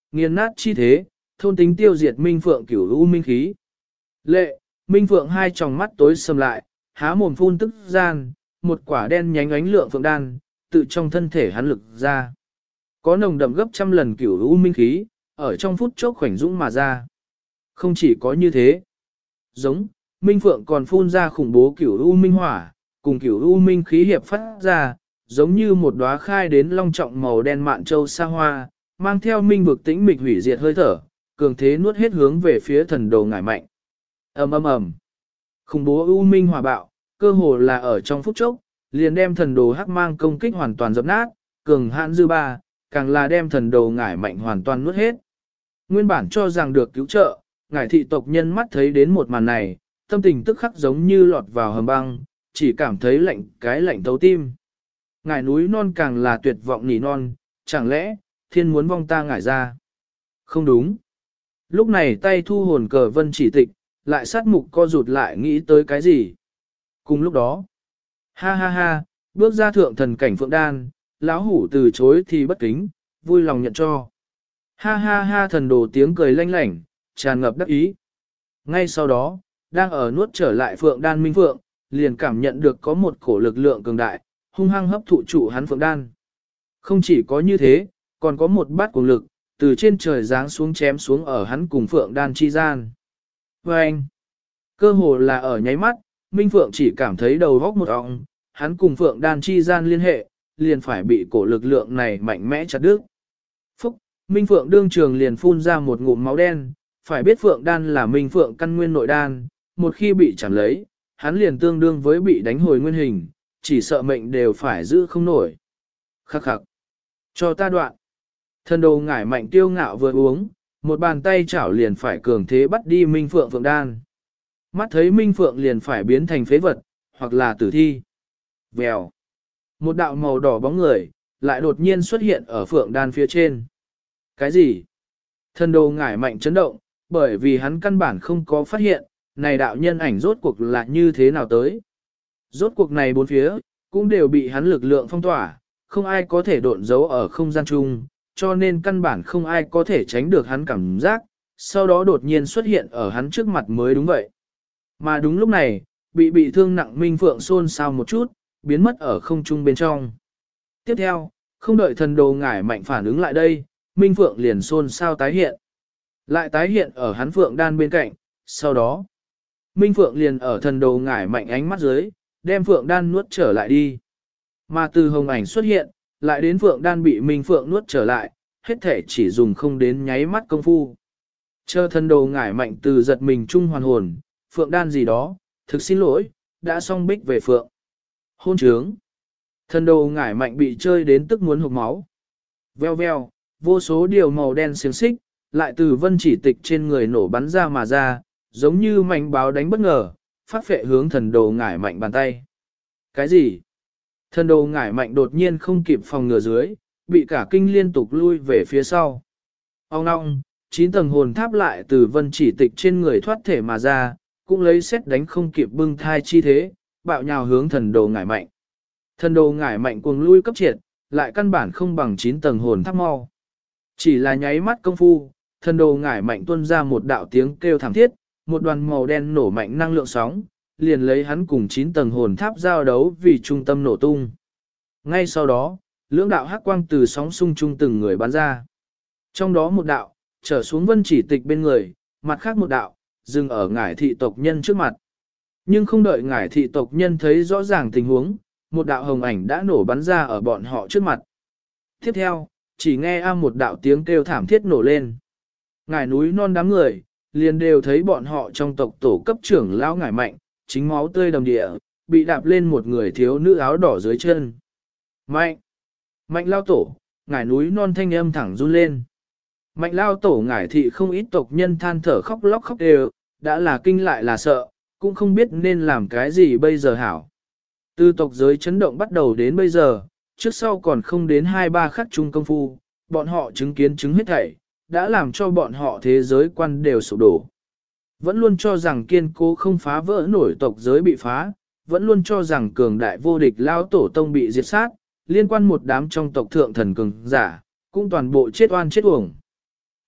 Nghiền nát chi thế, thôn tính tiêu diệt Minh Phượng cửu u minh khí. Lệ, Minh Phượng hai tròng mắt tối sầm lại, há mồm phun tức gian, một quả đen nhánh ánh lượng phượng đan, tự trong thân thể hắn lực ra. Có nồng đậm gấp trăm lần cửu u minh khí, ở trong phút chốc khoảnh dũng mà ra. Không chỉ có như thế, giống, Minh Phượng còn phun ra khủng bố cửu u minh hỏa, cùng cửu u minh khí hiệp phát ra, giống như một đóa khai đến long trọng màu đen mạn châu sa hoa, mang theo minh vực tĩnh mịch hủy diệt hơi thở, cường thế nuốt hết hướng về phía thần đồ ngải mạnh. Ầm ầm ầm. Khủng bố u minh hỏa bạo, cơ hồ là ở trong phút chốc, liền đem thần đồ hắc mang công kích hoàn toàn dập nát, cường hãn dư ba, càng là đem thần đồ ngải mạnh hoàn toàn nuốt hết. Nguyên bản cho rằng được cứu trợ, ngải thị tộc nhân mắt thấy đến một màn này, tâm tình tức khắc giống như lọt vào hầm băng, chỉ cảm thấy lạnh thấu tim. Ngải núi non càng là tuyệt vọng nỉ non, chẳng lẽ, thiên muốn vong ta ngải ra? Không đúng. Lúc này tay thu hồn cờ vân chỉ tịch, lại sát mục co rụt lại nghĩ tới cái gì? Cùng lúc đó, ha ha ha, bước ra thượng thần cảnh phượng đan, lão hủ từ chối thì bất kính, vui lòng nhận cho. Ha ha ha thần đồ tiếng cười lanh lảnh, tràn ngập đắc ý. Ngay sau đó, đang ở nuốt trở lại phượng đan minh phượng, liền cảm nhận được có một cổ lực lượng cường đại, hung hăng hấp thụ trụ hắn phượng đan. Không chỉ có như thế, còn có một bát cuồng lực, từ trên trời giáng xuống chém xuống ở hắn cùng phượng đan chi gian. Và anh, cơ hồ là ở nháy mắt, Minh Phượng chỉ cảm thấy đầu góc một ọng, hắn cùng phượng đan chi gian liên hệ, liền phải bị cổ lực lượng này mạnh mẽ chặt đứt. Phúc, Minh Phượng đương trường liền phun ra một ngụm máu đen, phải biết phượng đan là Minh Phượng căn nguyên nội đan, một khi bị chạm lấy, hắn liền tương đương với bị đánh hồi nguyên hình, chỉ sợ mệnh đều phải giữ không nổi. Khắc khắc, cho ta đoạn. Thần đồ ngải mạnh tiêu ngạo vừa uống, một bàn tay chảo liền phải cường thế bắt đi Minh Phượng phượng đan. Mắt thấy Minh Phượng liền phải biến thành phế vật, hoặc là tử thi. Vèo. Một đạo màu đỏ bóng người, lại đột nhiên xuất hiện ở phượng đan phía trên. Cái gì? Thần đồ ngải mạnh chấn động, bởi vì hắn căn bản không có phát hiện, này đạo nhân ảnh rốt cuộc là như thế nào tới. Rốt cuộc này bốn phía, cũng đều bị hắn lực lượng phong tỏa, không ai có thể độn giấu ở không gian chung, cho nên căn bản không ai có thể tránh được hắn cảm giác, sau đó đột nhiên xuất hiện ở hắn trước mặt mới đúng vậy. Mà đúng lúc này, bị thương nặng Minh Phượng xôn xao một chút, biến mất ở không trung bên trong. Tiếp theo, không đợi thần đồ ngải mạnh phản ứng lại đây, Minh Phượng liền xôn xao tái hiện. Lại tái hiện ở hắn Phượng đan bên cạnh, sau đó, Minh Phượng liền ở thần đồ ngải mạnh ánh mắt dưới, đem Phượng đan nuốt trở lại đi. Mà từ hồng ảnh xuất hiện, lại đến Phượng đan bị Minh Phượng nuốt trở lại, hết thể chỉ dùng không đến nháy mắt công phu. Chờ thần đồ ngải mạnh từ giật mình trung hoàn hồn, Phượng đan gì đó, thực xin lỗi, đã xong bích về Phượng. Hôn trướng. Thần đồ ngải mạnh bị chơi đến tức muốn hụt máu. Veo veo, vô số điều màu đen xiềng xích, lại từ vân chỉ tịch trên người nổ bắn ra mà ra, giống như mảnh báo đánh bất ngờ, phát phệ hướng thần đồ ngải mạnh bàn tay. Cái gì? Thần đồ ngải mạnh đột nhiên không kịp phòng ngừa dưới, bị cả kinh liên tục lui về phía sau. Ông ngong, 9 tầng hồn tháp lại từ vân chỉ tịch trên người thoát thể mà ra, cũng lấy xét đánh không kịp bưng thai chi thế, bạo nhào hướng thần đồ ngải mạnh. Thần đồ ngải mạnh cuồng lui cấp triệt, lại căn bản không bằng 9 tầng hồn tháp mau. Chỉ là nháy mắt công phu, thần đồ ngải mạnh tuôn ra một đạo tiếng kêu thảm thiết, một đoàn màu đen nổ mạnh năng lượng sóng, liền lấy hắn cùng 9 tầng hồn tháp giao đấu vì trung tâm nổ tung. Ngay sau đó, lưỡng đạo hắc quang từ sóng xung trung từng người bắn ra. Trong đó một đạo, trở xuống vân chỉ tịch bên người, mặt khác một đạo, dừng ở ngải thị tộc nhân trước mặt. Nhưng không đợi ngải thị tộc nhân thấy rõ ràng tình huống, một đạo hồng ảnh đã nổ bắn ra ở bọn họ trước mặt. Tiếp theo, chỉ nghe một đạo tiếng kêu thảm thiết nổ lên. Ngải núi non đám người, liền đều thấy bọn họ trong tộc tổ cấp trưởng lão ngải mạnh, chính máu tươi đầm địa, bị đạp lên một người thiếu nữ áo đỏ dưới chân. Mạnh! Mạnh lao tổ, ngải núi non thanh âm thẳng run lên. Mạnh lao tổ ngải thị không ít tộc nhân than thở khóc lóc khóc đều, đã là kinh lại là sợ, cũng không biết nên làm cái gì bây giờ hảo. Từ tộc giới chấn động bắt đầu đến bây giờ, trước sau còn không đến 2-3 khắc chung công phu, bọn họ chứng kiến chứng hết thảy, đã làm cho bọn họ thế giới quan đều sụp đổ. Vẫn luôn cho rằng kiên cố không phá vỡ nổi tộc giới bị phá, vẫn luôn cho rằng cường đại vô địch lao tổ tông bị diệt sát, liên quan một đám trong tộc thượng thần cường giả, cũng toàn bộ chết oan chết uổng.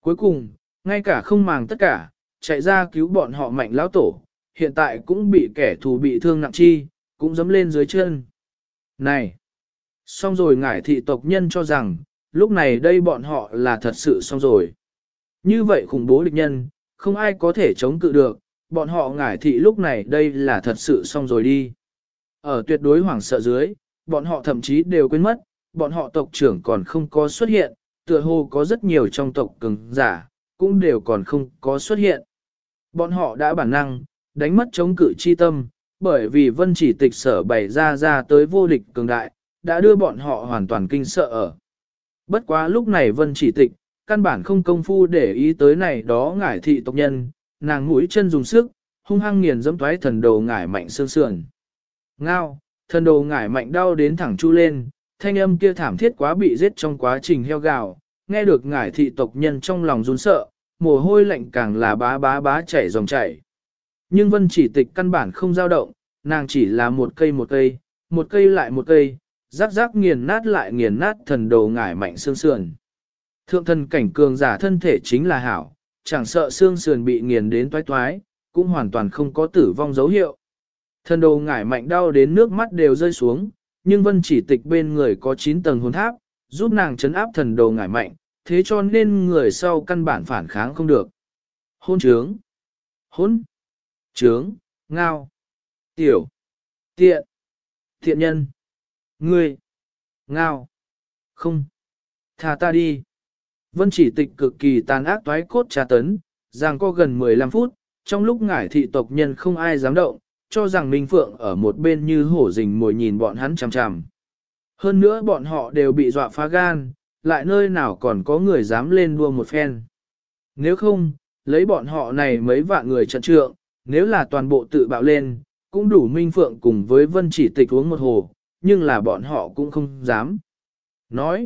Cuối cùng, ngay cả không màng tất cả, chạy ra cứu bọn họ Mạnh lão tổ, hiện tại cũng bị kẻ thù bị thương nặng chi, cũng dẫm lên dưới chân. Này! Xong rồi ngải thị tộc nhân cho rằng, lúc này đây bọn họ là thật sự xong rồi. Như vậy khủng bố địch nhân, không ai có thể chống cự được, bọn họ ngải thị lúc này đây là thật sự xong rồi đi. Ở tuyệt đối hoảng sợ dưới, bọn họ thậm chí đều quên mất, bọn họ tộc trưởng còn không có xuất hiện, tựa hồ có rất nhiều trong tộc cường giả, cũng đều còn không có xuất hiện. Bọn họ đã bản năng, đánh mất chống cự chi tâm, bởi vì vân chỉ tịch sở bày ra tới vô địch cường đại, đã đưa bọn họ hoàn toàn kinh sợ ở. Bất quá lúc này vân chỉ tịch, căn bản không công phu để ý tới này đó ngải thị tộc nhân, nàng mũi chân dùng sức, hung hăng nghiền dẫm thoái thần đồ ngải mạnh xương sườn. Ngao, thần đồ ngải mạnh đau đến thẳng chu lên, thanh âm kia thảm thiết quá bị giết trong quá trình heo gào, nghe được ngải thị tộc nhân trong lòng run sợ, mồ hôi lạnh càng là bá bá bá chảy dòng chảy. Nhưng vân chỉ tịch căn bản không dao động, nàng chỉ là một cây lại một cây, rắc rắc nghiền nát lại nghiền nát thần đồ ngải mạnh xương sườn. Thượng thần cảnh cường giả thân thể chính là hảo, chẳng sợ xương sườn bị nghiền đến toái toái, cũng hoàn toàn không có tử vong dấu hiệu. Thần đồ ngải mạnh đau đến nước mắt đều rơi xuống, nhưng vân chỉ tịch bên người có 9 tầng hồn tháp, giúp nàng chấn áp thần đồ ngải mạnh, thế cho nên người sau căn bản phản kháng không được. Hôn trướng, hôn, trướng, ngao, tiểu, tiện, thiện nhân, ngươi, ngao, không, thả ta đi. Vân chỉ tịch cực kỳ tàn ác toái cốt tra tấn, giằng co gần 15 phút, trong lúc ngải thị tộc nhân không ai dám động, cho rằng Minh Phượng ở một bên như hổ rình mồi nhìn bọn hắn chằm chằm. Hơn nữa bọn họ đều bị dọa phá gan, lại nơi nào còn có người dám lên đua một phen. Nếu không, lấy bọn họ này mấy vạn người trận trượng, nếu là toàn bộ tự bạo lên, cũng đủ Minh Phượng cùng với Vân chỉ tịch uống một hồ, nhưng là bọn họ cũng không dám. Nói,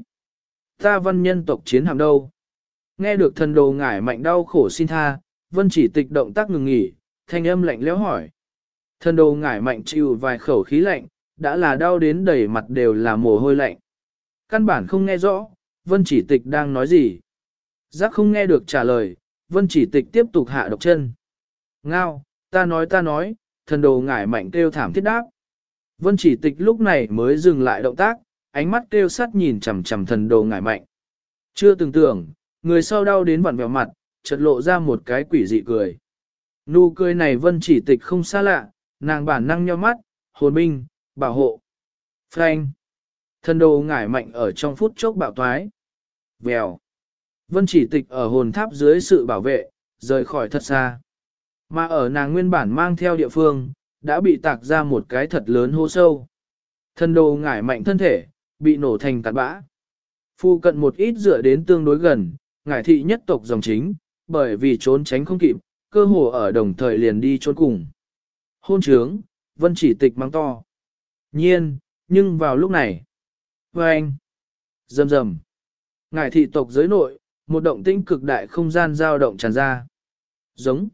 ta văn nhân tộc chiến hàm đâu? Nghe được thần đồ ngải mạnh đau khổ xin tha, Vân chỉ tịch động tác ngừng nghỉ, thanh âm lạnh lẽo hỏi. Thần đồ ngải mạnh chịu vài khẩu khí lạnh, đã là đau đến đầy mặt đều là mồ hôi lạnh. Căn bản không nghe rõ, Vân chỉ tịch đang nói gì. Giác không nghe được trả lời, Vân chỉ tịch tiếp tục hạ độc chân. Ngao, ta nói, thần đồ ngải mạnh kêu thảm thiết đáp. Vân chỉ tịch lúc này mới dừng lại động tác, ánh mắt kêu sắt nhìn chằm chằm thần đồ ngải mạnh. Chưa từng tưởng, người sau đau đến vặn vẹo mặt, chợt lộ ra một cái quỷ dị cười. Nụ cười này Vân chỉ tịch không xa lạ, nàng bản năng nheo mắt, hồn binh, bảo hộ. Phanh. Thần đồ ngải mạnh ở trong phút chốc bạo toái. Vèo. Vân chỉ tịch ở hồn tháp dưới sự bảo vệ, rời khỏi thật xa. Mà ở nàng nguyên bản mang theo địa phương, đã bị tạc ra một cái thật lớn hố sâu. Thần đồ ngải mạnh thân thể, bị nổ thành cát bã. Phu cận một ít dựa đến tương đối gần, ngải thị nhất tộc dòng chính, bởi vì trốn tránh không kịp, cơ hồ ở đồng thời liền đi trốn cùng. Hôn trướng, Vân chỉ tịch mắng to. Nhiên, nhưng vào lúc này, vâng, rầm rầm, ngải thị tộc giới nội, một động tĩnh cực đại không gian dao động tràn ra. Giống,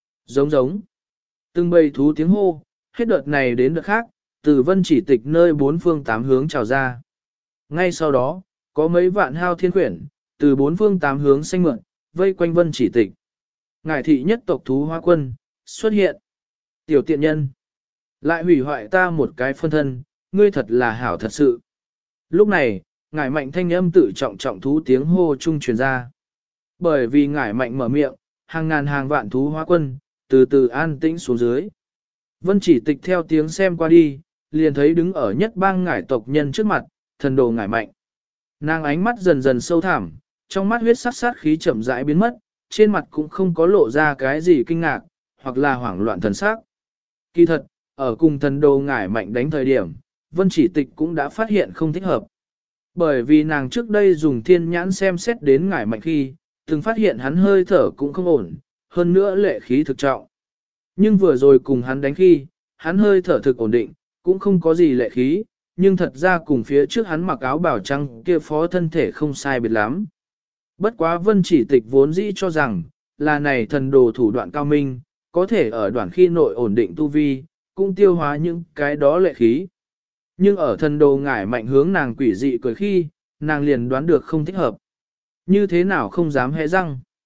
giống. Từng bầy thú tiếng hô, hết đợt này đến đợt khác, từ Vân chỉ tịch nơi bốn phương tám hướng trào ra. Ngay sau đó, có mấy vạn hao thiên quyển, từ bốn phương tám hướng xanh mượn, vây quanh Vân chỉ tịch. Ngải thị nhất tộc thú hoa quân, xuất hiện. Tiểu tiện nhân, lại hủy hoại ta một cái phân thân, ngươi thật là hảo thật sự. Lúc này, ngải mạnh thanh âm tự trọng thú tiếng hô chung truyền ra. Bởi vì ngải mạnh mở miệng, hàng ngàn hàng vạn thú hoa quân, từ từ an tĩnh xuống dưới. Vân chỉ tịch theo tiếng xem qua đi, liền thấy đứng ở nhất bang ngải tộc nhân trước mặt, thần đồ ngải mạnh. Nàng ánh mắt dần dần sâu thẳm, trong mắt huyết sắc sát khí chậm rãi biến mất, trên mặt cũng không có lộ ra cái gì kinh ngạc, hoặc là hoảng loạn thần sắc. Kỳ thật, ở cùng thần đồ ngải mạnh đánh thời điểm, Vân chỉ tịch cũng đã phát hiện không thích hợp. Bởi vì nàng trước đây dùng thiên nhãn xem xét đến ngải mạnh khi, từng phát hiện hắn hơi thở cũng không ổn, hơn nữa lệ khí thực trọng. Nhưng vừa rồi cùng hắn đánh khi, hắn hơi thở thực ổn định, cũng không có gì lệ khí, nhưng thật ra cùng phía trước hắn mặc áo bảo trắng kia phó thân thể không sai biệt lắm. Bất quá Vân chỉ tịch vốn dĩ cho rằng, là này thần đồ thủ đoạn cao minh, có thể ở đoạn khi nội ổn định tu vi, cũng tiêu hóa những cái đó lệ khí. Nhưng ở thần đồ ngải mạnh hướng nàng quỷ dị cười khi, nàng liền đoán được không thích hợp. Như thế nào không dám hé răng.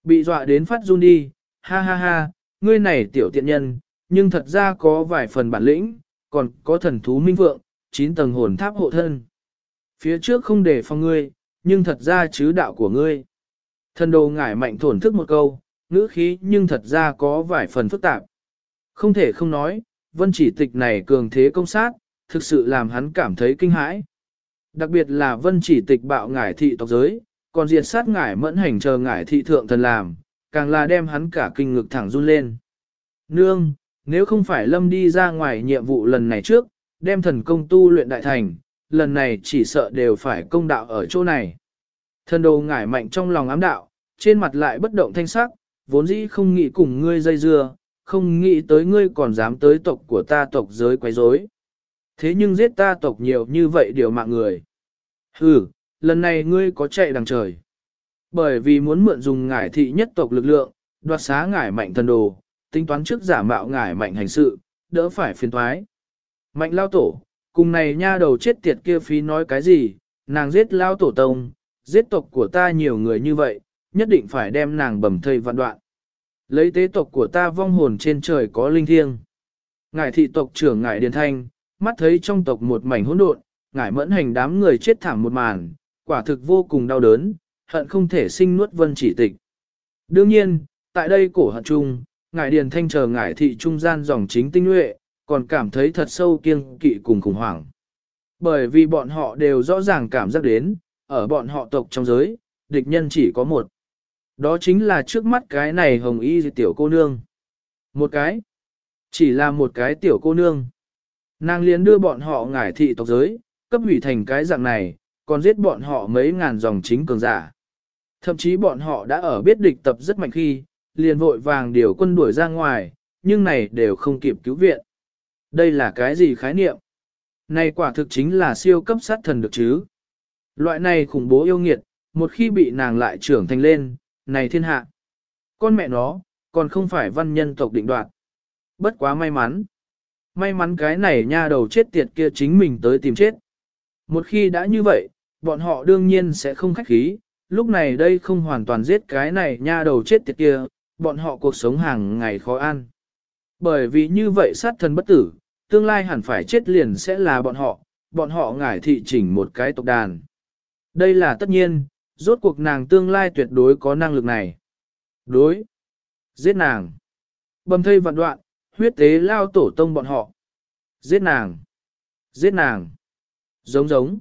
Bị dọa đến phát run đi, ha ha ha, ngươi này tiểu tiện nhân, nhưng thật ra có vài phần bản lĩnh, còn có thần thú minh vượng, 9 tầng hồn tháp hộ thân. Phía trước không để phòng ngươi, nhưng thật ra chứ đạo của ngươi. Thần đồ ngải mạnh thổn thức một câu, ngữ khí nhưng thật ra có vài phần phức tạp. Không thể không nói, vân chỉ tịch này cường thế công sát, thực sự làm hắn cảm thấy kinh hãi. Đặc biệt là vân chỉ tịch bạo ngải thị tộc giới, còn diệt sát ngải mẫn hành chờ ngải thị thượng thần làm, càng là đem hắn cả kinh ngực thẳng run lên. Nương, nếu không phải lâm đi ra ngoài nhiệm vụ lần này trước, đem thần công tu luyện đại thành, lần này chỉ sợ đều phải công đạo ở chỗ này. Thần đồ ngải mạnh trong lòng ám đạo, trên mặt lại bất động thanh sắc, vốn dĩ không nghĩ cùng ngươi dây dưa, không nghĩ tới ngươi còn dám tới tộc của ta tộc giới quấy rối. Thế nhưng giết ta tộc nhiều như vậy điều mạng người. Hừ, lần này ngươi có chạy đằng trời. Bởi vì muốn mượn dùng ngải thị nhất tộc lực lượng, đoạt xá ngải mạnh thần đồ, tính toán trước giả mạo ngải mạnh hành sự, đỡ phải phiền thoái. Mạnh lao tổ, cùng này nha đầu chết tiệt kia phí nói cái gì, nàng giết lao tổ tông, giết tộc của ta nhiều người như vậy, nhất định phải đem nàng bầm thây vạn đoạn. Lấy tế tộc của ta vong hồn trên trời có linh thiêng. Ngải thị tộc trưởng ngải Điền Thanh, mắt thấy trong tộc một mảnh hỗn độn, ngải mẫn hành đám người chết thảm một màn, quả thực vô cùng đau đớn, hận không thể sinh nuốt vân chỉ tịch. Đương nhiên, tại đây cổ hận chung, ngải Điền Thanh chờ ngải thị trung gian dòng chính tinh nhuệ, còn cảm thấy thật sâu kiêng kỵ cùng khủng hoảng. Bởi vì bọn họ đều rõ ràng cảm giác đến, ở bọn họ tộc trong giới, địch nhân chỉ có một. Đó chính là trước mắt cái này hồng y tiểu cô nương. Một cái. Chỉ là một cái tiểu cô nương. Nàng liền đưa bọn họ ngải thị tộc giới, cấp hủy thành cái dạng này, còn giết bọn họ mấy ngàn dòng chính cường giả. Thậm chí bọn họ đã ở biết địch tập rất mạnh khi, liền vội vàng điều quân đuổi ra ngoài, nhưng này đều không kịp cứu viện. Đây là cái gì khái niệm? Này quả thực chính là siêu cấp sát thần được chứ. Loại này khủng bố yêu nghiệt, một khi bị nàng lại trưởng thành lên, này thiên hạ. Con mẹ nó, còn không phải văn nhân tộc định đoạt. Bất quá may mắn. May mắn cái này nha đầu chết tiệt kia chính mình tới tìm chết. Một khi đã như vậy, bọn họ đương nhiên sẽ không khách khí, lúc này đây không hoàn toàn giết cái này nha đầu chết tiệt kia, bọn họ cuộc sống hàng ngày khó ăn. Bởi vì như vậy sát thần bất tử, tương lai hẳn phải chết liền sẽ là bọn họ ngải thị chỉnh một cái tộc đàn. Đây là tất nhiên, rốt cuộc nàng tương lai tuyệt đối có năng lực này. Đối. Giết nàng. Bầm thây vạn đoạn, huyết tế lao tổ tông bọn họ. Giết nàng. Giết nàng. Giống giống.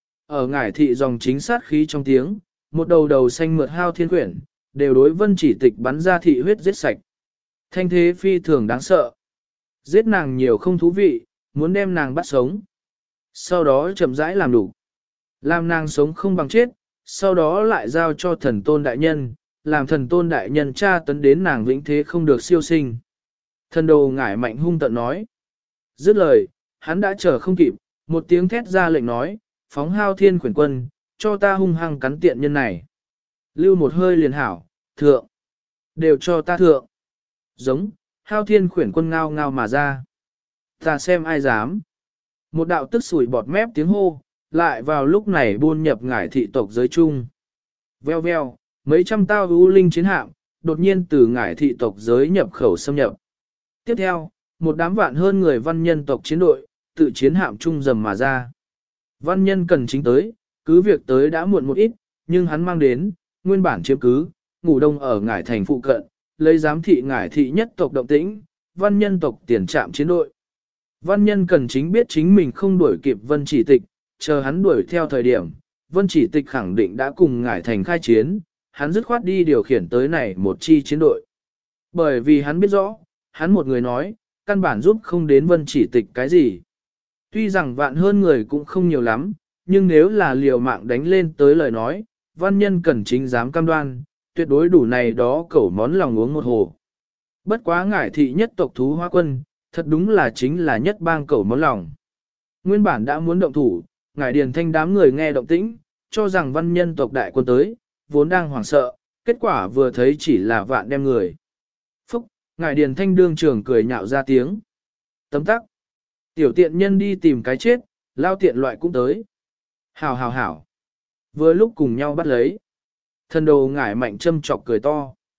Ở ngải thị dòng chính sát khí trong tiếng, một đầu đầu xanh mượt hao thiên quyển, đều đối vân chỉ tịch bắn ra thị huyết giết sạch. Thanh thế phi thường đáng sợ. Giết nàng nhiều không thú vị, muốn đem nàng bắt sống. Sau đó chậm rãi làm đủ. Làm nàng sống không bằng chết, sau đó lại giao cho thần tôn đại nhân, làm thần tôn đại nhân tra tấn đến nàng vĩnh thế không được siêu sinh. Thần đồ ngải mạnh hung tận nói. Dứt lời, hắn đã chờ không kịp, một tiếng thét ra lệnh nói, phóng hao thiên khuyển quân, cho ta hung hăng cắn tiện nhân này. Lưu một hơi liền hảo, thượng. Đều cho ta thượng. Giống, hao thiên khuyển quân ngao ngao mà ra. Ta xem ai dám. Một đạo tức sủi bọt mép tiếng hô, lại vào lúc này buôn nhập ngải thị tộc giới chung. Veo veo, mấy trăm tao ưu linh chiến hạm, đột nhiên từ ngải thị tộc giới nhập khẩu xâm nhập. Tiếp theo, một đám vạn hơn người văn nhân tộc chiến đội, tự chiến hạm chung dầm mà ra. Văn nhân cần chính tới, cứ việc tới đã muộn một ít, nhưng hắn mang đến, nguyên bản chiếm cứ, ngủ đông ở ngải thành phụ cận, lấy giám thị ngải thị nhất tộc động tĩnh, văn nhân tộc tiền trạm chiến đội. Văn nhân cần chính biết chính mình không đuổi kịp vân chỉ tịch, chờ hắn đuổi theo thời điểm, vân chỉ tịch khẳng định đã cùng ngải thành khai chiến, hắn dứt khoát đi điều khiển tới này một chi chiến đội. Bởi vì hắn biết rõ, hắn một người nói, căn bản giúp không đến vân chỉ tịch cái gì. Tuy rằng vạn hơn người cũng không nhiều lắm, nhưng nếu là liều mạng đánh lên tới lời nói, văn nhân cần chính dám cam đoan, tuyệt đối đủ này đó cẩu món lòng uống một hồ. Bất quá ngải thị nhất tộc thú hóa quân, thật đúng là chính là nhất bang cẩu món lòng. Nguyên bản đã muốn động thủ, ngải Điền Thanh đám người nghe động tĩnh, cho rằng văn nhân tộc đại quân tới, vốn đang hoảng sợ, kết quả vừa thấy chỉ là vạn đem người. Phúc, ngải Điền Thanh đương trưởng cười nhạo ra tiếng. Tấm tắc. Tiểu tiện nhân đi tìm cái chết, lao tiện loại cũng tới. Hảo hảo hảo. Vừa lúc cùng nhau bắt lấy. Thần đồ ngải mạnh châm chọc cười to.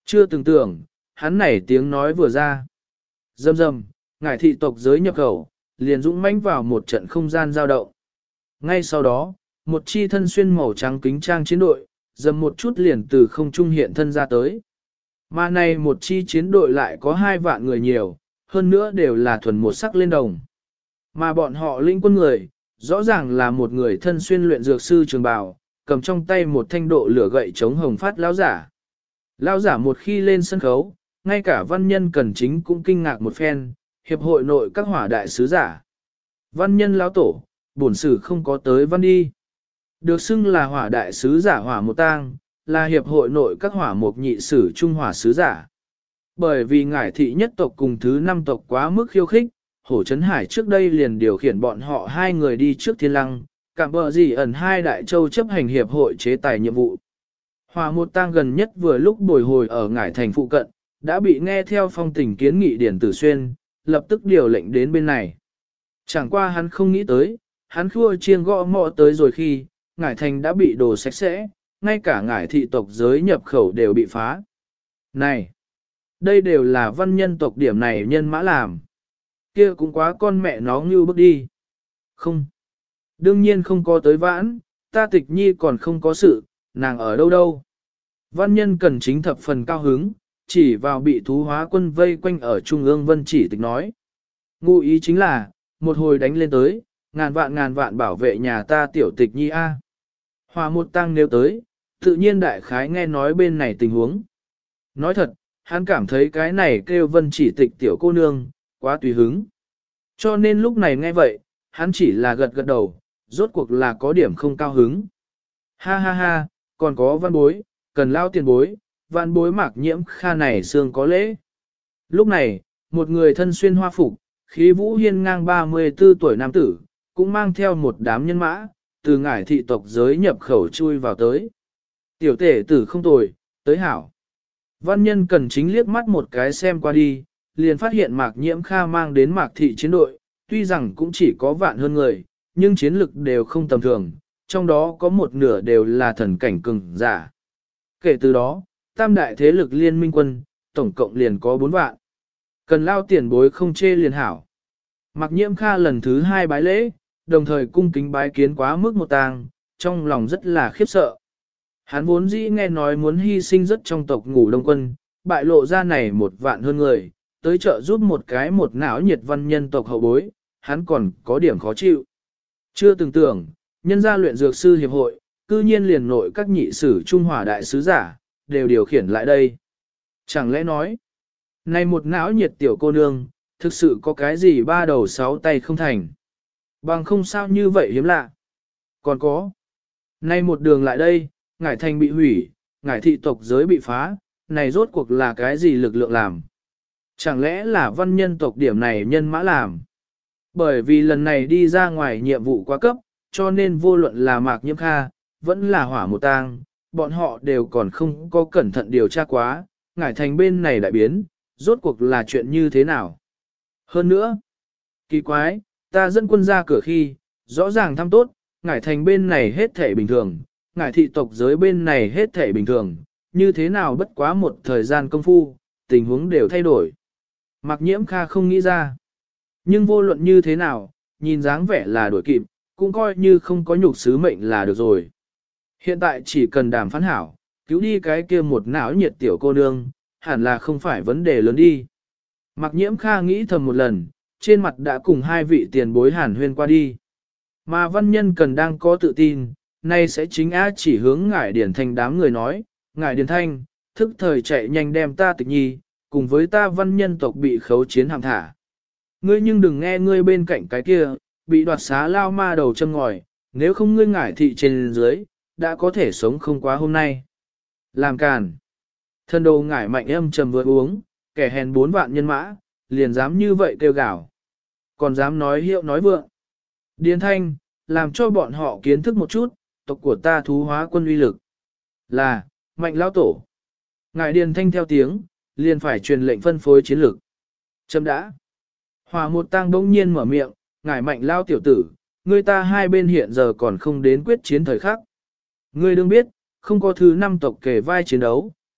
Chưa từng tưởng, hắn này tiếng nói vừa ra. Rầm rầm, ngải thị tộc giới nhập khẩu, liền dũng mãnh vào một trận không gian dao động. Ngay sau đó, một chi thân xuyên màu trắng kính trang chiến đội, dầm một chút liền từ không trung hiện thân ra tới. Mà này một chi chiến đội lại có 2 vạn người nhiều, hơn nữa đều là thuần một sắc lên đồng. Mà bọn họ linh quân người, rõ ràng là một người thân xuyên luyện dược sư trường bào, cầm trong tay một thanh độ lửa gậy chống hồng phát lão giả. Lão giả một khi lên sân khấu, ngay cả văn nhân Cần Chính cũng kinh ngạc một phen, hiệp hội nội các hỏa đại sứ giả. Văn nhân lão tổ, bổn sử không có tới văn đi. Được xưng là hỏa đại sứ giả hỏa một tang, là hiệp hội nội các hỏa mục nhị sử trung hỏa sứ giả. Bởi vì ngải thị nhất tộc cùng thứ 5 tộc quá mức khiêu khích, Hổ Trấn Hải trước đây liền điều khiển bọn họ 2 người đi trước thiên lăng, cảm bờ gì ẩn 2 đại châu chấp hành hiệp hội chế tài nhiệm vụ. Hỏa một tang gần nhất vừa lúc bồi hồi ở ngải thành phụ cận, đã bị nghe theo phong tình kiến nghị Điển Tử Xuyên, lập tức điều lệnh đến bên này. Chẳng qua hắn không nghĩ tới, hắn khua chiêng gõ mõ tới rồi khi, ngải thành đã bị đổ sạch sẽ, ngay cả ngải thị tộc giới nhập khẩu đều bị phá. Này! Đây đều là văn nhân tộc điểm này nhân mã làm. Kia cũng quá con mẹ nó như bước đi. Không. Đương nhiên không có tới vãn, ta Tịch Nhi còn không có sự, nàng ở đâu đâu. Văn nhân Cần Chính thập phần cao hứng, chỉ vào bị thú hóa quân vây quanh ở trung ương Vân Chỉ Tịch nói. Ngụ ý chính là, một hồi đánh lên tới, ngàn vạn bảo vệ nhà ta tiểu Tịch Nhi a. Hòa một tăng nếu tới, tự nhiên đại khái nghe nói bên này tình huống. Nói thật, hắn cảm thấy cái này kêu Vân Chỉ Tịch tiểu cô nương, quá tùy hứng. Cho nên lúc này nghe vậy, hắn chỉ là gật gật đầu, rốt cuộc là có điểm không cao hứng. Ha ha ha, còn có văn bối, cần lao tiền bối, văn bối Mạc Nhiễm Kha này xương có lễ. Lúc này, một người thân xuyên hoa phục, khí vũ hiên ngang 34 tuổi nam tử, cũng mang theo một đám nhân mã, từ ngải thị tộc giới nhập khẩu chui vào tới. Tiểu tể tử không tồi, tới hảo. Văn nhân Cần Chính liếc mắt một cái xem qua đi, liền phát hiện Mạc Nhiễm Kha mang đến Mạc thị chiến đội, tuy rằng cũng chỉ có vạn hơn người, nhưng chiến lực đều không tầm thường, trong đó có một nửa đều là thần cảnh cường giả. Kể từ đó, tam đại thế lực liên minh quân, tổng cộng liền có 4 vạn. Cần lao tiền bối không chê liền hảo. Mạc Nhiễm Kha lần thứ 2 bái lễ, đồng thời cung kính bái kiến quá mức một tang, trong lòng rất là khiếp sợ. Hắn vốn dĩ nghe nói muốn hy sinh rất trong tộc Ngũ Đông quân, bại lộ ra này 1 vạn hơn người, tới trợ giúp một cái một não nhiệt văn nhân tộc hậu bối, hắn còn có điểm khó chịu. Chưa từng tưởng, nhân gia luyện dược sư hiệp hội, cư nhiên liền nội các nhị sử trung hỏa đại sứ giả, đều điều khiển lại đây. Chẳng lẽ nói, này một não nhiệt tiểu cô nương, thực sự có cái gì 3 đầu 6 tay không thành. Bằng không sao như vậy hiếm lạ. Còn có, này một đường lại đây, ngải thành bị hủy, ngải thị tộc giới bị phá, này rốt cuộc là cái gì lực lượng làm. Chẳng lẽ là văn nhân tộc điểm này nhân mã làm? Bởi vì lần này đi ra ngoài nhiệm vụ quá cấp, cho nên vô luận là Mạc Nhiễm Kha, vẫn là hỏa một tang, bọn họ đều còn không có cẩn thận điều tra quá, ngải thành bên này đại biến, rốt cuộc là chuyện như thế nào? Hơn nữa, kỳ quái, ta dẫn quân ra cửa khi, rõ ràng thăm tốt, ngải thành bên này hết thể bình thường, ngải thị tộc giới bên này hết thể bình thường, như thế nào bất quá một thời gian công phu, tình huống đều thay đổi. Mạc Nhiễm Kha không nghĩ ra. Nhưng vô luận như thế nào, nhìn dáng vẻ là đuổi kịp, cũng coi như không có nhục sứ mệnh là được rồi. Hiện tại chỉ cần đàm phán hảo, cứu đi cái kia một não nhiệt tiểu cô nương, hẳn là không phải vấn đề lớn đi. Mạc Nhiễm Kha nghĩ thầm một lần, trên mặt đã cùng 2 vị tiền bối hàn huyên qua đi. Mà văn nhân Cần đang có tự tin, nay sẽ chính á chỉ hướng ngải Điển Thanh đám người nói, ngải Điển Thanh, thức thời chạy nhanh đem ta Tịch Nhi, cùng với ta văn nhân tộc bị khấu chiến hàm thả. Ngươi nhưng đừng nghe ngươi bên cạnh cái kia, bị đoạt xá lao ma đầu châm ngòi, nếu không ngươi ngải thị trên dưới, đã có thể sống không quá hôm nay. Làm càn. Thân đồ ngải mạnh âm trầm vừa uống, kẻ hèn 4 vạn nhân mã, liền dám như vậy kêu gào. Còn dám nói hiệu nói vượng. Điền Thanh, làm cho bọn họ kiến thức một chút, tộc của ta thú hóa quân uy lực. Là, mạnh lao tổ. Ngải Điền Thanh theo tiếng, liền phải truyền lệnh phân phối chiến lược. Chấm đã. Hòa một tang bỗng nhiên mở miệng, ngải mạnh lao tiểu tử, người ta hai bên hiện giờ còn không đến quyết chiến thời khắc. Ngươi đương biết, không có thứ 5 tộc kề vai chiến đấu,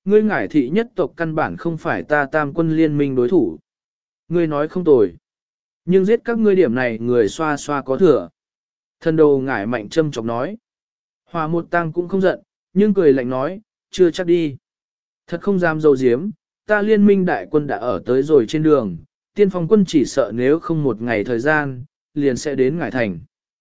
ngươi ngải thị nhất tộc căn bản không phải ta tam quân liên minh đối thủ. Ngươi nói không tồi. Nhưng giết các ngươi điểm này người xoa xoa có thừa. Thần đồ ngải mạnh châm chọc nói. Hòa một tăng cũng không giận, nhưng cười lạnh nói, chưa chắc đi. Thật không dám dâu diếm, ta liên minh đại quân đã ở tới rồi trên đường, tiên phong quân chỉ sợ nếu không một ngày thời gian, liền sẽ đến ngải thành.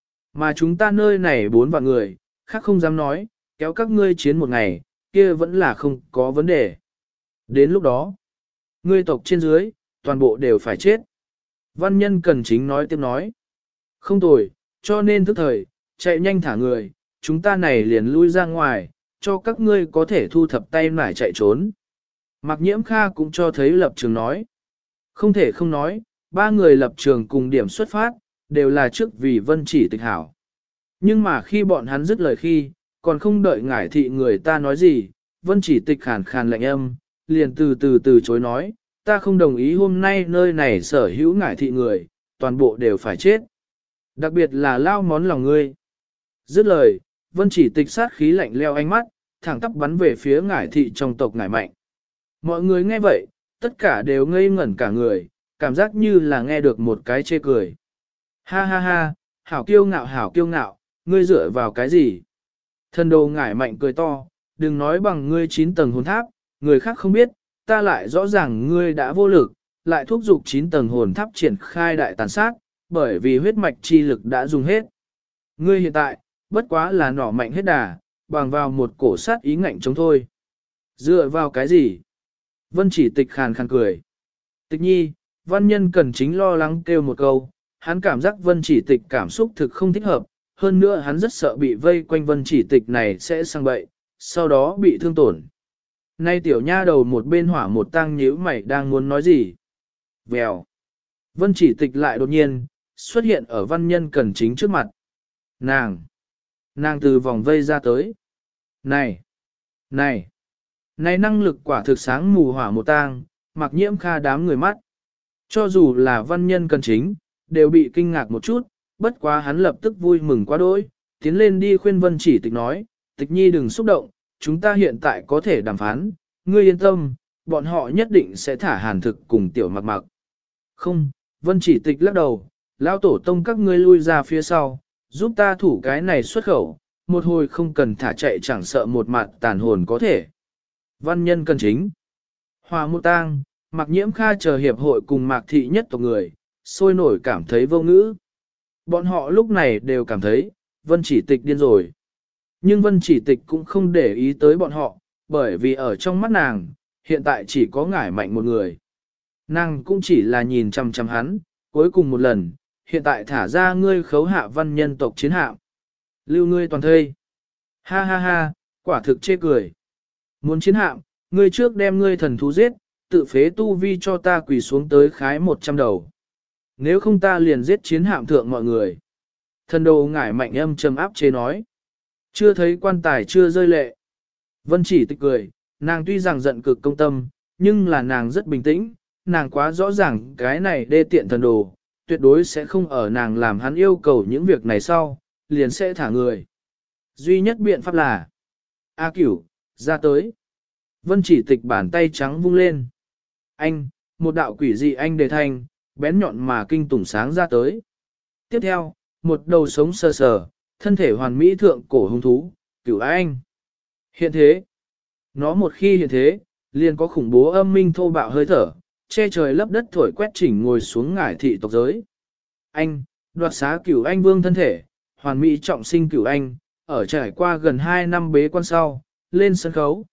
Mà chúng ta nơi này 4 vạn người, khác không dám nói, kéo các ngươi chiến một ngày, kia vẫn là không có vấn đề. Đến lúc đó, ngươi tộc trên dưới, toàn bộ đều phải chết. Văn nhân cần chính nói tiếp nói. Không tồi, cho nên thức thời, chạy nhanh thả người, chúng ta này liền lui ra ngoài, cho các ngươi có thể thu thập tay nải chạy trốn. Mạc Nhiễm Kha cũng cho thấy lập trường nói. Không thể không nói, 3 người lập trường cùng điểm xuất phát, đều là trước vì Vân Chỉ Tịch hảo. Nhưng mà khi bọn hắn dứt lời khi, còn không đợi ngải thị người ta nói gì, Vân Chỉ Tịch khàn khàn lạnh âm, liền từ chối nói, ta không đồng ý hôm nay nơi này sở hữu ngải thị người, toàn bộ đều phải chết. Đặc biệt là lao món lòng ngươi. Dứt lời, Vân Chỉ Tịch sát khí lạnh leo ánh mắt, thẳng tắp bắn về phía ngải thị trong tộc ngải mạnh. Mọi người nghe vậy, tất cả đều ngây ngẩn cả người, cảm giác như là nghe được một cái chê cười. Ha ha ha, hảo kiêu ngạo, ngươi dựa vào cái gì? Thần đồ ngải mạnh cười to, đừng nói bằng ngươi 9 tầng hồn tháp, người khác không biết, ta lại rõ ràng ngươi đã vô lực, lại thúc giục 9 tầng hồn tháp triển khai đại tàn sát, bởi vì huyết mạch chi lực đã dùng hết. Ngươi hiện tại, bất quá là nỏ mạnh hết đà, bằng vào một cổ sát ý ngạnh chống thôi. Dựa vào cái gì? Vân Chỉ Tịch khàn khàn cười. Tịch nhi, văn nhân cần chính lo lắng kêu một câu, hắn cảm giác Vân Chỉ Tịch cảm xúc thực không thích hợp, hơn nữa hắn rất sợ bị vây quanh Vân Chỉ Tịch này sẽ sang bậy, sau đó bị thương tổn. Nay tiểu nha đầu một bên hỏa một tăng nhíu mày đang muốn nói gì. Vèo. Vân Chỉ Tịch lại đột nhiên, xuất hiện ở văn nhân cần chính trước mặt. Nàng từ vòng vây ra tới. Này! Này năng lực quả thực sáng mù hỏa một tang, Mạc Nhiễm Kha đám người mắt. Cho dù là văn nhân cần chính, đều bị kinh ngạc một chút, bất quá hắn lập tức vui mừng quá đỗi, tiến lên đi khuyên Vân Chỉ Tịch nói, Tịch nhi đừng xúc động, chúng ta hiện tại có thể đàm phán, ngươi yên tâm, bọn họ nhất định sẽ thả Hàn Thực cùng tiểu Mặc Mặc. Không, Vân Chỉ Tịch lắc đầu, lão tổ tông các ngươi lui ra phía sau, giúp ta thủ cái này xuất khẩu, một hồi không cần thả chạy chẳng sợ một mặt tàn hồn có thể. Văn nhân cần chính. Hòa Mộ Tang, Mạc Nhiễm Kha chờ hiệp hội cùng Mạc thị nhất tộc người, sôi nổi cảm thấy vô ngữ. Bọn họ lúc này đều cảm thấy, Vân Chỉ Tịch điên rồi. Nhưng Vân Chỉ Tịch cũng không để ý tới bọn họ, bởi vì ở trong mắt nàng, hiện tại chỉ có ngải mạnh một người. Nàng cũng chỉ là nhìn chăm chăm hắn, cuối cùng một lần, hiện tại thả ra ngươi khấu hạ văn nhân tộc chiến hạm. Lưu ngươi toàn thây. Ha ha ha, quả thực chê cười. Muốn chiến hạm, ngươi trước đem ngươi thần thú giết, tự phế tu vi cho ta quỳ xuống tới khái 100 đầu. Nếu không ta liền giết chiến hạm thượng mọi người. Thần đồ ngải mạnh âm trầm áp chế nói. Chưa thấy quan tài chưa rơi lệ. Vân Chỉ Tịch cười, nàng tuy rằng giận cực công tâm, nhưng là nàng rất bình tĩnh, nàng quá rõ ràng cái này đê tiện thần đồ, tuyệt đối sẽ không ở nàng làm hắn yêu cầu những việc này sau, liền sẽ thả người. Duy nhất biện pháp là A Cửu, ra tới. Vân Chỉ Tịch bàn tay trắng vung lên. Anh, một đạo quỷ dị anh đề thanh, bén nhọn mà kinh tủng sáng ra tới. Tiếp theo, một đầu sống sờ sờ, thân thể hoàn mỹ thượng cổ hung thú, Cửu Anh. Hiện thế, nó một khi hiện thế, liền có khủng bố âm minh thô bạo hơi thở, che trời lấp đất thổi quét chỉnh ngồi xuống ngải thị tộc giới. Anh, đoạt xá Cửu Anh vương thân thể, hoàn mỹ trọng sinh Cửu Anh, ở trải qua gần 2 năm bế quan sau, lên sân khấu.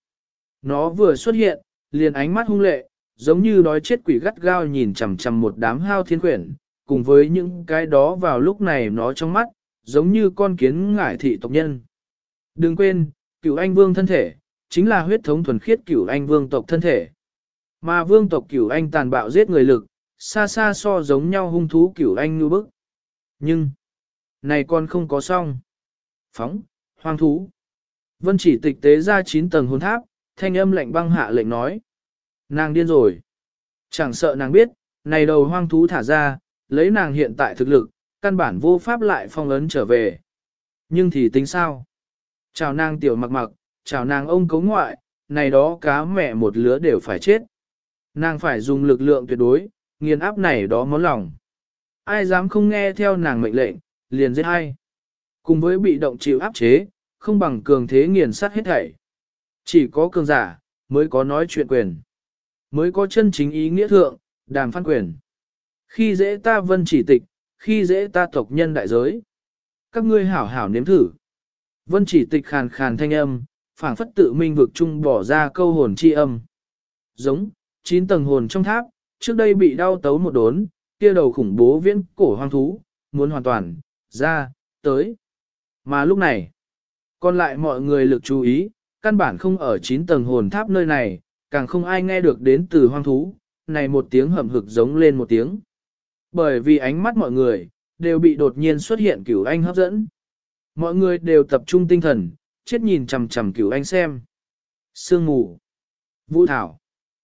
Nó vừa xuất hiện, liền ánh mắt hung lệ, giống như đói chết quỷ gắt gao nhìn chằm chằm một đám hao thiên quyển, cùng với những cái đó vào lúc này nó trong mắt, giống như con kiến ngải thị tộc nhân. Đừng quên, Cửu Anh vương thân thể, chính là huyết thống thuần khiết Cửu Anh vương tộc thân thể. Mà vương tộc Cửu Anh tàn bạo giết người lực, xa xa so giống nhau hung thú Cửu Anh như bức. Nhưng, này còn không có xong. Phóng, hoang thú. Vân Chỉ Tịch tế ra 9 tầng hồn tháp, thanh âm lạnh băng hạ lệnh nói. Nàng điên rồi. Chẳng sợ nàng biết, này đầu hoang thú thả ra, lấy nàng hiện tại thực lực, căn bản vô pháp lại phong ấn trở về. Nhưng thì tính sao? Chào nàng tiểu Mặc Mặc, chào nàng ông cấu ngoại, này đó cá mẹ một lứa đều phải chết. Nàng phải dùng lực lượng tuyệt đối, nghiền áp này đó món lòng. Ai dám không nghe theo nàng mệnh lệnh, liền giết hay. Cùng với bị động chịu áp chế, không bằng cường thế nghiền sát hết thảy. Chỉ có cường giả, mới có nói chuyện quyền. Mới có chân chính ý nghĩa thượng, đàm phán quyền. Khi dễ ta Vân Chỉ Tịch, khi dễ ta tộc nhân đại giới. Các ngươi hảo hảo nếm thử. Vân Chỉ Tịch khàn khàn thanh âm, phảng phất tự minh vực chung bỏ ra câu hồn chi âm. Giống, 9 tầng hồn trong tháp, trước đây bị đau tấu một đốn, kia đầu khủng bố viễn cổ hoang thú, muốn hoàn toàn, ra, tới. Mà lúc này, còn lại mọi người lực chú ý, căn bản không ở 9 tầng hồn tháp nơi này, càng không ai nghe được đến từ hoang thú, này một tiếng hầm hực giống lên một tiếng. Bởi vì ánh mắt mọi người, đều bị đột nhiên xuất hiện Cửu Anh hấp dẫn. Mọi người đều tập trung tinh thần, chết nhìn chằm chằm Cửu Anh xem. Sương mù, vũ thảo.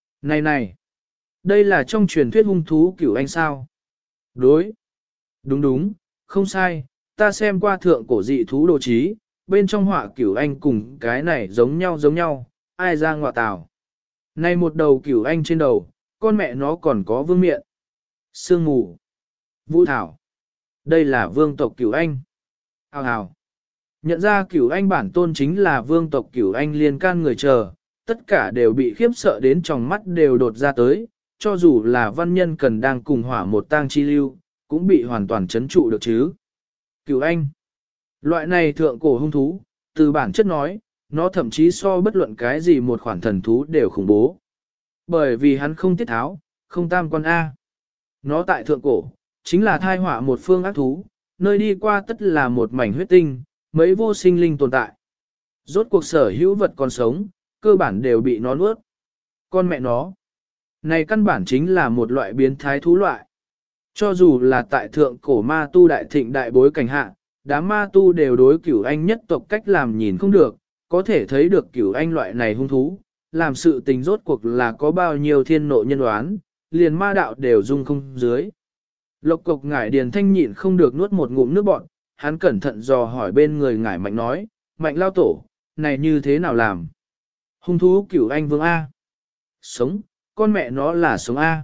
Này, đây là trong truyền thuyết hung thú Cửu Anh sao? Đối. Đúng, không sai, ta xem qua thượng cổ dị thú đồ trí, bên trong họa Cửu Anh cùng cái này giống nhau, ai ra ngọa tào. Này một đầu Cửu Anh trên đầu, con mẹ nó còn có vương miện. Sương mù, vũ thảo. Đây là vương tộc Cửu Anh. Hào. Nhận ra Cửu Anh bản tôn chính là vương tộc Cửu Anh liên can người chờ, tất cả đều bị khiếp sợ đến trong mắt đều đột ra tới, cho dù là văn nhân cần đang cùng hỏa một tang chi lưu, cũng bị hoàn toàn chấn trụ được chứ. Cửu Anh, loại này thượng cổ hung thú, từ bản chất nói, nó thậm chí so bất luận cái gì một khoản thần thú đều khủng bố. Bởi vì hắn không tiết tháo, không tam quan A. Nó tại thượng cổ, chính là thai họa một phương ác thú, nơi đi qua tất là một mảnh huyết tinh, mấy vô sinh linh tồn tại. Rốt cuộc sở hữu vật còn sống, cơ bản đều bị nó nuốt. Con mẹ nó, này căn bản chính là một loại biến thái thú loại. Cho dù là tại thượng cổ ma tu đại thịnh đại bối cảnh hạ, đám ma tu đều đối Cửu Anh nhất tộc cách làm nhìn không được, có thể thấy được Cửu Anh loại này hung thú, làm sự tình rốt cuộc là có bao nhiêu thiên nộ nhân đoán, liền ma đạo đều dung không dưới. Lộc cộc ngải điền thanh nhịn không được nuốt một ngụm nước bọt, hắn cẩn thận dò hỏi bên người ngải mạnh nói, mạnh lao tổ, này như thế nào làm? Hung thú Cửu Anh vương A. Sống, con mẹ nó là sống A.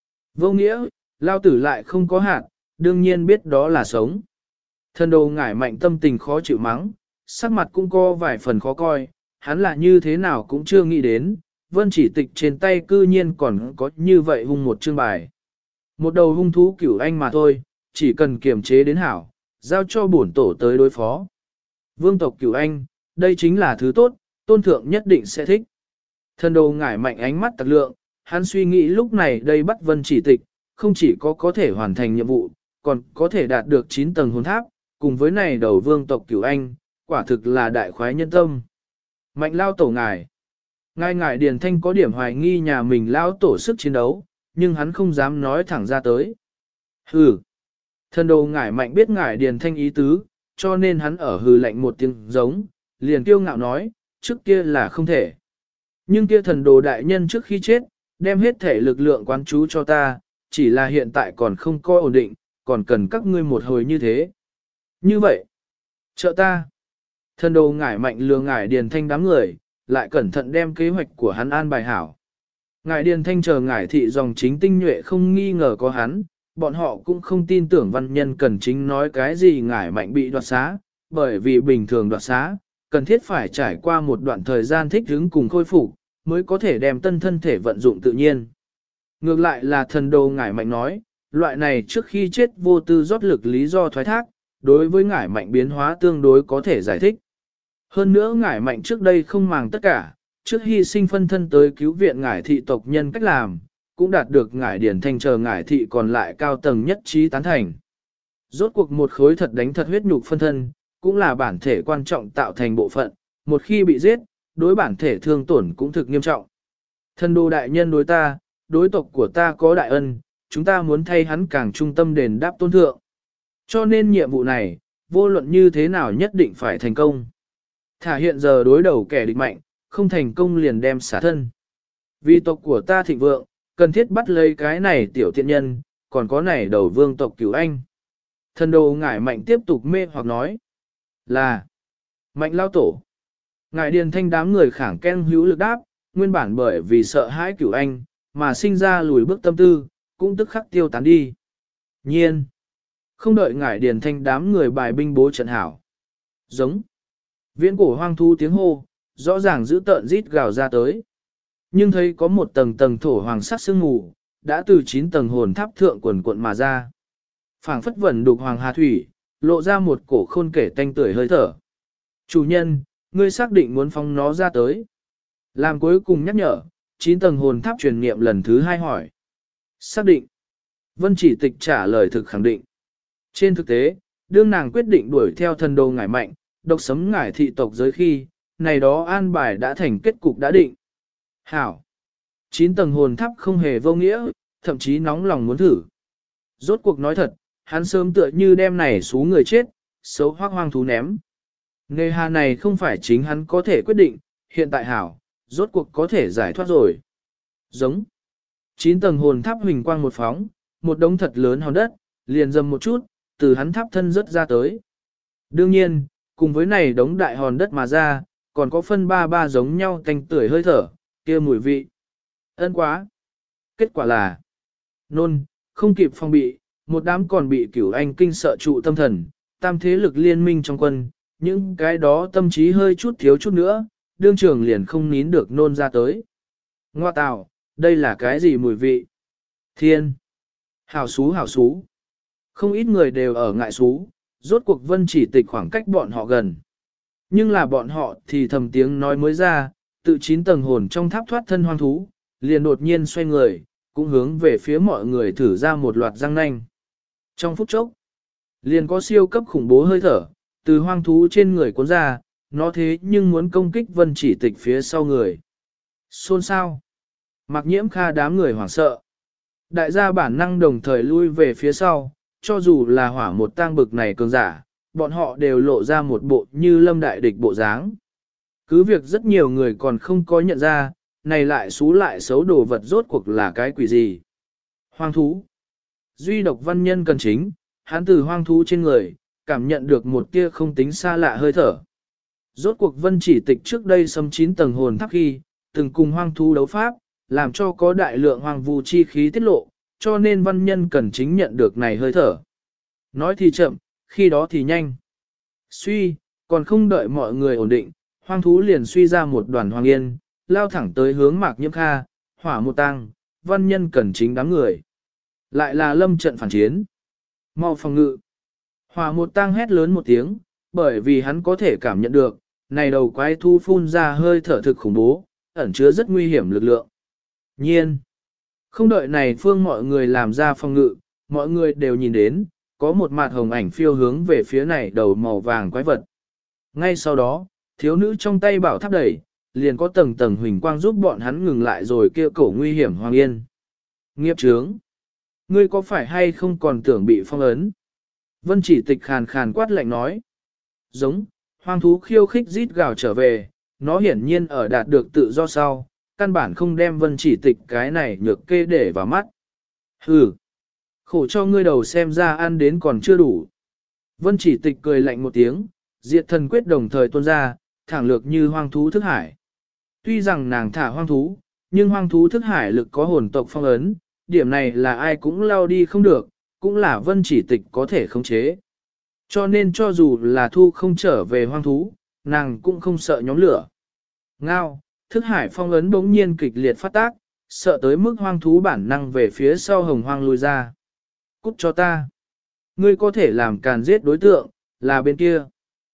Vô nghĩa, lao tử lại không có hạt, đương nhiên biết đó là sống. Thân đồ ngải mạnh tâm tình khó chịu mắng, sắc mặt cũng có vài phần khó coi, hắn là như thế nào cũng chưa nghĩ đến, Vân Chỉ Tịch trên tay cư nhiên còn có như vậy hung một chương bài. Một đầu hung thú Cửu Anh mà thôi, chỉ cần kiềm chế đến hảo, giao cho bổn tổ tới đối phó. Vương tộc Cửu Anh, đây chính là thứ tốt, tôn thượng nhất định sẽ thích. Thân đồ ngải mạnh ánh mắt tặc lượng, hắn suy nghĩ lúc này đây bắt Vân Chỉ Tịch, không chỉ có thể hoàn thành nhiệm vụ, còn có thể đạt được 9 tầng hồn tháp, cùng với này đầu vương tộc Cửu Anh, quả thực là đại khoái nhân tâm. Mạnh lao tổ ngài. Ngài Điền Thanh có điểm hoài nghi nhà mình lao tổ sức chiến đấu, nhưng hắn không dám nói thẳng ra tới. Hừ. Thân đồ ngải mạnh biết ngải Điền Thanh ý tứ, cho nên hắn ở hừ lạnh một tiếng giống, liền kiêu ngạo nói, trước kia là không thể. Nhưng kia thần đồ đại nhân trước khi chết, đem hết thể lực lượng quán chú cho ta, chỉ là hiện tại còn không coi ổn định, còn cần các ngươi một hồi như thế. Như vậy, trợ ta. Thần đồ ngải mạnh lừa ngải Điền Thanh đám người, lại cẩn thận đem kế hoạch của hắn an bài hảo. Ngải Điền Thanh chờ ngải thị dòng chính tinh nhuệ không nghi ngờ có hắn, bọn họ cũng không tin tưởng văn nhân cần chính nói cái gì ngải mạnh bị đoạt xá, bởi vì bình thường đoạt xá, cần thiết phải trải qua một đoạn thời gian thích ứng cùng khôi phục, mới có thể đem tân thân thể vận dụng tự nhiên. Ngược lại là thần đồ ngải mạnh nói, loại này trước khi chết vô tư rót lực lý do thoái thác, đối với ngải mạnh biến hóa tương đối có thể giải thích. Hơn nữa ngải mạnh trước đây không màng tất cả, trước hy sinh phân thân tới cứu viện ngải thị tộc nhân cách làm, cũng đạt được ngải Điền Thanh chờ ngải thị còn lại cao tầng nhất trí tán thành. Rốt cuộc một khối thật đánh thật huyết nhục phân thân, cũng là bản thể quan trọng tạo thành bộ phận, một khi bị giết, đối bản thể thương tổn cũng thực nghiêm trọng. Thân đồ đại nhân đối ta, đối tộc của ta có đại ân, chúng ta muốn thay hắn càng trung tâm đền đáp tôn thượng. Cho nên nhiệm vụ này, vô luận như thế nào nhất định phải thành công. Thả hiện giờ đối đầu kẻ địch mạnh, không thành công liền đem xả thân. Vì tộc của ta thịnh vượng, cần thiết bắt lấy cái này tiểu thiện nhân, còn có này đầu vương tộc Cửu Anh. Thần đồ ngải mạnh tiếp tục mê hoặc nói là mạnh lao tổ. Ngải Điền Thanh đám người khẳng khen hữu lực đáp, nguyên bản bởi vì sợ hãi Cửu Anh, mà sinh ra lùi bước tâm tư, cũng tức khắc tiêu tán đi. Nhiên, không đợi ngải điền thanh đám người bài binh bố trận hảo. Giống, viễn cổ hoang thú tiếng hô, rõ ràng giữ tợn rít gào ra tới. Nhưng thấy có một tầng tầng thổ hoàng sắc sương mù, đã từ 9 tầng hồn tháp thượng quần cuộn mà ra. Phảng phất vẩn đục hoàng hà thủy, lộ ra một cổ khôn kể tanh tưởi hơi thở. Chủ nhân, ngươi xác định muốn phóng nó ra tới. Làm cuối cùng nhắc nhở, 9 tầng hồn tháp truyền niệm lần thứ 2 hỏi. Xác định. Vân Chỉ Tịch trả lời thực khẳng định. Trên thực tế, đương nàng quyết định đuổi theo thần đồ ngải mạnh, độc sấm ngải thị tộc giới khi, này đó an bài đã thành kết cục đã định. Hảo. 9 tầng hồn tháp không hề vô nghĩa, thậm chí nóng lòng muốn thử. Rốt cuộc nói thật, hắn sớm tựa như đem này xú người chết, xấu hoác hoang thú ném. Nghề hà này không phải chính hắn có thể quyết định, hiện tại hảo, rốt cuộc có thể giải thoát rồi. Giống. 9 tầng hồn tháp huỳnh quang một phóng, một đống thật lớn hòn đất, liền dầm một chút, từ hắn tháp thân rớt ra tới. Đương nhiên, cùng với này đống đại hòn đất mà ra, còn có phân ba giống nhau tanh tưởi hơi thở, kia mùi vị. Ân quá. Kết quả là, nôn, không kịp phòng bị, một đám còn bị Cửu Anh kinh sợ trụ tâm thần, tam thế lực liên minh trong quân, những cái đó tâm trí hơi chút thiếu chút nữa, đương trường liền không nín được nôn ra tới. Ngoa tào, đây là cái gì mùi vị? Thiên! Hảo xú hảo xú! Không ít người đều ở ngại xú, rốt cuộc Vân Chỉ Tịch khoảng cách bọn họ gần. Nhưng là bọn họ thì thầm tiếng nói mới ra, tự 9 tầng hồn trong tháp thoát thân hoang thú, liền đột nhiên xoay người, cũng hướng về phía mọi người thử ra một loạt răng nanh. Trong phút chốc, liền có siêu cấp khủng bố hơi thở, từ hoang thú trên người cuốn ra, nó thế nhưng muốn công kích Vân Chỉ Tịch phía sau người. Xôn xao. Mặc Nhiễm Kha đám người hoảng sợ. Đại gia bản năng đồng thời lui về phía sau, cho dù là hỏa một tang bực này cường giả, bọn họ đều lộ ra một bộ như lâm đại địch bộ dáng. Cứ việc rất nhiều người còn không có nhận ra, này lại xú lại xấu đồ vật rốt cuộc là cái quỷ gì. Hoang thú. Duy độc văn nhân cần chính, hắn từ hoang thú trên người, cảm nhận được một tia không tính xa lạ hơi thở. Rốt cuộc Vân Chỉ Tịch trước đây xâm 9 tầng hồn tháp khi, từng cùng hoang thú đấu pháp, làm cho có đại lượng hoang vu chi khí tiết lộ, cho nên văn nhân cần chính nhận được này hơi thở. Nói thì chậm, khi đó thì nhanh. Suy, còn không đợi mọi người ổn định, hoang thú liền suy ra một đoàn hoang yên, lao thẳng tới hướng Mạc Nhiễm Kha, hỏa một tang, văn nhân cần chính đám người. Lại là lâm trận phản chiến. Mau phòng ngự. Hỏa một tang hét lớn một tiếng, bởi vì hắn có thể cảm nhận được, này đầu quái thu phun ra hơi thở thực khủng bố, ẩn chứa rất nguy hiểm lực lượng. Nhiên. Không đợi này phương mọi người làm ra phòng ngự, mọi người đều nhìn đến, có một mặt hồng ảnh phiêu hướng về phía này đầu màu vàng quái vật. Ngay sau đó, thiếu nữ trong tay bảo tháp đẩy, liền có tầng tầng huỳnh quang giúp bọn hắn ngừng lại rồi kia cổ nguy hiểm hoàng yên. Nghiệp chướng. Ngươi có phải hay không còn tưởng bị phong ấn? Vân Chỉ Tịch khàn khàn quát lạnh nói. Giống, hoang thú khiêu khích rít gào trở về, nó hiển nhiên ở đạt được tự do sau, căn bản không đem Vân Chỉ Tịch cái này nhược kê để vào mắt. Hừ, khổ cho ngươi đầu xem ra ăn đến còn chưa đủ. Vân Chỉ Tịch cười lạnh một tiếng, diệt thần quyết đồng thời tuôn ra, thẳng lược như hoang thú thức hải. Tuy rằng nàng thả hoang thú, nhưng hoang thú thức hải lực có hồn tộc phong ấn, điểm này là ai cũng lao đi không được, cũng là Vân Chỉ Tịch có thể khống chế. Cho nên cho dù là thu không trở về hoang thú, nàng cũng không sợ nhóm lửa. Ngao, thức hải phong ấn bỗng nhiên kịch liệt phát tác, sợ tới mức hoang thú bản năng về phía sau hồng hoang lùi ra. Cút cho ta. Ngươi có thể làm càn giết đối tượng, là bên kia.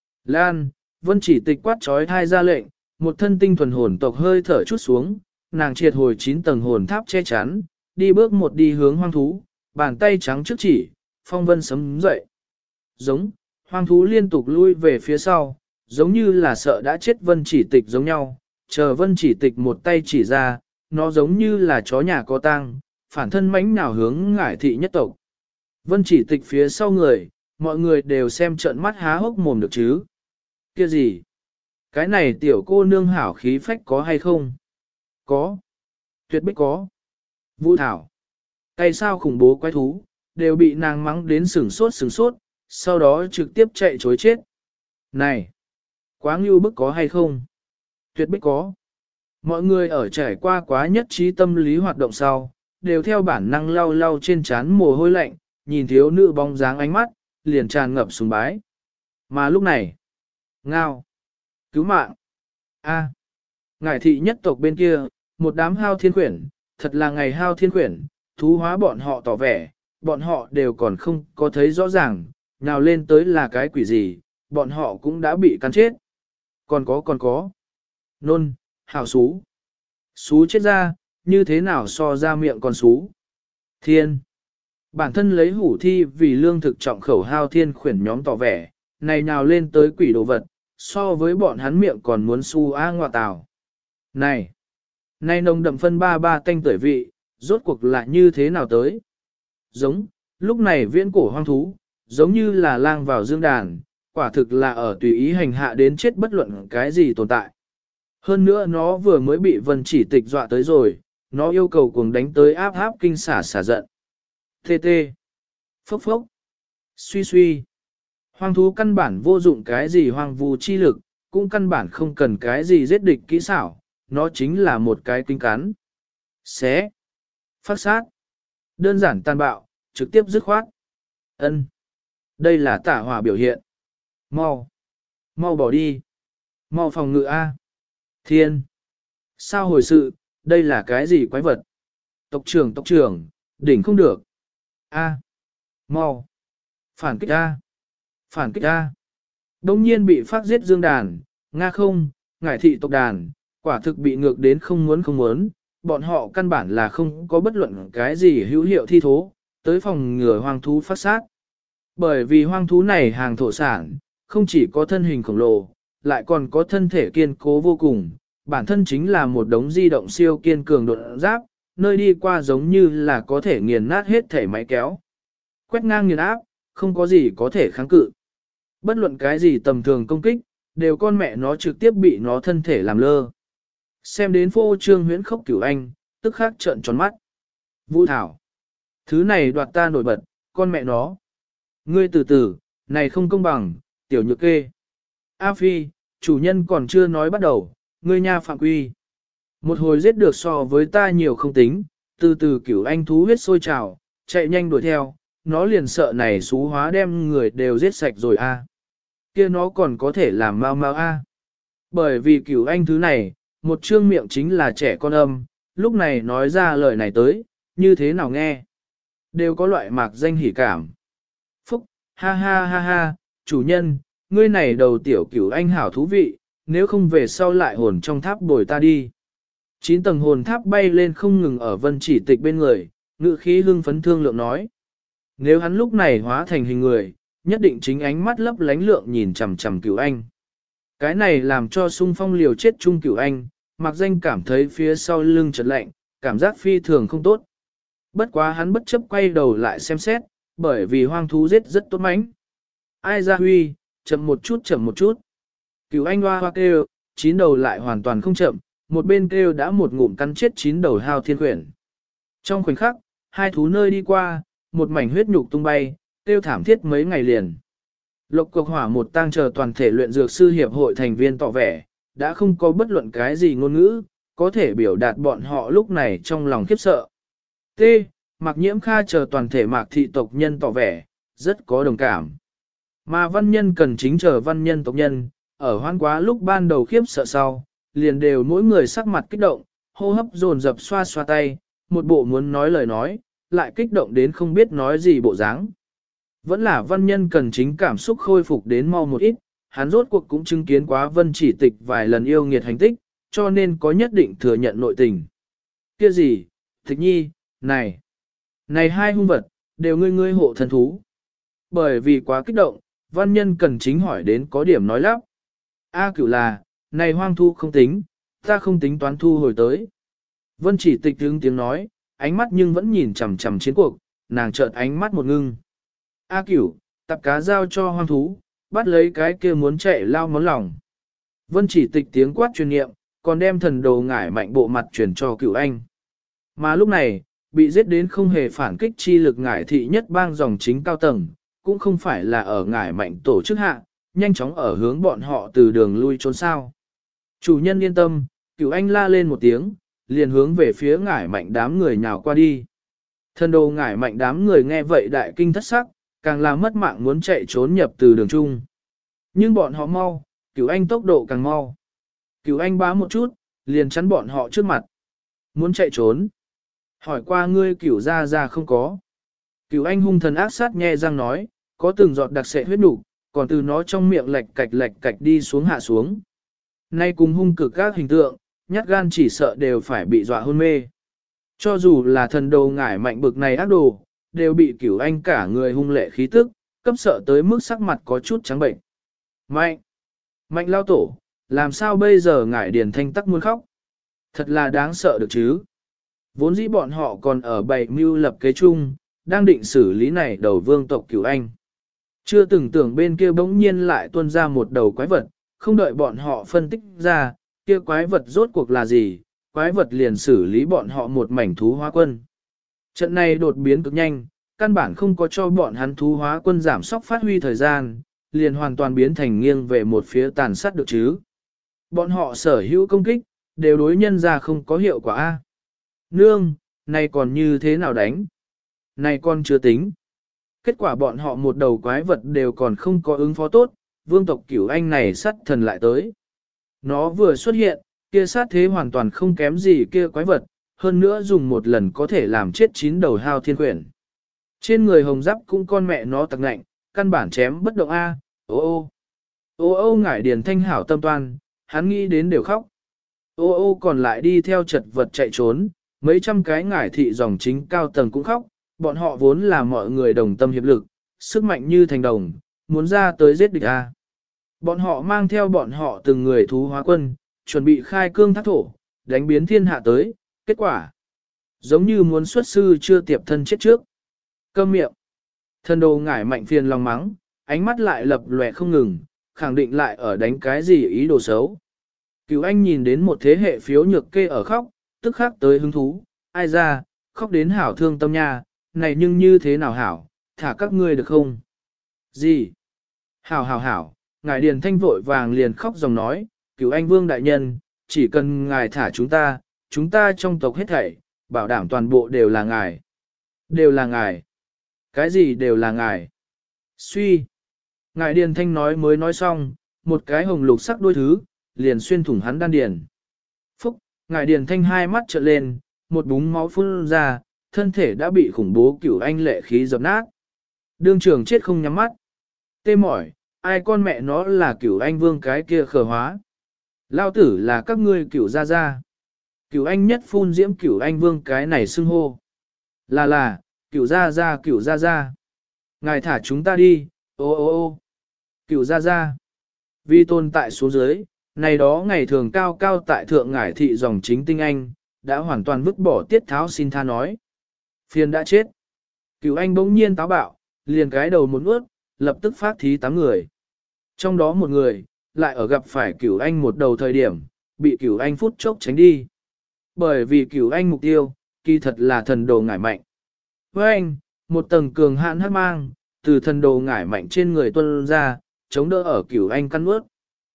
Lan, Vân Chỉ Tịch quát trói thai ra lệnh, một thân tinh thuần hồn tộc hơi thở chút xuống, nàng triệt hồi 9 tầng hồn tháp che chắn, đi bước một đi hướng hoang thú, bàn tay trắng trước chỉ, phong vân sấm dậy. Giống, hoang thú liên tục lui về phía sau, giống như là sợ đã chết Vân Chỉ Tịch giống nhau, chờ Vân Chỉ Tịch một tay chỉ ra, nó giống như là chó nhà có tang, phản thân mãnh nào hướng ngải thị nhất tộc. Vân Chỉ Tịch phía sau người, mọi người đều xem trợn mắt há hốc mồm được chứ. Kia gì? Cái này tiểu cô nương hảo khí phách có hay không? Có. Tuyệt bích có. Vũ thảo. Cây sao khủng bố quái thú, đều bị nàng mắng đến sửng sốt, sau đó trực tiếp chạy chối chết. Này! Quá ngưu bức có hay không? Tuyệt bích có. Mọi người ở trải qua quá nhất trí tâm lý hoạt động sau, đều theo bản năng lau lau trên trán mồ hôi lạnh, nhìn thiếu nữ bóng dáng ánh mắt, liền tràn ngập sùng bái. Mà lúc này, ngao, cứu mạng, a, ngải thị nhất tộc bên kia, một đám hao thiên quyển, thật là ngày hao thiên quyển, thú hóa bọn họ tỏ vẻ, bọn họ đều còn không có thấy rõ ràng, nào lên tới là cái quỷ gì, bọn họ cũng đã bị cắn chết. Còn có, nôn, hảo xú, xú chết ra, như thế nào so ra miệng còn xú. Thiên, bản thân lấy hủ thi vì lương thực trọng khẩu hao thiên khuyển nhóm tỏ vẻ, này nào lên tới quỷ đồ vật, so với bọn hắn miệng còn muốn su á ngoa tào. Này nồng đậm phân ba ba tanh tưởi vị, rốt cuộc lại như thế nào tới? Giống, lúc này viễn cổ hoang thú, giống như là lang vào dương đàn, quả thực là ở tùy ý hành hạ đến chết bất luận cái gì tồn tại. Hơn nữa nó vừa mới bị Vân Chỉ Tịch dọa tới rồi, nó yêu cầu cuồng đánh tới áp áp kinh xả giận. Tê tê, phốc phốc, suy suy. Hoang thú căn bản vô dụng cái gì hoang vu chi lực, cũng căn bản không cần cái gì giết địch kỹ xảo, nó chính là một cái kinh cắn. Xé, phát sát, đơn giản tàn bạo, trực tiếp dứt khoát. Ân, đây là tả hỏa biểu hiện. Mau bỏ đi. Mau phòng ngự A. Thiên. Sao hồi sự, đây là cái gì quái vật? Tộc trưởng, đỉnh không được. A. Mau. Phản kích A. Đông nhiên bị phát giết dương đàn, Nga không, ngải thị tộc đàn, quả thực bị ngược đến không muốn, bọn họ căn bản là không có bất luận cái gì hữu hiệu thi thố, tới phòng ngừa hoang thú phát sát. Bởi vì hoang thú này hàng thổ sản, không chỉ có thân hình khổng lồ, lại còn có thân thể kiên cố vô cùng, bản thân chính là một đống di động siêu kiên cường đột giáp, nơi đi qua giống như là có thể nghiền nát hết thể máy kéo. Quét ngang nghiền áp, không có gì có thể kháng cự. Bất luận cái gì tầm thường công kích, đều con mẹ nó trực tiếp bị nó thân thể làm lơ. Xem đến phô trương huyễn khốc cửu anh, tức khắc trợn tròn mắt. Vũ Thảo. Thứ này đoạt ta nổi bật, con mẹ nó. Ngươi từ từ, này không công bằng, tiểu nhược kê. A Phi, chủ nhân còn chưa nói bắt đầu, ngươi nha phạm quy. Một hồi giết được so với ta nhiều không tính, từ từ cửu anh thú huyết sôi trào, chạy nhanh đuổi theo, nó liền sợ này xú hóa đem người đều giết sạch rồi a. Kia nó còn có thể làm mau a. Bởi vì cửu anh thứ này, một trương miệng chính là trẻ con âm, lúc này nói ra lời này tới, như thế nào nghe. Đều có loại mạc danh hỉ cảm. Phúc, ha ha ha ha, chủ nhân, ngươi này đầu tiểu cửu anh hảo thú vị, nếu không về sau lại hồn trong tháp bồi ta đi. 9 tầng hồn tháp bay lên không ngừng ở Vân Chỉ Tịch bên người, ngự khí hưng phấn thương lượng nói. Nếu hắn lúc này hóa thành hình người, nhất định chính ánh mắt lấp lánh lượng nhìn chằm chằm cửu anh. Cái này làm cho sung phong liều chết chung cửu anh, mặc danh cảm thấy phía sau lưng chợt lạnh, cảm giác phi thường không tốt. Bất quá hắn bất chấp quay đầu lại xem xét, bởi vì hoang thú giết rất tốt mánh. Ai ra huy, chậm một chút. Cửu anh hoa hoa kêu, 9 đầu lại hoàn toàn không chậm, một bên kêu đã một ngụm cắn chết 9 đầu hao thiên quyển. Trong khoảnh khắc, hai thú nơi đi qua, một mảnh huyết nhục tung bay, kêu thảm thiết mấy ngày liền. Lộc Cộc Hỏa một tang chờ toàn thể luyện dược sư hiệp hội thành viên tỏ vẻ, đã không có bất luận cái gì ngôn ngữ, có thể biểu đạt bọn họ lúc này trong lòng khiếp sợ. T. Mạc Nhiễm Kha chờ toàn thể mạc thị tộc nhân tỏ vẻ, rất có đồng cảm. Mà văn nhân cần chính chờ văn nhân tộc nhân, ở hoan quá lúc ban đầu khiếp sợ sau, liền đều mỗi người sắc mặt kích động, hô hấp dồn dập xoa xoa tay, một bộ muốn nói lời nói, lại kích động đến không biết nói gì bộ dáng. Vẫn là văn nhân cần chính cảm xúc khôi phục đến mau một ít, hắn rốt cuộc cũng chứng kiến quá Vân Chỉ Tịch vài lần yêu nghiệt hành tích, cho nên có nhất định thừa nhận nội tình. Kia gì, Tịch Nhi, này hai hung vật, đều ngươi hộ thần thú. Bởi vì quá kích động, văn nhân cần chính hỏi đến có điểm nói lắp. A Cửu là, này hoang thu không tính, ta không tính toán thu hồi tới. Vân Chỉ Tịch hướng tiếng nói, ánh mắt nhưng vẫn nhìn chằm chằm chiến cuộc, nàng chợt ánh mắt một ngưng. A Cửu, tập cá giao cho hoang thú, bắt lấy cái kia muốn chạy lao món lòng. Vân Chỉ Tịch tiếng quát truyền niệm, còn đem thần đồ ngải mạnh bộ mặt truyền cho Cửu anh. Mà lúc này, bị giết đến không hề phản kích chi lực ngải thị nhất bang dòng chính cao tầng, cũng không phải là ở ngải mạnh tổ chức hạ, nhanh chóng ở hướng bọn họ từ đường lui trốn sao. Chủ nhân yên tâm, Cửu anh la lên một tiếng, liền hướng về phía ngải mạnh đám người nhào qua đi. Thần đồ ngải mạnh đám người nghe vậy đại kinh thất sắc, càng là mất mạng muốn chạy trốn nhập từ đường trung. Nhưng bọn họ mau, Cửu anh tốc độ càng mau. Cửu anh bá một chút, liền chắn bọn họ trước mặt. Muốn chạy trốn. Hỏi qua ngươi Cửu ra không có. Cửu anh hung thần ác sát nhe răng nói, có từng giọt đặc sệ huyết đủ, còn từ nó trong miệng lệch cạch đi xuống hạ xuống. Nay cùng hung cực các hình tượng, nhát gan chỉ sợ đều phải bị dọa hôn mê. Cho dù là thần đồ ngải mạnh bực này ác đồ, đều bị Cửu anh cả người hung lệ khí tức, cấp sợ tới mức sắc mặt có chút trắng bệnh. Mạnh! Mạnh lao tổ, làm sao bây giờ ngải điền thanh tắc muốn khóc? Thật là đáng sợ được chứ. Vốn dĩ bọn họ còn ở bày mưu lập kế chung, đang định xử lý này đầu vương tộc Cửu anh. Chưa từng tưởng bên kia bỗng nhiên lại tuôn ra một đầu quái vật, không đợi bọn họ phân tích ra, kia quái vật rốt cuộc là gì, quái vật liền xử lý bọn họ một mảnh thú hóa quân. Trận này đột biến cực nhanh, căn bản không có cho bọn hắn thú hóa quân giảm sóc phát huy thời gian, liền hoàn toàn biến thành nghiêng về một phía tàn sát được chứ. Bọn họ sở hữu công kích, đều đối nhân ra không có hiệu quả. A. Nương, này còn như thế nào đánh? Này còn chưa tính. Kết quả bọn họ một đầu quái vật đều còn không có ứng phó tốt, vương tộc Cửu anh này sát thần lại tới. Nó vừa xuất hiện, kia sát thế hoàn toàn không kém gì kia quái vật, hơn nữa dùng một lần có thể làm chết 9 đầu hao thiên quyển. Trên người hồng giáp cũng con mẹ nó tặc ngạnh, căn bản chém bất động A, ô ngải điền thanh hảo tâm toan, hắn nghĩ đến đều khóc. Ô còn lại đi theo chật vật chạy trốn, mấy trăm cái ngải thị dòng chính cao tầng cũng khóc, bọn họ vốn là mọi người đồng tâm hiệp lực, sức mạnh như thành đồng, muốn ra tới giết địch A. Bọn họ mang theo bọn họ từng người thú hóa quân, chuẩn bị khai cương thác thổ, đánh biến thiên hạ tới, kết quả. Giống như muốn xuất sư chưa tiệp thân chết trước. Câm miệng. Thần đồ ngải mạnh phiền lòng mắng, ánh mắt lại lập lòe không ngừng, khẳng định lại ở đánh cái gì ý đồ xấu. Cửu anh nhìn đến một thế hệ phiếu nhược kê ở khóc, tức khắc tới hứng thú, ai ra, khóc đến hảo thương tâm nha, này nhưng như thế nào hảo, thả các ngươi được không? Gì? Hảo, ngài điền thanh vội vàng liền khóc dòng nói, Cửu anh vương đại nhân, chỉ cần ngài thả chúng ta trong tộc hết thảy, bảo đảm toàn bộ đều là ngài. Đều là ngài. Cái gì đều là ngài? Suy. Ngài điền thanh mới nói xong, một cái hồng lục sắc đôi thứ, liền xuyên thủng hắn đan điền. Phúc, ngài điền thanh hai mắt trợn lên, một búng máu phun ra, thân thể đã bị khủng bố Cửu anh lệ khí dập nát. Đương trường chết không nhắm mắt. Tê mỏi, ai con mẹ nó là Cửu anh vương cái kia khờ hóa. Lao tử là các ngươi Cửu gia. Cửu anh nhất phun diễm Cửu anh vương cái này xưng hô. Là, Cửu gia. Ngài thả chúng ta đi, ô. Cửu gia. Vì tồn tại xuống dưới, này đó ngày thường cao tại thượng ngải thị dòng chính tinh anh, đã hoàn toàn vứt bỏ tiết tháo xin tha nói. Phiền đã chết. Cửu anh bỗng nhiên táo bạo, liền cái đầu một ướt, lập tức phát thí 8 người. Trong đó một người, lại ở gặp phải Cửu anh một đầu thời điểm, bị Cửu anh phút chốc tránh đi. Bởi vì Cửu anh mục tiêu, kỳ thật là thần đồ ngải mạnh. Với anh, một tầng cường hạn hắc mang, từ thần đồ ngải mạnh trên người tuân ra, chống đỡ ở Cửu anh căn ướt.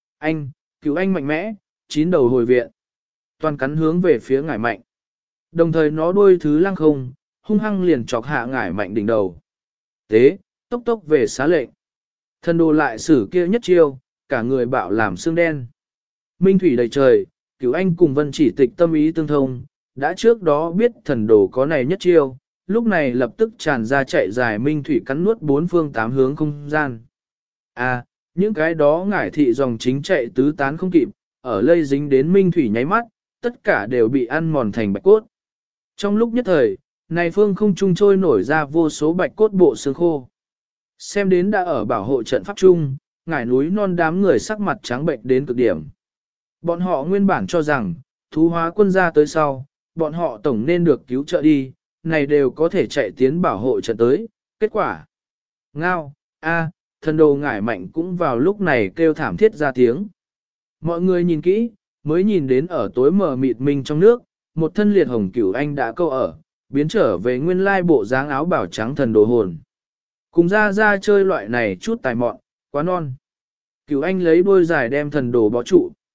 Cửu anh mạnh mẽ, 9 đầu hồi viện. Toàn cắn hướng về phía ngải mạnh. Đồng thời nó đuôi thứ lăng không, hung hăng liền chọc hạ ngải mạnh đỉnh đầu. Tế, tốc về xá lệnh. Thần đồ lại sử kia nhất chiêu, cả người bạo làm xương đen. Minh thủy đầy trời, Cửu anh cùng Vân Chỉ Tịch tâm ý tương thông, đã trước đó biết thần đồ có này nhất chiêu, lúc này lập tức tràn ra chạy dài minh thủy cắn nuốt 4 phương 8 hướng không gian. Những cái đó ngải thị dòng chính chạy tứ tán không kịp, ở lây dính đến minh thủy nháy mắt, tất cả đều bị ăn mòn thành bạch cốt. Trong lúc nhất thời, này phương không trung trôi nổi ra vô số bạch cốt bộ xương khô. Xem đến đã ở bảo hộ trận pháp trung, ngải núi non đám người sắc mặt trắng bệnh đến cực điểm. Bọn họ nguyên bản cho rằng, thú hóa quân ra tới sau, bọn họ tổng nên được cứu trợ đi, này đều có thể chạy tiến bảo hộ trận tới. Kết quả, thần đồ ngải mạnh cũng vào lúc này kêu thảm thiết ra tiếng. Mọi người nhìn kỹ, mới nhìn đến ở tối mờ mịt mình trong nước, một thân liệt hồng Cửu anh đã câu ở, biến trở về nguyên lai bộ dáng áo bảo trắng thần đồ hồn. Cùng ra chơi loại này chút tài mọn, quá non. Cửu anh lấy đôi dài đem thần đồ bó trụ.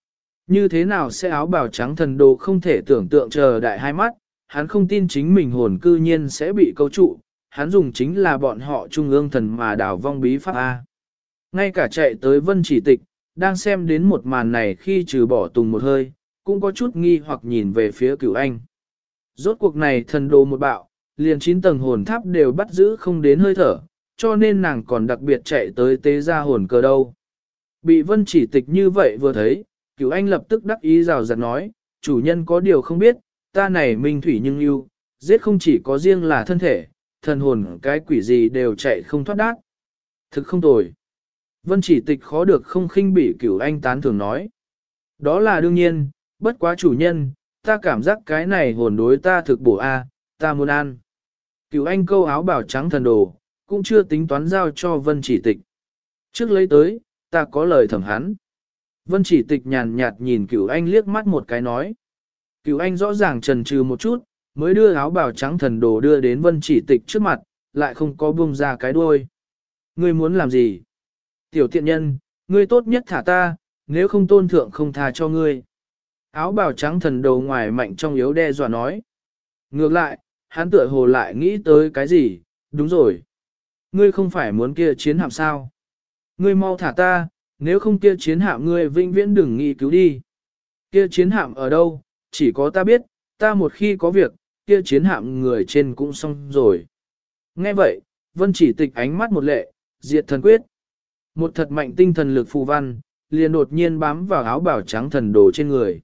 Như thế nào sẽ áo bào trắng thần đồ không thể tưởng tượng chờ đại hai mắt, hắn không tin chính mình hồn cư nhiên sẽ bị câu trụ, hắn dùng chính là bọn họ trung ương thần mà đảo vong bí pháp A. Ngay cả chạy tới vân chỉ tịch, đang xem đến một màn này khi trừ bỏ tùng một hơi, cũng có chút nghi hoặc nhìn về phía cửu anh. Rốt cuộc này thần đồ một bạo, liền 9 tầng hồn tháp đều bắt giữ không đến hơi thở, cho nên nàng còn đặc biệt chạy tới tế ra hồn cờ đâu. Bị vân chỉ tịch như vậy vừa thấy, cửu anh lập tức đắc ý rào rạt nói, chủ nhân có điều không biết, ta này minh thủy nhưng yêu, giết không chỉ có riêng là thân thể, thần hồn cái quỷ gì đều chạy không thoát đát. Thực không tồi. Vân chỉ tịch khó được không khinh bỉ cửu anh tán thường nói. Đó là đương nhiên, bất quá chủ nhân, ta cảm giác cái này hồn đối ta thực bổ a, ta muốn ăn. Cửu anh câu áo bảo trắng thần đồ, cũng chưa tính toán giao cho vân chỉ tịch. Trước lấy tới, ta có lời thẩm hắn. Vân chỉ tịch nhàn nhạt nhìn cửu anh liếc mắt một cái nói. Cửu anh rõ ràng chần chừ một chút, mới đưa áo bào trắng thần đồ đưa đến vân chỉ tịch trước mặt, lại không có buông ra cái đuôi. Ngươi muốn làm gì? Tiểu tiện nhân, ngươi tốt nhất thả ta, nếu không tôn thượng không tha cho ngươi. Áo bào trắng thần đồ ngoài mạnh trong yếu đe dọa nói. Ngược lại, hắn tựa hồ lại nghĩ tới cái gì, đúng rồi. Ngươi không phải muốn kia chiến hạm sao? Ngươi mau thả ta, nếu không kia chiến hạm ngươi vĩnh viễn đừng nghĩ cứu đi. Kia chiến hạm ở đâu, chỉ có ta biết, ta một khi có việc, kia chiến hạm người trên cũng xong rồi. Nghe vậy, vân chỉ tịch ánh mắt một lệ, diệt thần quyết. Một thật mạnh tinh thần lực phù văn, liền đột nhiên bám vào áo bào trắng thần đồ trên người.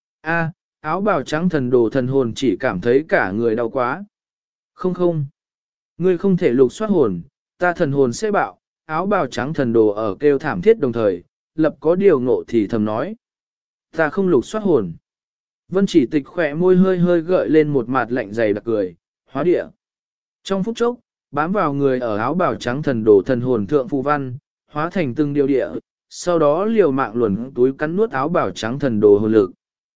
A, áo bào trắng thần đồ thần hồn chỉ cảm thấy cả người đau quá. Không không, ngươi không thể lục soát hồn, ta thần hồn sẽ bạo, áo bào trắng thần đồ ở kêu thảm thiết đồng thời, lập có điều ngộ thì thầm nói. Ta không lục soát hồn. Vân chỉ tịch khỏe môi hơi hơi gợi lên một mặt lạnh dày đặc cười, hóa địa. Trong phút chốc, bám vào người ở áo bào trắng thần đồ thần hồn thượng phù văn, hóa thành từng điều địa, sau đó liều mạng luồn túi cắn nuốt áo bào trắng thần đồ hồn lực.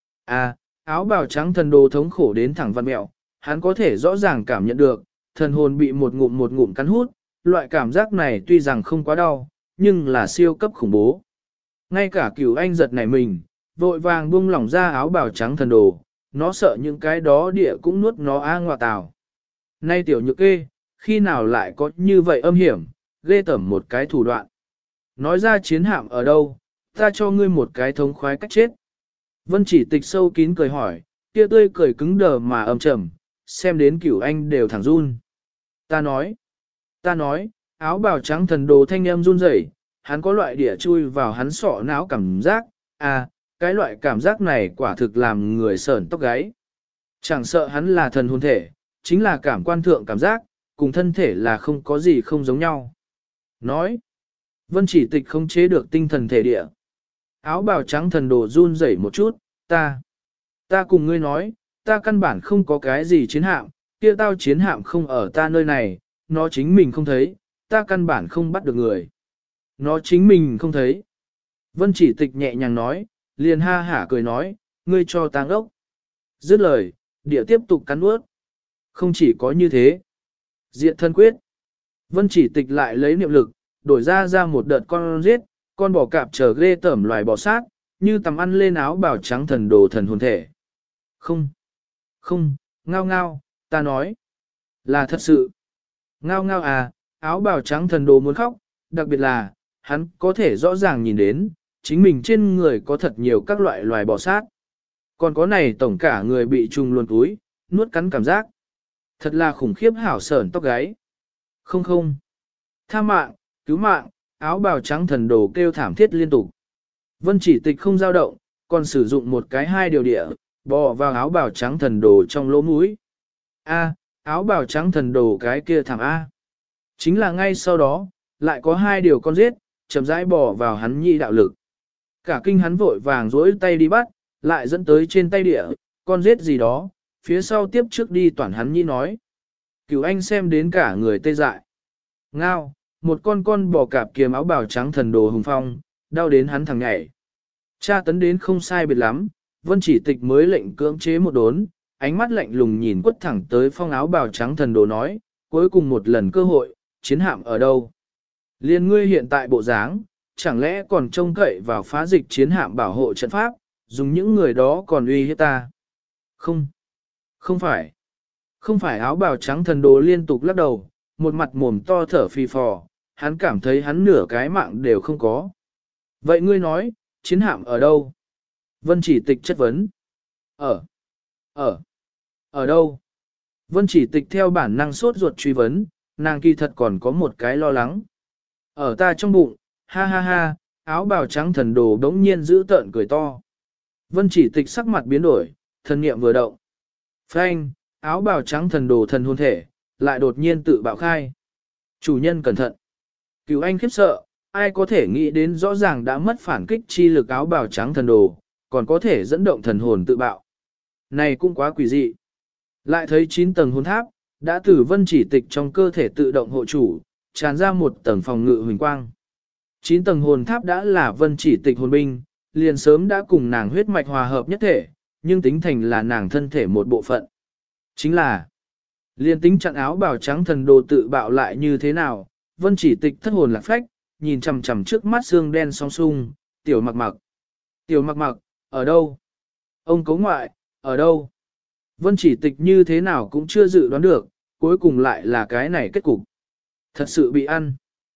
Áo bào trắng thần đồ thống khổ đến thẳng văn mẹo, hắn có thể rõ ràng cảm nhận được, thần hồn bị một ngụm cắn hút, loại cảm giác này tuy rằng không quá đau, nhưng là siêu cấp khủng bố. Ngay cả cửu anh giật nảy mình, vội vàng buông lỏng ra áo bào trắng thần đồ, nó sợ những cái đó địa cũng nuốt nó ngoạ tào. Nay tiểu nhược kê, khi nào lại có như vậy âm hiểm, ghê tởm một cái thủ đoạn. Nói ra chiến hạm ở đâu, ta cho ngươi một cái thống khoái cách chết. Vân chỉ tịch sâu kín cười hỏi, kia tươi cười cứng đờ mà âm trầm, xem đến cửu anh đều thẳng run. Ta nói, áo bào trắng thần đồ thanh em run rẩy, hắn có loại địa chui vào hắn sọ não cảm giác, cái loại cảm giác này quả thực làm người sởn tóc gáy. Chẳng sợ hắn là thần hồn thể, chính là cảm quan thượng cảm giác, cùng thân thể là không có gì không giống nhau. Nói, vân chỉ tịch không chế được tinh thần thể địa. Áo bào trắng thần đồ run rẩy một chút, ta cùng ngươi nói, ta căn bản không có cái gì chiến hạm, kia tao chiến hạm không ở ta nơi này, nó chính mình không thấy, ta căn bản không bắt được người. Nó chính mình không thấy. Vân chỉ tịch nhẹ nhàng nói, liền ha hả cười nói, ngươi cho ta ngốc. Dứt lời, địa tiếp tục cắn nuốt. Không chỉ có như thế. Diện thân quyết. Vân chỉ tịch lại lấy niệm lực, đổi ra một đợt con giết, con bò cạp trở ghê tởm loài bò sát, như tầm ăn lên áo bào trắng thần đồ thần hồn thể. Không, ngao, ta nói. Là thật sự. Ngao áo bào trắng thần đồ muốn khóc, đặc biệt là, hắn có thể rõ ràng nhìn đến, chính mình trên người có thật nhiều các loại loài bò sát. Còn có này tổng cả người bị trùng luồn túi, nuốt cắn cảm giác. Thật là khủng khiếp hảo sởn tóc gáy. Không. Tha mạng, cứu mạng, áo bào trắng thần đồ kêu thảm thiết liên tục. Vân chỉ tịch không dao động, còn sử dụng một cái hai điều địa, bò vào áo bào trắng thần đồ trong lỗ mũi. Áo bào trắng thần đồ cái kia thảm A. Chính là ngay sau đó, lại có hai điều con giết, chậm rãi bò vào hắn nhị đạo lực. Cả kinh hắn vội vàng duỗi tay đi bắt, lại dẫn tới trên tay địa, con giết gì đó, phía sau tiếp trước đi toàn hắn nhị nói. Cửu anh xem đến cả người tê dại. Ngao, một con bò cạp kiềm áo bào trắng thần đồ hùng phong, đau đến hắn thằng nhảy. Cha tấn đến không sai biệt lắm, vân chỉ tịch mới lệnh cưỡng chế một đốn, ánh mắt lạnh lùng nhìn quất thẳng tới phong áo bào trắng thần đồ nói, cuối cùng một lần cơ hội, chiến hạm ở đâu? Liên ngươi hiện tại bộ dáng, chẳng lẽ còn trông cậy vào phá dịch chiến hạm bảo hộ trận pháp, dùng những người đó còn uy hiếp ta. Không, không phải. Không phải áo bào trắng thần đồ liên tục lắc đầu, một mặt mồm to thở phì phò, hắn cảm thấy hắn nửa cái mạng đều không có. Vậy ngươi nói, chiến hạm ở đâu? Vân Chỉ Tịch chất vấn. Ở đâu? Vân Chỉ Tịch theo bản năng sốt ruột truy vấn, nàng kỳ thật còn có một cái lo lắng. Ở ta trong bụng, ha ha ha, áo bào trắng thần đồ đống nhiên giữ tợn cười to. Vân Chỉ Tịch sắc mặt biến đổi, thần niệm vừa động. Phanh, áo bào trắng thần đồ thần hồn thể, lại đột nhiên tự bạo khai. Chủ nhân cẩn thận. Cửu Anh khiếp sợ, ai có thể nghĩ đến rõ ràng đã mất phản kích chi lực áo bào trắng thần đồ, còn có thể dẫn động thần hồn tự bạo. Này cũng quá quỷ dị. Lại thấy 9 tầng hồn tháp, đã từ Vân Chỉ Tịch trong cơ thể tự động hộ chủ, tràn ra một tầng phòng ngự huỳnh quang. 9 tầng hồn tháp đã là Vân Chỉ Tịch hồn binh, liền sớm đã cùng nàng huyết mạch hòa hợp nhất thể, nhưng tính thành là nàng thân thể một bộ phận. Chính là, liền tính chặn áo bào trắng thần đồ tự bạo lại như thế nào, Vân Chỉ Tịch thất hồn lạc phách, nhìn chằm chằm trước mắt xương đen song sung, tiểu mặc mặc. Tiểu mặc mặc, ở đâu? Ông cấu ngoại, ở đâu? Vân Chỉ Tịch như thế nào cũng chưa dự đoán được, cuối cùng lại là cái này kết cục. Thật sự bị ăn.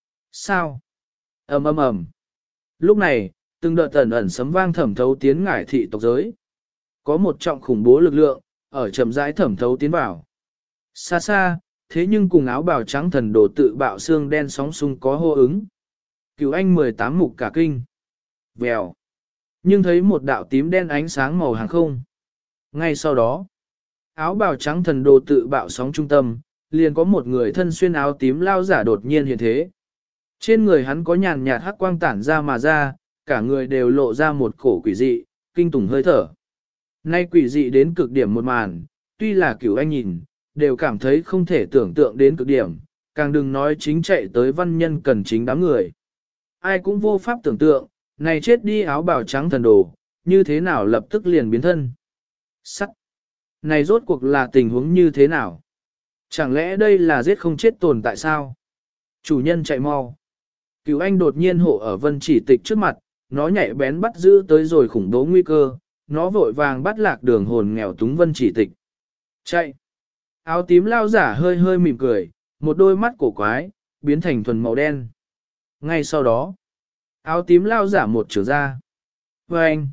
Sao? Ầm ầm ầm. Lúc này, từng đợt ẩn ẩn sấm vang thẩm thấu tiến ngải thị tộc giới. Có một trọng khủng bố lực lượng, ở chậm rãi thẩm thấu tiến vào. Xa xa, thế nhưng cùng áo bào trắng thần đồ tự bạo xương đen sóng sung có hô ứng. Cửu Anh 18 mục cả kinh. Vèo. Nhưng thấy một đạo tím đen ánh sáng màu hàng không. Ngay sau đó, áo bào trắng thần đồ tự bạo sóng trung tâm, liền có một người thân xuyên áo tím lao giả đột nhiên hiện thế. Trên người hắn có nhàn nhạt hắc quang tản ra mà ra, cả người đều lộ ra một cổ quỷ dị, kinh tủng hơi thở. Nay quỷ dị đến cực điểm một màn, tuy là Cửu Anh nhìn, đều cảm thấy không thể tưởng tượng đến cực điểm, càng đừng nói chính chạy tới Văn Nhân Cần Chính đám người. Ai cũng vô pháp tưởng tượng, này chết đi áo bào trắng thần đồ, như thế nào lập tức liền biến thân. Sắc! Này rốt cuộc là tình huống như thế nào? Chẳng lẽ đây là giết không chết tồn tại sao? Chủ nhân chạy mau. Cửu Anh đột nhiên hộ ở Vân Chỉ Tịch trước mặt, nó nhạy bén bắt giữ tới rồi khủng bố nguy cơ, nó vội vàng bắt lạc đường hồn nghèo túng Vân Chỉ Tịch. Chạy! Áo tím lao giả hơi hơi mỉm cười, một đôi mắt cổ quái, biến thành thuần màu đen. Ngay sau đó, áo tím lao giả một trường ra. Và anh!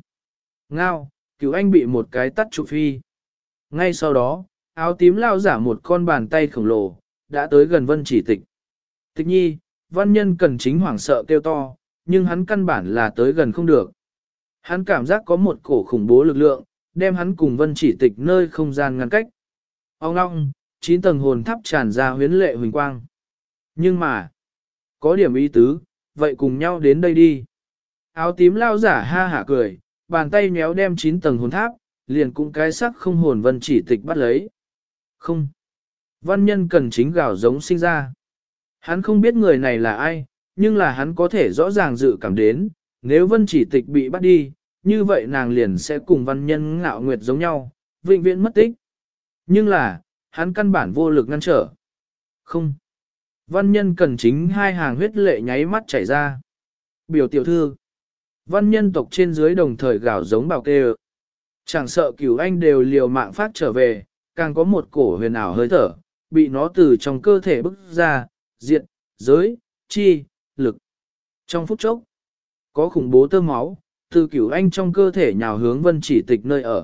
Ngao! Cửu Anh bị một cái tắt trụ phi. Ngay sau đó, áo tím lao giả một con bàn tay khổng lồ, đã tới gần Vân Chỉ Tịch. Tịch nhi, Văn Nhân Cần Chính hoảng sợ kêu to, nhưng hắn căn bản là tới gần không được. Hắn cảm giác có một cổ khủng bố lực lượng, đem hắn cùng Vân Chỉ Tịch nơi không gian ngăn cách. Ông ngong, 9 tầng hồn tháp tràn ra huyến lệ huỳnh quang. Nhưng mà, có điểm ý tứ, vậy cùng nhau đến đây đi. Áo tím lao giả ha hả cười, bàn tay méo đem 9 tầng hồn tháp, liền cũng cái sắc không hồn Vân Chỉ Tịch bắt lấy. Không. Văn Nhân Cần Chính gào giống sinh ra. Hắn không biết người này là ai, nhưng là hắn có thể rõ ràng dự cảm đến, nếu Vân Chỉ Tịch bị bắt đi, như vậy nàng liền sẽ cùng Văn Nhân Ngạo Nguyệt giống nhau, vĩnh viễn mất tích. Nhưng là, hắn căn bản vô lực ngăn trở. Không. Văn Nhân Cần Chính hai hàng huyết lệ nháy mắt chảy ra. Biểu tiểu thư. Văn nhân tộc trên dưới đồng thời gào giống bảo kê. Chẳng sợ Cửu Anh đều liều mạng phát trở về, càng có một cổ huyền ảo hơi thở, bị nó từ trong cơ thể bức ra, diệt, giới, chi, lực. Trong phút chốc, có khủng bố tơ máu, từ Cửu Anh trong cơ thể nhào hướng Vân Chỉ Tịch nơi ở.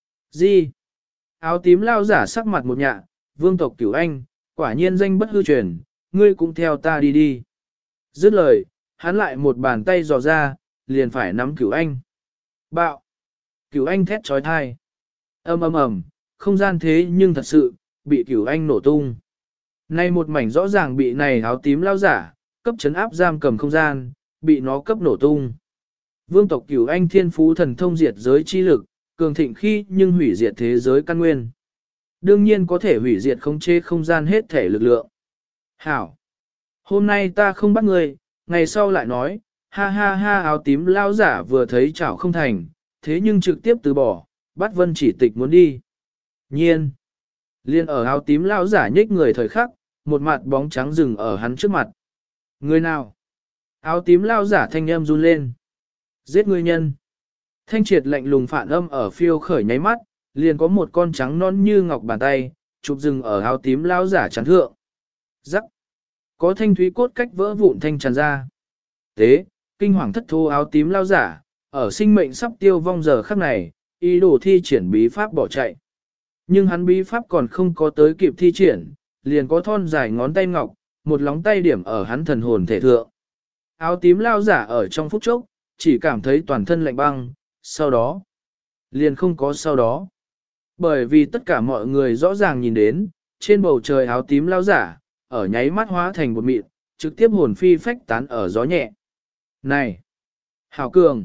Gì? Áo tím lao giả sắc mặt một nhạ, vương tộc Cửu Anh, quả nhiên danh bất hư truyền, ngươi cũng theo ta đi đi. Dứt lời, hắn lại một bàn tay dò ra, liền phải nắm Cửu Anh. Bạo! Cửu Anh thét trói thai. Ầm ầm ầm, không gian thế nhưng thật sự, bị Cửu Anh nổ tung. Nay một mảnh rõ ràng bị này áo tím lao giả, cấp chấn áp giam cầm không gian, bị nó cấp nổ tung. Vương tộc Cửu Anh thiên phú thần thông diệt giới chi lực, cường thịnh khi nhưng hủy diệt thế giới căn nguyên. Đương nhiên có thể hủy diệt khống chế không gian hết thể lực lượng. Hảo! Hôm nay ta không bắt người, ngày sau lại nói, ha ha ha áo tím lao giả vừa thấy chảo không thành, thế nhưng trực tiếp từ bỏ, bắt Vân Chỉ Tịch muốn đi. Nhiên! Liên ở áo tím lao giả nhích người thời khắc, một mặt bóng trắng rừng ở hắn trước mặt. Người nào? Áo tím lao giả thanh âm run lên. Giết người nhân! Thanh triệt lạnh lùng phản âm ở phiêu khởi nháy mắt, liền có một con trắng non như ngọc bàn tay, chụp rừng ở áo tím lao giả chắn thượng. Rắc. Có thanh thúy cốt cách vỡ vụn thanh tràn ra. Tế, kinh hoàng thất thố áo tím lao giả, ở sinh mệnh sắp tiêu vong giờ khắc này, ý đồ thi triển bí pháp bỏ chạy. Nhưng hắn bí pháp còn không có tới kịp thi triển, liền có thon dài ngón tay ngọc, một lóng tay điểm ở hắn thần hồn thể thượng. Áo tím lao giả ở trong phút chốc, chỉ cảm thấy toàn thân lạnh băng, sau đó, liền không có sau đó. Bởi vì tất cả mọi người rõ ràng nhìn đến, trên bầu trời áo tím lao giả, ở nháy mắt hóa thành bột mịn, trực tiếp hồn phi phách tán ở gió nhẹ. Này! Hảo cường!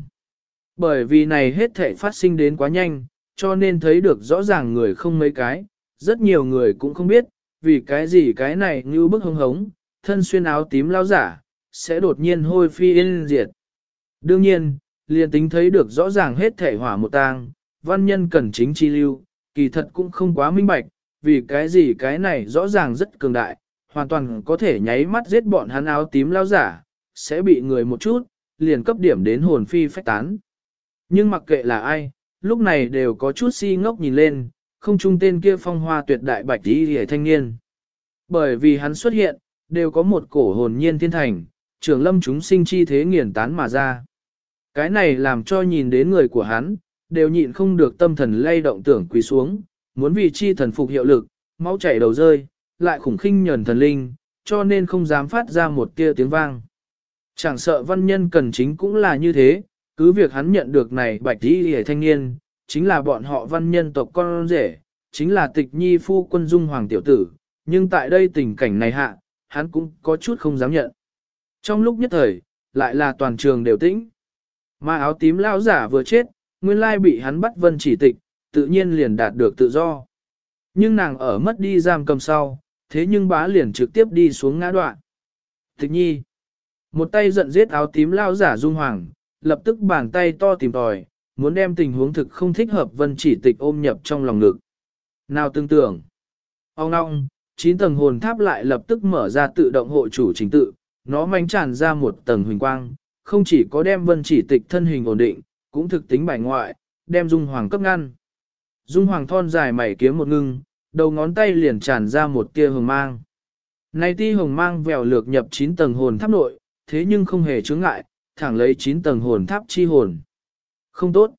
Bởi vì này hết thể phát sinh đến quá nhanh, cho nên thấy được rõ ràng người không mấy cái, rất nhiều người cũng không biết, vì cái gì cái này như bức hống hống, thân xuyên áo tím lao giả, sẽ đột nhiên hôi phi yên diệt. Đương nhiên, liền tính thấy được rõ ràng hết thể hỏa một tang, văn nhân cần chính chi lưu, kỳ thật cũng không quá minh bạch, vì cái gì cái này rõ ràng rất cường đại, hoàn toàn có thể nháy mắt giết bọn hắn áo tím lao giả, sẽ bị người một chút, liền cấp điểm đến hồn phi phách tán. Nhưng mặc kệ là ai, lúc này đều có chút si ngốc nhìn lên, không chung tên kia phong hoa tuyệt đại bạch y hề thanh niên. Bởi vì hắn xuất hiện, đều có một cổ hồn nhiên thiên thành, trường lâm chúng sinh chi thế nghiền tán mà ra. Cái này làm cho nhìn đến người của hắn, đều nhịn không được tâm thần lay động tưởng quỳ xuống, muốn vì chi thần phục hiệu lực, máu chảy đầu rơi, lại khủng khinh nhờn thần linh, cho nên không dám phát ra một tia tiếng vang. Chẳng sợ văn nhân cần chính cũng là như thế, cứ việc hắn nhận được này bạch y hề thanh niên, chính là bọn họ văn nhân tộc con rể, chính là tịch nhi phu quân dung hoàng tiểu tử, nhưng tại đây tình cảnh này hạ, hắn cũng có chút không dám nhận. Trong lúc nhất thời, lại là toàn trường đều tĩnh. Mà áo tím lão giả vừa chết, nguyên lai bị hắn bắt vân chỉ tịch, tự nhiên liền đạt được tự do. Nhưng nàng ở mất đi giam cầm sau, thế nhưng bá liền trực tiếp đi xuống ngã đoạn. Tịch nhi, một tay giận giết áo tím lão giả dung hoàng, lập tức bàn tay to tìm tòi, muốn đem tình huống thực không thích hợp vân chỉ tịch ôm nhập trong lòng ngực. Nào tương tưởng, ông ngong, 9 tầng hồn tháp lại lập tức mở ra tự động hộ chủ trình tự, nó manh tràn ra một tầng huỳnh quang, không chỉ có đem vân chỉ tịch thân hình ổn định, cũng thực tính bài ngoại, đem dung hoàng cấp ngăn. Dung hoàng thon dài mày kiếm một ngưng, đầu ngón tay liền tràn ra một tia hồng mang. Này ti hồng mang vèo lược nhập 9 tầng hồn tháp nội, thế nhưng không hề chướng ngại, thẳng lấy 9 tầng hồn tháp chi hồn. Không tốt.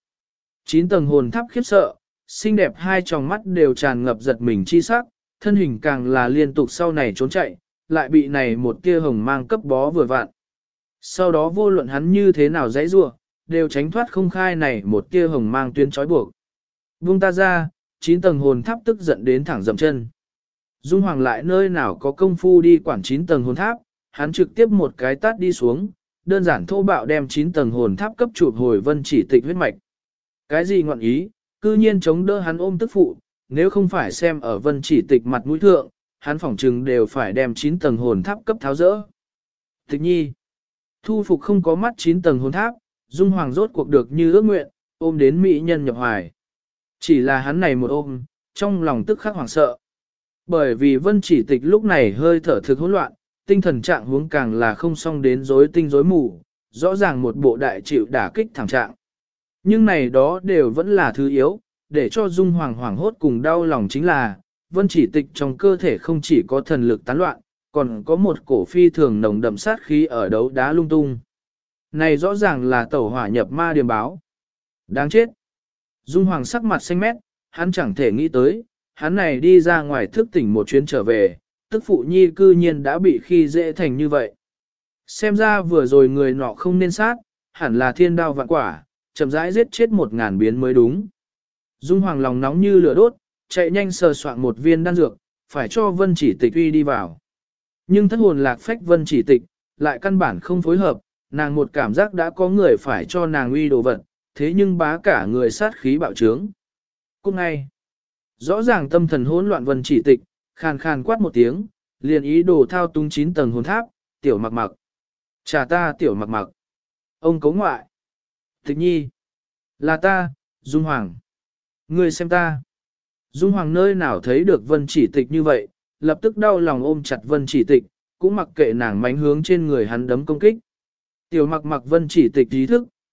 9 tầng hồn tháp khiếp sợ, xinh đẹp hai tròng mắt đều tràn ngập giật mình chi sắc, thân hình càng là liên tục sau này trốn chạy, lại bị này một tia hồng mang cấp bó vừa vạn. Sau đó vô luận hắn như thế nào dãy rủa, đều tránh thoát không khai này một tia hồng mang tuyến trói buộc. Buông ta ra, 9 tầng hồn tháp tức giận đến thẳng dậm chân. Dung Hoàng lại nơi nào có công phu đi quản 9 tầng hồn tháp, hắn trực tiếp một cái tát đi xuống, đơn giản thô bạo đem 9 tầng hồn tháp cấp chụp hồi vân chỉ tịch huyết mạch. Cái gì ngọn ý, cư nhiên chống đỡ hắn ôm tức phụ, nếu không phải xem ở vân chỉ tịch mặt mũi thượng, hắn phỏng chừng đều phải đem 9 tầng hồn tháp cấp tháo rỡ. Tịch nhi, thu phục không có mắt 9 tầng hồn tháp, Dung Hoàng rốt cuộc được như ước nguyện, ôm đến mỹ nhân nhập hoài. Chỉ là hắn này một ôm, trong lòng tức khắc hoảng sợ. Bởi vì vân chỉ tịch lúc này hơi thở thực hỗn loạn, tinh thần trạng huống càng là không xong đến rối tinh rối mù, rõ ràng một bộ đại chịu đả kích thảm trạng. Nhưng này đó đều vẫn là thứ yếu, để cho Dung Hoàng hoảng hốt cùng đau lòng chính là, vân chỉ tịch trong cơ thể không chỉ có thần lực tán loạn, còn có một cổ phi thường nồng đậm sát khí ở đấu đá lung tung. Này rõ ràng là tẩu hỏa nhập ma điềm báo. Đáng chết. Dung Hoàng sắc mặt xanh mét, hắn chẳng thể nghĩ tới, hắn này đi ra ngoài thức tỉnh một chuyến trở về, tức phụ nhi cư nhiên đã bị khi dễ thành như vậy. Xem ra vừa rồi người nọ không nên sát, hẳn là thiên đao vạn quả, chậm rãi giết chết 1000 biến mới đúng. Dung Hoàng lòng nóng như lửa đốt, chạy nhanh sờ soạn một viên đan dược, phải cho vân chỉ tịch uy đi vào. Nhưng thất hồn lạc phách vân chỉ tịch, lại căn bản không phối hợp, nàng một cảm giác đã có người phải cho nàng uy đồ vật, thế nhưng bá cả người sát khí bạo trướng. Cút ngay. Rõ ràng tâm thần hỗn loạn vân chỉ tịch, khàn khàn quát một tiếng, liền ý đồ thao túng 9 tầng hồn tháp, tiểu mặc mặc. Trả ta tiểu mặc mặc. Ông cấu ngoại. Tịch nhi. Là ta, Dung Hoàng. Ngươi xem ta. Dung Hoàng nơi nào thấy được vân chỉ tịch như vậy, lập tức đau lòng ôm chặt vân chỉ tịch, cũng mặc kệ nàng mánh hướng trên người hắn đấm công kích. Tiểu mặc mặc vân chỉ tịch ý thức,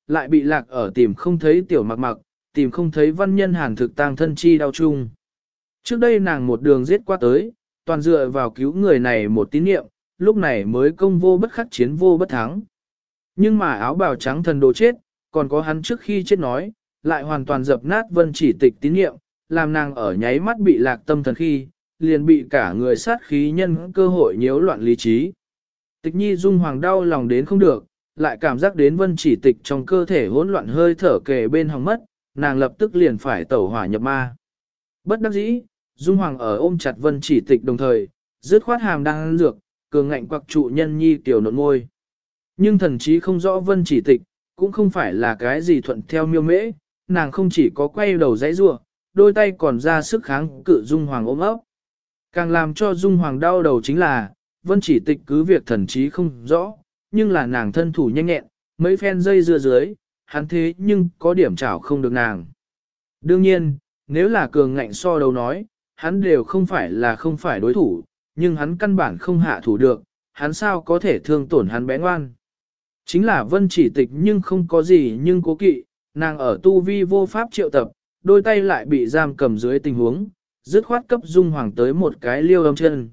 lại bị lạc ở tìm không thấy tiểu mặc mặc, tìm không thấy văn nhân hàn thực tang thân chi đau chung. Trước đây nàng một đường giết qua tới, toàn dựa vào cứu người này một tín niệm, lúc này mới công vô bất khắc chiến vô bất thắng. Nhưng mà áo bào trắng thần đồ chết, còn có hắn trước khi chết nói, lại hoàn toàn dập nát vân chỉ tịch tín niệm, làm nàng ở nháy mắt bị lạc tâm thần khi, liền bị cả người sát khí nhân cơ hội nhiễu loạn lý trí. Tịch nhi dung hoàng đau lòng đến không được, lại cảm giác đến vân chỉ tịch trong cơ thể hỗn loạn hơi thở kề bên hòng mất, nàng lập tức liền phải tẩu hỏa nhập ma. Bất đắc dĩ, dung hoàng ở ôm chặt vân chỉ tịch đồng thời, dứt khoát hàm đang ăn dược, cường ngạnh quặc trụ nhân nhi tiểu nộn môi. Nhưng thần chí không rõ vân chỉ tịch, cũng không phải là cái gì thuận theo miêu mễ, nàng không chỉ có quay đầu dãy rua, đôi tay còn ra sức kháng cự dung hoàng ôm ấp. Càng làm cho dung hoàng đau đầu chính là, vân chỉ tịch cứ việc thần chí không rõ, nhưng là nàng thân thủ nhanh nhẹn, mấy phen dây dưa dưới, hắn thế nhưng có điểm chảo không được nàng. Đương nhiên, nếu là cường ngạnh so đầu nói, hắn đều không phải đối thủ, nhưng hắn căn bản không hạ thủ được, hắn sao có thể thương tổn hắn bé ngoan. Chính là vân chỉ tịch nhưng không có gì nhưng cố kỵ, nàng ở tu vi vô pháp triệu tập, đôi tay lại bị giam cầm dưới tình huống, dứt khoát cấp dung hoàng tới một cái liêu âm chân.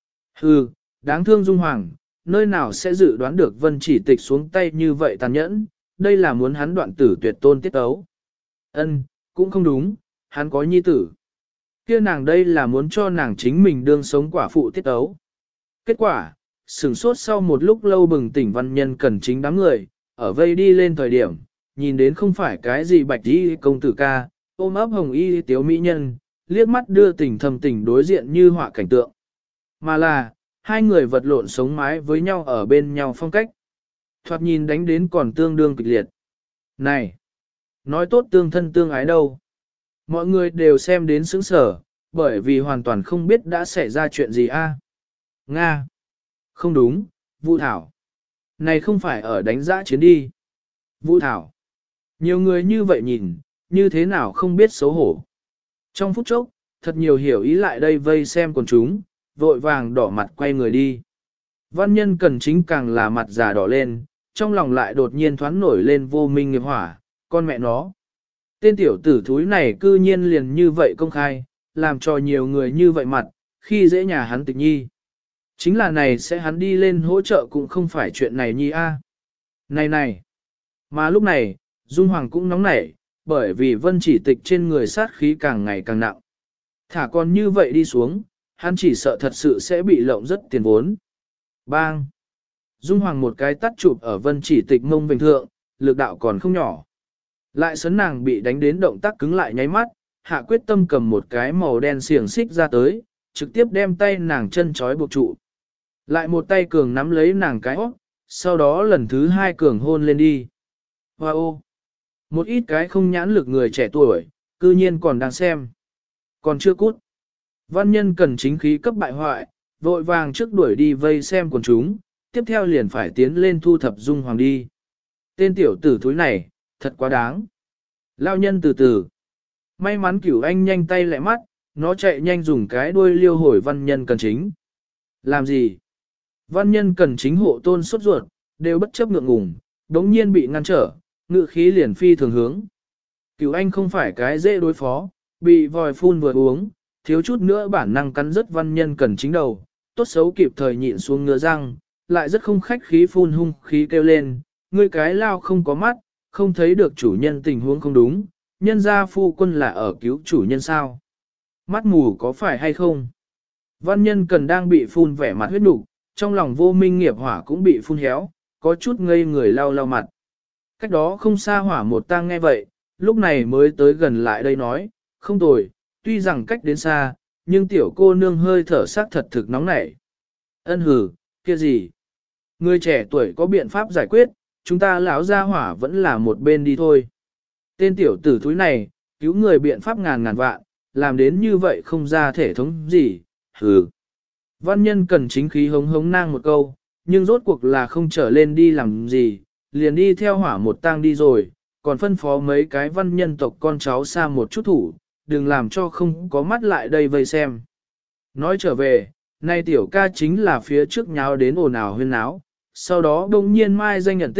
Hừ, đáng thương dung hoàng, nơi nào sẽ dự đoán được vân chỉ tịch xuống tay như vậy tàn nhẫn, đây là muốn hắn đoạn tử tuyệt tôn tiết tấu. Ân, cũng không đúng, hắn có nhi tử. Kia nàng đây là muốn cho nàng chính mình đương sống quả phụ tiết tấu. Kết quả, sửng sốt sau một lúc lâu bừng tỉnh văn nhân cần chính đám người, ở vây đi lên thời điểm, nhìn đến không phải cái gì bạch y công tử ca, ôm ấp hồng y tiếu mỹ nhân, liếc mắt đưa tình thầm tình đối diện như họa cảnh tượng. Mà là, hai người vật lộn sống mái với nhau ở bên nhau phong cách. Thoạt nhìn đánh đến còn tương đương kịch liệt. Này! Nói tốt tương thân tương ái đâu. Mọi người đều xem đến sững sở, bởi vì hoàn toàn không biết đã xảy ra chuyện gì a. Nga! Không đúng, Vũ Thảo. Này không phải ở đánh giã chiến đi. Vũ Thảo. Nhiều người như vậy nhìn, như thế nào không biết xấu hổ. Trong phút chốc, thật nhiều hiểu ý lại đây vây xem quần chúng, vội vàng đỏ mặt quay người đi. Văn nhân cần chính càng là mặt già đỏ lên, trong lòng lại đột nhiên thoáng nổi lên vô minh nghiệp hỏa, con mẹ nó. Tên tiểu tử thúi này cư nhiên liền như vậy công khai, làm cho nhiều người như vậy mặt, khi dễ nhà hắn tịch nhi. Chính là này sẽ hắn đi lên hỗ trợ cũng không phải chuyện này nhi a. Này này. Mà lúc này, Dung Hoàng cũng nóng nảy, bởi vì vân chỉ tịch trên người sát khí càng ngày càng nặng. Thả còn như vậy đi xuống, hắn chỉ sợ thật sự sẽ bị lộng rất tiền vốn. Bang! Dung Hoàng một cái tắt chụp ở vân chỉ tịch mông vành thượng, lực đạo còn không nhỏ. Lại sấn nàng bị đánh đến động tác cứng lại nháy mắt, hạ quyết tâm cầm một cái màu đen xiềng xích ra tới, trực tiếp đem tay nàng chân trói buộc trụ. Lại một tay cường nắm lấy nàng cái óc, sau đó lần thứ hai cường hôn lên đi. Wow! Một ít cái không nhãn lực người trẻ tuổi, cư nhiên còn đang xem. Còn chưa cút. Văn nhân cần chính khí cấp bại hoại, vội vàng trước đuổi đi vây xem quần chúng, tiếp theo liền phải tiến lên thu thập Dung Hoàng đi. Tên tiểu tử thúi này, thật quá đáng. Lao nhân từ từ. May mắn Cửu Anh nhanh tay lẹ mắt, nó chạy nhanh dùng cái đuôi liêu hồi văn nhân cần chính. Làm gì? Văn nhân cần chính hộ tôn sốt ruột, đều bất chấp ngượng ngùng, đống nhiên bị ngăn trở, ngự khí liền phi thường hướng. Cửu Anh không phải cái dễ đối phó, bị vòi phun vừa uống, thiếu chút nữa bản năng cắn rứt văn nhân cần chính đầu, tốt xấu kịp thời nhịn xuống ngựa răng, lại rất không khách khí phun hung khí kêu lên, ngươi cái lao không có mắt, không thấy được chủ nhân tình huống không đúng, nhân gia phu quân là ở cứu chủ nhân sao. Mắt mù có phải hay không? Văn nhân cần đang bị phun vẻ mặt huyết nục, trong lòng vô minh nghiệp hỏa cũng bị phun héo, có chút ngây người lau lau mặt. Cách đó không xa hỏa một tang nghe vậy, lúc này mới tới gần lại đây nói, không tồi, tuy rằng cách đến xa, nhưng tiểu cô nương hơi thở sắc thật thực nóng nảy. Ân hử, kia gì? Người trẻ tuổi có biện pháp giải quyết, chúng ta lão gia hỏa vẫn là một bên đi thôi. Tên tiểu tử thúi này, cứu người biện pháp ngàn ngàn vạn, làm đến như vậy không ra thể thống gì, hừ. Văn nhân cần chính khí hống hống nang một câu, nhưng rốt cuộc là không trở lên đi làm gì, liền đi theo hỏa một tang đi rồi, còn phân phó mấy cái văn nhân tộc con cháu xa một chút thủ, đừng làm cho không có mắt lại đây vây xem. Nói trở về, nay tiểu ca chính là phía trước nháo đến ồn ào huyên náo, sau đó đông nhiên mai danh nhận tích,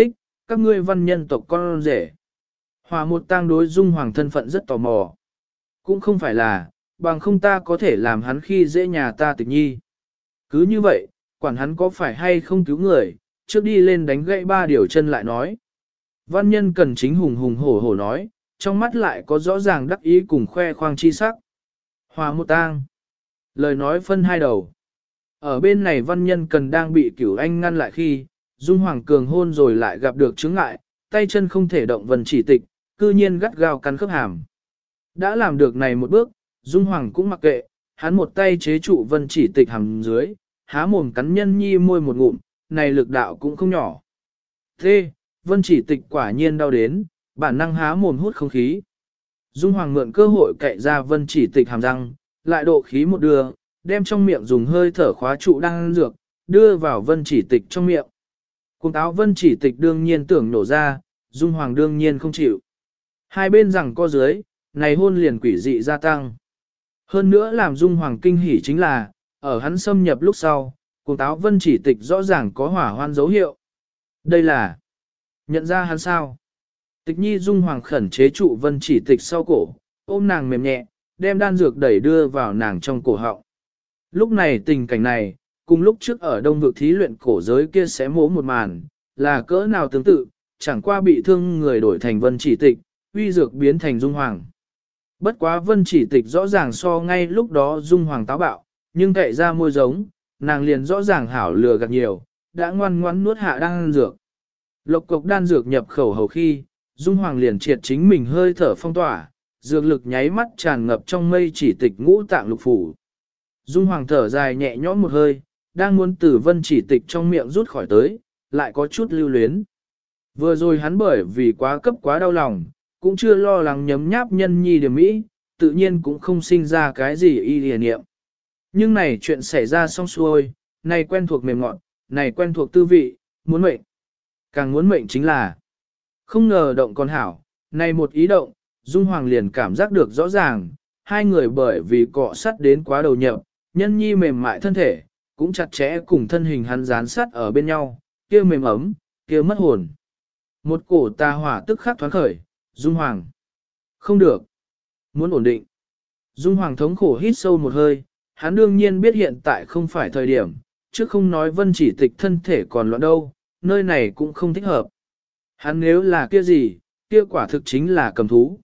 các ngươi văn nhân tộc con rể. Hòa một tang đối Dung Hoàng thân phận rất tò mò. Cũng không phải là, bằng không ta có thể làm hắn khi dễ nhà ta Tịch Nhi. Cứ như vậy, quản hắn có phải hay không cứu người, trước đi lên đánh gãy 3 điều chân lại nói. Văn nhân cần chính hùng hùng hổ hổ nói, trong mắt lại có rõ ràng đắc ý cùng khoe khoang chi sắc. Hòa một tang. Lời nói phân hai đầu. Ở bên này văn nhân cần đang bị Cửu Anh ngăn lại khi, Dung Hoàng cường hôn rồi lại gặp được chướng ngại, tay chân không thể động Vân Chỉ Tịch, cư nhiên gắt gao cắn khớp hàm. Đã làm được này một bước, Dung Hoàng cũng mặc kệ, hắn một tay chế trụ Vân Chỉ Tịch hàm dưới, há mồm cắn nhân nhi môi một ngụm, này lực đạo cũng không nhỏ. Thế, Vân Chỉ Tịch quả nhiên đau đến, bản năng há mồm hút không khí. Dung Hoàng mượn cơ hội cậy ra Vân Chỉ Tịch hàm răng, lại độ khí một đưa, đem trong miệng dùng hơi thở khóa trụ đang dược, đưa vào Vân Chỉ Tịch trong miệng. Cùng táo Vân Chỉ Tịch đương nhiên tưởng nổ ra, Dung Hoàng đương nhiên không chịu. Hai bên rằng co dưới, này hôn liền quỷ dị gia tăng. Hơn nữa làm Dung Hoàng kinh hỉ chính là, ở hắn xâm nhập lúc sau, cùng táo Vân Chỉ Tịch rõ ràng có hỏa hoan dấu hiệu. Đây là nhận ra hắn sao? Tịch Nhi Dung Hoàng khẩn chế trụ Vân Chỉ Tịch sau cổ, ôm nàng mềm nhẹ, đem đan dược đẩy đưa vào nàng trong cổ họng. Lúc này tình cảnh này, cùng lúc trước ở đông vực thí luyện cổ giới kia sẽ mố một màn, là cỡ nào tương tự, chẳng qua bị thương người đổi thành Vân Chỉ Tịch, uy dược biến thành Dung Hoàng. Bất quá Vân Chỉ Tịch rõ ràng so ngay lúc đó Dung Hoàng táo bạo, nhưng cậy ra môi giống, nàng liền rõ ràng hảo lừa gạt nhiều, đã ngoan ngoãn nuốt hạ đan dược. Lộc cục đan dược nhập khẩu hầu khi, Dung Hoàng liền triệt chính mình hơi thở phong tỏa, dược lực nháy mắt tràn ngập trong mây Chỉ Tịch ngũ tạng lục phủ. Dung Hoàng thở dài nhẹ nhõm một hơi, đang muốn từ Vân Chỉ Tịch trong miệng rút khỏi tới, lại có chút lưu luyến. Vừa rồi hắn bởi vì quá cấp quá đau lòng, cũng chưa lo lắng nhấm nháp nhân nhi điểm mỹ, tự nhiên cũng không sinh ra cái gì y lìa niệm. Nhưng này chuyện xảy ra xong xuôi, này quen thuộc mềm ngọt, này quen thuộc tư vị, muốn mệnh. Càng muốn mệnh chính là, không ngờ động còn hảo, này một ý động, Dung Hoàng liền cảm giác được rõ ràng, hai người bởi vì cọ sắt đến quá đầu nhập, nhân nhi mềm mại thân thể, cũng chặt chẽ cùng thân hình hắn dán sát ở bên nhau, kia mềm ấm, kia mất hồn. Một cổ tà hỏa tức khắc thoáng khởi, Dung Hoàng. Không được. Muốn ổn định. Dung Hoàng thống khổ hít sâu một hơi, hắn đương nhiên biết hiện tại không phải thời điểm, chứ không nói Vân Chỉ Tịch thân thể còn loạn đâu, nơi này cũng không thích hợp. Hắn nếu là kia gì, kia quả thực chính là cầm thú.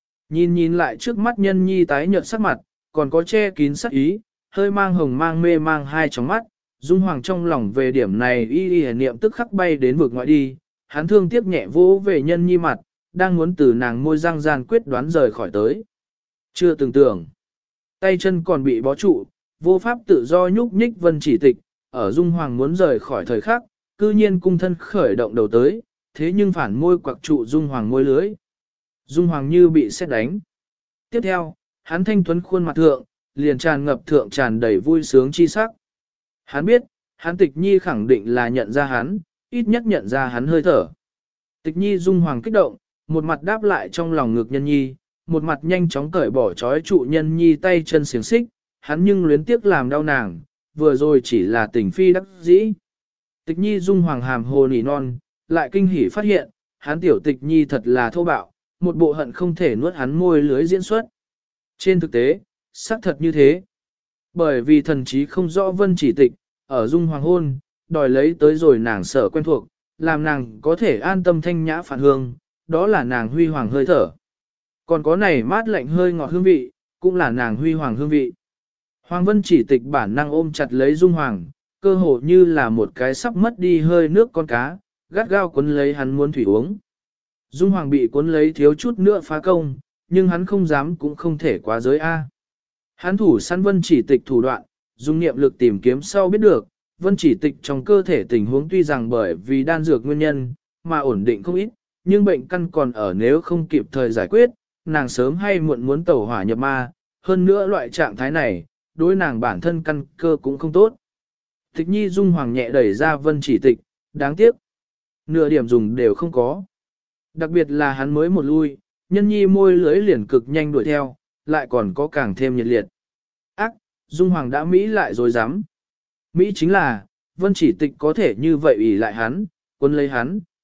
Nhìn lại trước mắt nhân nhi tái nhợt sắc mặt, còn có che kín sắc ý, hơi mang hồng mang mê mang hai tròng mắt, Dung Hoàng trong lòng về điểm này y niệm tức khắc bay đến vực ngoại đi, hắn thương tiếc nhẹ vỗ về nhân nhi mặt, đang muốn từ nàng môi răng gian quyết đoán rời khỏi tới. Chưa từng tưởng, tay chân còn bị bó trụ, vô pháp tự do nhúc nhích Vân Chỉ Tịch, ở Dung Hoàng muốn rời khỏi thời khắc, cư nhiên cung thân khởi động đầu tới, thế nhưng phản môi quặc trụ Dung Hoàng môi lưới. Dung Hoàng như bị sét đánh. Tiếp theo, hắn thanh tuấn khuôn mặt thượng, liền tràn ngập thượng tràn đầy vui sướng chi sắc. Hắn biết, hắn Tịch Nhi khẳng định là nhận ra hắn, ít nhất nhận ra hắn hơi thở. Tịch Nhi Dung Hoàng kích động, một mặt đáp lại trong lòng ngực nhân nhi, một mặt nhanh chóng cởi bỏ trói trụ nhân nhi tay chân xiềng xích, hắn nhưng luyến tiếc làm đau nàng, vừa rồi chỉ là tình phi đắc dĩ. Tịch Nhi Dung Hoàng hàm hồ nỉ non, lại kinh hỉ phát hiện, hắn tiểu Tịch Nhi thật là thô bạo, một bộ hận không thể nuốt hắn môi lưới diễn xuất. Trên thực tế, xác thật như thế. Bởi vì thần trí không rõ Vân Chỉ Tịch, ở Dung Hoàng hôn, đòi lấy tới rồi nàng sở quen thuộc, làm nàng có thể an tâm thanh nhã phản hương, đó là nàng huy hoàng hơi thở. Còn có này mát lạnh hơi ngọt hương vị, cũng là nàng huy hoàng hương vị. Hoàng Vân Chỉ Tịch bản năng ôm chặt lấy Dung Hoàng, cơ hồ như là một cái sắp mất đi hơi nước con cá, gắt gao cuốn lấy hắn muốn thủy uống. Dung Hoàng bị cuốn lấy thiếu chút nữa phá công, nhưng hắn không dám cũng không thể quá giới A. Hắn thủ săn Vân Chỉ Tịch thủ đoạn, dùng niệm lực tìm kiếm sau biết được, Vân Chỉ Tịch trong cơ thể tình huống tuy rằng bởi vì đan dược nguyên nhân, mà ổn định không ít, nhưng bệnh căn còn ở nếu không kịp thời giải quyết, nàng sớm hay muộn muốn tẩu hỏa nhập ma, hơn nữa loại trạng thái này, đối nàng bản thân căn cơ cũng không tốt. Tịch Nhi Dung Hoàng nhẹ đẩy ra Vân Chỉ Tịch, đáng tiếc, nửa điểm dùng đều không có. Đặc biệt là hắn mới một lui, nhân nhi môi lưới liền cực nhanh đuổi theo, lại còn có càng thêm nhiệt liệt. Ác, Dung Hoàng đã Mỹ lại rồi dám. Mỹ chính là, Vân Chỉ Tịch có thể như vậy ủy lại hắn, quân lấy hắn,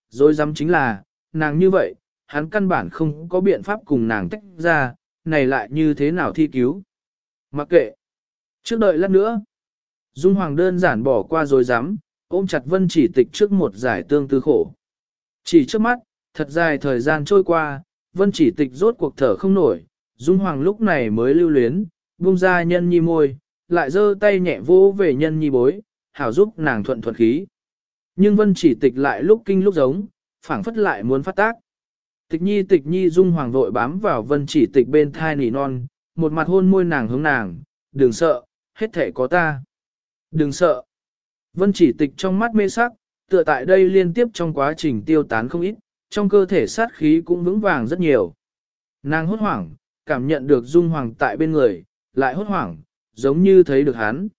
dối dám chính là, nàng như vậy, hắn căn bản không có biện pháp cùng nàng tách ra, này lại như thế nào thi cứu. Mặc kệ. Trước đợi lát nữa. Dung Hoàng đơn giản bỏ qua dối dám, ôm chặt Vân Chỉ Tịch trước một giải tương tư khổ. Chỉ trước mắt, thật dài thời gian trôi qua, Vân Chỉ Tịch rốt cuộc thở không nổi, Dung Hoàng lúc này mới lưu luyến, buông ra nhân nhi môi, lại giơ tay nhẹ vỗ về nhân nhi bối, hảo giúp nàng thuận thuận khí. Nhưng Vân Chỉ Tịch lại lúc kinh lúc giống, phảng phất lại muốn phát tác. Tịch nhi Dung Hoàng vội bám vào Vân Chỉ Tịch bên thai nỉ non, một mặt hôn môi nàng hướng nàng, đừng sợ, hết thể có ta. Đừng sợ. Vân Chỉ Tịch trong mắt mê sắc, tựa tại đây liên tiếp trong quá trình tiêu tán không ít, trong cơ thể sát khí cũng vững vàng rất nhiều. Nàng hốt hoảng, cảm nhận được Dung Hoàng tại bên người, lại hốt hoảng, giống như thấy được hắn.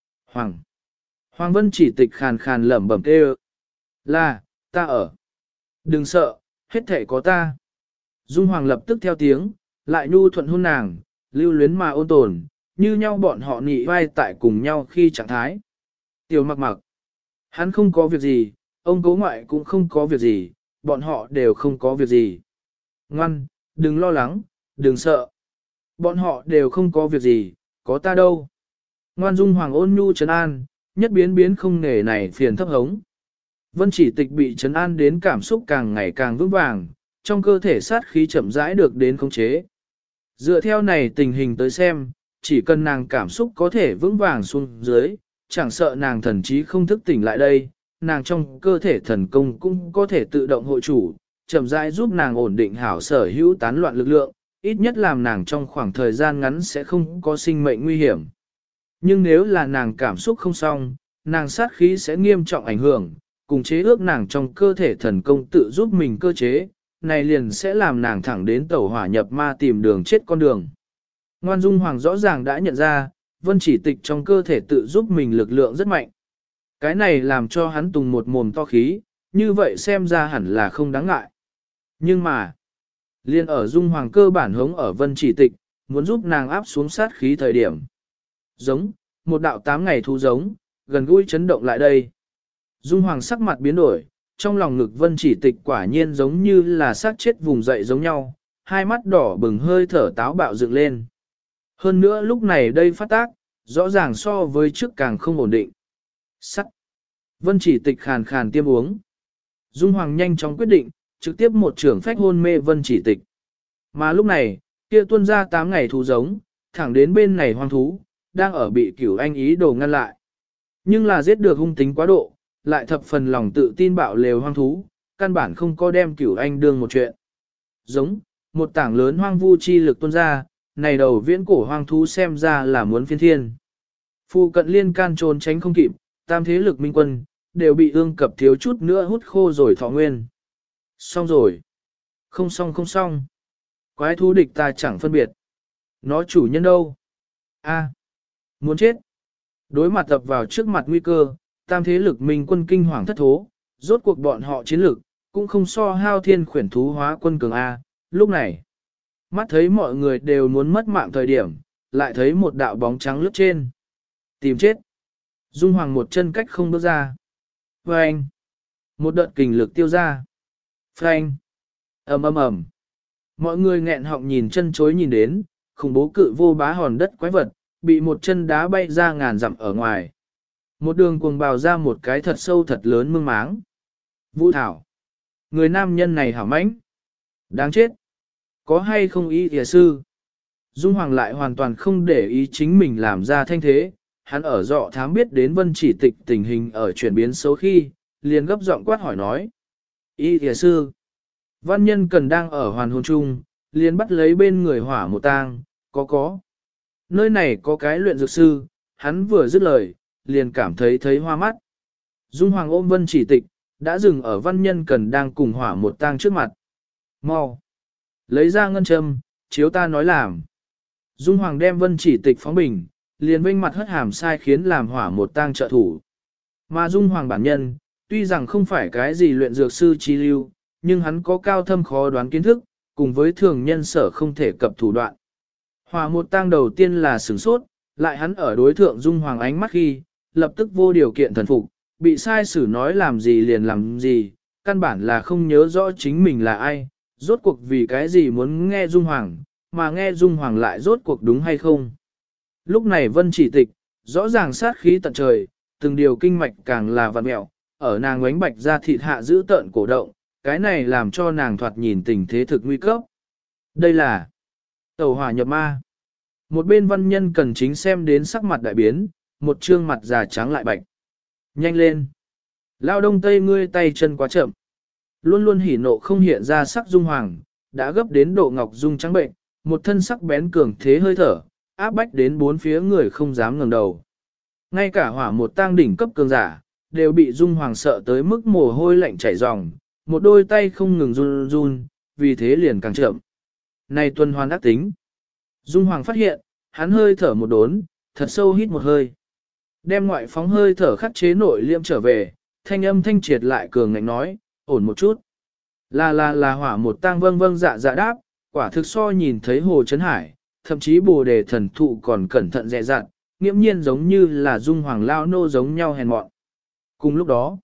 Hoàng Vân Chỉ Tịch khàn khàn lẩm bẩm kêu. Là, ta ở. Đừng sợ, hết thể có ta. Dung Hoàng lập tức theo tiếng, lại nhu thuận hôn nàng, lưu luyến mà ôn tồn, như nhau bọn họ nị vai tại cùng nhau khi trạng thái. Tiểu Mặc Mặc, hắn không có việc gì, ông cố ngoại cũng không có việc gì, bọn họ đều không có việc gì. Ngoan, đừng lo lắng, đừng sợ. Bọn họ đều không có việc gì, có ta đâu. Ngoan. Dung Hoàng ôn nhu trấn an, nhất biến biến không nể này phiền thấp hống. Vân Chỉ Tịch bị trấn an đến cảm xúc càng ngày càng vững vàng, trong cơ thể sát khí chậm rãi được đến khống chế. Dựa theo này tình hình tới xem, chỉ cần nàng cảm xúc có thể vững vàng xuống dưới, chẳng sợ nàng thần trí không thức tỉnh lại đây, nàng trong cơ thể thần công cũng có thể tự động hội chủ, chậm rãi giúp nàng ổn định hảo sở hữu tán loạn lực lượng, ít nhất làm nàng trong khoảng thời gian ngắn sẽ không có sinh mệnh nguy hiểm. Nhưng nếu là nàng cảm xúc không xong, nàng sát khí sẽ nghiêm trọng ảnh hưởng, cùng chế ước nàng trong cơ thể thần công tự giúp mình cơ chế, này liền sẽ làm nàng thẳng đến tẩu hỏa nhập ma tìm đường chết con đường. Ngoan. Dung Hoàng rõ ràng đã nhận ra, Vân Chỉ Tịch trong cơ thể tự giúp mình lực lượng rất mạnh. Cái này làm cho hắn tùng một mồm to khí, như vậy xem ra hẳn là không đáng ngại. Nhưng mà, liên ở Dung Hoàng cơ bản hống ở Vân Chỉ Tịch, muốn giúp nàng áp xuống sát khí thời điểm. Giống, một đạo 8 ngày thú giống, gần gũi chấn động lại đây. Dung Hoàng sắc mặt biến đổi, trong lòng ngực Vân Chỉ Tịch quả nhiên giống như là xác chết vùng dậy giống nhau, hai mắt đỏ bừng hơi thở táo bạo dựng lên. Hơn nữa lúc này đây phát tác, rõ ràng so với trước càng không ổn định. Sắt. Vân Chỉ Tịch khàn khàn tiêm uống. Dung Hoàng nhanh chóng quyết định, trực tiếp một trưởng phách hôn mê Vân Chỉ Tịch. Mà lúc này, kia tuôn ra 8 ngày thú giống, thẳng đến bên này hoang thú, đang ở bị Cửu Anh ý đồ ngăn lại. Nhưng là giết được hung tính quá độ, lại thập phần lòng tự tin bạo lều hoang thú, căn bản không có đem Cửu Anh đương một chuyện. Giống, một tảng lớn hoang vu chi lực tuôn ra, này đầu viễn cổ hoang thú xem ra là muốn phiên thiên. Phu cận liên can trốn tránh không kịp, tam thế lực minh quân, đều bị ương cập thiếu chút nữa hút khô rồi thọ nguyên. Xong rồi. Không xong. Quái thú địch ta chẳng phân biệt. Nó chủ nhân đâu? A, muốn chết. Đối mặt tập vào trước mặt nguy cơ, tam thế lực minh quân kinh hoàng thất thố, rốt cuộc bọn họ chiến lực, cũng không so hao thiên khuyển thú hóa quân cường A. Lúc này, mắt thấy mọi người đều muốn mất mạng thời điểm, lại thấy một đạo bóng trắng lướt trên. Tìm chết. Dung Hoàng một chân cách không bước ra. Phanh. Một đợt kình lực tiêu ra. Phanh. ầm. Mọi người nghẹn họng nhìn chân chối nhìn đến, khủng bố cự vô bá hòn đất quái vật, bị một chân đá bay ra ngàn dặm ở ngoài. Một đường cuồng bào ra một cái thật sâu thật lớn mương máng. Vũ Thảo. Người nam nhân này hảo mãnh. Đáng chết. Có hay không ý thìa sư? Dung Hoàng lại hoàn toàn không để ý chính mình làm ra thanh thế. Hắn ở dọ thám biết đến Vân Chỉ Tịch tình hình ở chuyển biến xấu khi, liền gấp giọng quát hỏi nói. Ý thìa sư. Văn nhân cần đang ở hoàn hồn chung, liền bắt lấy bên người hỏa một tang, có. Nơi này có cái luyện dược sư, hắn vừa dứt lời, liền cảm thấy hoa mắt. Dung Hoàng ôm Vân Chỉ Tịch, đã dừng ở văn nhân cần đang cùng hỏa một tang trước mặt. Mau! Lấy ra ngân châm, chiếu ta nói làm. Dung Hoàng đem Vân Chỉ Tịch phóng bình, liền vinh mặt hất hàm sai khiến làm hỏa một tang trợ thủ. Mà Dung Hoàng bản nhân, tuy rằng không phải cái gì luyện dược sư chi lưu, nhưng hắn có cao thâm khó đoán kiến thức, cùng với thường nhân sở không thể cập thủ đoạn. Hỏa một tang đầu tiên là sửng sốt, lại hắn ở đối thượng Dung Hoàng ánh mắt khi, lập tức vô điều kiện thần phục, bị sai sử nói làm gì liền làm gì, căn bản là không nhớ rõ chính mình là ai, rốt cuộc vì cái gì muốn nghe Dung Hoàng, mà nghe Dung Hoàng lại rốt cuộc đúng hay không. Lúc này Vân Chỉ Tịch, rõ ràng sát khí tận trời, từng điều kinh mạch càng là vặn mẹo, ở nàng oánh bạch ra thịt hạ giữ tợn cổ động, cái này làm cho nàng thoạt nhìn tình thế thực nguy cấp. Đây là tẩu hỏa nhập ma. Một bên văn nhân cần chính xem đến sắc mặt đại biến, một trương mặt già trắng lại bạch. Nhanh lên! Lao đông tây ngươi tay chân quá chậm. Luôn luôn hỉ nộ không hiện ra sắc Dung Hoàng, đã gấp đến độ ngọc dung trắng bệnh, một thân sắc bén cường thế hơi thở, áp bách đến bốn phía người không dám ngẩng đầu. Ngay cả hỏa một tang đỉnh cấp cường giả, đều bị Dung Hoàng sợ tới mức mồ hôi lạnh chảy ròng, một đôi tay không ngừng run run, vì thế liền càng chậm. Này tuần hoàn ác tính. Dung Hoàng phát hiện, hắn hơi thở một đốn, thật sâu hít một hơi. Đem ngoại phóng hơi thở khắc chế nội liêm trở về, thanh âm thanh triệt lại cường ngạnh nói, ổn một chút. Là hỏa một tang vâng vâng dạ dạ đáp, quả thực so nhìn thấy Hồ Trấn Hải, thậm chí Bồ Đề thần thụ còn cẩn thận dè dặt, nghiễm nhiên giống như là Dung Hoàng lao nô giống nhau hèn mọn. Cùng lúc đó,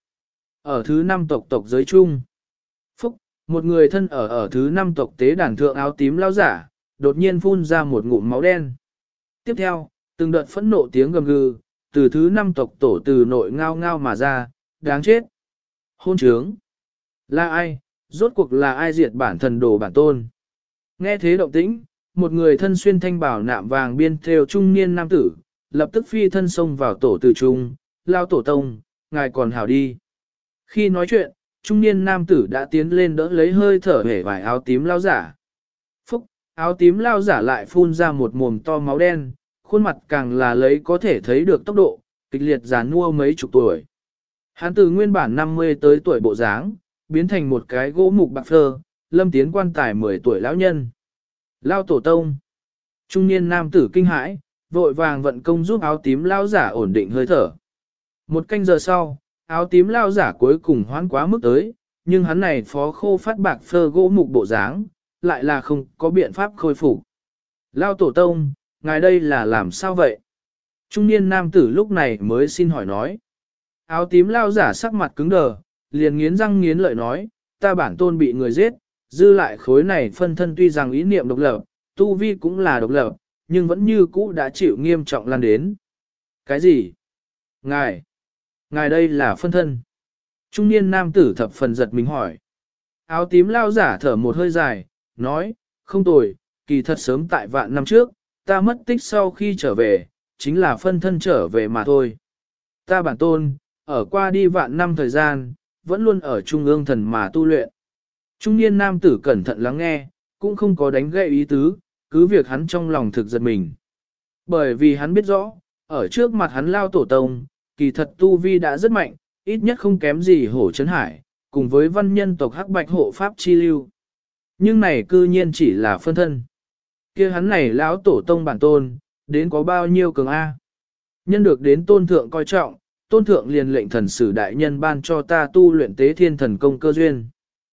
ở thứ 5 tộc giới chung, Phúc, một người thân ở thứ 5 tộc tế đàn thượng áo tím lao giả, đột nhiên phun ra một ngụm máu đen. Tiếp theo, từng đợt phẫn nộ tiếng gầm gừ, từ thứ 5 tộc tổ từ nội ngao ngao mà ra, đáng chết. Hôn trướng. Là ai, rốt cuộc là ai diệt bản thần đồ bản tôn. Nghe thế động tĩnh, một người thân xuyên thanh bảo nạm vàng biên theo trung niên nam tử, lập tức phi thân xông vào tổ từ trung, lao tổ tông, ngài còn hảo đi. Khi nói chuyện, trung niên nam tử đã tiến lên đỡ lấy hơi thở hể vải áo tím lao giả. Phúc, áo tím lao giả lại phun ra một mồm to máu đen, khuôn mặt càng là lấy có thể thấy được tốc độ, kịch liệt giàn mua mấy chục tuổi. Hắn từ nguyên bản 50 tới tuổi bộ dáng, biến thành một cái gỗ mục bạc phơ, lâm tiến quan tài 10 tuổi lão nhân. Lao tổ tông. Trung niên nam tử kinh hãi, vội vàng vận công giúp áo tím lao giả ổn định hơi thở. Một canh giờ sau, áo tím lao giả cuối cùng hoán quá mức tới, nhưng hắn này phó khô phát bạc phơ gỗ mục bộ dáng, lại là không có biện pháp khôi phục. Lao tổ tông, ngài đây là làm sao vậy? Trung niên nam tử lúc này mới xin hỏi nói. Áo tím lao giả sắc mặt cứng đờ, liền nghiến răng nghiến lợi nói, ta bản tôn bị người giết, dư lại khối này phân thân tuy rằng ý niệm độc lập, tu vi cũng là độc lập, nhưng vẫn như cũ đã chịu nghiêm trọng lan đến. Cái gì? Ngài đây là phân thân. Trung niên nam tử thập phần giật mình hỏi. Áo tím lao giả thở một hơi dài, nói, không tồi, kỳ thật sớm tại vạn năm trước, ta mất tích sau khi trở về, chính là phân thân trở về mà thôi. Ta bản tôn, ở qua đi vạn năm thời gian, vẫn luôn ở trung ương thần mà tu luyện. Trung niên nam tử cẩn thận lắng nghe, cũng không có đánh gậy ý tứ, cứ việc hắn trong lòng thực giật mình. Bởi vì hắn biết rõ, ở trước mặt hắn lao tổ tông, kỳ thật tu vi đã rất mạnh, ít nhất không kém gì Hổ Trấn Hải, cùng với văn nhân tộc Hắc Bạch hộ pháp chi lưu. Nhưng này cư nhiên chỉ là phân thân. Kia hắn này lão tổ tông bản tôn, đến có bao nhiêu cường A. Nhân được đến tôn thượng coi trọng, tôn thượng liền lệnh thần sử đại nhân ban cho ta tu luyện tế thiên thần công cơ duyên.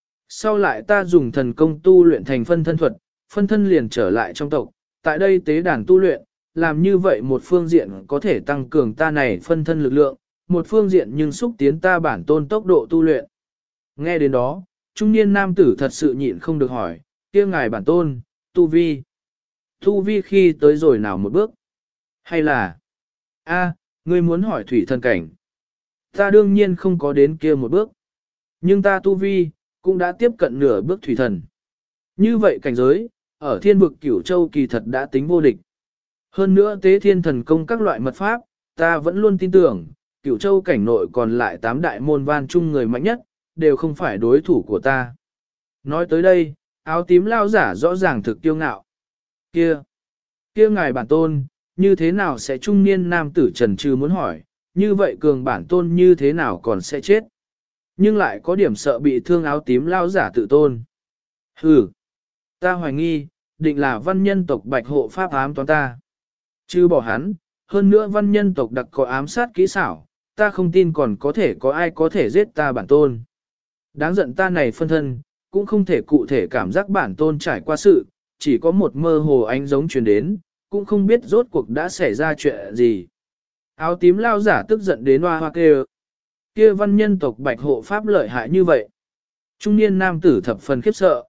Sau lại ta dùng thần công tu luyện thành phân thân thuật, phân thân liền trở lại trong tộc, tại đây tế đàn tu luyện, làm như vậy một phương diện có thể tăng cường ta này phân thân lực lượng, một phương diện nhưng xúc tiến ta bản tôn tốc độ tu luyện. Nghe đến đó, trung niên nam tử thật sự nhịn không được hỏi, kia ngài bản tôn, tu vi. Tu vi khi tới rồi nào một bước? Hay là, ngươi muốn hỏi thủy thần cảnh? Ta đương nhiên không có đến kia một bước. Nhưng ta tu vi, cũng đã tiếp cận nửa bước thủy thần. Như vậy cảnh giới, ở thiên vực cửu châu kỳ thật đã tính vô địch. Hơn nữa tế thiên thần công các loại mật pháp, ta vẫn luôn tin tưởng, cửu châu cảnh nội còn lại 8 đại môn van chung người mạnh nhất, đều không phải đối thủ của ta. Nói tới đây, áo tím lao giả rõ ràng thực kiêu ngạo. Kia ngài bản tôn, như thế nào sẽ trung niên nam tử trần trừ muốn hỏi, như vậy cường bản tôn như thế nào còn sẽ chết. Nhưng lại có điểm sợ bị thương áo tím lao giả tự tôn. Hừ, ta hoài nghi, định là văn nhân tộc bạch hộ pháp ám toán ta. Chứ bỏ hắn, hơn nữa văn nhân tộc đặc có ám sát kỹ xảo, ta không tin còn có thể có ai có thể giết ta bản tôn. Đáng giận ta này phân thân, cũng không thể cụ thể cảm giác bản tôn trải qua sự, chỉ có một mơ hồ ánh giống truyền đến, cũng không biết rốt cuộc đã xảy ra chuyện gì. Áo tím lao giả tức giận đến hoa hoa kêu. Kia văn nhân tộc bạch hộ pháp lợi hại như vậy. Trung niên nam tử thập phần khiếp sợ.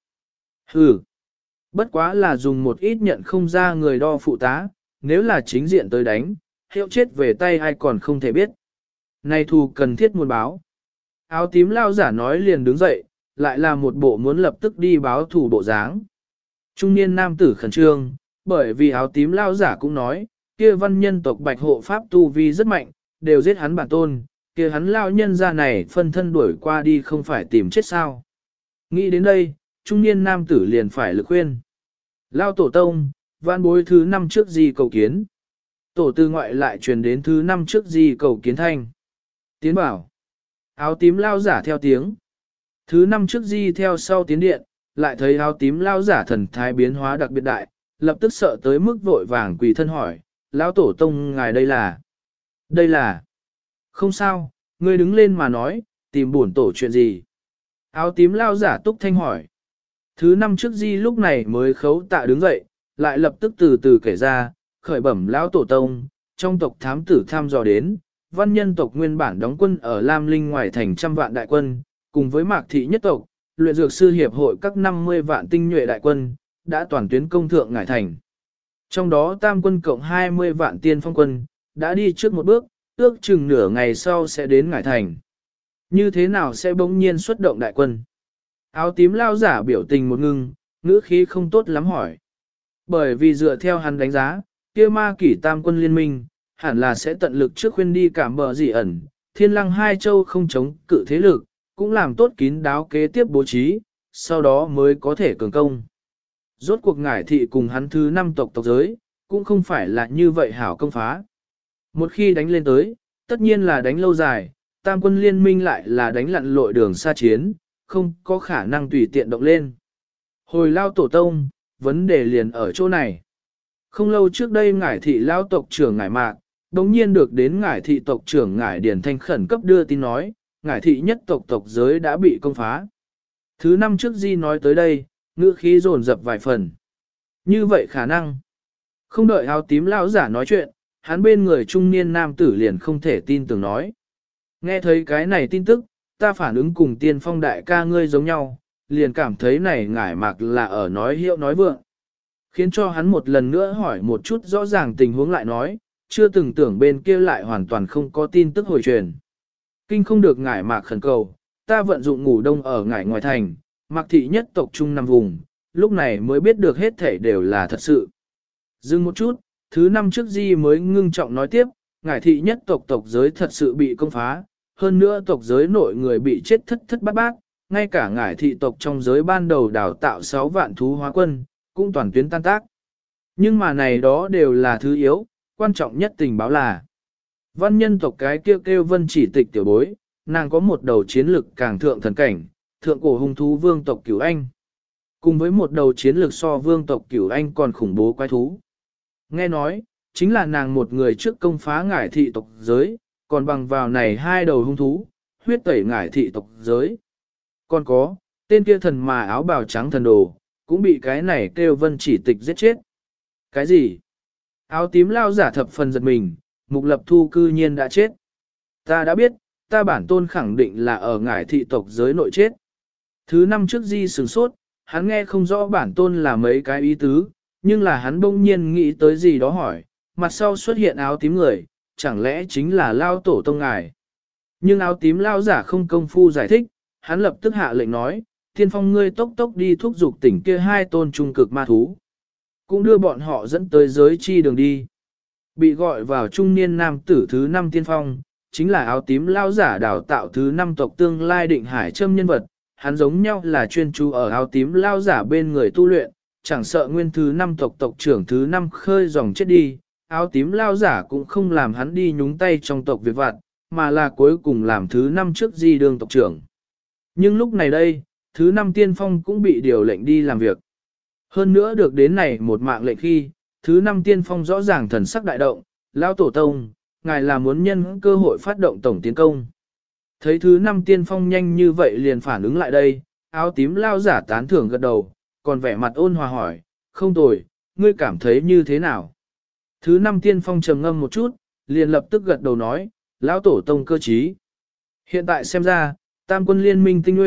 Hừ, bất quá là dùng một ít nhận không ra người đo phụ tá, nếu là chính diện tới đánh, hiệu chết về tay ai còn không thể biết. Này thù cần thiết muốn báo. Áo tím lao giả nói liền đứng dậy, lại là một bộ muốn lập tức đi báo thù bộ dáng. Trung niên nam tử khẩn trương, bởi vì áo tím lao giả cũng nói, kia văn nhân tộc bạch hộ pháp tu vi rất mạnh, đều giết hắn bản tôn, kia hắn lao nhân ra này phân thân đuổi qua đi không phải tìm chết sao. Nghĩ đến đây, trung niên nam tử liền phải lực khuyên. Lao tổ tông, văn bối thứ năm trước gì cầu kiến. Tổ tư ngoại lại truyền đến thứ năm trước gì cầu kiến thanh. Tiến bảo. Áo tím lao giả theo tiếng. Thứ năm trước di theo sau tiến điện, lại thấy áo tím lao giả thần thái biến hóa đặc biệt đại, lập tức sợ tới mức vội vàng quỳ thân hỏi, lão tổ tông ngài đây là? Đây là? Không sao, ngươi đứng lên mà nói, tìm bổn tổ chuyện gì? Áo tím lao giả túc thanh hỏi. Thứ năm trước di lúc này mới khấu tạ đứng dậy, lại lập tức từ từ kể ra, khởi bẩm lão tổ tông, trong tộc thám tử tham dò đến, văn nhân tộc nguyên bản đóng quân ở Lam Linh ngoài thành trăm vạn đại quân, cùng với mạc thị nhất tộc, luyện dược sư hiệp hội các 50 vạn tinh nhuệ đại quân, đã toàn tuyến công thượng ngải thành. Trong đó tam quân cộng 20 vạn tiên phong quân, đã đi trước một bước, ước chừng nửa ngày sau sẽ đến ngải thành. Như thế nào sẽ bỗng nhiên xuất động đại quân? Áo tím lao giả biểu tình một ngưng, ngữ khí không tốt lắm hỏi. Bởi vì dựa theo hắn đánh giá, kia ma kỷ tam quân liên minh, hẳn là sẽ tận lực trước khuyên đi cảm bờ dị ẩn, thiên lăng hai châu không chống cự thế lực, cũng làm tốt kín đáo kế tiếp bố trí, sau đó mới có thể cường công. Rốt cuộc ngải thị cùng hắn thứ 5 tộc tộc giới, cũng không phải là như vậy hảo công phá. Một khi đánh lên tới, tất nhiên là đánh lâu dài, tam quân liên minh lại là đánh lặn lội đường xa chiến, không có khả năng tùy tiện động lên. Hồi lao tổ tông, vấn đề liền ở chỗ này. Không lâu trước đây ngải thị lao tộc trưởng ngải mạc, đồng nhiên được đến ngải thị tộc trưởng ngải Điển Thanh khẩn cấp đưa tin nói, ngải thị nhất tộc tộc giới đã bị công phá. Thứ năm trước Di nói tới đây, ngữ khí dồn dập vài phần. Như vậy khả năng. Không đợi áo tím lão giả nói chuyện, hắn bên người trung niên nam tử liền không thể tin tưởng nói. Nghe thấy cái này tin tức, ta phản ứng cùng tiên phong đại ca ngươi giống nhau, liền cảm thấy này ngải mạc là ở nói hiệu nói vượng. Khiến cho hắn một lần nữa hỏi một chút rõ ràng tình huống lại nói, chưa từng tưởng bên kia lại hoàn toàn không có tin tức hồi truyền. Kinh không được ngải mạc khẩn cầu, ta vận dụng ngủ đông ở ngải ngoài thành, mạc thị nhất tộc trung nằm vùng, lúc này mới biết được hết thể đều là thật sự. Dừng một chút, thứ năm trước Di mới ngưng trọng nói tiếp, ngải thị nhất tộc tộc giới thật sự bị công phá, hơn nữa tộc giới nội người bị chết thất thất bát bát, ngay cả ngải thị tộc trong giới ban đầu đào tạo 6 vạn thú hóa quân, cũng toàn tuyến tan tác. Nhưng mà này đó đều là thứ yếu, quan trọng nhất tình báo là văn nhân tộc cái kêu vân chỉ tịch tiểu bối, nàng có một đầu chiến lực càng thượng thần cảnh, thượng cổ hung thú vương tộc cửu anh. Cùng với một đầu chiến lực so vương tộc cửu anh còn khủng bố quái thú. Nghe nói, chính là nàng một người trước công phá ngải thị tộc giới, còn bằng vào này hai đầu hung thú, huyết tẩy ngải thị tộc giới. Còn có, tên kia thần mà áo bào trắng thần đồ, cũng bị cái này kêu vân chỉ tịch giết chết. Cái gì? Áo tím lao giả thập phần giật mình, mục lập thu cư nhiên đã chết. Ta đã biết, ta bản tôn khẳng định là ở ngải thị tộc giới nội chết. Thứ năm trước Di sửng sốt, hắn nghe không rõ bản tôn là mấy cái ý tứ, nhưng là hắn bỗng nhiên nghĩ tới gì đó hỏi, mặt sau xuất hiện áo tím người, chẳng lẽ chính là lao tổ tông ngài. Nhưng áo tím lao giả không công phu giải thích, hắn lập tức hạ lệnh nói, tiên phong ngươi tốc tốc đi thúc giục tỉnh kia hai tôn trung cực ma thú. Cũng đưa bọn họ dẫn tới giới chi đường đi. Bị gọi vào trung niên nam tử thứ 5 tiên phong, chính là áo tím lao giả đào tạo thứ 5 tộc tương lai định hải châm nhân vật, hắn giống nhau là chuyên chú ở áo tím lao giả bên người tu luyện, chẳng sợ nguyên thứ 5 tộc tộc trưởng thứ 5 khơi dòng chết đi, áo tím lao giả cũng không làm hắn đi nhúng tay trong tộc việc vặt, mà là cuối cùng làm thứ 5 trước Di đương tộc trưởng. Nhưng lúc này đây, thứ 5 tiên phong cũng bị điều lệnh đi làm việc. Hơn nữa được đến này một mạng lệnh khi, thứ 5 tiên phong rõ ràng thần sắc đại động, lao tổ tông, ngài là muốn nhân cơ hội phát động tổng tiến công. Thấy thứ 5 tiên phong nhanh như vậy liền phản ứng lại đây, áo tím lao giả tán thưởng gật đầu, còn vẻ mặt ôn hòa hỏi, không tồi, ngươi cảm thấy như thế nào? Thứ 5 tiên phong trầm ngâm một chút, liền lập tức gật đầu nói, lão tổ tông cơ trí. Hiện tại xem ra, tam quân liên minh tinh nhuệ,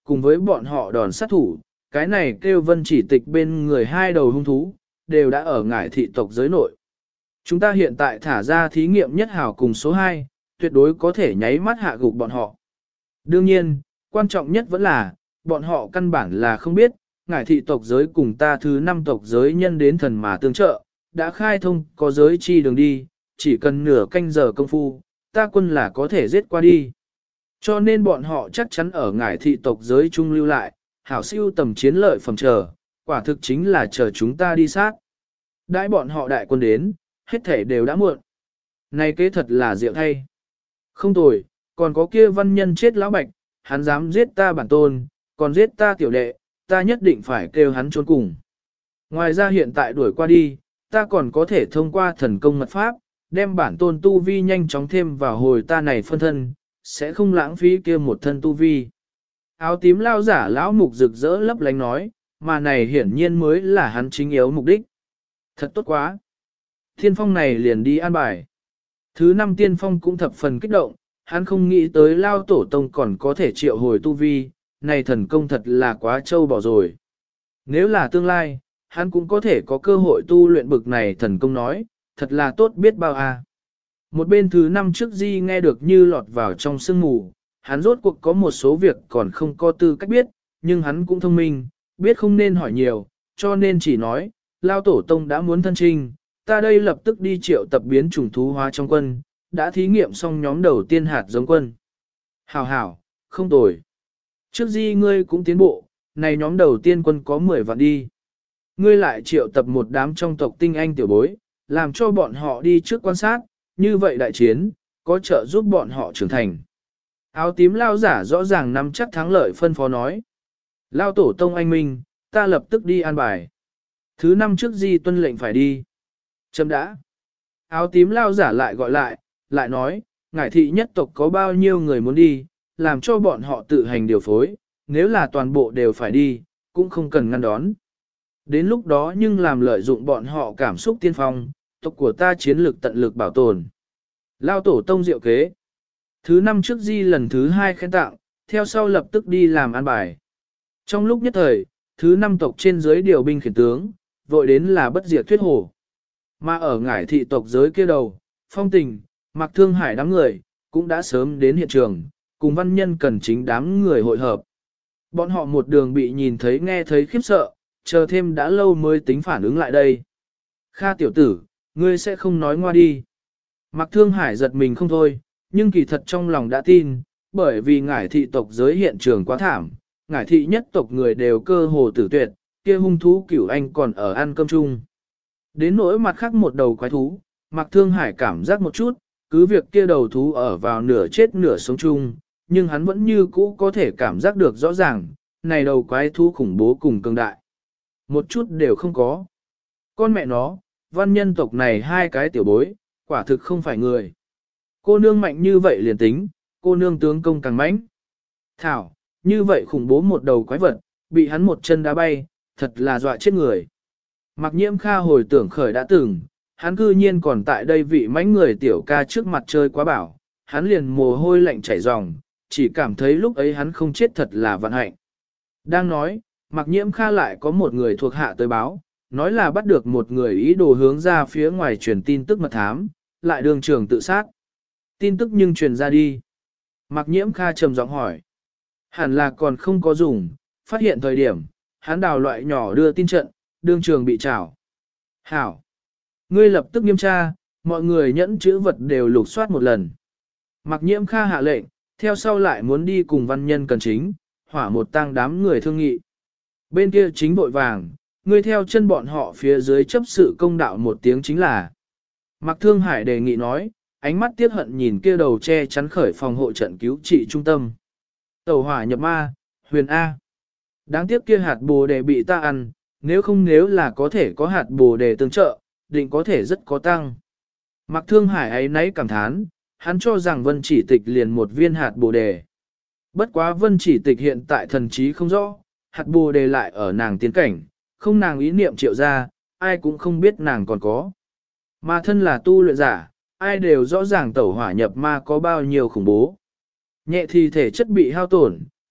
cùng với bọn họ đòn sát thủ, cái này kêu Vân Chỉ Tịch bên người hai đầu hung thú, đều đã ở ngải thị tộc giới nội. Chúng ta hiện tại thả ra thí nghiệm nhất hảo cùng số 2, tuyệt đối có thể nháy mắt hạ gục bọn họ. Đương nhiên, quan trọng nhất vẫn là, bọn họ căn bản là không biết, ngải thị tộc giới cùng ta thứ 5 tộc giới nhân đến thần mà tương trợ, đã khai thông có giới chi đường đi, chỉ cần nửa canh giờ công phu, ta quân là có thể giết qua đi. Cho nên bọn họ chắc chắn ở ngải thị tộc giới trung lưu lại, hảo siêu tầm chiến lợi phẩm chờ, quả thực chính là chờ chúng ta đi sát. Đãi bọn họ đại quân đến, hết thể đều đã muộn. Này kế thật là diệu thay. Không tồi, còn có kia văn nhân chết lão bạch, hắn dám giết ta bản tôn, còn giết ta tiểu đệ, ta nhất định phải kêu hắn trốn cùng. Ngoài ra hiện tại đuổi qua đi, ta còn có thể thông qua thần công mật pháp, đem bản tôn tu vi nhanh chóng thêm vào hồi ta này phân thân, sẽ không lãng phí kia một thân tu vi. Áo tím lao giả lão mục rực rỡ lấp lánh nói, mà này hiển nhiên mới là hắn chính yếu mục đích. Thật tốt quá. Tiên phong này liền đi an bài. Thứ 5 tiên phong cũng thập phần kích động, hắn không nghĩ tới lao tổ tông còn có thể triệu hồi tu vi, này thần công thật là quá trâu bỏ rồi. Nếu là tương lai, hắn cũng có thể có cơ hội tu luyện bực này thần công nói, thật là tốt biết bao à. Một bên thứ 5 trước Di nghe được như lọt vào trong sương mù, hắn rốt cuộc có một số việc còn không có tư cách biết, nhưng hắn cũng thông minh, biết không nên hỏi nhiều, cho nên chỉ nói, lao tổ tông đã muốn thân trinh, ta đây lập tức đi triệu tập biến chủng thú hóa trong quân, đã thí nghiệm xong nhóm đầu tiên hạt giống quân. Hảo hảo, không tồi. Trước Di ngươi cũng tiến bộ, này nhóm đầu tiên quân có 10 vạn đi. Ngươi lại triệu tập một đám trong tộc tinh anh tiểu bối, làm cho bọn họ đi trước quan sát, như vậy đại chiến, có trợ giúp bọn họ trưởng thành. Áo tím lao giả rõ ràng nắm chắc thắng lợi phân phó nói. Lao tổ tông anh minh, ta lập tức đi an bài. Thứ 5 trước Di tuân lệnh phải đi. Chấm đã. Áo tím lao giả lại gọi lại nói, ngải thị nhất tộc có bao nhiêu người muốn đi, làm cho bọn họ tự hành điều phối, nếu là toàn bộ đều phải đi, cũng không cần ngăn đón. Đến lúc đó nhưng làm lợi dụng bọn họ cảm xúc tiên phong, tộc của ta chiến lược tận lực bảo tồn. Lao tổ tông diệu kế. Thứ 5 trước Di lần thứ 2 khen tặng, theo sau lập tức đi làm an bài. Trong lúc nhất thời, thứ 5 tộc trên dưới điều binh khiển tướng, vội đến là bất diệt thuyết hồ. Mà ở ngải thị tộc giới kia đầu, Phong Tình, Mạc Thương Hải đám người, cũng đã sớm đến hiện trường, cùng văn nhân cần chính đám người hội hợp. Bọn họ một đường bị nhìn thấy nghe thấy khiếp sợ, chờ thêm đã lâu mới tính phản ứng lại đây. Kha tiểu tử, ngươi sẽ không nói ngoa đi. Mạc Thương Hải giật mình không thôi, nhưng kỳ thật trong lòng đã tin, bởi vì ngải thị tộc giới hiện trường quá thảm, ngải thị nhất tộc người đều cơ hồ tử tuyệt, kia hung thú cửu anh còn ở ăn cơm chung. Đến nỗi mặt khác một đầu quái thú, Mạc Thương Hải cảm giác một chút, cứ việc kia đầu thú ở vào nửa chết nửa sống chung, nhưng hắn vẫn như cũ có thể cảm giác được rõ ràng, này đầu quái thú khủng bố cùng cường đại. Một chút đều không có. Con mẹ nó, văn nhân tộc này hai cái tiểu bối, quả thực không phải người. Cô nương mạnh như vậy liền tính, cô nương tướng công càng mãnh. Thảo, như vậy khủng bố một đầu quái vật, bị hắn một chân đá bay, thật là dọa chết người. Mạc Nhiễm Kha hồi tưởng khởi đã từng, hắn cư nhiên còn tại đây vị mãnh người tiểu ca trước mặt chơi quá bảo, hắn liền mồ hôi lạnh chảy ròng, chỉ cảm thấy lúc ấy hắn không chết thật là vận hạnh. Đang nói, Mạc Nhiễm Kha lại có một người thuộc hạ tới báo, nói là bắt được một người ý đồ hướng ra phía ngoài truyền tin tức mật thám, lại đường trường tự sát. Tin tức nhưng truyền ra đi. Mạc Nhiễm Kha trầm giọng hỏi. Hẳn là còn không có dùng, phát hiện thời điểm, hắn đào loại nhỏ đưa tin trận, đương trường bị trảo. Hảo! Ngươi lập tức nghiêm tra, mọi người nhẫn chữ vật đều lục soát một lần. Mạc Nhiễm Kha hạ lệnh, theo sau lại muốn đi cùng văn nhân cần chính, hỏa một tang đám người thương nghị. Bên kia chính vội vàng, ngươi theo chân bọn họ phía dưới chấp sự công đạo một tiếng chính là. Mạc Thương Hải đề nghị nói, ánh mắt tiếc hận nhìn kia đầu che chắn khởi phòng hộ trận cứu trị trung tâm. Tẩu hỏa nhập ma, huyền A. Đáng tiếc kia hạt bồ đề bị ta ăn, nếu là có thể có hạt bồ đề tương trợ, định có thể rất có tăng. Mạc Thương Hải ấy nấy cảm thán, hắn cho rằng Vân Chỉ Tịch liền một viên hạt bồ đề. Bất quá Vân Chỉ Tịch hiện tại thần trí không rõ, hạt bồ đề lại ở nàng tiến cảnh, không nàng ý niệm triệu ra, ai cũng không biết nàng còn có. Mà thân là tu luyện giả, ai đều rõ ràng tẩu hỏa nhập ma có bao nhiêu khủng bố. Nhẹ thì thể chất bị hao tổn,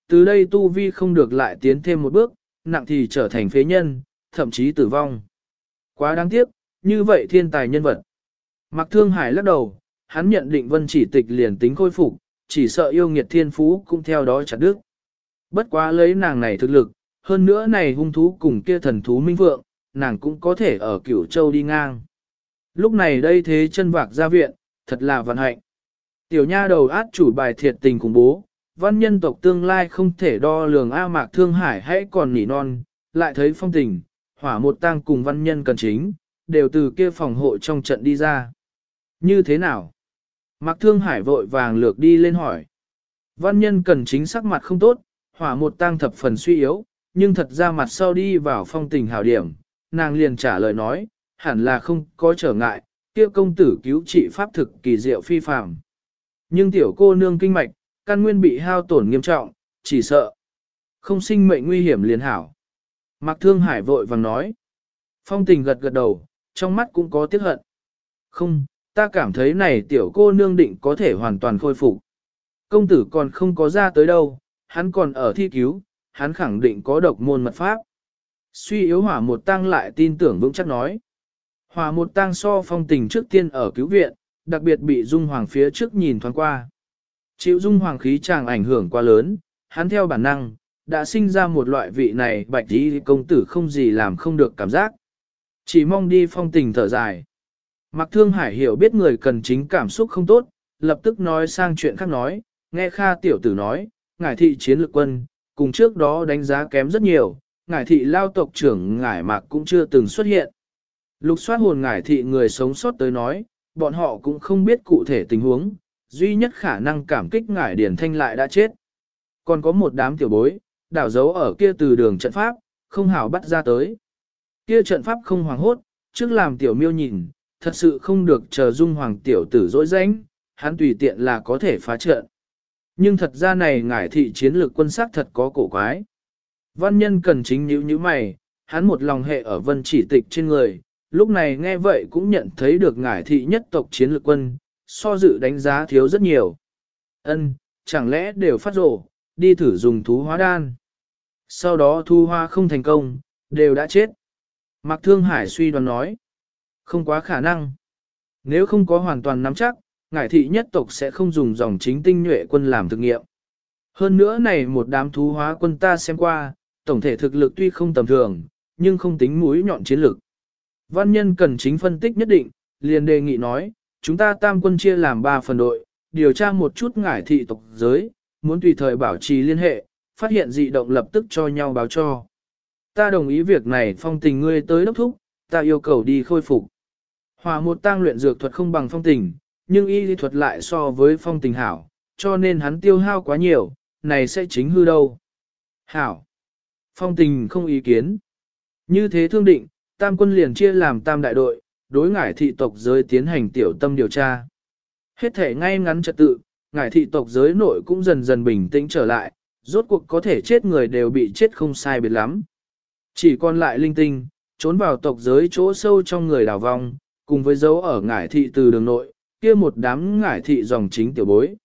từ đây tu vi không được lại tiến thêm một bước, nặng thì trở thành phế nhân, thậm chí tử vong. Quá đáng tiếc, như vậy thiên tài nhân vật. Mạc Thương Hải lắc đầu, hắn nhận định Vân Chỉ Tịch liền tính khôi phục, chỉ sợ yêu nghiệt thiên phú cũng theo đó chặt đứt. Bất quá lấy nàng này thực lực, hơn nữa này hung thú cùng kia thần thú minh vượng, nàng cũng có thể ở Cửu Châu đi ngang. Lúc này đây thế chân vạc ra viện, thật là vận hạnh. Tiểu nha đầu át chủ bài thiệt tình cùng bố, văn nhân tộc tương lai không thể đo lường A. Mạc Thương Hải hãy còn nỉ non, lại thấy Phong Tình, Hỏa Một Tang cùng văn nhân cần chính, đều từ kia phòng hộ trong trận đi ra. Như thế nào? Mạc Thương Hải vội vàng lược đi lên hỏi. Văn nhân cần chính sắc mặt không tốt, Hỏa Một Tang thập phần suy yếu, nhưng thật ra mặt sau đi vào Phong Tình hảo điểm, nàng liền trả lời nói, hẳn là không có trở ngại, kia công tử cứu trị pháp thực kỳ diệu phi phàm. Nhưng tiểu cô nương kinh mạch, căn nguyên bị hao tổn nghiêm trọng, chỉ sợ không sinh mệnh nguy hiểm liền hảo. Mạc Thương Hải vội vàng nói. Phong Tình gật gật đầu, trong mắt cũng có tiếc hận. Không, ta cảm thấy này tiểu cô nương định có thể hoàn toàn khôi phục. Công tử còn không có ra tới đâu, hắn còn ở thi cứu, hắn khẳng định có độc môn mật pháp. Suy yếu Hỏa Một Tang lại tin tưởng vững chắc nói. Hỏa Một Tang so Phong Tình trước tiên ở cứu viện, đặc biệt bị Dung Hoàng phía trước nhìn thoáng qua. Chịu Dung Hoàng khí chàng ảnh hưởng quá lớn, hắn theo bản năng, đã sinh ra một loại vị này bạch tí công tử không gì làm không được cảm giác. Chỉ mong đi Phong Tình thở dài. Mạc Thương Hải hiểu biết người cần chính cảm xúc không tốt, lập tức nói sang chuyện khác nói, nghe Kha tiểu tử nói, ngải thị chiến lược quân, cùng trước đó đánh giá kém rất nhiều, ngải thị lao tộc trưởng ngải mạc cũng chưa từng xuất hiện. Lục soát hồn ngải thị người sống sót tới nói, bọn họ cũng không biết cụ thể tình huống, duy nhất khả năng cảm kích ngải điển thanh lại đã chết. Còn có một đám tiểu bối, đảo giấu ở kia từ đường trận pháp, không hảo bắt ra tới. Kia trận pháp không hoàng hốt, trước làm tiểu miêu nhìn, thật sự không được chờ Dung Hoàng tiểu tử dối danh, hắn tùy tiện là có thể phá trận. Nhưng thật ra này ngải thị chiến lược quân sắc thật có cổ quái. Văn nhân cần chính như mày, hắn một lòng hệ ở Vân Chỉ Tịch trên người, lúc này nghe vậy cũng nhận thấy được ngải thị nhất tộc chiến lược quân, so dự đánh giá thiếu rất nhiều. Ân, chẳng lẽ đều phát rổ, đi thử dùng thú hóa đan. Sau đó thu hoa không thành công, đều đã chết. Mạc Thương Hải suy đoán nói, không quá khả năng. Nếu không có hoàn toàn nắm chắc, ngải thị nhất tộc sẽ không dùng dòng chính tinh nhuệ quân làm thực nghiệm. Hơn nữa này một đám thú hóa quân ta xem qua, tổng thể thực lực tuy không tầm thường, nhưng không tính mũi nhọn chiến lực. Văn nhân cần chính phân tích nhất định, liền đề nghị nói, chúng ta tam quân chia làm 3 phần đội, điều tra một chút ngải thị tộc giới, muốn tùy thời bảo trì liên hệ, phát hiện dị động lập tức cho nhau báo cho. Ta đồng ý việc này. Phong Tình ngươi tới đốc thúc, ta yêu cầu đi khôi phục. Hỏa Một Tang luyện dược thuật không bằng Phong Tình, nhưng y lý thuật lại so với Phong Tình hảo, cho nên hắn tiêu hao quá nhiều, này sẽ chính hư đâu. Hảo. Phong Tình không ý kiến. Như thế thương định, tam quân liền chia làm tam đại đội, đối ngải thị tộc giới tiến hành tiểu tâm điều tra. Hết thể ngay ngắn trật tự, ngải thị tộc giới nội cũng dần dần bình tĩnh trở lại, rốt cuộc có thể chết người đều bị chết không sai biệt lắm. Chỉ còn lại linh tinh, trốn vào tộc giới chỗ sâu trong người đào vong, cùng với dấu ở ngải thị từ đường nội, kia một đám ngải thị dòng chính tiểu bối.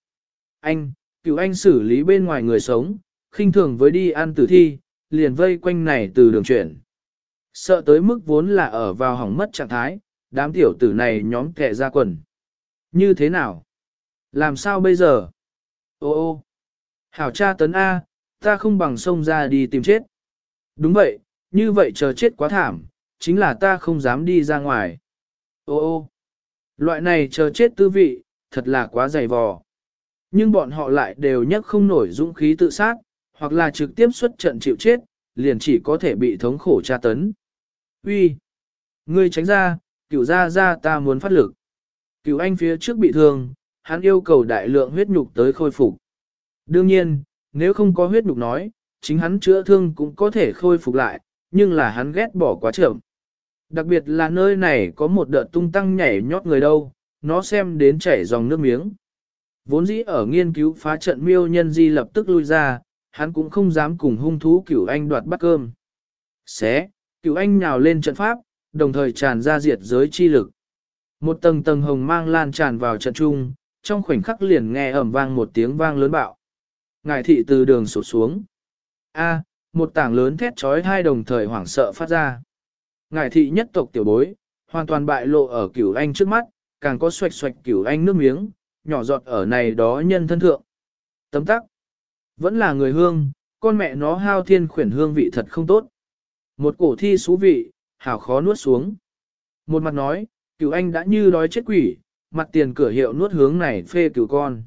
Cựu anh xử lý bên ngoài người sống, khinh thường với đi ăn tử thi, liền vây quanh này từ đường chuyển. Sợ tới mức vốn là ở vào hỏng mất trạng thái, đám tiểu tử này nhóm kẻ ra quần. Như thế nào? Làm sao bây giờ? Ô, hảo cha tấn A, ta không bằng xông ra đi tìm chết. Đúng vậy, như vậy chờ chết quá thảm, chính là ta không dám đi ra ngoài. Ô, loại này chờ chết tư vị, thật là quá dày vò. Nhưng bọn họ lại đều nhấc không nổi dũng khí tự sát, hoặc là trực tiếp xuất trận chịu chết, liền chỉ có thể bị thống khổ tra tấn. Uy, ngươi tránh ra, Cửu gia ta muốn phát lực. Cửu anh phía trước bị thương, hắn yêu cầu đại lượng huyết nhục tới khôi phục. Đương nhiên, nếu không có huyết nhục nói, chính hắn chữa thương cũng có thể khôi phục lại, nhưng là hắn ghét bỏ quá chậm. Đặc biệt là nơi này có một đợt tung tăng nhảy nhót người đâu, nó xem đến chảy dòng nước miếng. Vốn dĩ ở nghiên cứu phá trận miêu nhân di lập tức lui ra, hắn cũng không dám cùng hung thú Cửu anh đoạt bát cơm. Cửu anh nhào lên trận pháp, đồng thời tràn ra diệt giới chi lực. Một tầng tầng hồng mang lan tràn vào trận trung, trong khoảnh khắc liền nghe ầm vang một tiếng vang lớn bạo. Ngải thị từ đường sụt xuống. A, một tảng lớn thét trói hai đồng thời hoảng sợ phát ra. Ngải thị nhất tộc tiểu bối, hoàn toàn bại lộ ở Cửu Anh trước mắt, càng có xoạch xoạch Cửu Anh nước miếng, nhỏ giọt ở này đó nhân thân thượng. Tấm tắc. Vẫn là người hương, con mẹ nó hao thiên khuyển hương vị thật không tốt. Một cổ thi xú vị, hảo khó nuốt xuống. Một mặt nói, Cửu Anh đã như đói chết quỷ, mặt tiền cửa hiệu nuốt hướng này phê cửu con.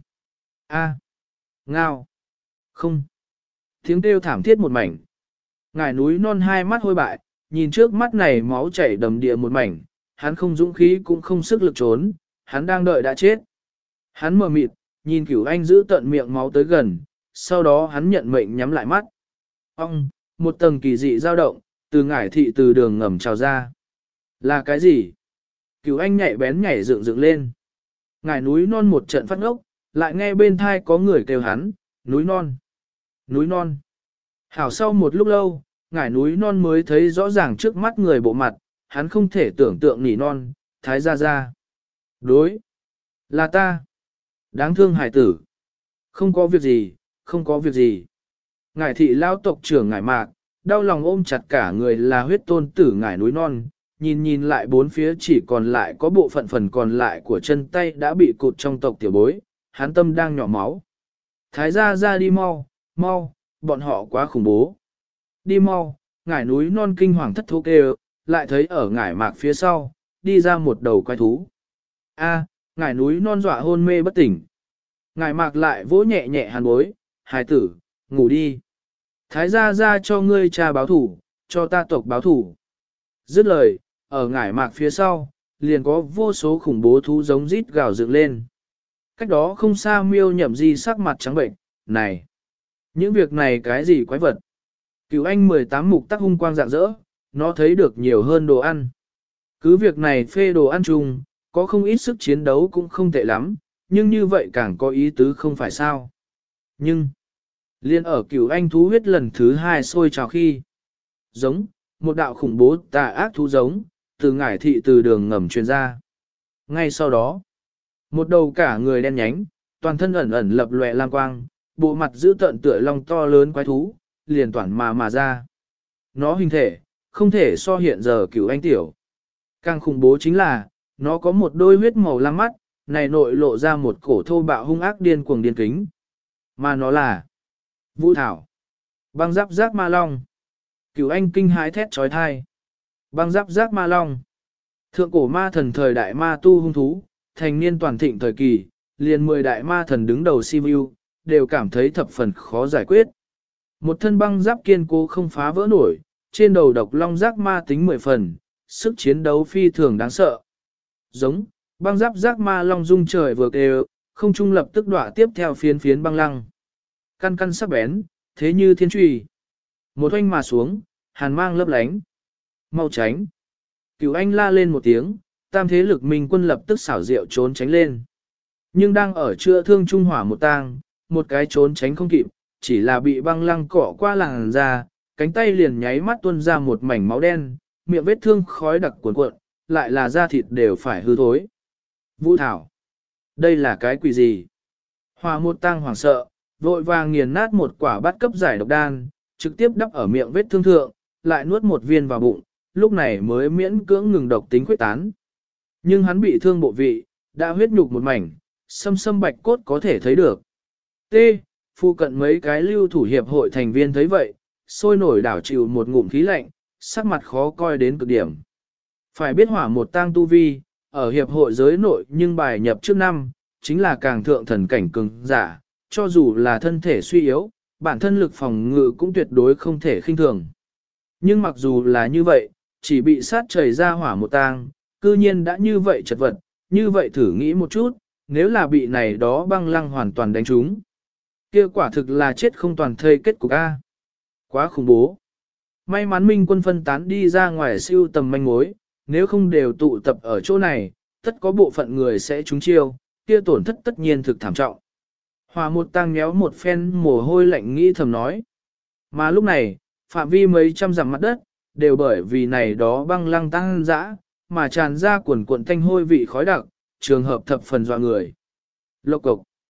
A. Ngao. Không. Tiếng kêu thảm thiết một mảnh. Ngải núi non hai mắt hôi bại, nhìn trước mắt này máu chảy đầm địa một mảnh, hắn không dũng khí cũng không sức lực trốn, hắn đang đợi đã chết. Hắn mờ mịt, nhìn Cửu Anh giữ tận miệng máu tới gần, sau đó hắn nhận mệnh nhắm lại mắt. Ông, một tầng kỳ dị dao động, từ ngải thị từ đường ngầm trào ra. Là cái gì? Cửu Anh nhảy bén nhảy dựng dựng lên. Ngải núi non một trận phát ngốc, lại nghe bên thai có người kêu hắn, núi non, núi non. Hảo sau một lúc lâu, ngải núi non mới thấy rõ ràng trước mắt người bộ mặt, hắn không thể tưởng tượng nỉ non, thái gia gia. Đối, là ta. Đáng thương hải tử. Không có việc gì, không có việc gì. Ngải thị lao tộc trưởng ngải mạc, đau lòng ôm chặt cả người là huyết tôn tử ngải núi non, nhìn lại bốn phía chỉ còn lại có bộ phận phần còn lại của chân tay đã bị cụt trong tộc tiểu bối, hắn tâm đang nhỏ máu. Thái gia ra đi mau, mau, bọn họ quá khủng bố. Đi mau, ngải núi non kinh hoàng thất thố kêu, lại thấy ở ngải mạc phía sau, đi ra một đầu quái thú. A, ngải núi non dọa hôn mê bất tỉnh. Ngải mạc lại vỗ nhẹ nhẹ hàn bối, hài tử, ngủ đi. Thái gia ra cho ngươi cha báo thủ, cho ta tộc báo thủ. Dứt lời, ở ngải mạc phía sau, liền có vô số khủng bố thú giống rít gào dựng lên. Cách đó không xa miêu nhậm di sắc mặt trắng bệnh, này, những việc này cái gì quái vật. Cửu Anh 18 mục tắc hung quang rạng rỡ, nó thấy được nhiều hơn đồ ăn. Cứ việc này phê đồ ăn chung, có không ít sức chiến đấu cũng không tệ lắm, nhưng như vậy càng có ý tứ không phải sao. Nhưng, liên ở Cửu Anh thú huyết lần thứ 2 sôi trào khi, giống, một đạo khủng bố tà ác thú giống, từ ngải thị từ đường ngầm truyền ra. Ngay sau đó, một đầu cả người đen nhánh, toàn thân ẩn ẩn lập lòe lam quang, bộ mặt giữ tận tựa long to lớn quái thú, liền toàn mà ra. Nó hình thể, không thể so hiện giờ Cửu Anh tiểu. Càng khủng bố chính là, nó có một đôi huyết màu lam mắt, này nội lộ ra một cổ thô bạo hung ác điên cuồng điên kính. Mà nó là Vũ Thảo, băng giáp giác ma long. Cửu Anh kinh hãi thét trói thai. Băng giáp giác ma long. Thượng cổ ma thần thời đại ma tu hung thú, thành niên toàn thịnh thời kỳ, liền 10 đại ma thần đứng đầu Sibiu, đều cảm thấy thập phần khó giải quyết. Một thân băng giáp kiên cố không phá vỡ nổi, trên đầu độc long giác ma tính 10 phần, sức chiến đấu phi thường đáng sợ. Giống, băng giáp giác ma long rung trời vượt đều, không trung lập tức đọa tiếp theo phiến phiến băng lăng. Căn căn sắc bén, thế như thiên truy. Một oanh mà xuống, hàn mang lấp lánh. Mau tránh. Cửu Anh la lên một tiếng, tam thế lực minh quân lập tức xảo diệu trốn tránh lên. Nhưng đang ở chữa thương trung hỏa một tang, một cái trốn tránh không kịp, chỉ là bị băng lăng cọ qua làn da, cánh tay liền nháy mắt tuôn ra một mảnh máu đen, miệng vết thương khói đặc cuồn cuộn, lại là da thịt đều phải hư thối. Vũ Thảo, đây là cái quỷ gì? Hỏa một tang hoảng sợ, vội vàng nghiền nát một quả bát cấp giải độc đan, trực tiếp đắp ở miệng vết thương thượng, lại nuốt một viên vào bụng, lúc này mới miễn cưỡng ngừng độc tính khuếch tán. Nhưng hắn bị thương bộ vị, đã huyết nhục một mảnh, xâm bạch cốt có thể thấy được. T. Phu cận mấy cái lưu thủ hiệp hội thành viên thấy vậy, sôi nổi đảo chịu một ngụm khí lạnh, sắc mặt khó coi đến cực điểm. Phải biết hỏa một tang tu vi, ở hiệp hội giới nội nhưng bài nhập trước năm, chính là càng thượng thần cảnh cường giả, cho dù là thân thể suy yếu, bản thân lực phòng ngự cũng tuyệt đối không thể khinh thường. Nhưng mặc dù là như vậy, chỉ bị sát chảy ra hỏa một tang, cư nhiên đã như vậy chật vật, như vậy thử nghĩ một chút, nếu là bị này đó băng lăng hoàn toàn đánh trúng. Kia quả thực là chết không toàn thây kết cục A. Quá khủng bố. May mắn minh quân phân tán đi ra ngoài siêu tầm manh mối, nếu không đều tụ tập ở chỗ này, tất có bộ phận người sẽ trúng chiêu, kia tổn thất tất nhiên thực thảm trọng. Hòa một tang méo một phen mồ hôi lạnh nghĩ thầm nói. Mà lúc này, phạm vi mấy trăm dặm mặt đất, đều bởi vì này đó băng lăng tăng dã, mà tràn ra cuộn thanh hôi vị khói đặc, trường hợp thập phần dọa người. Lộc cộc.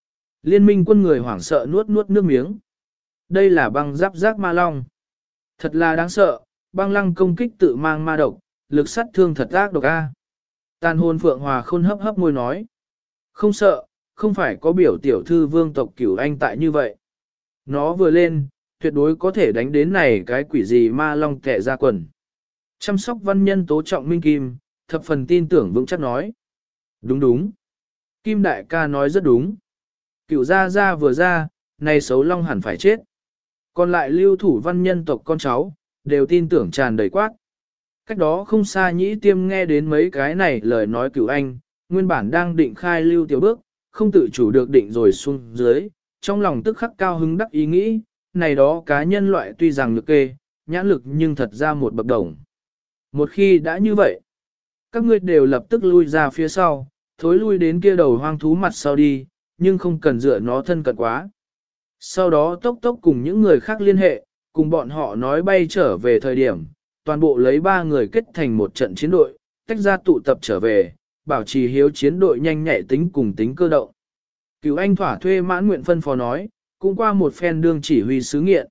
Liên minh quân người hoảng sợ nuốt nuốt nước miếng. Đây là băng giáp giác ma long. Thật là đáng sợ, băng lăng công kích tự mang ma độc, lực sát thương thật ác độc a. Tàn hồn Phượng Hòa Khôn hấp hấp môi nói. Không sợ, không phải có biểu tiểu thư vương tộc Cửu Anh tại như vậy. Nó vừa lên, tuyệt đối có thể đánh đến này cái quỷ gì ma long kẻ ra quần. Chăm sóc văn nhân tố trọng minh kim, thập phần tin tưởng vững chắc nói. Đúng đúng. Kim đại ca nói rất đúng. Cửu gia vừa ra, này xấu long hẳn phải chết. Còn lại lưu thủ văn nhân tộc con cháu, đều tin tưởng tràn đầy quát. Cách đó không xa nhĩ tiêm nghe đến mấy cái này lời nói Cửu Anh, nguyên bản đang định khai lưu tiểu bước, không tự chủ được định rồi xuống dưới, trong lòng tức khắc cao hứng đắc ý nghĩ, này đó cá nhân loại tuy rằng lực kê, nhãn lực nhưng thật ra một bậc đồng. Một khi đã như vậy, các ngươi đều lập tức lui ra phía sau, thối lui đến kia đầu hoang thú mặt sau đi, nhưng không cần dựa nó thân cận quá. Sau đó tốc tốc cùng những người khác liên hệ, cùng bọn họ nói bay trở về thời điểm, toàn bộ lấy 3 người kết thành một trận chiến đội, tách ra tụ tập trở về, bảo trì hiếu chiến đội nhanh nhạy tính cùng tính cơ động. Cửu Anh thỏa thuê mãn nguyện phân phó nói, cũng qua một phen đương chỉ huy sứ nghiện.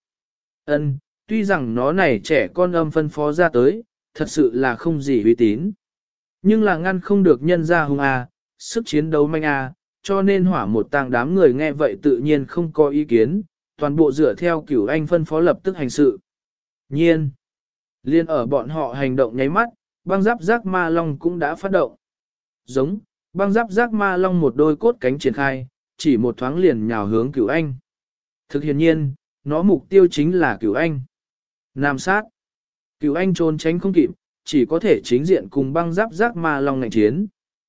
Tuy rằng nó này trẻ con âm phân phó ra tới, thật sự là không gì uy tín. Nhưng là ngăn không được nhân ra hung sức chiến đấu manh cho nên hỏa một tàng đám người nghe vậy tự nhiên không có ý kiến, toàn bộ dựa theo Cửu Anh phân phó lập tức hành sự. Nhiên, liên ở bọn họ hành động nháy mắt, băng giáp giác ma long cũng đã phát động. Giống, băng giáp giác ma long một đôi cốt cánh triển khai, chỉ một thoáng liền nhào hướng Cửu Anh. Thực hiện nhiên, nó mục tiêu chính là Cửu Anh. Nam sát. Cửu Anh trốn tránh không kịp, chỉ có thể chính diện cùng băng giáp giác ma long ngạnh chiến.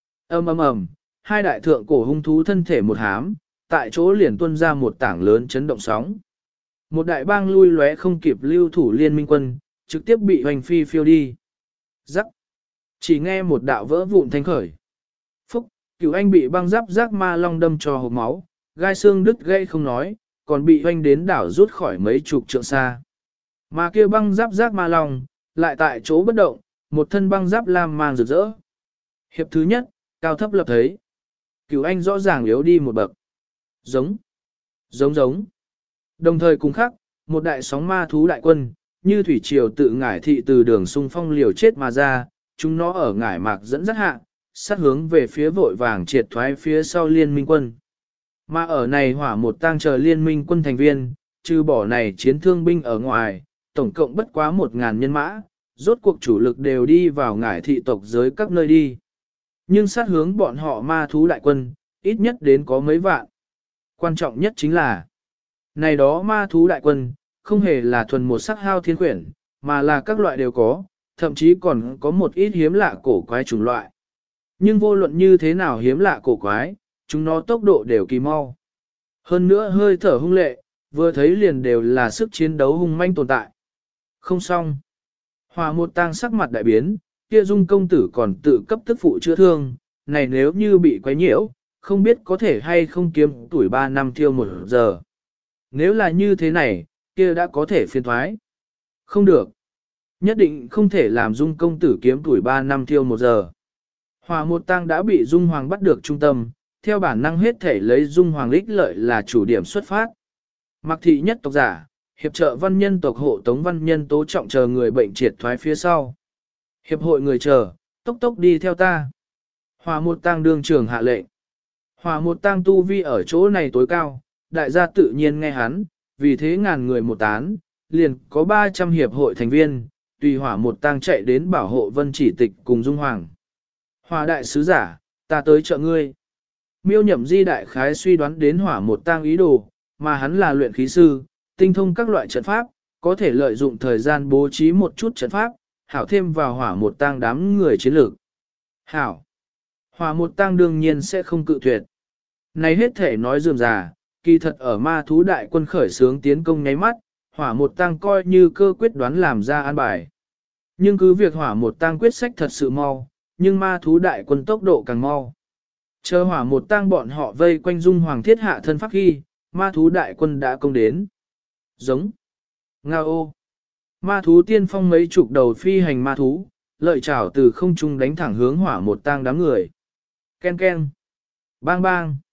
Ầm, hai đại thượng cổ hung thú thân thể một hám, tại chỗ liền tuôn ra một tảng lớn chấn động sóng. Một đại bang lui lóe không kịp lưu thủ liên minh quân, trực tiếp bị hoành phi phiêu đi. Rắc. Chỉ nghe một đạo vỡ vụn thanh khởi. Phúc, Cửu Anh bị băng giáp giác ma long đâm cho hộc máu, gai xương đứt gãy không nói, còn bị hoành đến đảo rút khỏi mấy chục trượng xa. Mà kia băng giáp giác ma long, lại tại chỗ bất động, một thân băng giáp lam mang rực rỡ. Hiệp thứ nhất, cao thấp lập thấy. Cửu Anh rõ ràng yếu đi một bậc. Giống. Đồng thời cùng khắc, một đại sóng ma thú đại quân, như thủy triều tự ngải thị từ đường xung phong liều chết mà ra, chúng nó ở ngải mạc dẫn dắt hạ, sát hướng về phía vội vàng triệt thoái phía sau liên minh quân. Mà ở này hỏa một tang chờ liên minh quân thành viên, trừ bỏ này chiến thương binh ở ngoài, tổng cộng bất quá 1.000 nhân mã, rốt cuộc chủ lực đều đi vào ngải thị tộc giới các nơi đi. Nhưng sát hướng bọn họ ma thú đại quân, ít nhất đến có mấy vạn. Quan trọng nhất chính là, này đó ma thú đại quân, không hề là thuần một sắc hao thiên quyển, mà là các loại đều có, thậm chí còn có một ít hiếm lạ cổ quái chủng loại. Nhưng vô luận như thế nào hiếm lạ cổ quái, chúng nó tốc độ đều kỳ mau. Hơn nữa hơi thở hung lệ, vừa thấy liền đều là sức chiến đấu hung manh tồn tại. Không xong. Hòa một tang sắc mặt đại biến, kia dung công tử còn tự cấp tức phụ chữa thương, này nếu như bị quấy nhiễu, không biết có thể hay không kiếm tuổi 3 năm thiêu 1 giờ. Nếu là như thế này, kia đã có thể phiên thoái. Không được. Nhất định không thể làm dung công tử kiếm tuổi 3 năm thiêu 1 giờ. Hòa một tang đã bị dung hoàng bắt được trung tâm, theo bản năng hết thể lấy dung hoàng ích lợi là chủ điểm xuất phát. Mặc thị nhất tộc giả, hiệp trợ văn nhân tộc hộ tống văn nhân tố trọng chờ người bệnh triệt thoái phía sau. Hiệp hội người chờ, tốc tốc đi theo ta. Hòa một tang đương trường hạ lệnh. Hòa một tang tu vi ở chỗ này tối cao, đại gia tự nhiên nghe hắn, vì thế ngàn người một tán, liền có 300 hiệp hội thành viên, tùy hỏa một tang chạy đến bảo hộ vân chỉ tịch cùng dung hoàng. Hòa đại sứ giả, ta tới trợ ngươi. Miêu nhậm di đại khái suy đoán đến hỏa một tang ý đồ, mà hắn là luyện khí sư, tinh thông các loại trận pháp, có thể lợi dụng thời gian bố trí một chút trận pháp, hảo thêm vào hỏa một tang đám người chiến lược. Hảo. Hỏa một tang đương nhiên sẽ không cự tuyệt. Này hết thể nói dườm già, kỳ thật ở ma thú đại quân khởi sướng tiến công nháy mắt, hỏa một tang coi như cơ quyết đoán làm ra an bài. Nhưng cứ việc hỏa một tang quyết sách thật sự mau, nhưng ma thú đại quân tốc độ càng mau. Chờ hỏa một tang bọn họ vây quanh dung hoàng thiết hạ thân pháp khi, ma thú đại quân đã công đến. Giống. Ngao. Ma thú tiên phong mấy chục đầu phi hành ma thú, lợi chảo từ không trung đánh thẳng hướng hỏa một tang đám người. Ken ken. Bang bang.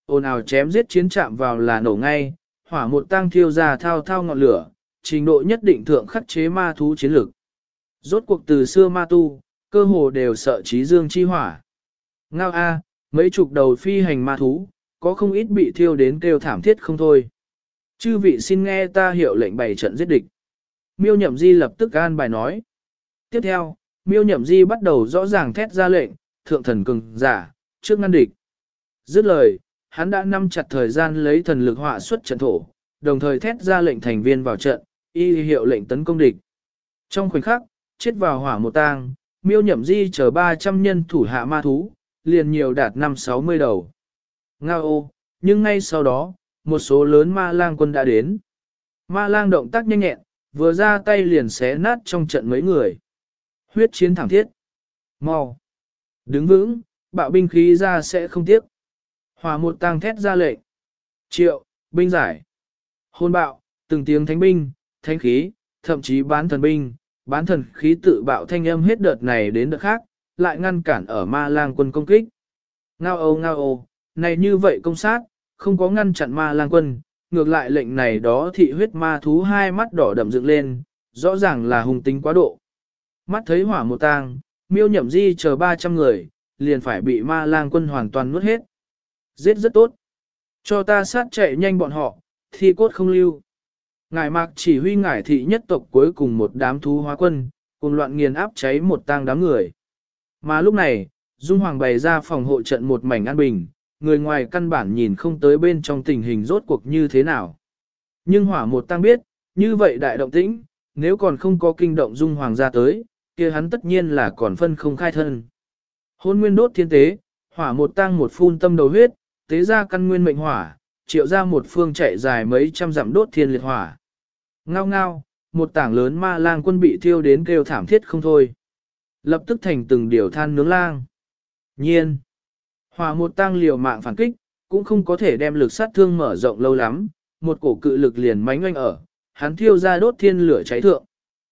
Ồn ào chém giết chiến chạm vào là nổ ngay, hỏa một tang thiêu ra thao thao ngọn lửa, trình độ nhất định thượng khắc chế ma thú chiến lực. Rốt cuộc từ xưa ma tu, cơ hồ đều sợ trí dương chi hỏa. Ngao a, mấy chục đầu phi hành ma thú, có không ít bị thiêu đến kêu thảm thiết không thôi. Chư vị xin nghe ta hiệu lệnh bày trận giết địch. Miêu Nhậm Di lập tức an bài nói. Tiếp theo, Miêu Nhậm Di bắt đầu rõ ràng thét ra lệnh, thượng thần cường giả, trước ngăn địch. Dứt lời, hắn đã nắm chặt thời gian lấy thần lực họa xuất trận thổ, đồng thời thét ra lệnh thành viên vào trận, y hiệu lệnh tấn công địch. Trong khoảnh khắc, chết vào hỏa một tang, Miêu Nhậm Di chờ 300 nhân thủ hạ ma thú, liền nhiều đạt 5-60 đầu. Ngao ô, nhưng ngay sau đó, một số lớn ma lang quân đã đến. Ma lang động tác nhanh nhẹn, vừa ra tay liền xé nát trong trận mấy người. Huyết chiến thẳng thiết. Mau. Đứng vững, bạo binh khí ra sẽ không tiếc. Hỏa một tang thét ra lệnh. Triệu, binh giải. Hôn bạo, từng tiếng thánh binh, thánh khí, thậm chí bán thần binh, bán thần khí tự bạo thanh âm hết đợt này đến đợt khác, lại ngăn cản ở ma lang quân công kích. Ngao ô, này như vậy công sát, không có ngăn chặn ma lang quân, ngược lại lệnh này đó thị huyết ma thú hai mắt đỏ đậm dựng lên, rõ ràng là hung tính quá độ. Mắt thấy hỏa một tang, Miêu Nhậm Di chờ 300 người, liền phải bị ma lang quân hoàn toàn nuốt hết. Giết rất tốt. Cho ta sát chạy nhanh bọn họ, thi cốt không lưu. Ngải Mạc chỉ huy Ngải thị nhất tộc cuối cùng một đám thú hóa quân, cùng loạn nghiền áp cháy một tang đám người. Mà lúc này, Dung Hoàng bày ra phòng hộ trận một mảnh an bình, người ngoài căn bản nhìn không tới bên trong tình hình rốt cuộc như thế nào. Nhưng hỏa một tang biết, như vậy đại động tĩnh, nếu còn không có kinh động Dung Hoàng ra tới, kia hắn tất nhiên là còn phân không khai thân. Hôn nguyên đốt thiên tế, hỏa một tang một phun tâm đầu huyết, tế ra căn nguyên mệnh hỏa, triệu ra một phương chạy dài mấy trăm dặm đốt thiên liệt hỏa. Ngao ngao, một tảng lớn ma lang quân bị thiêu đến kêu thảm thiết không thôi. Lập tức thành từng điều than nướng lang. Nhiên, hỏa một tang liều mạng phản kích, cũng không có thể đem lực sát thương mở rộng lâu lắm, một cổ cự lực liền mánh oanh ở, hắn thiêu ra đốt thiên lửa cháy thượng.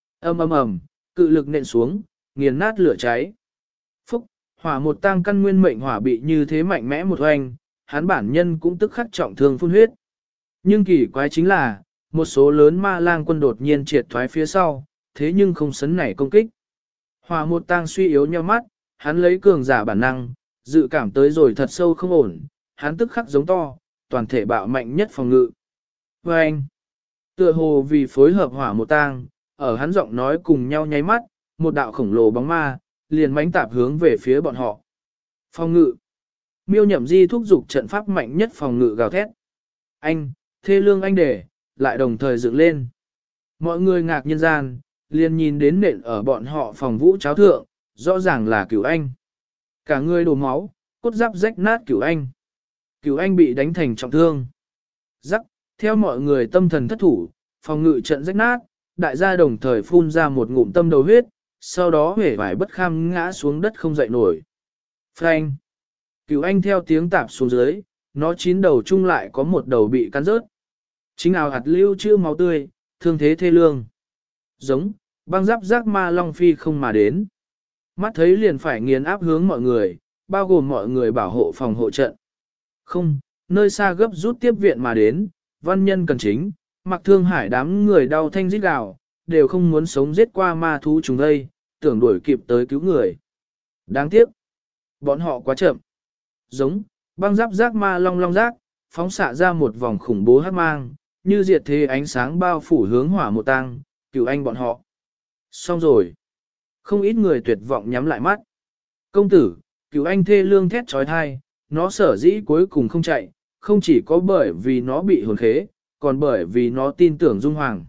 Ầm, cự lực nện xuống, nghiền nát lửa cháy. Phúc, hỏa một tang căn nguyên mệnh hỏa bị như thế mạnh mẽ một oanh, hắn bản nhân cũng tức khắc trọng thương phun huyết. Nhưng kỳ quái chính là, một số lớn ma lang quân đột nhiên triệt thoái phía sau, thế nhưng không sấn nảy công kích. Hỏa một tang suy yếu nhau mắt, hắn lấy cường giả bản năng, dự cảm tới rồi thật sâu không ổn, hắn tức khắc giống to, toàn thể bạo mạnh nhất phòng ngự. Và anh, tựa hồ vì phối hợp hỏa một tang, ở hắn giọng nói cùng nhau nháy mắt, một đạo khổng lồ bóng ma, liền mãnh tạp hướng về phía bọn họ. Phòng ngự. Miêu Nhậm Di thúc giục trận pháp mạnh nhất phòng ngự gào thét. Anh, thê lương anh để, lại đồng thời dựng lên. Mọi người ngạc nhiên gian, liền nhìn đến nện ở bọn họ phòng vũ cháo thượng, rõ ràng là Cửu Anh. Cả người đổ máu, cốt giáp rách nát Cửu Anh. Cửu Anh bị đánh thành trọng thương. Rắc, theo mọi người tâm thần thất thủ, phòng ngự trận rách nát, đại gia đồng thời phun ra một ngụm tâm đầu huyết, sau đó hể vải bất kham ngã xuống đất không dậy nổi. Phanh. Cửu Anh theo tiếng tạp xuống dưới, nó 9 đầu chung lại có một đầu bị cắn rớt. Chính ảo hạt lưu chữ máu tươi, thương thế thê lương. Giống, băng giáp giác ma long phi không mà đến. Mắt thấy liền phải nghiền áp hướng mọi người, bao gồm mọi người bảo hộ phòng hộ trận. Không, nơi xa gấp rút tiếp viện mà đến, văn nhân cần chính, mặc thương hải đám người đau thanh rít gào, đều không muốn sống giết qua ma thú chúng đây, tưởng đuổi kịp tới cứu người. Đáng tiếc, bọn họ quá chậm. Giống, băng giáp giác ma long long giác, phóng xạ ra một vòng khủng bố hắc mang, như diệt thế ánh sáng bao phủ hướng hỏa một tang, Cửu Anh bọn họ. Xong rồi. Không ít người tuyệt vọng nhắm lại mắt. Công tử, Cửu Anh thê lương thét trói thai, nó sở dĩ cuối cùng không chạy, không chỉ có bởi vì nó bị hồn khế, còn bởi vì nó tin tưởng Dung Hoàng.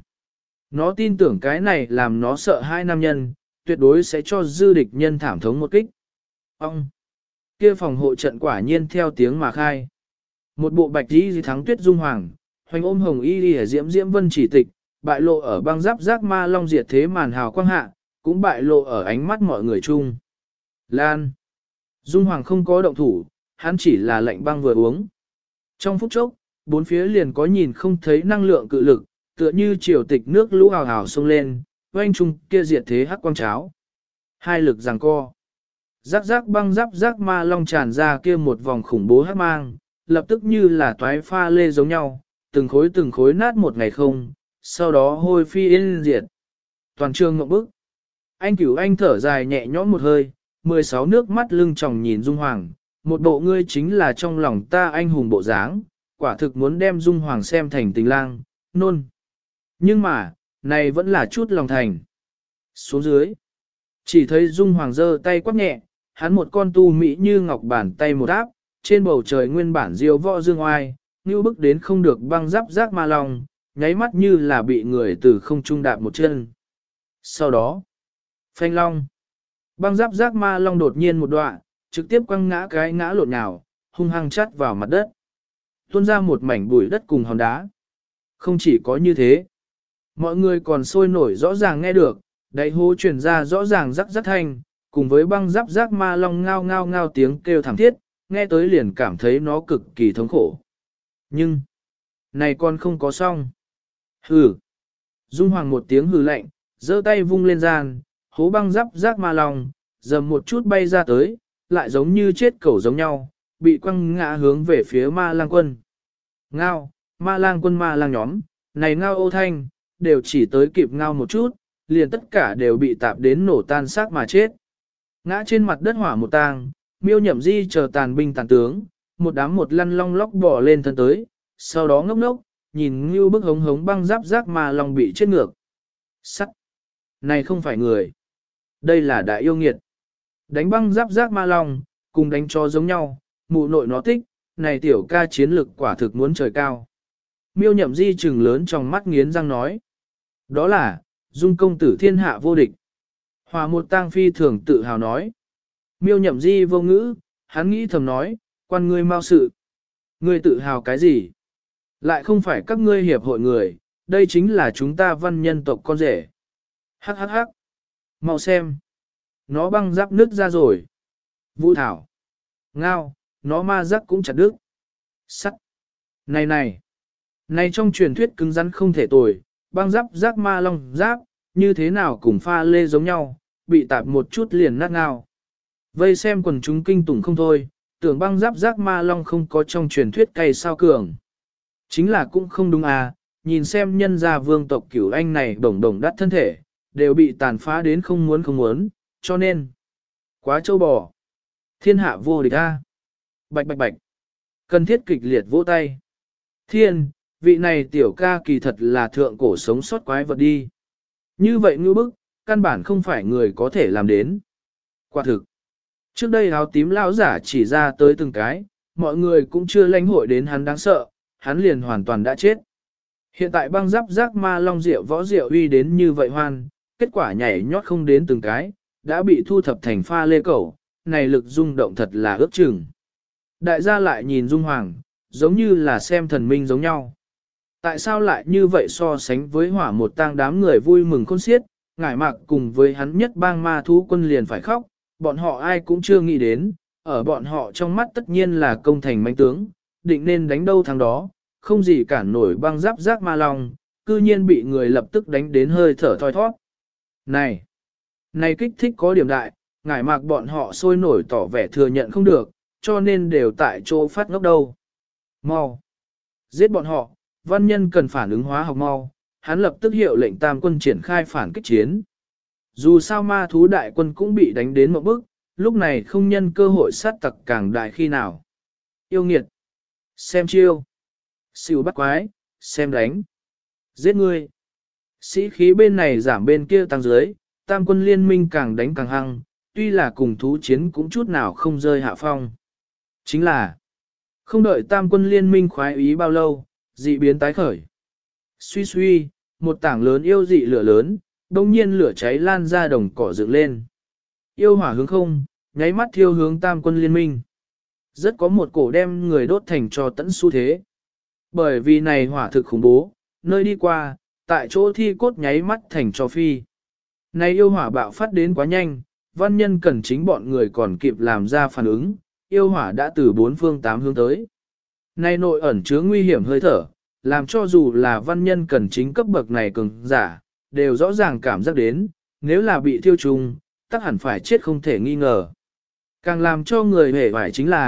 Nó tin tưởng cái này làm nó sợ hai nam nhân, tuyệt đối sẽ cho dư địch nhân thảm thống một kích. Ông! Kia phòng hộ trận quả nhiên theo tiếng mà khai. Một bộ bạch y thắng tuyết Dung Hoàng, hoành ôm hồng y lìa diễm diễm vân chỉ tịch, bại lộ ở băng giáp giác ma long diệt thế màn hào quang hạ, cũng bại lộ ở ánh mắt mọi người chung. Lan! Dung Hoàng không có động thủ, hắn chỉ là lệnh băng vừa uống. Trong phút chốc, bốn phía liền có nhìn không thấy năng lượng cự lực, tựa như triều tịch nước lũ hào hào sông lên, oanh trung kia diệt thế hắc quang cháo. Hai lực giằng co. Rắc rắc băng giáp rắc ma long tràn ra kia một vòng khủng bố hắc mang, lập tức như là toái pha lê giống nhau, từng khối nát một ngày không, sau đó hôi phi yên diệt. Toàn trường ngậm bức. Anh Cửu Anh thở dài nhẹ nhõm một hơi, 16 nước mắt lưng tròng nhìn Dung Hoàng, một bộ ngươi chính là trong lòng ta anh hùng bộ dáng, quả thực muốn đem Dung Hoàng xem thành tình lang, nôn. Nhưng mà, này vẫn là chút lòng thành. Xuống dưới, chỉ thấy Dung Hoàng giơ tay quát nhẹ, hắn một con tu mỹ như ngọc bàn tay một áp, trên bầu trời nguyên bản diêu võ dương oai, như bức đến không được băng giáp giác ma long, nháy mắt như là bị người từ không trung đạp một chân. Sau đó, phanh long, băng giáp giác ma long đột nhiên một đoạn, trực tiếp quăng ngã cái ngã lộn nhào, hung hăng chát vào mặt đất. Tuôn ra một mảnh bụi đất cùng hòn đá. Không chỉ có như thế, mọi người còn sôi nổi rõ ràng nghe được, đáy hố truyền ra rõ ràng rắc rắc thanh, cùng với băng giáp giác ma long ngao ngao ngao tiếng kêu thảm thiết, nghe tới liền cảm thấy nó cực kỳ thống khổ. Nhưng, này còn không có xong. Hừ. Dung Hoàng một tiếng hừ lạnh, giơ tay vung lên gian, hố băng giáp giác ma long, dầm một chút bay ra tới, lại giống như chết cẩu giống nhau, bị quăng ngã hướng về phía ma lang quân. Ngao, ma lang quân ma lang nhóm, này ngao ô thanh, đều chỉ tới kịp ngao một chút, liền tất cả đều bị tạp đến nổ tan xác mà chết. Ngã trên mặt đất hỏa một tang, Miêu Nhậm Di chờ tàn binh tàn tướng, một đám một lăn long lóc bỏ lên thân tới, sau đó ngốc ngốc, nhìn như bức hống hống băng giáp giác ma long bị chết ngược. Sắt! Này không phải người. Đây là đại yêu nghiệt. Đánh băng giáp giác ma long, cùng đánh cho giống nhau, mụ nội nó tích, này tiểu ca chiến lực quả thực muốn trời cao. Miêu Nhậm Di trừng lớn trong mắt nghiến răng nói. Đó là, Dung công tử thiên hạ vô địch. Hòa một tang phi thường tự hào nói. Miêu Nhậm Di vô ngữ, hắn nghĩ thầm nói, quan ngươi mau sự. Ngươi tự hào cái gì? Lại không phải các ngươi hiệp hội người, đây chính là chúng ta văn nhân tộc con rể. Hắc hắc hắc. Mau xem. Nó băng giáp nứt ra rồi. Vũ thảo. Ngao, nó ma giáp cũng chặt đứt. Sắt. Này này. Này trong truyền thuyết cứng rắn không thể tồi, băng giáp giác ma long giáp, như thế nào cùng pha lê giống nhau, bị tạp một chút liền nát ngao. Vây xem quần chúng kinh tủng không thôi, tưởng băng giáp giác ma long không có trong truyền thuyết cay sao cường. Chính là cũng không đúng à, nhìn xem nhân gia vương tộc cửu anh này bổng bổng đắt thân thể, đều bị tàn phá đến không muốn, cho nên, quá châu bò. Thiên hạ vô địch a. Bạch bạch bạch. Cần thiết kịch liệt vỗ tay. Thiên, vị này tiểu ca kỳ thật là thượng cổ sống sót quái vật đi. Như vậy ngư bức, căn bản không phải người có thể làm đến. Quả thực. Trước đây áo tím lão giả chỉ ra tới từng cái, mọi người cũng chưa lãnh hội đến hắn đáng sợ, hắn liền hoàn toàn đã chết. Hiện tại băng giáp giác ma long rượu võ rượu uy đến như vậy hoan, kết quả nhảy nhót không đến từng cái, đã bị thu thập thành pha lê cẩu, này lực rung động thật là ước chừng. Đại gia lại nhìn Dung Hoàng, giống như là xem thần minh giống nhau. Tại sao lại như vậy so sánh với hỏa một tang đám người vui mừng khôn xiết, ngải mạc cùng với hắn nhất bang ma thú quân liền phải khóc, bọn họ ai cũng chưa nghĩ đến, ở bọn họ trong mắt tất nhiên là công thành mãnh tướng, định nên đánh đâu thắng đó, không gì cản nổi băng giáp giác ma long, cư nhiên bị người lập tức đánh đến hơi thở thoi thoát. Này! Này kích thích có điểm đại, ngải mạc bọn họ sôi nổi tỏ vẻ thừa nhận không được, cho nên đều tại chỗ phát ngốc đâu. Mau! Giết bọn họ, văn nhân cần phản ứng hóa học mau, hắn lập tức hiệu lệnh tam quân triển khai phản kích chiến. Dù sao ma thú đại quân cũng bị đánh đến một bước, lúc này không nhân cơ hội sát tặc càng đại khi nào. Yêu nghiệt! Xem chiêu! Siêu bắt quái! Xem đánh! Giết ngươi! Sĩ khí bên này giảm bên kia tăng dưới, tam quân liên minh càng đánh càng hăng, tuy là cùng thú chiến cũng chút nào không rơi hạ phong. Chính là, không đợi tam quân liên minh khoái ý bao lâu, dị biến tái khởi. Suy suy, một tảng lớn yêu dị lửa lớn, đông nhiên lửa cháy lan ra đồng cỏ dựng lên. Yêu hỏa hướng không, nháy mắt thiêu hướng tam quân liên minh. Rất có một cổ đem người đốt thành cho tẫn xu thế. Bởi vì này hỏa thực khủng bố, nơi đi qua, tại chỗ thi cốt nháy mắt thành cho phi. Này yêu hỏa bạo phát đến quá nhanh, văn nhân cần chính bọn người còn kịp làm ra phản ứng, yêu hỏa đã từ bốn phương tám hướng tới. Này nội ẩn chứa nguy hiểm hơi thở, làm cho dù là văn nhân cần chính cấp bậc này cường giả, đều rõ ràng cảm giác đến, nếu là bị thiêu trùng, tất hẳn phải chết không thể nghi ngờ. Càng làm cho người hề vải chính là,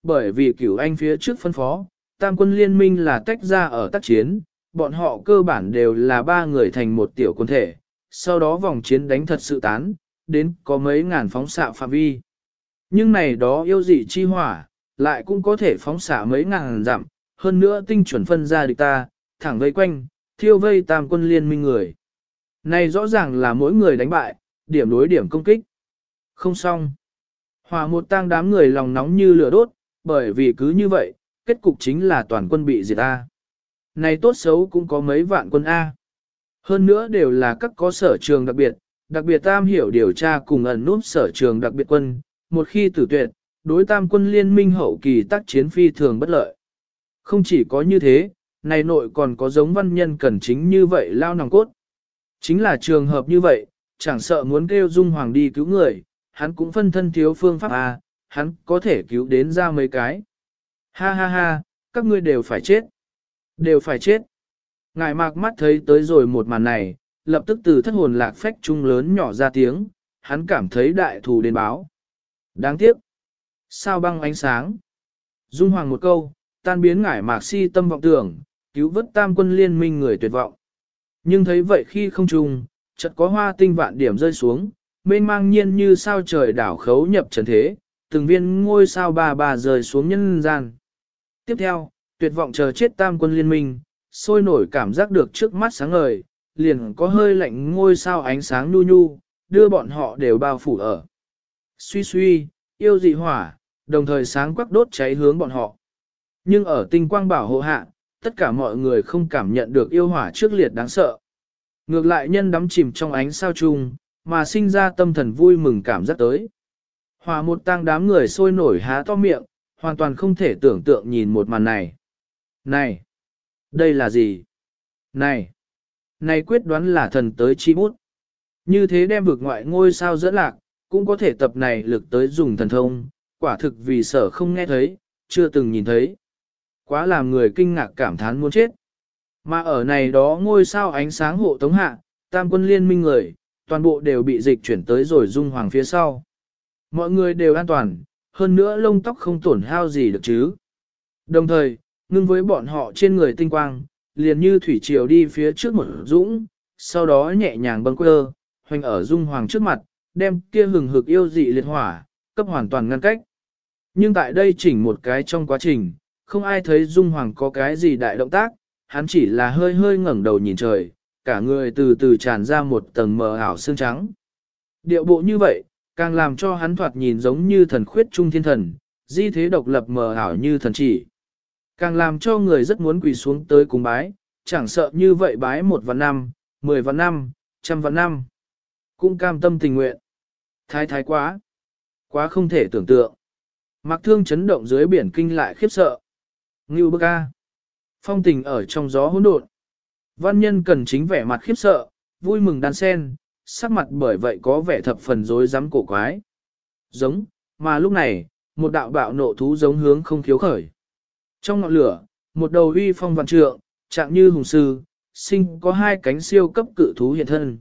bởi vì Cửu Anh phía trước phân phó, tam quân liên minh là tách ra ở tác chiến, bọn họ cơ bản đều là 3 người thành một tiểu quân thể, sau đó vòng chiến đánh thật sự tán, đến có mấy ngàn phóng xạ phạm vi. Nhưng này đó yêu dị chi hỏa, lại cũng có thể phóng xạ mấy ngàn dặm, hơn nữa tinh chuẩn phân ra địch ta, thẳng vây quanh, thiêu vây tam quân liên minh người. Này rõ ràng là mỗi người đánh bại, điểm đối điểm công kích. Không xong. Hỏa một tang đám người lòng nóng như lửa đốt, bởi vì cứ như vậy, kết cục chính là toàn quân bị diệt A. Này tốt xấu cũng có mấy vạn quân A. Hơn nữa đều là các có sở trường đặc biệt tam hiểu điều tra cùng ẩn núp sở trường đặc biệt quân, một khi tử tuyệt, đối tam quân liên minh hậu kỳ tác chiến phi thường bất lợi. Không chỉ có như thế, này nội còn có giống văn nhân cần chính như vậy lao nòng cốt. Chính là trường hợp như vậy, chẳng sợ muốn kêu Dung Hoàng đi cứu người, hắn cũng phân thân thiếu phương pháp à, hắn có thể cứu đến ra mấy cái. Ha ha ha, các ngươi đều phải chết. Đều phải chết. Ngài mạc mắt thấy tới rồi một màn này, lập tức từ thất hồn lạc phách trung lớn nhỏ ra tiếng, hắn cảm thấy đại thù đến báo. Đáng tiếc. Sao băng ánh sáng. Dung Hoàng một câu, tan biến ngải mạc si tâm vọng tưởng, cứu vớt tam quân liên minh người tuyệt vọng. Nhưng thấy vậy khi không trùng, chợt có hoa tinh vạn điểm rơi xuống, mênh mang nhiên như sao trời đảo khấu nhập trần thế, từng viên ngôi sao bà bà rơi xuống nhân gian. Tiếp theo, tuyệt vọng chờ chết tam quân liên minh, sôi nổi cảm giác được trước mắt sáng ngời, liền có hơi lạnh ngôi sao ánh sáng nhu nhu, đưa bọn họ đều bao phủ ở. Suy suy, yêu dị hỏa, đồng thời sáng quắc đốt cháy hướng bọn họ. Nhưng ở tinh quang bảo hộ hạ, tất cả mọi người không cảm nhận được yêu hỏa trước liệt đáng sợ. Ngược lại nhân đắm chìm trong ánh sao chung, mà sinh ra tâm thần vui mừng cảm giác tới. Hỏa một tang đám người sôi nổi há to miệng, hoàn toàn không thể tưởng tượng nhìn một màn này. Này! Đây là gì? Này! Này quyết đoán là thần tới chi bút. Như thế đem vực ngoại ngôi sao dẫn lạc, cũng có thể tập này lực tới dùng thần thông, quả thực vì sợ không nghe thấy, chưa từng nhìn thấy. Quá làm người kinh ngạc cảm thán muốn chết. Mà ở này đó ngôi sao ánh sáng hộ tống hạ, tam quân liên minh người, toàn bộ đều bị dịch chuyển tới rồi Dung Hoàng phía sau. Mọi người đều an toàn, hơn nữa lông tóc không tổn hao gì được chứ. Đồng thời, ngưng với bọn họ trên người tinh quang, liền như thủy triều đi phía trước một dũng, sau đó nhẹ nhàng bâng quơ, hoành ở Dung Hoàng trước mặt, đem kia hừng hực yêu dị liệt hỏa, cấp hoàn toàn ngăn cách. Nhưng tại đây chỉnh một cái trong quá trình, không ai thấy Dung Hoàng có cái gì đại động tác, hắn chỉ là hơi hơi ngẩng đầu nhìn trời, cả người từ từ tràn ra một tầng mờ ảo sương trắng. Điệu bộ như vậy, càng làm cho hắn thoạt nhìn giống như thần khuyết trung thiên thần, di thế độc lập mờ ảo như thần chỉ. Càng làm cho người rất muốn quỳ xuống tới cúng bái, chẳng sợ như vậy bái 1 vạn năm, 10 vạn năm, 100 vạn năm. Cũng cam tâm tình nguyện. Thái quá. Quá không thể tưởng tượng. Mặc Thương chấn động dưới biển kinh lại khiếp sợ. Ngưu bức a. Phong tình ở trong gió hỗn độn. Văn nhân cần chính vẻ mặt khiếp sợ, vui mừng đan sen, sắc mặt bởi vậy có vẻ thập phần rối rắm cổ quái. Giống, mà lúc này, một đạo bạo nộ thú giống hướng không khiếu khởi. Trong ngọn lửa, một đầu uy phong vạn trượng, trạng như hùng sư, sinh có 2 cánh siêu cấp cự thú hiện thân.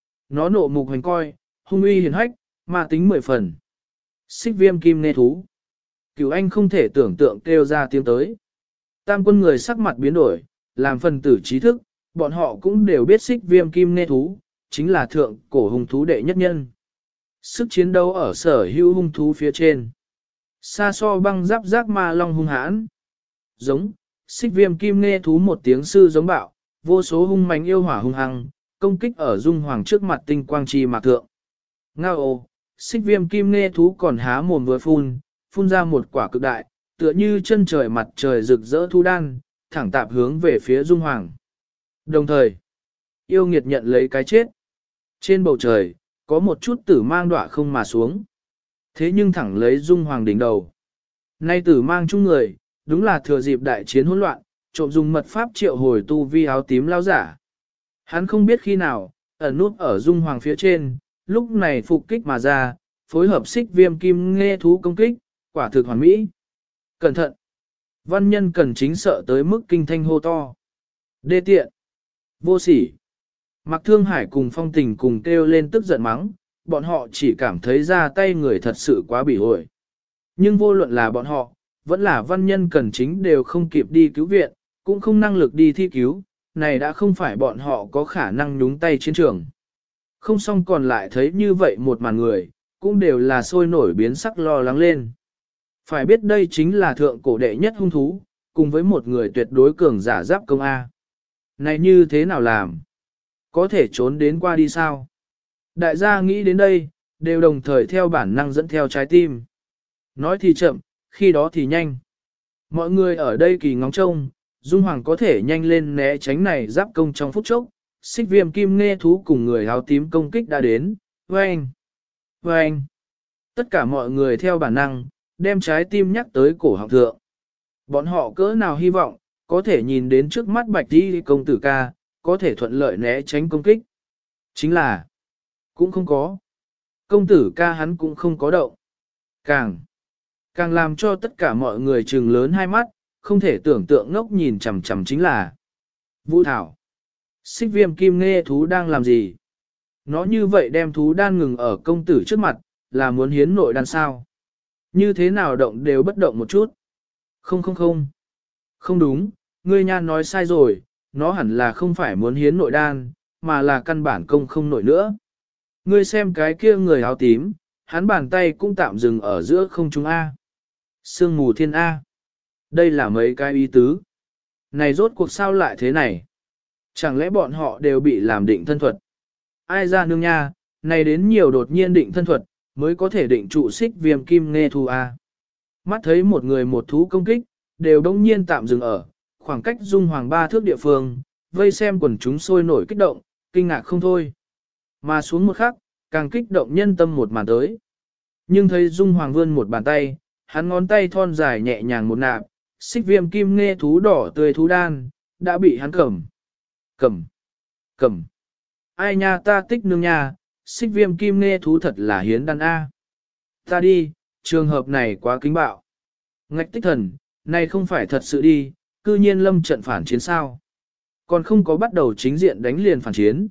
Nó nộ mục hoành coi, hung uy hiền hách, mà tính 10 phần. Xích viêm kim nê thú. Cửu Anh không thể tưởng tượng kêu ra tiếng tới. Tam quân người sắc mặt biến đổi, làm phần tử trí thức, bọn họ cũng đều biết xích viêm kim nê thú, chính là thượng cổ hung thú đệ nhất nhân. Sức chiến đấu ở sở hữu hung thú phía trên. Xa so băng giáp giác ma long hung hãn. Giống, xích viêm kim nê thú một tiếng sư giống bạo, vô số hung mãnh yêu hỏa hung hăng, công kích ở Dung Hoàng trước mặt tinh quang chi mạc thượng. Ngao ồ, xích viêm kim nê thú còn há mồm vừa phun ra một quả cực đại, tựa như chân trời mặt trời rực rỡ thu đan, thẳng tạp hướng về phía Dung Hoàng. Đồng thời, yêu nghiệt nhận lấy cái chết. Trên bầu trời, có một chút tử mang đọa không mà xuống. Thế nhưng thẳng lấy Dung Hoàng đỉnh đầu. Nay tử mang chung người, đúng là thừa dịp đại chiến hỗn loạn, trộm dùng mật pháp triệu hồi tu vi áo tím lao giả. Hắn không biết khi nào, ẩn nút ở Dung Hoàng phía trên, lúc này phục kích mà ra, phối hợp xích viêm kim nghe thú công kích, quả thực hoàn mỹ. Cẩn thận! Văn nhân cần chính sợ tới mức kinh thanh hô to. Đê tiện! Vô sỉ! Mạc Thương Hải cùng Phong Tình cùng kêu lên tức giận mắng, bọn họ chỉ cảm thấy ra tay người thật sự quá bỉ ổi. Nhưng vô luận là bọn họ, vẫn là văn nhân cần chính đều không kịp đi cứu viện, cũng không năng lực đi thi cứu, này đã không phải bọn họ có khả năng nhúng tay chiến trường. Không xong còn lại thấy như vậy một màn người, cũng đều là sôi nổi biến sắc lo lắng lên. Phải biết đây chính là thượng cổ đệ nhất hung thú, cùng với một người tuyệt đối cường giả giáp công A. Này như thế nào làm? Có thể trốn đến qua đi sao? Đại gia nghĩ đến đây, đều đồng thời theo bản năng dẫn theo trái tim. Nói thì chậm, khi đó thì nhanh. Mọi người ở đây kỳ ngóng trông, Dung Hoàng có thể nhanh lên né tránh này giáp công trong phút chốc. Xích viêm kim nghe thú cùng người áo tím công kích đã đến. Vâng! Vâng! Tất cả mọi người theo bản năng, đem trái tim nhắc tới cổ họng thượng. Bọn họ cỡ nào hy vọng, có thể nhìn đến trước mắt bạch đi công tử ca, có thể thuận lợi né tránh công kích. Chính là, cũng không có. Công tử ca hắn cũng không có động. Càng làm cho tất cả mọi người trừng lớn hai mắt, không thể tưởng tượng ngốc nhìn chằm chằm chính là Vũ Thảo. Xích viêm kim nghe thú đang làm gì? Nó như vậy đem thú đan ngừng ở công tử trước mặt, là muốn hiến nội đan sao? Như thế nào động đều bất động một chút. Không. Không đúng, ngươi nha nói sai rồi, nó hẳn là không phải muốn hiến nội đan, mà là căn bản công không nổi nữa. Ngươi xem cái kia người áo tím, hắn bàn tay cũng tạm dừng ở giữa không trung A. Sương mù thiên A. Đây là mấy cái ý tứ. Này rốt cuộc sao lại thế này? Chẳng lẽ bọn họ đều bị làm định thân thuật? Ai ra nương nha, này đến nhiều đột nhiên định thân thuật, mới có thể định trụ xích viêm kim nghe thú A. Mắt thấy một người một thú công kích, đều đông nhiên tạm dừng ở, khoảng cách Dung Hoàng 3 thước địa phương, vây xem quần chúng sôi nổi kích động, kinh ngạc không thôi. Mà xuống một khắc, càng kích động nhân tâm một màn tới. Nhưng thấy Dung Hoàng vươn một bàn tay, hắn ngón tay thon dài nhẹ nhàng một nạp, xích viêm kim nghe thú đỏ tươi thú đan, đã bị hắn cầm. Ai nha ta tích nương nha, xích viêm kim nghe thú thật là hiến đan A. Ta đi, trường hợp này quá kính bạo. Ngạch tích thần, này không phải thật sự đi, cư nhiên lâm trận phản chiến sao. Còn không có bắt đầu chính diện đánh liền phản chiến.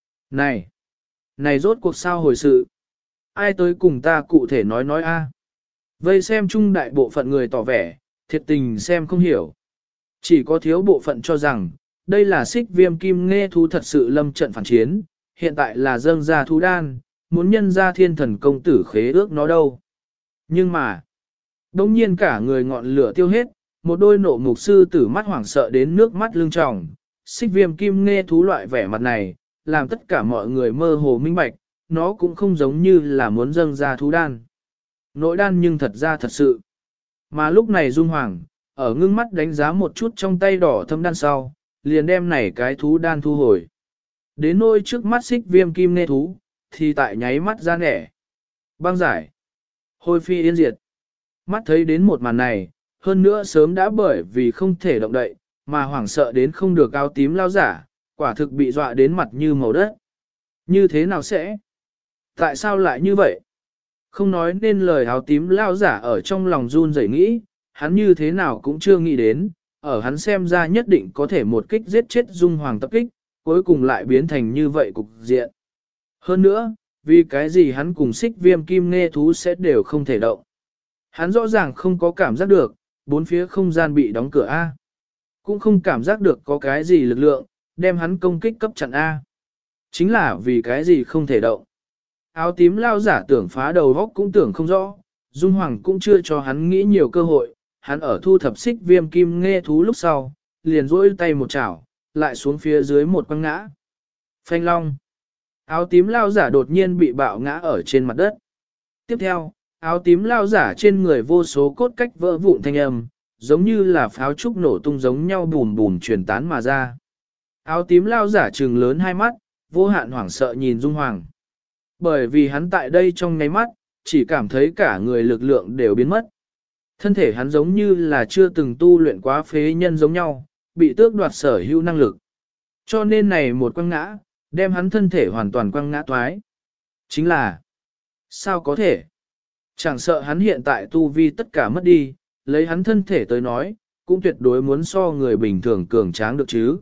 Này rốt cuộc sao hồi sự. Ai tới cùng ta cụ thể nói A. Vây xem chung đại bộ phận người tỏ vẻ, thiệt tình xem không hiểu. Chỉ có thiếu bộ phận cho rằng, đây là xích viêm kim nghe thú thật sự lâm trận phản chiến, hiện tại là dâng ra thú đan, muốn nhân ra thiên thần công tử khế ước nó đâu. Nhưng mà, đông nhiên cả người ngọn lửa tiêu hết, một đôi nộ mục sư tử mắt hoảng sợ đến nước mắt lưng tròng, xích viêm kim nghe thú loại vẻ mặt này, làm tất cả mọi người mơ hồ minh bạch, nó cũng không giống như là muốn dâng ra thú đan. Nội đan nhưng thật ra thật sự. Mà lúc này Dung Hoàng, ở ngưng mắt đánh giá một chút trong tay đỏ thâm đan sau, liền đem này cái thú đan thu hồi. Đến nôi trước mắt xích viêm kim nghe thú, thì tại nháy mắt ra nẻ. Băng giải. Hôi phi yên diệt. Mắt thấy đến một màn này, hơn nữa sớm đã bởi vì không thể động đậy, mà hoảng sợ đến không được áo tím lao giả, quả thực bị dọa đến mặt như màu đất. Như thế nào sẽ? Tại sao lại như vậy? Không nói nên lời áo tím lao giả ở trong lòng run rẩy nghĩ, hắn như thế nào cũng chưa nghĩ đến, ở hắn xem ra nhất định có thể một kích giết chết Dung Hoàng tập kích, cuối cùng lại biến thành như vậy cục diện. Hơn nữa, vì cái gì hắn cùng xích viêm kim nghe thú sẽ đều không thể động. Hắn rõ ràng không có cảm giác được, bốn phía không gian bị đóng cửa A. Cũng không cảm giác được có cái gì lực lượng, đem hắn công kích cấp chặn A. Chính là vì cái gì không thể động. Áo tím lao giả tưởng phá đầu góc cũng tưởng không rõ, Dung Hoàng cũng chưa cho hắn nghĩ nhiều cơ hội, hắn ở thu thập xích viêm kim nghe thú lúc sau, liền rỗi tay một chảo, lại xuống phía dưới một quăng ngã. Phanh long. Áo tím lao giả đột nhiên bị bạo ngã ở trên mặt đất. Tiếp theo, áo tím lao giả trên người vô số cốt cách vỡ vụn thanh âm, giống như là pháo trúc nổ tung giống nhau bùm bùm truyền tán mà ra. Áo tím lao giả trừng lớn hai mắt, vô hạn hoảng sợ nhìn Dung Hoàng. Bởi vì hắn tại đây trong nháy mắt, chỉ cảm thấy cả người lực lượng đều biến mất. Thân thể hắn giống như là chưa từng tu luyện quá phế nhân giống nhau, bị tước đoạt sở hữu năng lực. Cho nên này một quăng ngã, đem hắn thân thể hoàn toàn quăng ngã toái. Chính là, sao có thể? Chẳng sợ hắn hiện tại tu vi tất cả mất đi, lấy hắn thân thể tới nói, cũng tuyệt đối muốn so người bình thường cường tráng được chứ.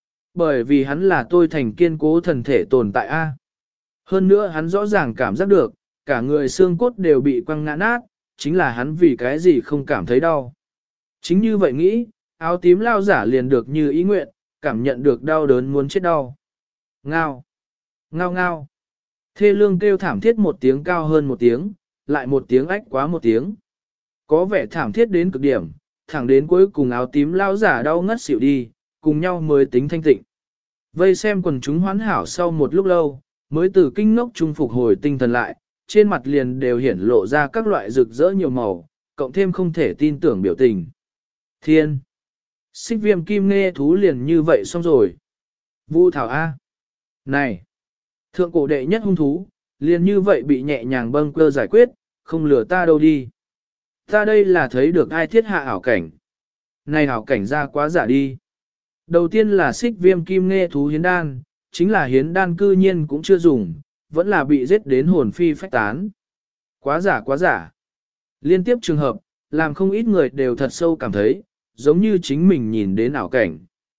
Bởi vì hắn là tôi thành kiên cố thần thể tồn tại A. Hơn nữa hắn rõ ràng cảm giác được, cả người xương cốt đều bị quăng ngã nát, chính là hắn vì cái gì không cảm thấy đau. Chính như vậy nghĩ, áo tím lao giả liền được như ý nguyện, cảm nhận được đau đớn muốn chết đau. Ngao, ngao ngao. Thê lương kêu thảm thiết một tiếng cao hơn một tiếng, lại một tiếng ách quá một tiếng. Có vẻ thảm thiết đến cực điểm, thẳng đến cuối cùng áo tím lao giả đau ngất xỉu đi, cùng nhau mới tính thanh tịnh. Vây xem quần chúng hoán hảo sau một lúc lâu, mới từ kinh ngốc trung phục hồi tinh thần lại, trên mặt liền đều hiển lộ ra các loại rực rỡ nhiều màu, cộng thêm không thể tin tưởng biểu tình. Thiên! Xích viêm kim nghe thú liền như vậy xong rồi. Vu Thảo A! Này! Thượng cổ đệ nhất hung thú, liền như vậy bị nhẹ nhàng bâng cơ giải quyết, không lừa ta đâu đi. Ta đây là thấy được ai thiết hạ ảo cảnh. Này ảo cảnh ra quá giả đi. Đầu tiên là xích viêm kim nghe thú hiến đan, chính là hiến đan cư nhiên cũng chưa dùng, vẫn là bị giết đến hồn phi phách tán. Quá giả quá giả. Liên tiếp trường hợp, làm không ít người đều thật sâu cảm thấy, giống như chính mình nhìn đến ảo cảnh.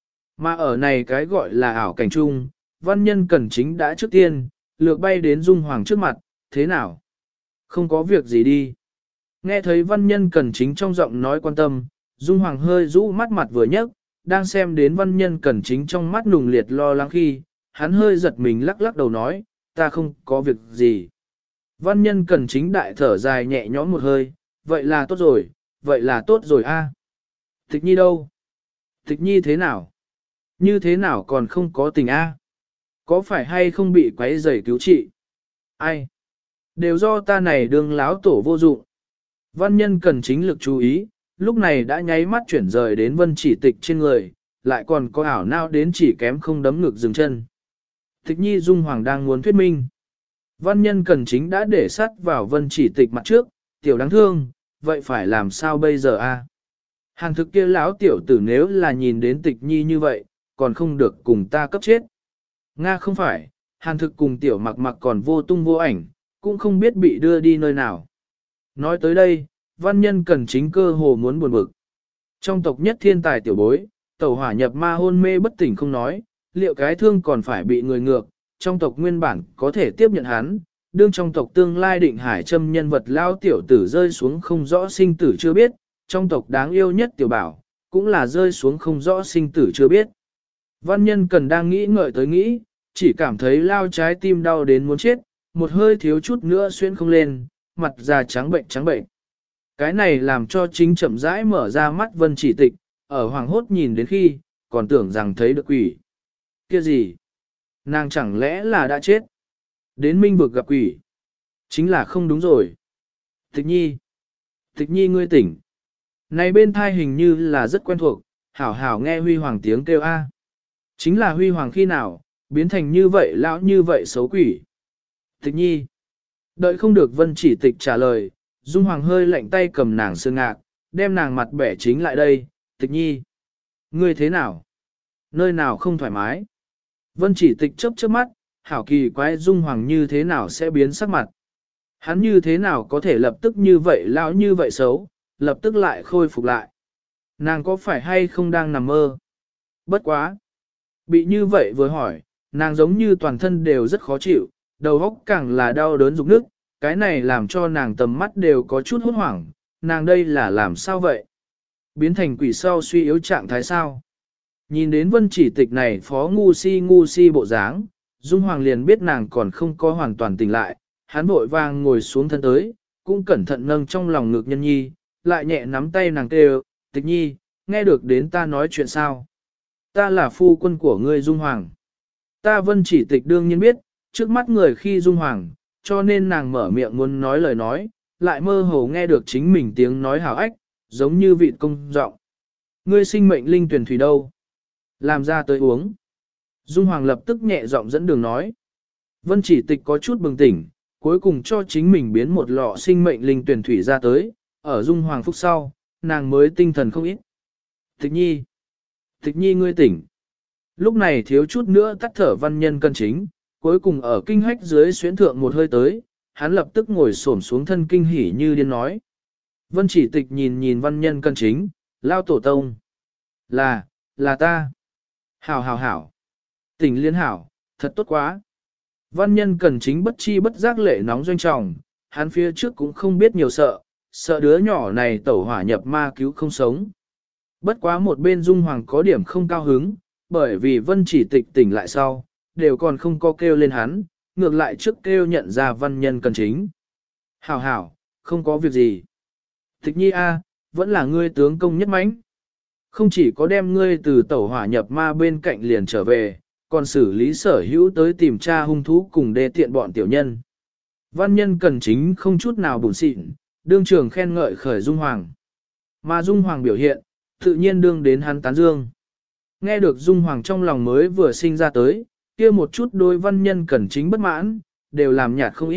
Mà ở này cái gọi là ảo cảnh chung, văn nhân cẩn chính đã trước tiên, lược bay đến Dung Hoàng trước mặt, thế nào? Không có việc gì đi. Nghe thấy văn nhân cẩn chính trong giọng nói quan tâm, Dung Hoàng hơi rũ mắt mặt vừa nhấc, đang xem đến văn nhân cẩn chính trong mắt nùng liệt lo lắng khi, hắn hơi giật mình lắc lắc đầu nói, ta không có việc gì. Văn nhân cẩn chính đại thở dài nhẹ nhõm một hơi, vậy là tốt rồi, vậy là tốt rồi a. Tịch nhi đâu? Tịch nhi thế nào? Như thế nào còn không có tình a? Có phải hay không bị quấy rầy cứu trị? Ai? Đều do ta này đương láo tổ vô dụng. Văn nhân cần chính lực chú ý, lúc này đã nháy mắt chuyển rời đến vân chỉ tịch trên người, lại còn có ảo nao đến chỉ kém không đấm ngực dừng chân. Tịch nhi Dung Hoàng đang muốn thuyết minh. Văn nhân cần chính đã để sắt vào vân chỉ tịch mặt trước, tiểu đáng thương, vậy phải làm sao bây giờ a? Hàng thực kia lão tiểu tử nếu là nhìn đến tịch nhi như vậy, còn không được cùng ta cấp chết. Nga không phải, hàn thực cùng tiểu mặc mặc còn vô tung vô ảnh, cũng không biết bị đưa đi nơi nào. Nói tới đây, văn nhân cần chính cơ hồ muốn buồn bực. Trong tộc nhất thiên tài tiểu bối, tẩu hỏa nhập ma hôn mê bất tỉnh không nói, liệu cái thương còn phải bị người ngược, trong tộc nguyên bản có thể tiếp nhận hắn, đương trong tộc tương lai định hải châm nhân vật lao tiểu tử rơi xuống không rõ sinh tử chưa biết, trong tộc đáng yêu nhất tiểu bảo, cũng là rơi xuống không rõ sinh tử chưa biết. Văn nhân cần đang nghĩ ngợi tới nghĩ, chỉ cảm thấy lao trái tim đau đến muốn chết, một hơi thiếu chút nữa xuyên không lên, mặt già trắng bệnh trắng bệnh. Cái này làm cho chính chậm rãi mở ra mắt vân chỉ tịch, ở hoàng hốt nhìn đến khi, còn tưởng rằng thấy được quỷ. Kia gì? Nàng chẳng lẽ là đã chết? Đến minh vực gặp quỷ. Chính là không đúng rồi. Tịch nhi. Tịch nhi ngươi tỉnh. Này bên thai hình như là rất quen thuộc, hảo hảo nghe huy hoàng tiếng kêu a. Chính là huy hoàng khi nào, biến thành như vậy lão như vậy xấu quỷ. Tịch nhi. Đợi không được vân chỉ tịch trả lời, Dung Hoàng hơi lạnh tay cầm nàng sơn ngạc, đem nàng mặt bẻ chính lại đây. Tịch nhi. Ngươi thế nào? Nơi nào không thoải mái? Vân chỉ tịch chớp chớp mắt, hảo kỳ quái Dung Hoàng như thế nào sẽ biến sắc mặt. Hắn như thế nào có thể lập tức như vậy lão như vậy xấu, lập tức lại khôi phục lại. Nàng có phải hay không đang nằm mơ? Bất quá. Bị như vậy vừa hỏi, nàng giống như toàn thân đều rất khó chịu, đầu óc càng là đau đớn rụng nức, cái này làm cho nàng tầm mắt đều có chút hốt hoảng, nàng đây là làm sao vậy? Biến thành quỷ sau suy yếu trạng thái sao? Nhìn đến vân chỉ tịch này phó ngu si bộ dáng, Dung Hoàng liền biết nàng còn không có hoàn toàn tỉnh lại, hắn vội vàng ngồi xuống thân tới, cũng cẩn thận nâng trong lòng ngực nhân nhi, lại nhẹ nắm tay nàng kêu, tịch nhi, nghe được đến ta nói chuyện sao? Ta là phu quân của ngươi Dung Hoàng. Ta vân chỉ tịch đương nhiên biết, trước mắt người khi Dung Hoàng, cho nên nàng mở miệng muốn nói lời nói, lại mơ hồ nghe được chính mình tiếng nói hào ách, giống như vị công giọng. Ngươi sinh mệnh linh tuyển thủy đâu? Làm ra tới uống. Dung Hoàng lập tức nhẹ giọng dẫn đường nói. Vân chỉ tịch có chút bừng tỉnh, cuối cùng cho chính mình biến một lọ sinh mệnh linh tuyển thủy ra tới, ở Dung Hoàng phúc sau, nàng mới tinh thần không ít. Tịch nhi. Tịch nhi ngươi tỉnh. Lúc này thiếu chút nữa tắt thở văn nhân cân chính, cuối cùng ở kinh hách dưới xuyến thượng một hơi tới, hắn lập tức ngồi xổm xuống thân kinh hỉ như điên nói. Vân chỉ tịch nhìn nhìn văn nhân cân chính, lao tổ tông. Là ta. Hảo hảo hảo. Tỉnh liên hảo, thật tốt quá. Văn nhân cần chính bất chi bất giác lệ nóng doanh trọng, hắn phía trước cũng không biết nhiều sợ đứa nhỏ này tẩu hỏa nhập ma cứu không sống. Bất quá một bên Dung Hoàng có điểm không cao hứng, bởi vì Vân Chỉ Tịch tỉnh lại sau, đều còn không có kêu lên hắn, ngược lại trước kêu nhận ra văn nhân cần chính. Hảo hảo, không có việc gì. Tịch nhi a, vẫn là ngươi tướng công nhất mãnh. Không chỉ có đem ngươi từ tẩu hỏa nhập ma bên cạnh liền trở về, còn xử lý sở hữu tới tìm tra hung thú cùng đê tiện bọn tiểu nhân. Văn nhân cần chính không chút nào bùn xịn, đương trường khen ngợi khởi Dung Hoàng. Mà Dung Hoàng biểu hiện, tự nhiên đương đến hắn tán dương. Nghe được Dung Hoàng trong lòng mới vừa sinh ra tới, kia một chút đôi văn nhân cần chính bất mãn, đều làm nhạt không ít.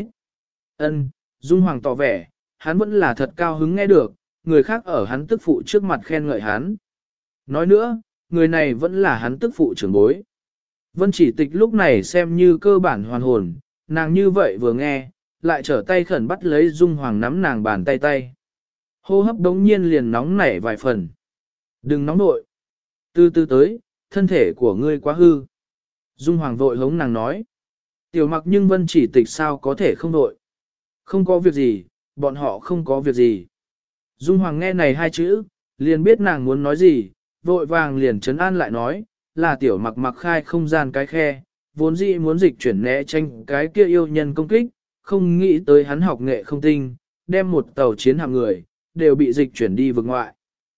Ân, Dung Hoàng tỏ vẻ, hắn vẫn là thật cao hứng nghe được, người khác ở hắn tức phụ trước mặt khen ngợi hắn. Nói nữa, người này vẫn là hắn tức phụ trưởng bối. Vân Chỉ Tịch lúc này xem như cơ bản hoàn hồn, nàng như vậy vừa nghe, lại trở tay khẩn bắt lấy Dung Hoàng nắm nàng bàn tay tay. Hô hấp đống nhiên liền nóng nảy vài phần. Đừng nóng nội. Từ từ tới, thân thể của ngươi quá hư. Dung Hoàng vội hống nàng nói. Tiểu Mặc nhưng Vân Chỉ Tịch sao có thể không nội. Không có việc gì, bọn họ không có việc gì. Dung Hoàng nghe này hai chữ, liền biết nàng muốn nói gì, vội vàng liền trấn an lại nói, là Tiểu Mặc mặc khai không gian cái khe, vốn dĩ muốn dịch chuyển né tranh cái kia yêu nhân công kích, không nghĩ tới hắn học nghệ không tinh, đem một tàu chiến hạm người, đều bị dịch chuyển đi vực ngoại.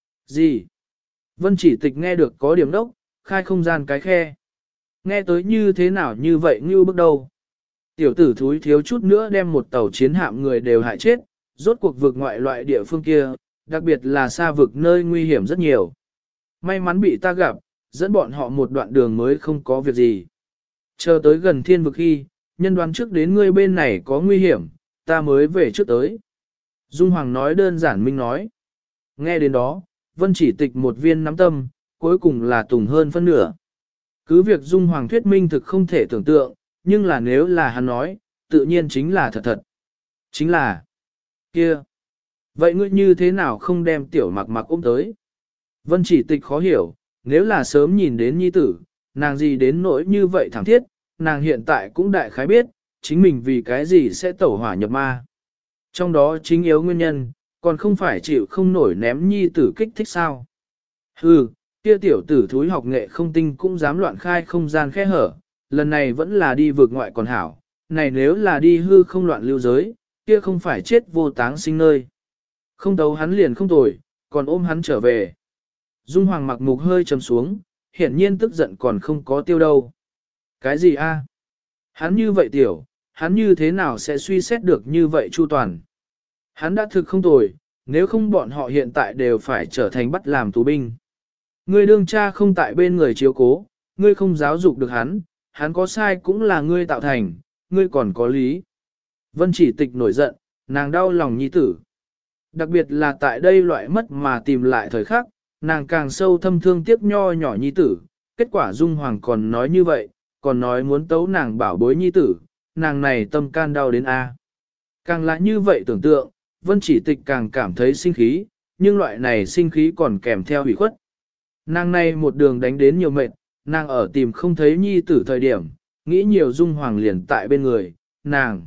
Gì? Vân Chỉ Tịch nghe được có điểm đốc, khai không gian cái khe. Nghe tới như thế nào như vậy như bước đầu. Tiểu tử thúi thiếu chút nữa đem một tàu chiến hạm người đều hại chết, rốt cuộc vực ngoại loại địa phương kia, đặc biệt là xa vực nơi nguy hiểm rất nhiều. May mắn bị ta gặp, dẫn bọn họ một đoạn đường mới không có việc gì. Chờ tới gần thiên vực khi, nhân đoán trước đến ngươi bên này có nguy hiểm, ta mới về trước tới. Dung Hoàng nói đơn giản minh nói. Nghe đến đó, Vân Chỉ Tịch một viên nắm tâm, cuối cùng là tùng hơn phân nửa. Cứ việc Dung Hoàng thuyết minh thực không thể tưởng tượng, nhưng là nếu là hắn nói, tự nhiên chính là thật thật. Chính là, kia. Vậy ngươi như thế nào không đem Tiểu Mặc mặc ôm tới? Vân Chỉ Tịch khó hiểu, nếu là sớm nhìn đến nhi tử, nàng gì đến nỗi như vậy thẳng thiết, nàng hiện tại cũng đại khái biết, chính mình vì cái gì sẽ tẩu hỏa nhập ma. Trong đó chính yếu nguyên nhân, còn không phải chịu không nổi ném nhi tử kích thích sao. Hừ, kia tiểu tử thúi học nghệ không tinh cũng dám loạn khai không gian khe hở, lần này vẫn là đi vượt ngoại còn hảo, này nếu là đi hư không loạn lưu giới, kia không phải chết vô táng sinh nơi. Không tấu hắn liền không tồi, còn ôm hắn trở về. Dung Hoàng mặc mục hơi trầm xuống, hiển nhiên tức giận còn không có tiêu đâu. Cái gì a? Hắn như vậy tiểu, hắn như thế nào sẽ suy xét được như vậy chu toàn? Hắn đã thực không tồi, nếu không bọn họ hiện tại đều phải trở thành bắt làm tù binh. Ngươi đương cha không tại bên người chiếu cố, ngươi không giáo dục được hắn, hắn có sai cũng là ngươi tạo thành, ngươi còn có lý. Vân Chỉ Tịch nổi giận, nàng đau lòng nhi tử. Đặc biệt là tại đây loại mất mà tìm lại thời khắc, nàng càng sâu thâm thương tiếc nho nhỏ nhi tử. Kết quả Dung Hoàng còn nói như vậy, còn nói muốn tấu nàng bảo bối nhi tử, nàng này tâm can đau đến A. Càng là như vậy tưởng tượng, Vân Chỉ Tịch càng cảm thấy sinh khí, nhưng loại này sinh khí còn kèm theo hủy khuất. Nàng này một đường đánh đến nhiều mệt, nàng ở tìm không thấy nhi tử thời điểm, nghĩ nhiều Dung Hoàng liền tại bên người, nàng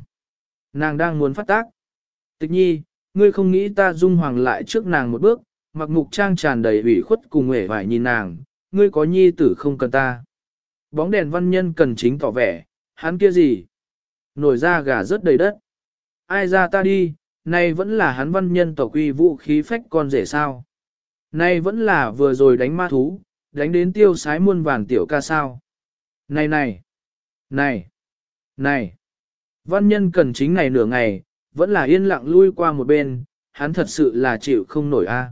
đang muốn phát tác. Tịch nhi, ngươi không nghĩ ta Dung Hoàng lại trước nàng một bước, mặc mục trang tràn đầy ủy khuất cùng hề vải nhìn nàng, ngươi có nhi tử không cần ta. Bóng đèn văn nhân cần chính tỏ vẻ, hắn kia gì? Nổi ra gà rớt đầy đất. Ai ra ta đi, nay vẫn là hắn văn nhân tỏ quy vũ khí phách con rể sao. Nay vẫn là vừa rồi đánh ma thú, đánh đến tiêu sái muôn vàn tiểu ca sao. Này này, này, này. Văn nhân cần chính này nửa ngày, vẫn là yên lặng lui qua một bên, hắn thật sự là chịu không nổi a.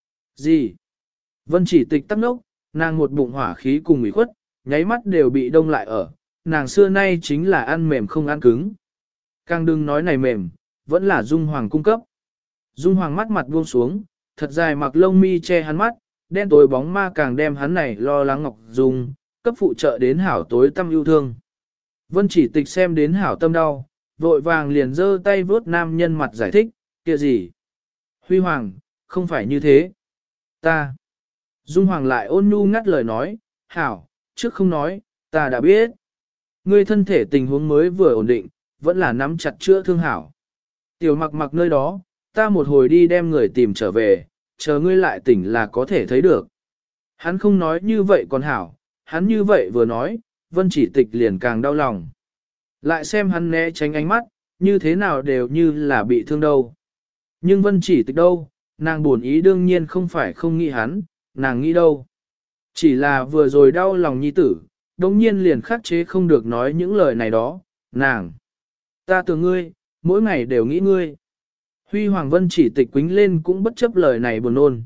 Gì? Vân Chỉ Tịch tắc nốc, nàng một bụng hỏa khí cùng ủy khuất, nháy mắt đều bị đông lại ở, nàng xưa nay chính là ăn mềm không ăn cứng. Càng đừng nói này mềm, vẫn là Dung Hoàng cung cấp. Dung Hoàng mắt mặt buông xuống, thật dài mặc lông mi che hắn mắt, đen tối bóng ma càng đem hắn này lo lắng ngọc dung, cấp phụ trợ đến hảo tối tâm yêu thương. Vân Chỉ Tịch xem đến hảo tâm đau, vội vàng liền giơ tay vớt nam nhân mặt giải thích, kia gì? Huy Hoàng, không phải như thế. Ta. Dung Hoàng lại ôn nhu ngắt lời nói, hảo, trước không nói, ta đã biết. Ngươi thân thể tình huống mới vừa ổn định, vẫn là nắm chặt chữa thương hảo. Tiểu Mặc mặc nơi đó, ta một hồi đi đem người tìm trở về, chờ ngươi lại tỉnh là có thể thấy được. Hắn không nói như vậy còn hảo, hắn như vậy vừa nói, Vân Chỉ Tịch liền càng đau lòng. Lại xem hắn né tránh ánh mắt, như thế nào đều như là bị thương đâu. Nhưng Vân Chỉ Tịch đâu, nàng buồn ý đương nhiên không phải không nghĩ hắn, nàng nghĩ đâu. Chỉ là vừa rồi đau lòng nhi tử, đồng nhiên liền khắc chế không được nói những lời này đó, nàng. Ta tưởng ngươi, mỗi ngày đều nghĩ ngươi. Huy Hoàng Vân Chỉ Tịch quính lên cũng bất chấp lời này buồn nôn.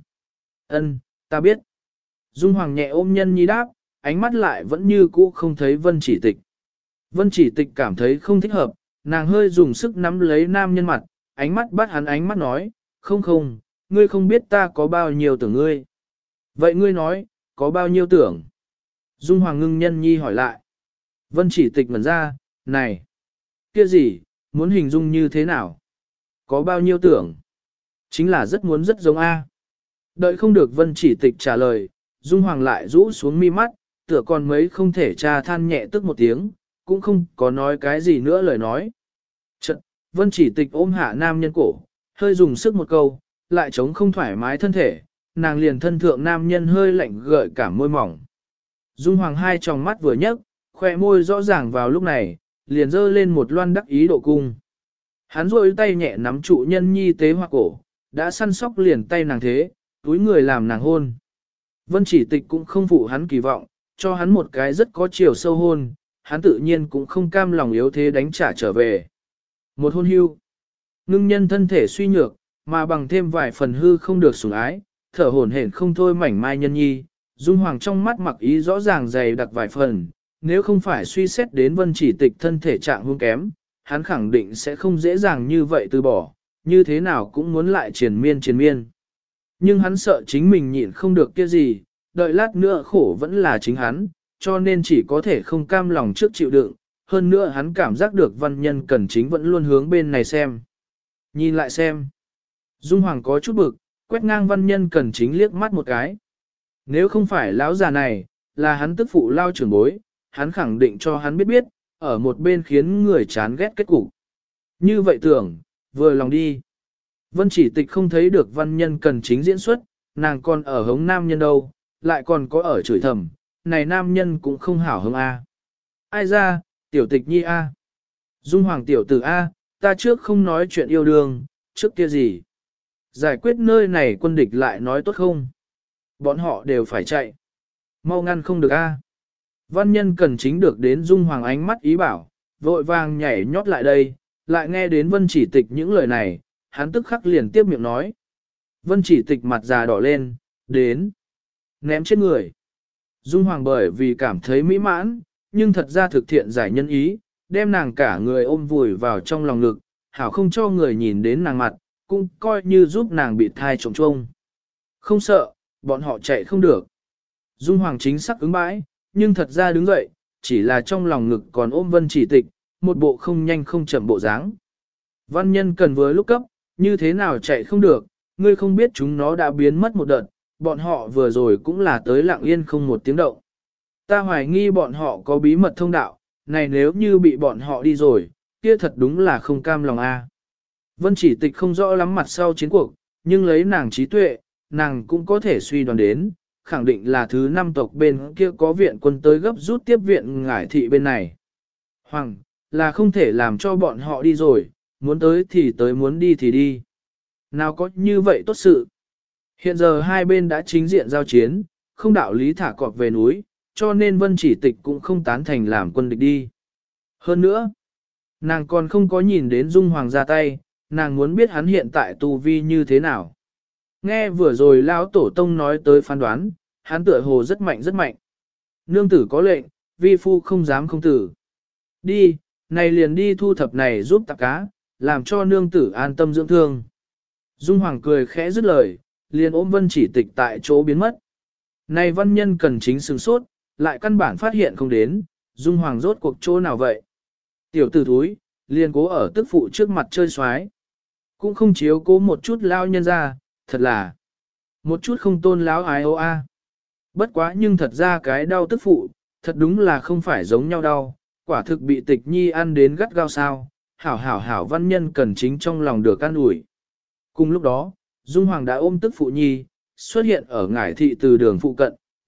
Ân, ta biết. Dung Hoàng nhẹ ôm nhân nhi đáp, ánh mắt lại vẫn như cũ không thấy Vân Chỉ Tịch. Vân Chỉ Tịch cảm thấy không thích hợp, nàng hơi dùng sức nắm lấy nam nhân mặt, ánh mắt bắt hắn ánh mắt nói, không, ngươi không biết ta có bao nhiêu tưởng ngươi. Vậy ngươi nói, có bao nhiêu tưởng? Dung Hoàng ngưng nhân nhi hỏi lại. Vân Chỉ Tịch ngẩn ra, này, kia gì, muốn hình dung như thế nào? Có bao nhiêu tưởng? Chính là rất muốn rất giống A. Đợi không được Vân Chỉ Tịch trả lời, Dung Hoàng lại rũ xuống mi mắt, tựa còn mấy không thể tra than nhẹ tức một tiếng, cũng không có nói cái gì nữa lời nói. Chật, Vân Chỉ Tịch ôm hạ nam nhân cổ, hơi dùng sức một câu, lại chống không thoải mái thân thể, nàng liền thân thượng nam nhân hơi lạnh gợi cả môi mỏng. Dung Hoàng hai tròng mắt vừa nhấc, khoe môi rõ ràng vào lúc này, liền dơ lên một loan đắc ý độ cung. Hắn rôi tay nhẹ nắm trụ nhân nhi tế hoa cổ, đã săn sóc liền tay nàng thế, túi người làm nàng hôn. Vân Chỉ Tịch cũng không phụ hắn kỳ vọng, cho hắn một cái rất có chiều sâu hôn, hắn tự nhiên cũng không cam lòng yếu thế đánh trả trở về. Một hôn hưu, ngưng nhân thân thể suy nhược, mà bằng thêm vài phần hư không được sủng ái, thở hổn hển không thôi mảnh mai nhân nhi, Dung Hoàng trong mắt mặc ý rõ ràng dày đặc vài phần, nếu không phải suy xét đến Vân Chỉ Tịch thân thể trạng huống kém, hắn khẳng định sẽ không dễ dàng như vậy từ bỏ, như thế nào cũng muốn lại triền miên. Nhưng hắn sợ chính mình nhịn không được kia gì, đợi lát nữa khổ vẫn là chính hắn, cho nên chỉ có thể không cam lòng trước chịu đựng, hơn nữa hắn cảm giác được Văn Nhân Cẩn Chính vẫn luôn hướng bên này xem. Nhìn lại xem. Dung Hoàng có chút bực, quét ngang Văn Nhân Cẩn Chính liếc mắt một cái. Nếu không phải lão già này, là hắn tức phụ lao trưởng bối, hắn khẳng định cho hắn biết, ở một bên khiến người chán ghét kết cục. Như vậy tưởng, vừa lòng đi. Vân Chỉ Tịch không thấy được Văn Nhân Cẩn Chính diễn xuất, nàng còn ở hống nam nhân đâu, lại còn có ở chửi thầm, này nam nhân cũng không hảo hứng A. Ai ra, tiểu tịch nhi A. Dung Hoàng tiểu tử A, ta trước không nói chuyện yêu đương, trước kia gì. Giải quyết nơi này quân địch lại nói tốt không? Bọn họ đều phải chạy. Mau ngăn không được A. Văn Nhân Cẩn Chính được đến Dung Hoàng ánh mắt ý bảo, vội vàng nhảy nhót lại đây, lại nghe đến Vân Chỉ Tịch những lời này, hắn tức khắc liền tiếp miệng nói. Vân Chỉ Tịch mặt già đỏ lên, đến. Ném chết người. Dung Hoàng bởi vì cảm thấy mỹ mãn, nhưng thật ra thực thiện giải nhân ý, đem nàng cả người ôm vùi vào trong lòng ngực, hảo không cho người nhìn đến nàng mặt, cũng coi như giúp nàng bị thai trống trông. Không sợ, bọn họ chạy không được. Dung Hoàng chính xác ứng bãi, nhưng thật ra đứng dậy, chỉ là trong lòng ngực còn ôm Vân Chỉ Tịch, một bộ không nhanh không chậm bộ dáng. Văn Nhân Cần vừa lúc cấp, như thế nào chạy không được, ngươi không biết chúng nó đã biến mất một đợt, bọn họ vừa rồi cũng là tới lặng yên không một tiếng động. Ta hoài nghi bọn họ có bí mật thông đạo, này nếu như bị bọn họ đi rồi, kia thật đúng là không cam lòng a. Vân Chỉ Tịch không rõ lắm mặt sau chiến cuộc, nhưng lấy nàng trí tuệ, nàng cũng có thể suy đoán đến, khẳng định là thứ 5 tộc bên kia có viện quân tới gấp rút tiếp viện Ngải Thị bên này. Hoàng, là không thể làm cho bọn họ đi rồi, muốn tới thì tới, muốn đi thì đi. Nào có như vậy tốt sự. Hiện giờ hai bên đã chính diện giao chiến, không đạo lý thả cọp về núi, cho nên Vân Chỉ Tịch cũng không tán thành làm quân địch đi. Hơn nữa, nàng còn không có nhìn đến Dung Hoàng ra tay, nàng muốn biết hắn hiện tại tu vi như thế nào. Nghe vừa rồi lão tổ tông nói tới phán đoán, hắn tựa hồ rất mạnh rất mạnh. Nương tử có lệnh, vi phu không dám không tử. Đi, này liền đi thu thập này giúp tạp cá, làm cho nương tử an tâm dưỡng thương. Dung Hoàng cười khẽ dứt lời, liền ôm Vân Chỉ Tịch tại chỗ biến mất. Này Văn Nhân Cần Chính sửng sốt, lại căn bản phát hiện không đến, Dung Hoàng rốt cuộc chỗ nào vậy. Tiểu tử thúi, liền cố ở tức phụ trước mặt chơi xoái. Cũng không chiếu cố một chút lao nhân ra, thật là một chút không tôn láo ái ô a. Bất quá nhưng thật ra cái đau tức phụ, thật đúng là không phải giống nhau đau, quả thực bị Tịch Nhi ăn đến gắt gao sao, hảo Văn Nhân Cần Chính trong lòng được an ủi. Cùng lúc đó, Dung Hoàng đã ôm tức phụ Nhi, xuất hiện ở Ngải Thị từ đường phụ cận,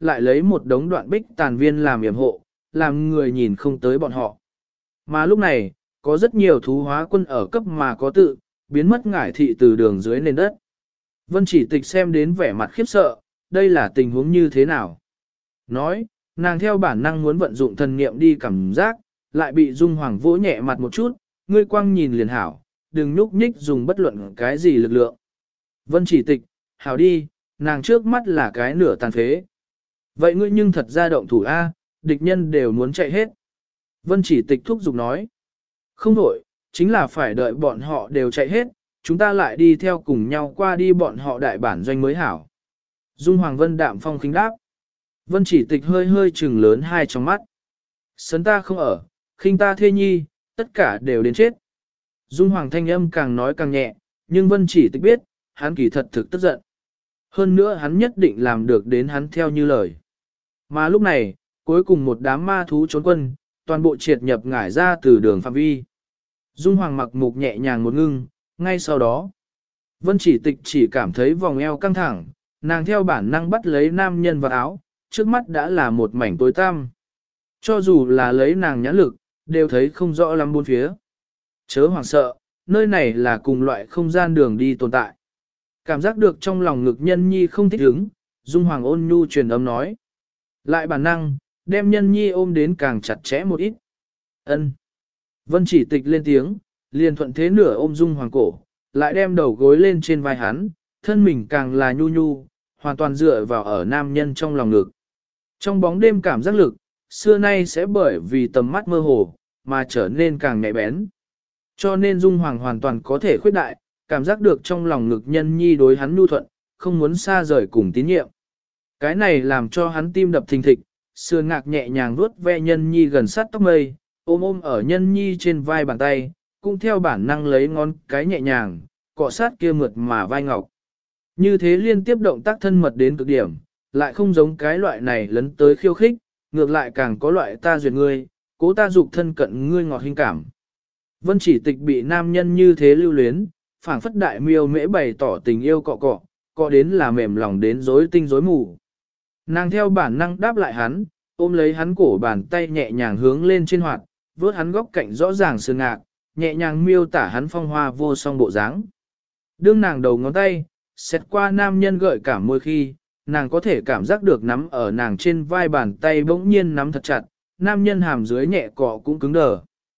lại lấy một đống đoạn bích tàn viên làm yểm hộ, làm người nhìn không tới bọn họ. Mà lúc này, có rất nhiều thú hóa quân ở cấp mà có tự, biến mất ngải thị từ đường dưới nền đất. Vân Chỉ Tịch xem đến vẻ mặt khiếp sợ, đây là tình huống như thế nào? Nói, nàng theo bản năng muốn vận dụng thần niệm đi cảm giác, lại bị Dung Hoàng vỗ nhẹ mặt một chút, ngươi quang nhìn liền hảo, đừng nhúc nhích dùng bất luận cái gì lực lượng. Vân Chỉ Tịch, hảo đi, nàng trước mắt là cái nửa tàn phế. Vậy ngươi nhưng thật ra động thủ A, địch nhân đều muốn chạy hết. Vân Chỉ Tịch thúc giục nói. Không đổi, chính là phải đợi bọn họ đều chạy hết, chúng ta lại đi theo cùng nhau qua đi bọn họ đại bản doanh mới hảo. Dung Hoàng Vân đạm phong khinh đáp. Vân Chỉ Tịch hơi hơi trừng lớn hai trong mắt. Sấn ta không ở, khinh ta thê nhi, tất cả đều đến chết. Dung Hoàng thanh âm càng nói càng nhẹ, nhưng Vân Chỉ Tịch biết, hắn kỳ thật thực tức giận. Hơn nữa hắn nhất định làm được đến hắn theo như lời. Mà lúc này, cuối cùng một đám ma thú trốn quân, toàn bộ triệt nhập ngải ra từ đường phạm vi. Dung Hoàng mặc mục nhẹ nhàng một ngưng, ngay sau đó. Vân Chỉ Tịch chỉ cảm thấy vòng eo căng thẳng, nàng theo bản năng bắt lấy nam nhân vào áo, trước mắt đã là một mảnh tối tăm. Cho dù là lấy nàng nhãn lực, đều thấy không rõ lắm bốn phía. Chớ hoảng sợ, nơi này là cùng loại không gian đường đi tồn tại. Cảm giác được trong lòng ngực nhân nhi không thích ứng, Dung Hoàng ôn nhu truyền âm nói. Lại bản năng, đem nhân nhi ôm đến càng chặt chẽ một ít. Ân. Vân Chỉ Tịch lên tiếng, liền thuận thế nửa ôm Dung Hoàng cổ, lại đem đầu gối lên trên vai hắn, thân mình càng là nhu nhu, hoàn toàn dựa vào ở nam nhân trong lòng ngực. Trong bóng đêm cảm giác lực, xưa nay sẽ bởi vì tầm mắt mơ hồ, mà trở nên càng nhạy bén. Cho nên Dung Hoàng hoàn toàn có thể khuyết đại, cảm giác được trong lòng ngực nhân nhi đối hắn nhu thuận, không muốn xa rời cùng tín nhiệm. Cái này làm cho hắn tim đập thình thịch, sườn ngạc nhẹ nhàng vuốt ve nhân nhi gần sát tóc mây, ôm ôm ở nhân nhi trên vai bàn tay, cũng theo bản năng lấy ngón cái nhẹ nhàng, cọ sát kia mượt mà vai ngọc. Như thế liên tiếp động tác thân mật đến cực điểm, lại không giống cái loại này lấn tới khiêu khích, ngược lại càng có loại ta duyệt ngươi, cố ta dục thân cận ngươi ngọt hình cảm. Vân Chỉ Tịch bị nam nhân như thế lưu luyến, phảng phất đại miêu mễ bày tỏ tình yêu cọ cọ, cọ đến là mềm lòng đến rối tinh rối mù. Nàng theo bản năng đáp lại hắn, ôm lấy hắn cổ bàn tay nhẹ nhàng hướng lên trên hoạt, vớt hắn góc cạnh rõ ràng sườn ngạc, nhẹ nhàng miêu tả hắn phong hoa vô song bộ dáng. Đương nàng đầu ngón tay, xét qua nam nhân gợi cảm môi khi, nàng có thể cảm giác được nắm ở nàng trên vai bàn tay bỗng nhiên nắm thật chặt, nam nhân hàm dưới nhẹ cọ cũng cứng đờ.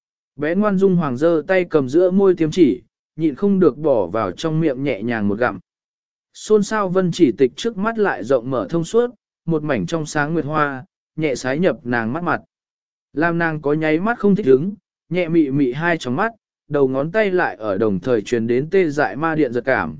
Bé ngoan Dung Hoàng giơ tay cầm giữa môi tiêm chỉ, nhịn không được bỏ vào trong miệng nhẹ nhàng một gặm. Xôn xao Vân Chỉ Tịch trước mắt lại rộng mở thông suốt, một mảnh trong sáng nguyệt hoa, nhẹ sái nhập nàng mắt mặt. Làm nàng có nháy mắt không thích ứng, nhẹ mị mị hai tròng mắt, đầu ngón tay lại ở đồng thời truyền đến tê dại ma điện giật cảm.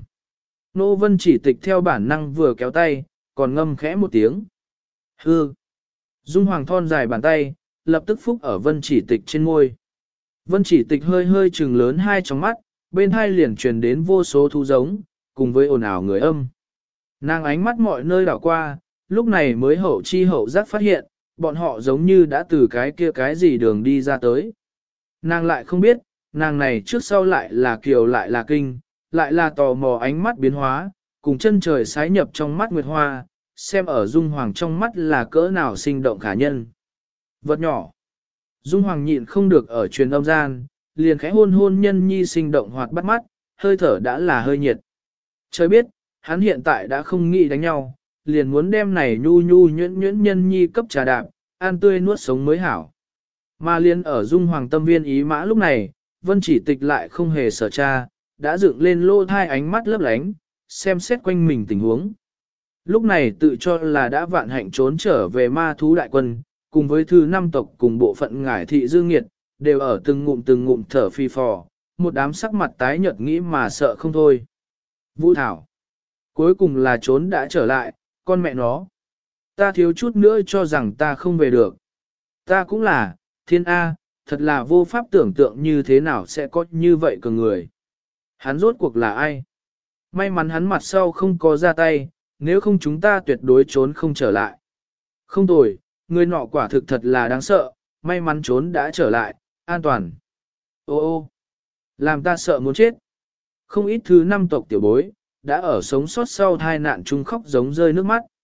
Nô Vân Chỉ Tịch theo bản năng vừa kéo tay, còn ngâm khẽ một tiếng. Hư! Dung Hoàng thon dài bàn tay, lập tức phúc ở Vân Chỉ Tịch trên môi. Vân Chỉ Tịch hơi hơi trừng lớn hai tròng mắt, bên hai liền truyền đến vô số thu giống, cùng với ồn ào người âm. Nàng ánh mắt mọi nơi đảo qua, lúc này mới hậu chi hậu giác phát hiện, bọn họ giống như đã từ cái kia cái gì đường đi ra tới. Nàng lại không biết, nàng này trước sau lại là kiều lại là kinh, lại là tò mò ánh mắt biến hóa, cùng chân trời sái nhập trong mắt nguyệt hoa, xem ở Dung Hoàng trong mắt là cỡ nào sinh động khả nhân. Vật nhỏ. Dung Hoàng nhịn không được ở truyền âm gian, liền khẽ hôn hôn nhân nhi sinh động hoạt bắt mắt, hơi thở đã là hơi nhiệt. Trời biết, hắn hiện tại đã không nghĩ đánh nhau, liền muốn đem này nhu nhu nhuyễn nhuyễn nhân nhi cấp trà đạp, an tươi nuốt sống mới hảo. Mà liền ở Dung Hoàng tâm viên ý mã lúc này, Vân Chỉ Tịch lại không hề sợ cha, đã dựng lên lô thai ánh mắt lấp lánh, xem xét quanh mình tình huống. Lúc này tự cho là đã vạn hạnh trốn trở về ma thú đại quân, cùng với thư năm tộc cùng bộ phận ngải thị dư nghiệt, đều ở từng ngụm thở phi phò, một đám sắc mặt tái nhợt nghĩ mà sợ không thôi. Vũ Thảo. Cuối cùng là trốn đã trở lại, con mẹ nó. Ta thiếu chút nữa cho rằng ta không về được. Ta cũng là, thiên A, thật là vô pháp tưởng tượng như thế nào sẽ có như vậy cường người. Hắn rốt cuộc là ai? May mắn hắn mặt sau không có ra tay, nếu không chúng ta tuyệt đối trốn không trở lại. Không tồi, người nọ quả thực thật là đáng sợ, may mắn trốn đã trở lại, an toàn. Ô ô, làm ta sợ muốn chết. Không ít thứ năm tộc tiểu bối, đã ở sống sót sau tai nạn chung khóc giống rơi nước mắt.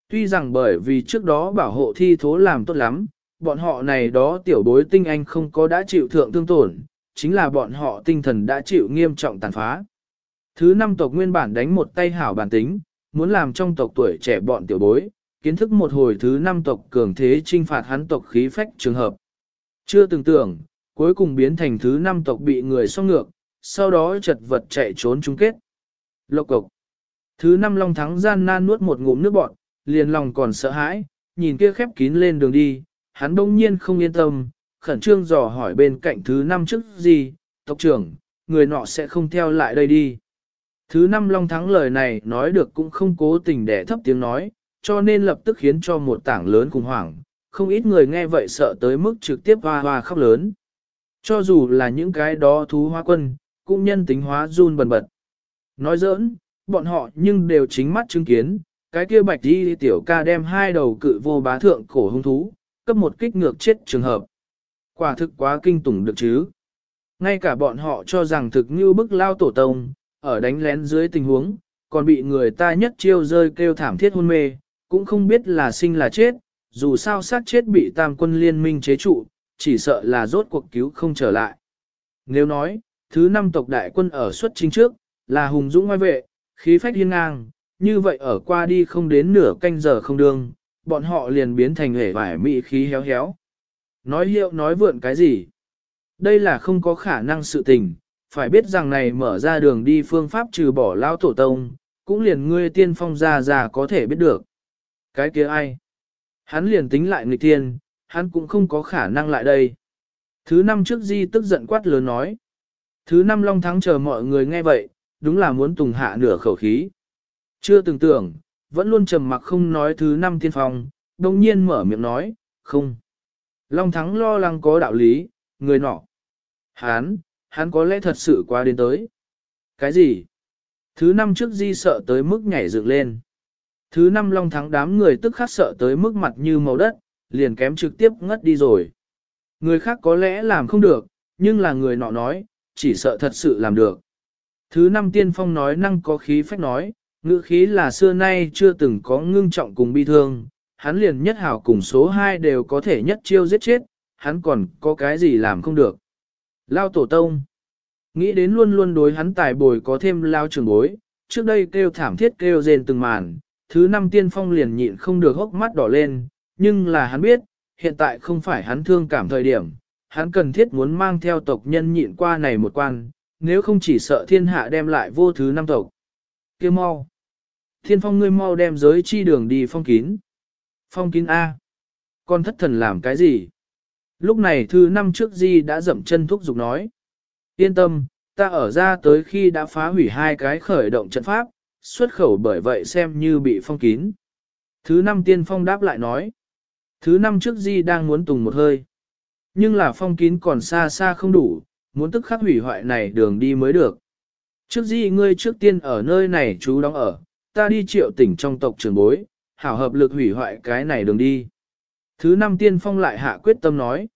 Tuy rằng bởi vì trước đó bảo hộ thi thố làm tốt lắm, bọn họ này đó tiểu bối tinh anh không có đã chịu thượng thương tổn, chính là bọn họ tinh thần đã chịu nghiêm trọng tàn phá. Thứ năm tộc nguyên bản đánh một tay hảo bản tính, muốn làm trong tộc tuổi trẻ bọn tiểu bối, kiến thức một hồi thứ năm tộc cường thế trinh phạt hắn tộc khí phách trường hợp. Chưa từng tưởng, cuối cùng biến thành thứ năm tộc bị người song ngược, sau đó chật vật chạy trốn chung kết. Lộc cộc. Thứ năm Long Thắng gian nan nuốt một ngụm nước bọt, liền lòng còn sợ hãi, nhìn kia khép kín lên đường đi, hắn đông nhiên không yên tâm, khẩn trương dò hỏi bên cạnh thứ năm trước gì, tộc trưởng, người nọ sẽ không theo lại đây đi. Thứ năm Long Thắng lời này nói được cũng không cố tình để thấp tiếng nói, cho nên lập tức khiến cho một tảng lớn khủng hoảng, không ít người nghe vậy sợ tới mức trực tiếp hoa hoa khóc lớn. Cho dù là những cái đó thú hóa quân, cũng nhân tính hóa run bần bật. Nói giỡn, bọn họ nhưng đều chính mắt chứng kiến, cái kia bạch đi tiểu ca đem hai đầu cự vô bá thượng cổ hung thú, cấp một kích ngược chết trường hợp. Quả thực quá kinh tủng được chứ. Ngay cả bọn họ cho rằng thực như bức lao tổ tông, ở đánh lén dưới tình huống, còn bị người ta nhất chiêu rơi kêu thảm thiết hôn mê, cũng không biết là sinh là chết, dù sao sát chết bị tam quân liên minh chế trụ, chỉ sợ là rốt cuộc cứu không trở lại. Nếu nói, thứ năm tộc đại quân ở xuất chính trước, là hùng dũng ngoài vệ, khí phách hiên ngang, như vậy ở qua đi không đến nửa canh giờ không đương, bọn họ liền biến thành hể vải mị khí héo héo. Nói hiệu nói vượn cái gì? Đây là không có khả năng sự tình, phải biết rằng này mở ra đường đi phương pháp trừ bỏ lao tổ tông, cũng liền ngươi tiên phong già có thể biết được. Cái kia ai? Hắn liền tính lại người tiên, hắn cũng không có khả năng lại đây. Thứ năm trước di tức giận quát lớn nói. Thứ năm Long Thắng chờ mọi người nghe vậy, đúng là muốn tùng hạ nửa khẩu khí. Chưa từng tưởng, vẫn luôn trầm mặc không nói thứ năm tiên phong, đồng nhiên mở miệng nói, không. Long Thắng lo lắng có đạo lý, người nọ. Hắn có lẽ thật sự qua đến tới. Cái gì? Thứ năm trước di sợ tới mức nhảy dựng lên. Thứ năm Long Thắng đám người tức khắc sợ tới mức mặt như màu đất, liền kém trực tiếp ngất đi rồi. Người khác có lẽ làm không được, nhưng là người nọ nói, chỉ sợ thật sự làm được. Thứ năm tiên phong nói năng có khí phách nói, ngữ khí là xưa nay chưa từng có ngưng trọng cùng bi thương, hắn liền nhất hảo cùng số 2 đều có thể nhất chiêu giết chết, hắn còn có cái gì làm không được. Lao tổ tông, nghĩ đến luôn luôn đối hắn tài bồi có thêm lao trường bối, trước đây kêu thảm thiết kêu rên từng màn, thứ năm tiên phong liền nhịn không được hốc mắt đỏ lên, nhưng là hắn biết, hiện tại không phải hắn thương cảm thời điểm, hắn cần thiết muốn mang theo tộc nhân nhịn qua này một quan, nếu không chỉ sợ thiên hạ đem lại vô thứ năm tộc. Kêu mau. Thiên phong ngươi mau đem giới chi đường đi phong kín. Phong kín A. Con thất thần làm cái gì? Lúc này thứ năm trước di đã dậm chân thúc giục nói. Yên tâm, ta ở ra tới khi đã phá hủy hai cái khởi động trận pháp, xuất khẩu bởi vậy xem như bị phong kín. Thứ năm tiên phong đáp lại nói. Thứ năm trước di đang muốn tùng một hơi. Nhưng là phong kín còn xa xa không đủ, muốn tức khắc hủy hoại này đường đi mới được. Trước di ngươi trước tiên ở nơi này chú đóng ở, ta đi triệu tỉnh trong tộc trưởng bối, hảo hợp lực hủy hoại cái này đường đi. Thứ năm tiên phong lại hạ quyết tâm nói.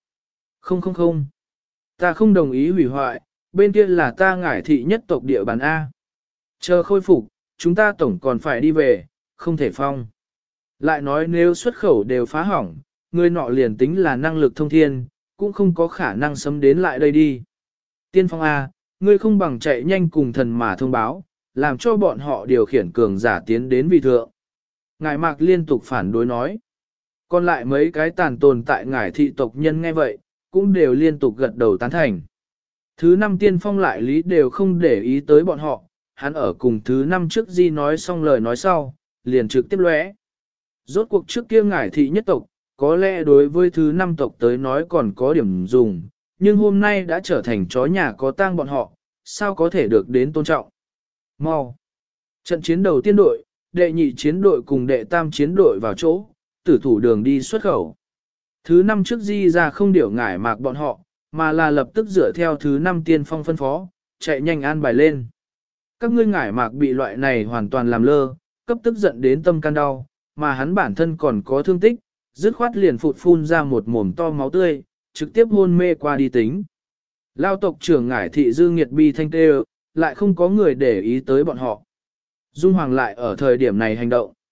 Không, ta không đồng ý hủy hoại, bên kia là ta ngải thị nhất tộc địa bàn A. Chờ khôi phục, chúng ta tổng còn phải đi về, không thể phong. Lại nói nếu xuất khẩu đều phá hỏng, người nọ liền tính là năng lực thông thiên, cũng không có khả năng xâm đến lại đây đi. Tiên phong A, ngươi không bằng chạy nhanh cùng thần mà thông báo, làm cho bọn họ điều khiển cường giả tiến đến vị thượng. Ngải mạc liên tục phản đối nói. Còn lại mấy cái tàn tồn tại ngải thị tộc nhân nghe vậy, cũng đều liên tục gật đầu tán thành. Thứ năm tiên phong lại lý đều không để ý tới bọn họ, hắn ở cùng thứ năm trước di nói xong lời nói sau, liền trực tiếp lóe. Rốt cuộc trước kia ngải thị nhất tộc, có lẽ đối với thứ năm tộc tới nói còn có điểm dùng, nhưng hôm nay đã trở thành chó nhà có tang bọn họ, sao có thể được đến tôn trọng. Mau! Trận chiến đầu tiên đội, đệ nhị chiến đội cùng đệ tam chiến đội vào chỗ, tử thủ đường đi xuất khẩu. Thứ năm trước di ra không điểu ngải mạc bọn họ, mà là lập tức dựa theo thứ năm tiên phong phân phó, chạy nhanh an bài lên. Các ngươi ngải mạc bị loại này hoàn toàn làm lơ, cấp tức giận đến tâm can đau, mà hắn bản thân còn có thương tích, dứt khoát liền phụt phun ra một mồm to máu tươi, trực tiếp hôn mê qua đi tính. Lao tộc trưởng ngải thị dư nghiệt bi thanh tê, lại không có người để ý tới bọn họ. Dung Hoàng lại ở thời điểm này hành động.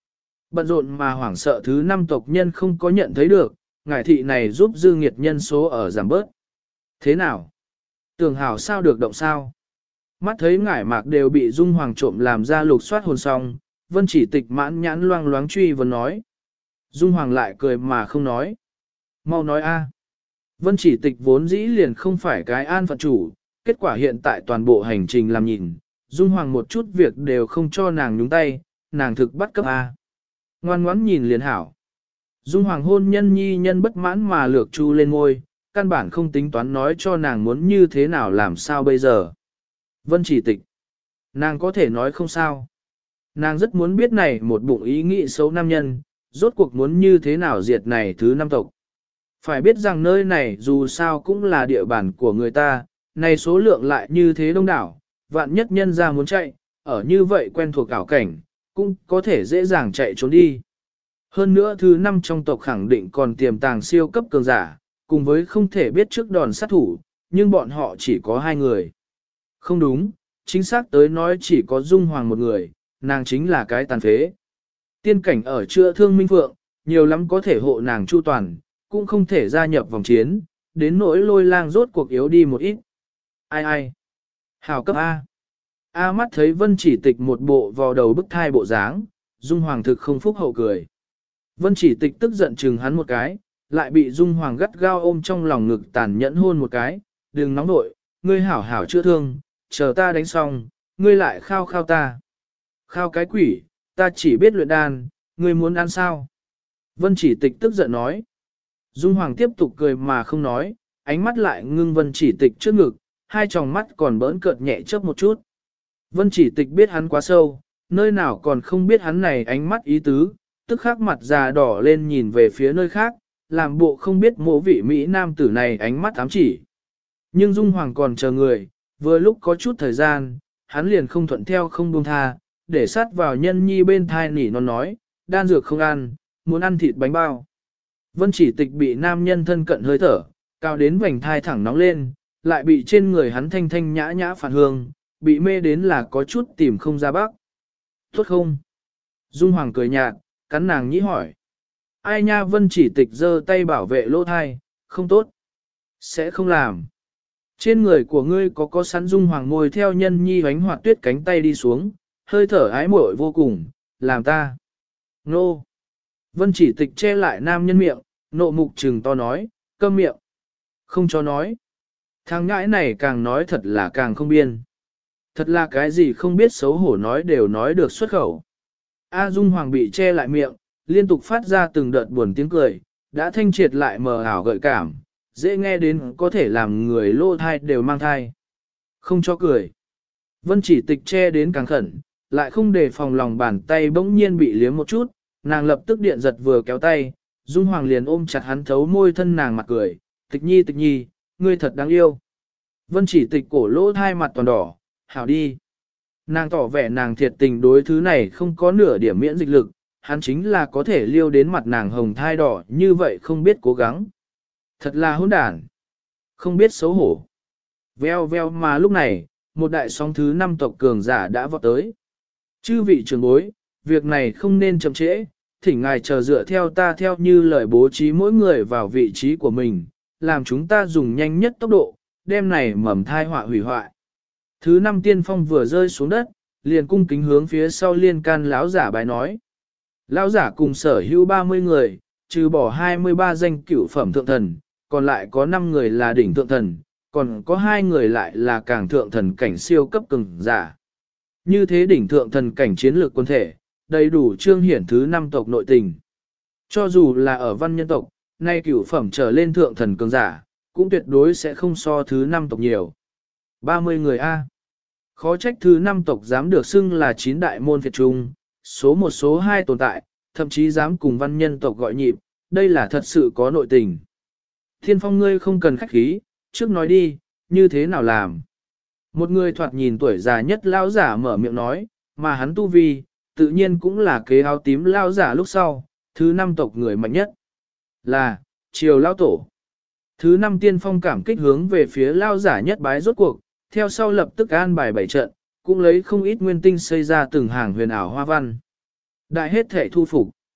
Bận rộn mà hoảng sợ thứ 5 tộc nhân không có nhận thấy được, ngải thị này giúp dư nghiệt nhân số ở giảm bớt. Thế nào? Tưởng hảo sao được động sao? Mắt thấy ngải mạc đều bị Dung Hoàng trộm làm ra lục soát hồn xong, Vân Chỉ Tịch mãn nhãn loang loáng truy vấn nói. Dung Hoàng lại cười mà không nói. Mau nói a. Vân Chỉ Tịch vốn dĩ liền không phải cái an phận chủ, kết quả hiện tại toàn bộ hành trình làm nhìn, Dung Hoàng một chút việc đều không cho nàng nhúng tay, nàng thực bắt cấp a. Ngoan ngoãn nhìn liền hảo. Dung Hoàng hôn nhân nhi nhân bất mãn mà lược chu lên ngôi, căn bản không tính toán nói cho nàng muốn như thế nào làm sao bây giờ. Vân Chỉ Tịch. Nàng có thể nói không sao. Nàng rất muốn biết này một bụng ý nghĩ xấu nam nhân, rốt cuộc muốn như thế nào diệt này thứ 5 tộc. Phải biết rằng nơi này dù sao cũng là địa bàn của người ta, này số lượng lại như thế đông đảo, vạn nhất nhân ra muốn chạy, ở như vậy quen thuộc ảo cảnh, cũng có thể dễ dàng chạy trốn đi. Hơn nữa thứ 5 trong tộc khẳng định còn tiềm tàng siêu cấp cường giả, cùng với không thể biết trước đòn sát thủ, nhưng bọn họ chỉ có 2 người. Không đúng, chính xác tới nói chỉ có Dung Hoàng một người, nàng chính là cái tàn phế. Tiên cảnh ở chữa thương minh phượng, nhiều lắm có thể hộ nàng chu toàn, cũng không thể gia nhập vòng chiến, đến nỗi Lôi Lang rốt cuộc yếu đi một ít. Ai ai? Hảo cấp A. A mắt thấy Vân Chỉ Tịch một bộ vào đầu bức thai bộ dáng, Dung Hoàng thực không phúc hậu cười. Vân Chỉ Tịch tức giận chừng hắn một cái, lại bị Dung Hoàng gắt gao ôm trong lòng ngực tàn nhẫn hôn một cái, đừng nóng nội, ngươi hảo hảo chữa thương, chờ ta đánh xong, ngươi lại khao khao ta. Khao cái quỷ, ta chỉ biết luyện đan, ngươi muốn ăn sao? Vân Chỉ Tịch tức giận nói. Dung Hoàng tiếp tục cười mà không nói, ánh mắt lại ngưng Vân Chỉ Tịch trước ngực, hai tròng mắt còn bỡn cợt nhẹ chớp một chút. Vân Chỉ Tịch biết hắn quá sâu, nơi nào còn không biết hắn này ánh mắt ý tứ, tức khắc mặt già đỏ lên nhìn về phía nơi khác, làm bộ không biết mộ vị Mỹ nam tử này ánh mắt ám chỉ. Nhưng Dung Hoàng còn chờ người, vừa lúc có chút thời gian, hắn liền không thuận theo không buông tha, để sát vào nhân nhi bên thai nỉ non nói, đan dược không ăn, muốn ăn thịt bánh bao. Vân Chỉ Tịch bị nam nhân thân cận hơi thở, cao đến vành thai thẳng nóng lên, lại bị trên người hắn thanh thanh nhã nhã phản hương, bị mê đến là có chút tìm không ra bác. Tốt không? Dung Hoàng cười nhạt, cắn nàng nhĩ hỏi. Ai nha? Vân Chỉ Tịch giơ tay bảo vệ lỗ thai, không tốt. Sẽ không làm. Trên người của ngươi có sẵn. Dung Hoàng ngồi theo nhân nhi hoánh hoạt tuyết cánh tay đi xuống, hơi thở ái muội vô cùng, làm ta. Nô. Vân Chỉ Tịch che lại nam nhân miệng, nộ mục trừng to nói, câm miệng. Không cho nói. Thằng ngãi này càng nói thật là càng không biên. Thật là cái gì không biết xấu hổ nói đều nói được xuất khẩu. A Dung Hoàng bị che lại miệng, liên tục phát ra từng đợt buồn tiếng cười, đã thanh triệt lại mờ ảo gợi cảm, dễ nghe đến có thể làm người lô thai đều mang thai. Không cho cười. Vân Chỉ Tịch che đến càng khẩn, lại không để phòng lòng bàn tay bỗng nhiên bị liếm một chút, nàng lập tức điện giật vừa kéo tay, Dung Hoàng liền ôm chặt hắn thấu môi thân nàng mặt cười, Tịch nhi, ngươi thật đáng yêu. Vân Chỉ Tịch cổ lỗ thai mặt toàn đỏ, hảo đi. Nàng tỏ vẻ nàng thiệt tình đối thứ này không có nửa điểm miễn dịch lực, hắn chính là có thể liêu đến mặt nàng hồng thai đỏ như vậy không biết cố gắng. Thật là hỗn đản, không biết xấu hổ. Veo veo mà lúc này, một đại sóng thứ 5 tộc cường giả đã vọt tới. Chư vị trưởng bối, việc này không nên chậm trễ, thỉnh ngài chờ dựa theo ta theo như lời bố trí mỗi người vào vị trí của mình, làm chúng ta dùng nhanh nhất tốc độ, đem này mầm thai họa hủy hoại. Thứ 5 tiên phong vừa rơi xuống đất, liền cung kính hướng phía sau liên can lão giả bài nói. Lão giả cùng sở hữu 30 người, trừ bỏ 23 danh cửu phẩm thượng thần, còn lại có 5 người là đỉnh thượng thần, còn có 2 người lại là càng thượng thần cảnh siêu cấp cường giả. Như thế đỉnh thượng thần cảnh chiến lược quân thể, đầy đủ trương hiển thứ 5 tộc nội tình. Cho dù là ở văn nhân tộc, nay cửu phẩm trở lên thượng thần cường giả, cũng tuyệt đối sẽ không so thứ 5 tộc nhiều. 30 người A. Khó trách thứ 5 tộc dám được xưng là 9 đại môn phiệt trung, số 1 số 2 tồn tại, thậm chí dám cùng văn nhân tộc gọi nhịp, đây là thật sự có nội tình. Thiên Phong ngươi không cần khách khí, trước nói đi, như thế nào làm. Một người thoạt nhìn tuổi già nhất lão giả mở miệng nói, mà hắn tu vi, tự nhiên cũng là kế áo tím lão giả lúc sau, thứ 5 tộc người mạnh nhất. Là, Triều lão tổ. Thứ 5 tiên phong cảm kích hướng về phía lão giả nhất bái rốt cuộc, theo sau lập tức an bài bảy trận, cũng lấy không ít nguyên tinh xây ra từng hàng huyền ảo hoa văn. Đại hết thể thu phục.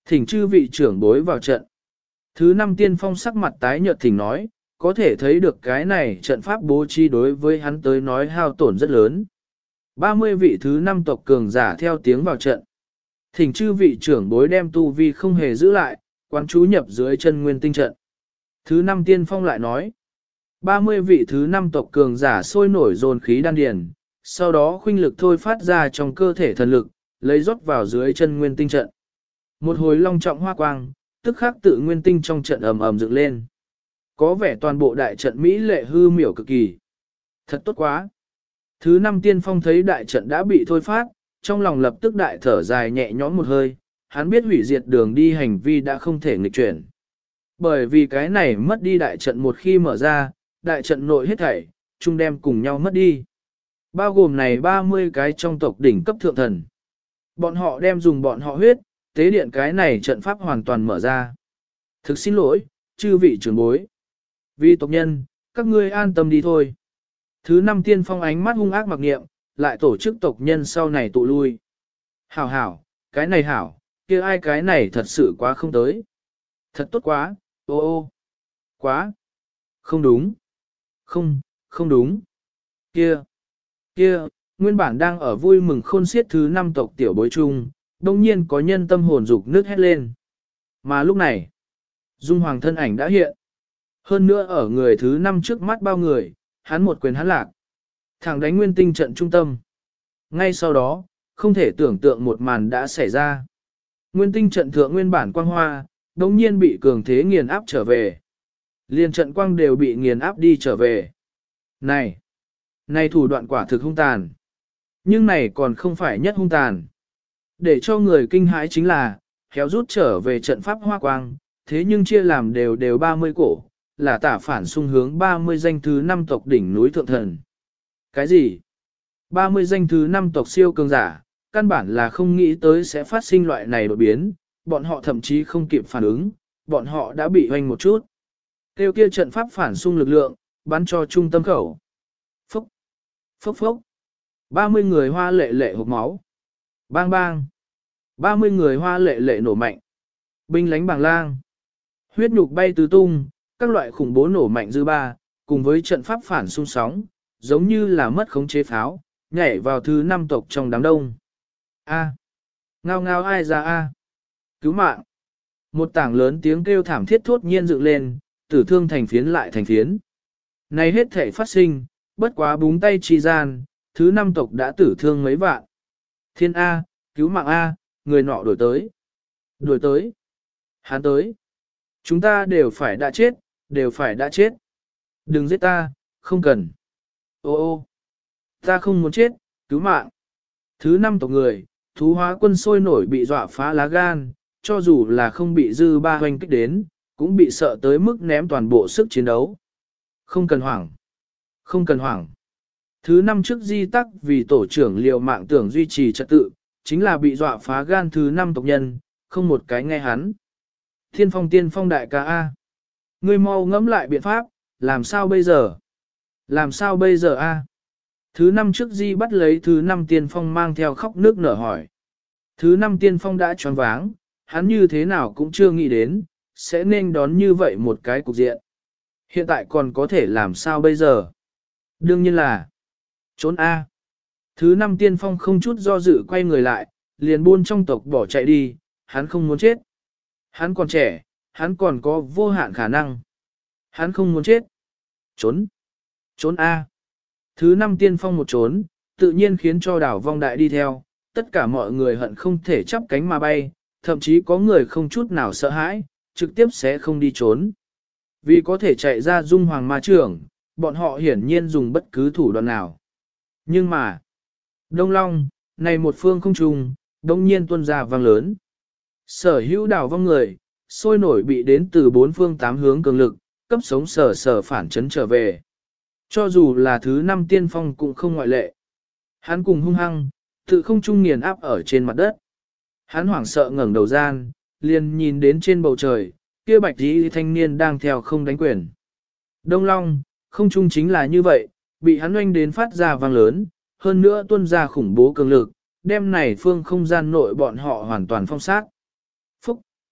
Thỉnh chư vị trưởng bối vào trận. Thứ năm tiên phong sắc mặt tái nhợt thỉnh nói, có thể thấy được cái này trận pháp bố trí đối với hắn tới nói hao tổn rất lớn. 30 vị thứ năm tộc cường giả theo tiếng vào trận. Thỉnh chư vị trưởng bối đem tu vi không hề giữ lại, quán chú nhập dưới chân nguyên tinh trận. Thứ năm tiên phong lại nói, 30 vị thứ năm tộc cường giả sôi nổi dồn khí đan điền, sau đó khuynh lực thôi phát ra trong cơ thể thần lực, lấy rót vào dưới chân nguyên tinh trận. Một hồi long trọng hoa quang, tức khắc tự nguyên tinh trong trận ầm ầm dựng lên. Có vẻ toàn bộ đại trận Mỹ lệ hư miểu cực kỳ. Thật tốt quá. Thứ năm tiên phong thấy đại trận đã bị thôi phát, trong lòng lập tức đại thở dài nhẹ nhõm một hơi, hắn biết hủy diệt đường đi hành vi đã không thể nghịch chuyển. Bởi vì cái này mất đi đại trận một khi mở ra, đại trận nội hết thảy, chung đem cùng nhau mất đi. Bao gồm này 30 cái trong tộc đỉnh cấp thượng thần. Bọn họ đem dùng bọn họ huyết, tế điện cái này trận pháp hoàn toàn mở ra. Thực xin lỗi, chư vị trưởng bối. Vì tộc nhân, các ngươi an tâm đi thôi. Thứ năm tiên phong ánh mắt hung ác mặc niệm, lại tổ chức tộc nhân sau này tụ lui. Hảo hảo, cái này hảo, kia ai cái này thật sự quá không tới. Thật tốt quá, ô ô, quá. Không đúng. Không đúng. Kia, nguyên bản đang ở vui mừng khôn xiết thứ năm tộc tiểu bối chung, đồng nhiên có nhân tâm hồn dục nước hét lên. Mà lúc này, Dung Hoàng thân ảnh đã hiện. Hơn nữa ở người thứ năm trước mắt bao người, hắn một quyền hắn lạc. Thẳng đánh nguyên tinh trận trung tâm. Ngay sau đó, không thể tưởng tượng một màn đã xảy ra. Nguyên tinh trận thượng nguyên bản quang hoa, đồng nhiên bị cường thế nghiền áp trở về. Liên trận quang đều bị nghiền áp đi trở về. Này thủ đoạn quả thực hung tàn. Nhưng này còn không phải nhất hung tàn. Để cho người kinh hãi chính là, kéo rút trở về trận pháp hoa quang, thế nhưng chia làm đều 30 cổ, là tả phản xung hướng 30 danh thứ 5 tộc đỉnh núi thượng thần. Cái gì? 30 danh thứ 5 tộc siêu cường giả, căn bản là không nghĩ tới sẽ phát sinh loại này đột biến, bọn họ thậm chí không kịp phản ứng, bọn họ đã bị hoanh một chút. Tiêu kia trận pháp phản xung lực lượng, bắn cho trung tâm khẩu. Phốc, phốc phốc. 30 người hoa lệ lệ hộc máu. Bang bang. 30 người hoa lệ lệ nổ mạnh. Binh lánh bàng lang. Huyết nhục bay tứ tung, các loại khủng bố nổ mạnh dư ba, cùng với trận pháp phản xung sóng, giống như là mất khống chế pháo, nhảy vào thứ 5 tộc trong đám đông. A. Ngao ngao ai ra a. Cứu mạng. Một tảng lớn tiếng kêu thảm thiết thốt nhiên dựng lên, tử thương thành phiến lại thành phiến. Này hết thể phát sinh, bất quá búng tay chi gian, thứ 5 tộc đã tử thương mấy vạn. Thiên A, cứu mạng A, người nọ đuổi tới. Đuổi tới. Hắn tới. Chúng ta đều phải đã chết, đều phải đã chết. Đừng giết ta, không cần. Ô ô, ta không muốn chết, cứu mạng. Thứ 5 tộc người, thú hóa quân sôi nổi bị dọa phá lá gan, cho dù là không bị dư ba hoành kích đến, cũng bị sợ tới mức ném toàn bộ sức chiến đấu. Không cần hoảng. Không cần hoảng. Thứ 5 trước di tắc vì tổ trưởng liều mạng tưởng duy trì trật tự, chính là bị dọa phá gan thứ 5 tộc nhân, không một cái nghe hắn. Tiên phong đại ca A. Ngươi mau ngẫm lại biện pháp, làm sao bây giờ? Làm sao bây giờ A? Thứ 5 trước di bắt lấy thứ 5 tiên phong mang theo khóc nước nở hỏi. Thứ 5 tiên phong đã choáng váng, hắn như thế nào cũng chưa nghĩ đến, sẽ nên đón như vậy một cái cục diện. Hiện tại còn có thể làm sao bây giờ? Đương nhiên là trốn A. Thứ 5 tiên phong không chút do dự quay người lại, liền buôn trong tộc bỏ chạy đi, hắn không muốn chết. Hắn còn trẻ, hắn còn có vô hạn khả năng. Hắn không muốn chết. Trốn. Trốn A. Thứ 5 tiên phong một trốn, tự nhiên khiến cho đảo vong đại đi theo, tất cả mọi người hận không thể chắp cánh mà bay, thậm chí có người không chút nào sợ hãi, trực tiếp sẽ không đi trốn. Vì có thể chạy ra dung hoàng ma trưởng, bọn họ hiển nhiên dùng bất cứ thủ đoạn nào. Nhưng mà, Đông Long, này một phương không trùng, đông nhiên tuôn ra vang lớn. Sở hữu đảo vong người, sôi nổi bị đến từ 4 phương 8 hướng cường lực, cấp sống sở phản chấn trở về. Cho dù là thứ 5 tiên phong cũng không ngoại lệ. Hắn cùng hung hăng, tự không trung nghiền áp ở trên mặt đất. Hắn hoảng sợ ngẩng đầu gian, liền nhìn đến trên bầu trời, kia bạch tí thanh niên đang theo không đánh quyền. Đông Long, không trung chính là như vậy, bị hắn oanh đến phát ra vang lớn, hơn nữa tuôn ra khủng bố cường lực, đem này phương không gian nội bọn họ hoàn toàn phong sát. Phúc,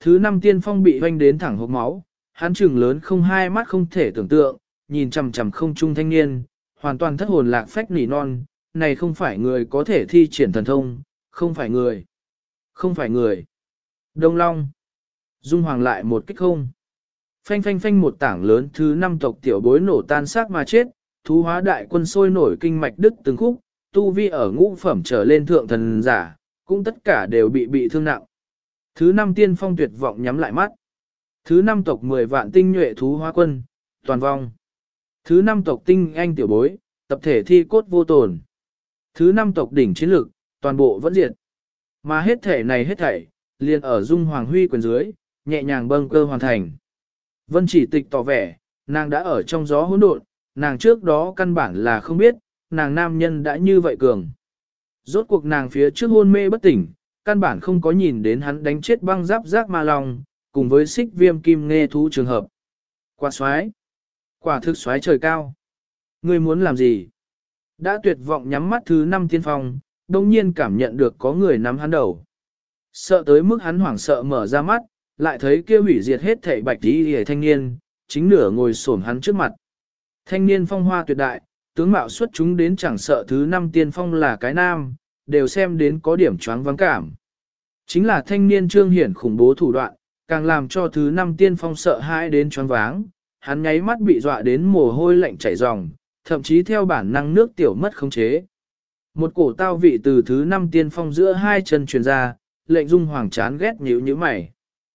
Thứ năm tiên phong bị hoanh đến thẳng hộc máu, hắn trừng lớn không hai mắt không thể tưởng tượng, nhìn chằm chằm không trung thanh niên, hoàn toàn thất hồn lạc phách nỉ non, này không phải người có thể thi triển thần thông, không phải người, không phải người. Đông Long, Dung Hoàng lại một kích không. Phanh phanh phanh một tảng lớn thứ năm tộc tiểu bối nổ tan xác mà chết, thú hóa đại quân sôi nổi kinh mạch đứt từng khúc, tu vi ở ngũ phẩm trở lên thượng thần giả, cũng tất cả đều bị thương nặng. Thứ năm tiên phong tuyệt vọng nhắm lại mắt. Thứ năm tộc 10 vạn tinh nhuệ thú hóa quân, toàn vong. Thứ năm tộc tinh anh tiểu bối, tập thể thi cốt vô tồn. Thứ năm tộc đỉnh chiến lực, toàn bộ vẫn diệt. Mà hết thể này hết thảy, liền ở Dung Hoàng Huy quyền dưới, nhẹ nhàng bâng cơ hoàn thành. Vân Chỉ Tịch tỏ vẻ, nàng đã ở trong gió hỗn độn, nàng trước đó căn bản là không biết, nàng nam nhân đã như vậy cường. Rốt cuộc nàng phía trước hôn mê bất tỉnh, căn bản không có nhìn đến hắn đánh chết băng giáp giác ma long, cùng với xích viêm kim nghe thú trường hợp. Quả xoái, quả thực xoái trời cao. Ngươi muốn làm gì? Đã tuyệt vọng nhắm mắt thứ năm tiên phong, đồng nhiên cảm nhận được có người nắm hắn đầu. Sợ tới mức hắn hoảng sợ mở ra mắt, lại thấy kia hủy diệt hết thảy bạch tí hề thanh niên, chính nửa ngồi xổm hắn trước mặt. Thanh niên phong hoa tuyệt đại, tướng mạo xuất chúng đến chẳng sợ thứ năm tiên phong là cái nam, đều xem đến có điểm choáng vắng cảm. Chính là thanh niên trương hiển khủng bố thủ đoạn, càng làm cho thứ năm tiên phong sợ hãi đến choáng váng, hắn nháy mắt bị dọa đến mồ hôi lạnh chảy ròng, thậm chí theo bản năng nước tiểu mất khống chế. Một cổ tao vị từ thứ năm tiên phong giữa hai chân truyền ra, lệnh Dung Hoàng chán ghét nhíu như mày.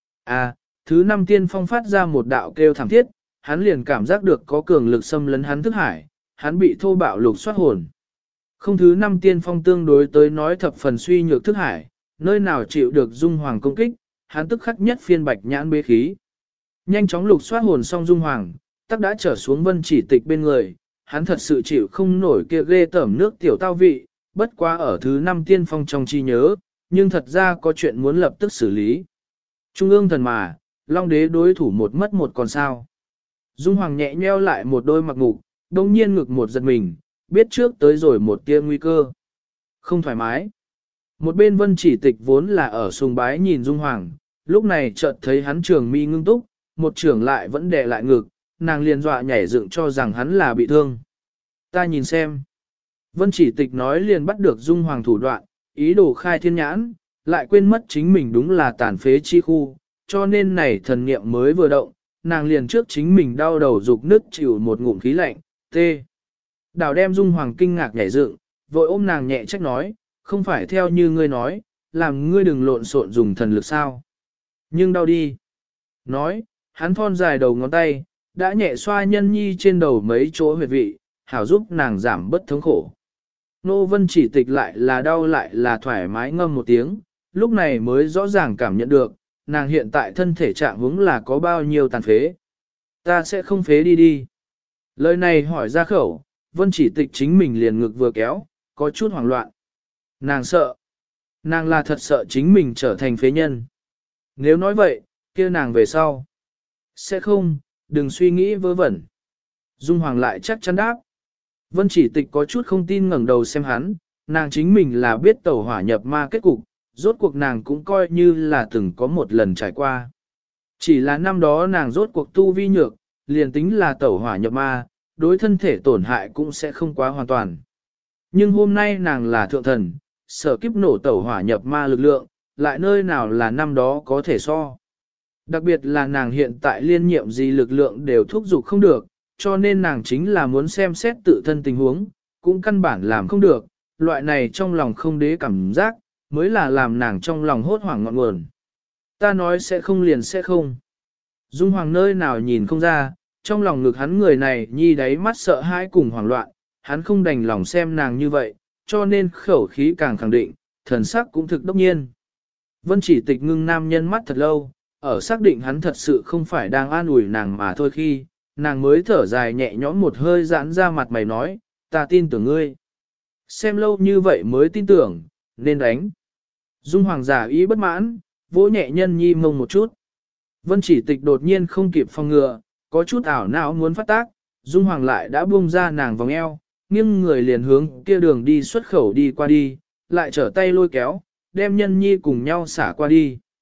Thứ năm tiên phong phát ra một đạo kêu thảm thiết, hắn liền cảm giác được có cường lực xâm lấn hắn thức hải, hắn bị thô bạo lục soát hồn. Không thứ năm tiên phong tương đối tới nói thập phần suy nhược thức hải, nơi nào chịu được Dung Hoàng công kích, hắn tức khắc nhất phiên bạch nhãn bế khí. Nhanh chóng lục soát hồn xong Dung Hoàng, tắc đã trở xuống Vân Chỉ Tịch bên người, hắn thật sự chịu không nổi kia ghê tởm nước tiểu tao vị, bất quá ở thứ năm tiên phong trong chi nhớ, nhưng thật ra có chuyện muốn lập tức xử lý. Trung ương thần mà, Long đế đối thủ một mất một còn sao. Dung Hoàng nhẹ nheo lại một đôi mặc ngục, đông nhiên ngực một giật mình, biết trước tới rồi một tia nguy cơ. Không thoải mái. Một bên Vân Chỉ Tịch vốn là ở sùng bái nhìn Dung Hoàng, lúc này chợt thấy hắn trường mi ngưng túc, một trường lại vẫn đè lại ngực, nàng liền dọa nhảy dựng cho rằng hắn là bị thương. Ta nhìn xem. Vân Chỉ Tịch nói liền bắt được Dung Hoàng thủ đoạn, ý đồ khai thiên nhãn, lại quên mất chính mình đúng là tàn phế chi khu, cho nên này thần niệm mới vừa động, nàng liền trước chính mình đau đầu dục nứt chịu một ngụm khí lạnh, tê. Đào đem Dung Hoàng kinh ngạc nhảy dựng, vội ôm nàng nhẹ trách nói, không phải theo như ngươi nói, làm ngươi đừng lộn xộn dùng thần lực sao. Nhưng đau đi. Nói, hắn thon dài đầu ngón tay, đã nhẹ xoa nhân nhi trên đầu mấy chỗ huyệt vị, hảo giúp nàng giảm bất thống khổ. Nô Vân Chỉ Tịch lại là đau lại là thoải mái ngâm một tiếng, lúc này mới rõ ràng cảm nhận được, nàng hiện tại thân thể trạng huống là có bao nhiêu tàn phế. Ta sẽ không phế đi. Lời này hỏi ra khẩu, Vân Chỉ Tịch chính mình liền ngực vừa kéo, có chút hoảng loạn. Nàng sợ. Nàng là thật sợ chính mình trở thành phế nhân. Nếu nói vậy, kia nàng về sau. Sẽ không, đừng suy nghĩ vớ vẩn. Dung Hoàng lại chắc chắn đáp. Vân Chỉ Tịch có chút không tin ngẩng đầu xem hắn, nàng chính mình là biết tẩu hỏa nhập ma kết cục, rốt cuộc nàng cũng coi như là từng có một lần trải qua. Chỉ là năm đó nàng rốt cuộc tu vi nhược, liền tính là tẩu hỏa nhập ma, đối thân thể tổn hại cũng sẽ không quá hoàn toàn. Nhưng hôm nay nàng là thượng thần, sở kiếp nổ tẩu hỏa nhập ma lực lượng, lại nơi nào là năm đó có thể so. Đặc biệt là nàng hiện tại liên nhiệm gì lực lượng đều thúc giục không được, cho nên nàng chính là muốn xem xét tự thân tình huống, cũng căn bản làm không được, loại này trong lòng không đế cảm giác, mới là làm nàng trong lòng hốt hoảng ngọn nguồn. Ta nói sẽ không liền sẽ không. Dung Hoàng nơi nào nhìn không ra, trong lòng ngực hắn người này nhi đáy mắt sợ hãi cùng hoảng loạn, hắn không đành lòng xem nàng như vậy, cho nên khẩu khí càng khẳng định, thần sắc cũng thực đốc nhiên. Vân Chỉ Tịch ngưng nam nhân mắt thật lâu, ở xác định hắn thật sự không phải đang an ủi nàng mà thôi khi, nàng mới thở dài nhẹ nhõm một hơi giãn ra mặt mày nói, ta tin tưởng ngươi. Xem lâu như vậy mới tin tưởng, nên đánh. Dung Hoàng giả ý bất mãn, vỗ nhẹ nhân nhi mông một chút. Vân Chỉ Tịch đột nhiên không kịp phòng ngừa, có chút ảo não muốn phát tác, Dung Hoàng lại đã buông ra nàng vòng eo, nghiêng người liền hướng kia đường đi xuất khẩu đi qua đi, lại trở tay lôi kéo, đem nhân nhi cùng nhau xả qua đi.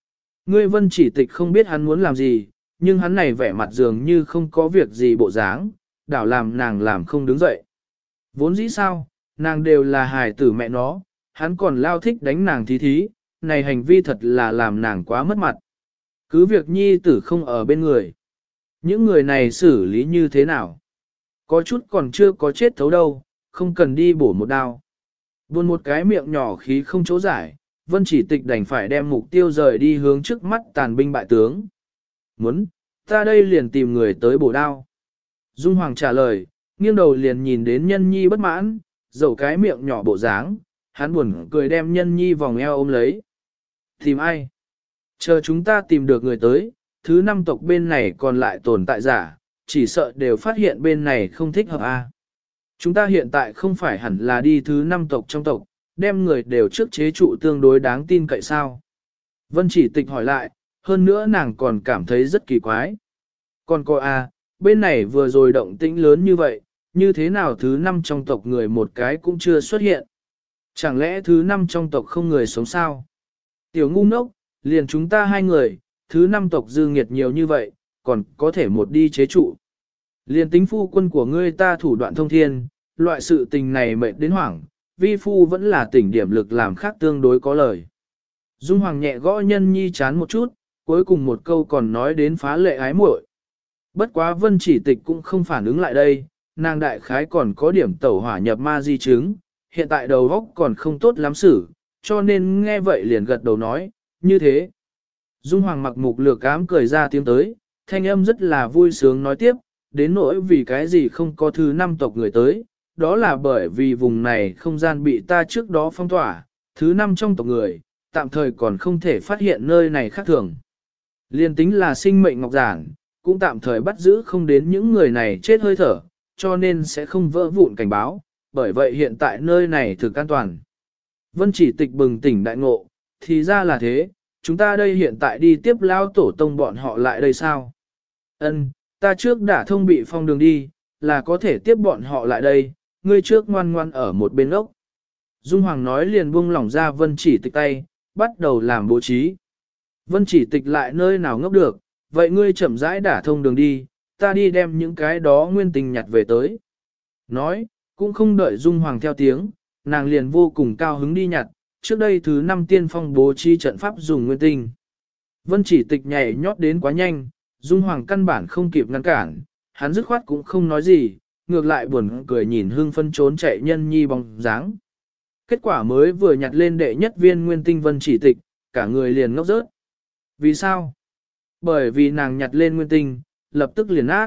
Ngươi Vân Chỉ Tịch không biết hắn muốn làm gì, nhưng hắn này vẻ mặt dường như không có việc gì bộ dáng, đảo làm nàng làm không đứng dậy. Vốn dĩ sao, nàng đều là hài tử mẹ nó, hắn còn lao thích đánh nàng thí thí, này hành vi thật là làm nàng quá mất mặt. Cứ việc nhi tử không ở bên người. Những người này xử lý như thế nào? Có chút còn chưa có chết thấu đâu, không cần đi bổ một đao. Buồn một cái miệng nhỏ khí không chỗ giải, Vân Chỉ Tịch đành phải đem mục tiêu rời đi hướng trước mắt tàn binh bại tướng. Muốn, ta đây liền tìm người tới bổ đao. Dung Hoàng trả lời, nghiêng đầu liền nhìn đến nhân nhi bất mãn, dầu cái miệng nhỏ bộ dáng, hắn buồn cười đem nhân nhi vòng eo ôm lấy. Tìm ai? Chờ chúng ta tìm được người tới, thứ 5 tộc bên này còn lại tồn tại giả, chỉ sợ đều phát hiện bên này không thích hợp a. Chúng ta hiện tại không phải hẳn là đi thứ 5 tộc trong tộc, đem người đều trước chế trụ tương đối đáng tin cậy sao. Vân Chỉ Tịch hỏi lại, hơn nữa nàng còn cảm thấy rất kỳ quái. Còn cô a, bên này vừa rồi động tĩnh lớn như vậy, như thế nào thứ 5 trong tộc người một cái cũng chưa xuất hiện. Chẳng lẽ thứ 5 trong tộc không người sống sao? Tiểu ngu ngốc, liền chúng ta 2 người, thứ 5 tộc dư nghiệt nhiều như vậy, còn có thể một đi chế trụ. Liền tính phu quân của ngươi ta thủ đoạn thông thiên, loại sự tình này mệt đến hoảng, vi phu vẫn là tỉnh điểm lực làm khác tương đối có lời. Dung Hoàng nhẹ gõ nhân nhi chán một chút, cuối cùng một câu còn nói đến phá lệ ái muội. Bất quá Vân Chỉ Tịch cũng không phản ứng lại đây, nàng đại khái còn có điểm tẩu hỏa nhập ma di chứng, hiện tại đầu óc còn không tốt lắm xử, cho nên nghe vậy liền gật đầu nói, như thế. Dung Hoàng mặc mục lược ám cười ra tiếng tới, thanh âm rất là vui sướng nói tiếp, đến nỗi vì cái gì không có thứ 5 tộc người tới, đó là bởi vì vùng này không gian bị ta trước đó phong tỏa, thứ 5 trong tộc người, tạm thời còn không thể phát hiện nơi này khác thường. Liên tính là sinh mệnh ngọc giản, cũng tạm thời bắt giữ không đến những người này chết hơi thở, cho nên sẽ không vỡ vụn cảnh báo, bởi vậy hiện tại nơi này thực an toàn. Vân Chỉ Tịch bừng tỉnh đại ngộ, thì ra là thế, chúng ta đây hiện tại đi tiếp lao tổ tông bọn họ lại đây sao? Ân, ta trước đã thông bị phong đường đi, là có thể tiếp bọn họ lại đây, ngươi trước ngoan ngoan ở một bên ốc. Dung Hoàng nói liền buông lỏng ra Vân Chỉ Tịch tay, bắt đầu làm bố trí. Vân Chỉ Tịch lại nơi nào ngốc được, vậy ngươi chậm rãi đả thông đường đi, ta đi đem những cái đó nguyên tình nhặt về tới. Nói, cũng không đợi Dung Hoàng theo tiếng, nàng liền vô cùng cao hứng đi nhặt, trước đây thứ 5 tiên phong bố trí trận pháp dùng nguyên tinh. Vân Chỉ Tịch nhảy nhót đến quá nhanh, Dung Hoàng căn bản không kịp ngăn cản, hắn dứt khoát cũng không nói gì, ngược lại buồn cười nhìn hương phân trốn chạy nhân nhi bóng dáng. Kết quả mới vừa nhặt lên đệ nhất viên nguyên tinh Vân Chỉ Tịch, cả người liền ngốc rớt. Vì sao? Bởi vì nàng nhặt lên nguyên tinh, lập tức liền nát,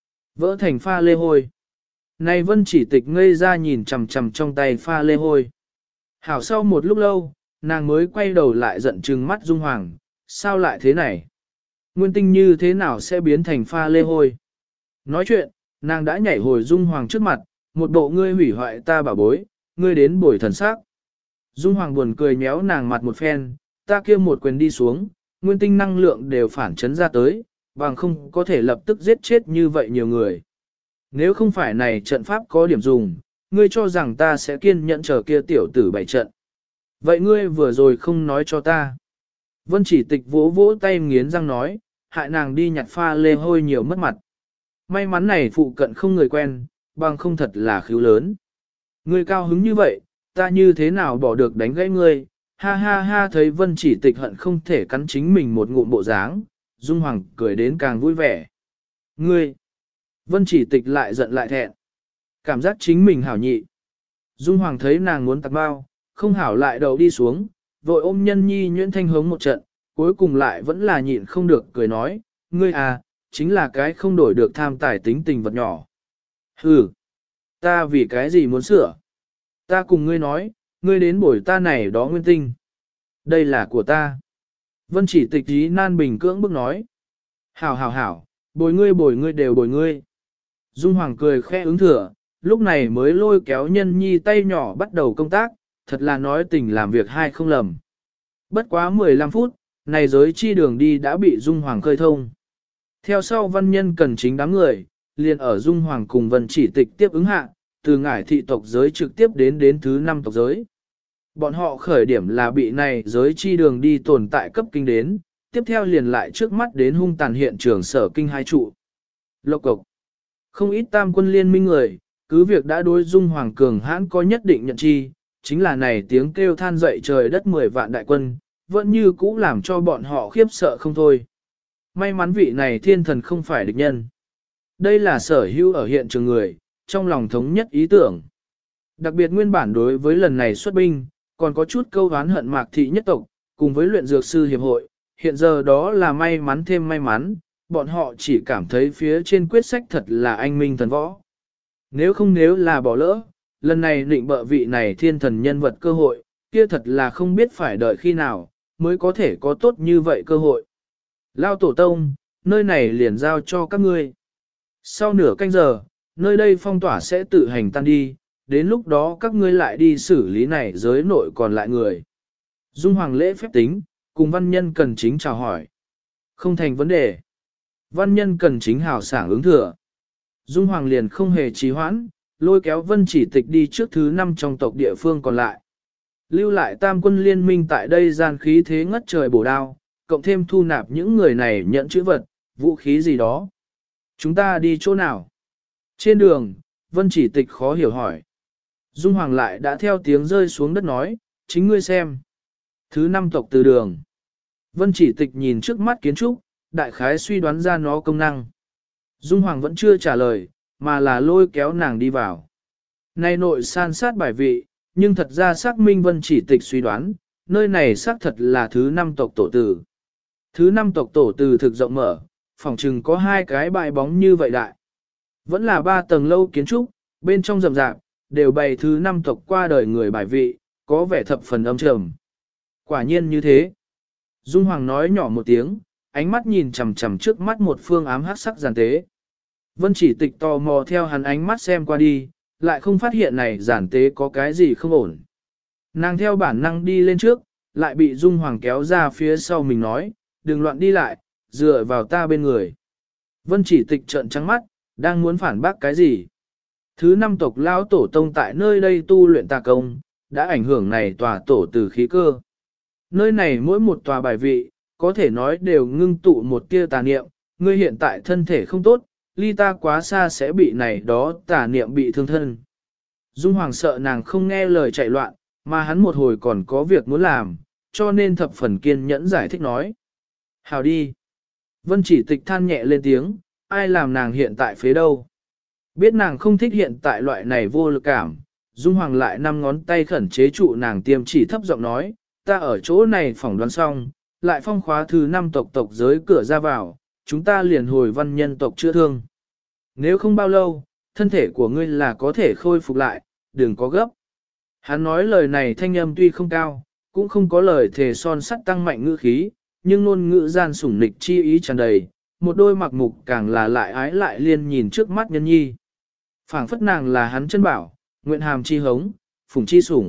vỡ thành pha lê hôi. Này Vân Chỉ Tịch ngây ra nhìn chằm chằm trong tay pha lê hôi. Hảo sau một lúc lâu, nàng mới quay đầu lại giận trừng mắt Dung Hoàng, sao lại thế này? Nguyên tinh như thế nào sẽ biến thành pha lê hôi? Nói chuyện, nàng đã nhảy hồi Dung Hoàng trước mặt, một bộ ngươi hủy hoại ta bảo bối, ngươi đến bồi thần sắc. Dung Hoàng buồn cười nhéo nàng mặt một phen, ta kia một quyền đi xuống, nguyên tinh năng lượng đều phản chấn ra tới, bằng không có thể lập tức giết chết như vậy nhiều người. Nếu không phải này trận pháp có điểm dùng, ngươi cho rằng ta sẽ kiên nhẫn chờ kia tiểu tử bày trận. Vậy ngươi vừa rồi không nói cho ta. Vân Chỉ Tịch vỗ vỗ tay nghiến răng nói, hại nàng đi nhặt pha lê hôi nhiều mất mặt. May mắn này phụ cận không người quen, bằng không thật là khiếu lớn. Ngươi cao hứng như vậy, ta như thế nào bỏ được đánh gãy ngươi, ha ha ha thấy Vân Chỉ Tịch hận không thể cắn chính mình một ngụm bộ dáng, Dung Hoàng cười đến càng vui vẻ. Ngươi! Vân Chỉ Tịch lại giận lại thẹn. Cảm giác chính mình hảo nhị. Dung Hoàng thấy nàng muốn tạc bao, không hảo lại đầu đi xuống, vội ôm nhân nhi nhuyễn thanh hống một trận, cuối cùng lại vẫn là nhịn không được cười nói, ngươi à, chính là cái không đổi được tham tài tính tình vật nhỏ. Hừ, ta vì cái gì muốn sửa? Ta cùng ngươi nói, ngươi đến bồi ta này đó nguyên tinh. Đây là của ta. Vân Chỉ Tịch ý nan bình cưỡng bức nói. Hảo hảo hảo, bồi ngươi đều bồi ngươi. Dung Hoàng cười khẽ ứng thừa, lúc này mới lôi kéo nhân nhi tay nhỏ bắt đầu công tác, thật là nói tình làm việc hai không lầm. Bất quá 15 phút, này giới chi đường đi đã bị Dung Hoàng khơi thông. Theo sau văn nhân cần chính đám người, liền ở Dung Hoàng cùng Vân Chỉ Tịch tiếp ứng hạ, từ ngải thị tộc giới trực tiếp đến thứ 5 tộc giới. Bọn họ khởi điểm là bị này giới chi đường đi tồn tại cấp kinh đến, tiếp theo liền lại trước mắt đến hung tàn hiện trường sở kinh hai trụ. Lộc cộc. Không ít tam quân liên minh người, cứ việc đã đối Dung Hoàng cường hãn có nhất định nhận chi, chính là này tiếng kêu than dậy trời đất 10 vạn đại quân, vẫn như cũ làm cho bọn họ khiếp sợ không thôi. May mắn vị này thiên thần không phải địch nhân. Đây là sở hữu ở hiện trường người, trong lòng thống nhất ý tưởng. Đặc biệt nguyên bản đối với lần này xuất binh, còn có chút câu oán hận Mạc Thị nhất tộc, cùng với luyện dược sư hiệp hội, hiện giờ đó là may mắn thêm may mắn, bọn họ chỉ cảm thấy phía trên quyết sách thật là anh minh thần võ. Nếu là bỏ lỡ, lần này định bợ vị này thiên thần nhân vật cơ hội, kia thật là không biết phải đợi khi nào, mới có thể có tốt như vậy cơ hội. Lao tổ tông, nơi này liền giao cho các ngươi. Sau nửa canh giờ, nơi đây phong tỏa sẽ tự hành tan đi, đến lúc đó các ngươi lại đi xử lý này giới nội còn lại người. Dung Hoàng lễ phép tính, cùng văn nhân cần chính chào hỏi. Không thành vấn đề. Văn nhân cần chính hào sảng ứng thừa. Dung Hoàng liền không hề trì hoãn, lôi kéo Vân Chỉ Tịch đi trước thứ 5 trong tộc địa phương còn lại. Lưu lại tam quân liên minh tại đây gian khí thế ngất trời bổ đao, cộng thêm thu nạp những người này nhận chữ vật, vũ khí gì đó. Chúng ta đi chỗ nào? Trên đường, Vân Chỉ Tịch khó hiểu hỏi. Dung Hoàng lại đã theo tiếng rơi xuống đất nói, chính ngươi xem. Thứ 5 tộc từ đường. Vân Chỉ Tịch nhìn trước mắt kiến trúc, đại khái suy đoán ra nó công năng. Dung Hoàng vẫn chưa trả lời, mà là lôi kéo nàng đi vào. Này nội san sát bài vị, nhưng thật ra xác minh Vân Chỉ Tịch suy đoán, nơi này xác thật là thứ 5 tộc tổ tử. Thứ 5 tộc tổ tử thực rộng mở, phòng trừng có 2 cái bãi bóng như vậy đại. Vẫn là 3 tầng lâu kiến trúc, bên trong rậm rạp, đều bày thứ 5 tộc qua đời người bài vị, có vẻ thập phần âm trầm. Quả nhiên như thế. Dung Hoàng nói nhỏ một tiếng, ánh mắt nhìn chằm chằm trước mắt một phương ám hắc sắc giàn tế. Vân Chỉ Tịch tò mò theo hắn ánh mắt xem qua đi, lại không phát hiện này giàn tế có cái gì không ổn. Nàng theo bản năng đi lên trước, lại bị Dung Hoàng kéo ra phía sau mình nói, đừng loạn đi lại, dựa vào ta bên người. Vân Chỉ Tịch trợn trắng mắt, đang muốn phản bác cái gì. Thứ 5 tộc lão tổ tông tại nơi đây tu luyện tà công, đã ảnh hưởng này tòa tổ từ khí cơ. Nơi này mỗi một tòa bài vị, có thể nói đều ngưng tụ một tia tà niệm, ngươi hiện tại thân thể không tốt, ly ta quá xa sẽ bị này đó tà niệm bị thương thân. Dung Hoàng sợ nàng không nghe lời chạy loạn, mà hắn một hồi còn có việc muốn làm, cho nên thập phần kiên nhẫn giải thích nói. Hào đi. Vân Chỉ Tịch than nhẹ lên tiếng, ai làm nàng hiện tại phế đâu. Biết nàng không thích hiện tại loại này vô lực cảm, Dung Hoàng lại 5 ngón tay khẩn chế trụ nàng tiêm chỉ thấp giọng nói, ta ở chỗ này phỏng đoán xong, lại phong khóa thứ 5 tộc giới cửa ra vào, chúng ta liền hồi văn nhân tộc chữa thương. Nếu không bao lâu, thân thể của ngươi là có thể khôi phục lại, đừng có gấp. Hắn nói lời này thanh âm tuy không cao, cũng không có lời thề son sắt tăng mạnh ngữ khí, nhưng ngôn ngữ gian sủng nịch chi ý tràn đầy, một đôi mặc mục càng là lại ái lại liên nhìn trước mắt nhân nhi. Phảng phất nàng là hắn chân bảo, nguyện hàm chi hống, phùng chi sủng.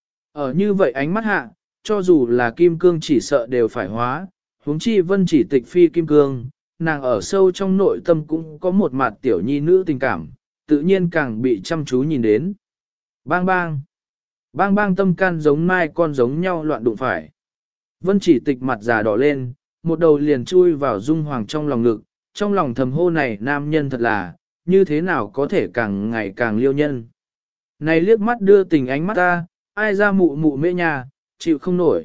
Ở như vậy ánh mắt hạ, cho dù là kim cương chỉ sợ đều phải hóa, huống chi Vân Chỉ Tịch phi kim cương, nàng ở sâu trong nội tâm cũng có một mặt tiểu nhi nữ tình cảm, tự nhiên càng bị chăm chú nhìn đến. Bang bang, bang bang tâm can giống mai con giống nhau loạn đụng phải. Vân Chỉ Tịch mặt già đỏ lên, một đầu liền chui vào Dung Hoàng trong lòng ngực, trong lòng thầm hô này nam nhân thật là, như thế nào có thể càng ngày càng liêu nhân. Này liếc mắt đưa tình ánh mắt ta, ai ra mụ mụ mê nhà, chịu không nổi.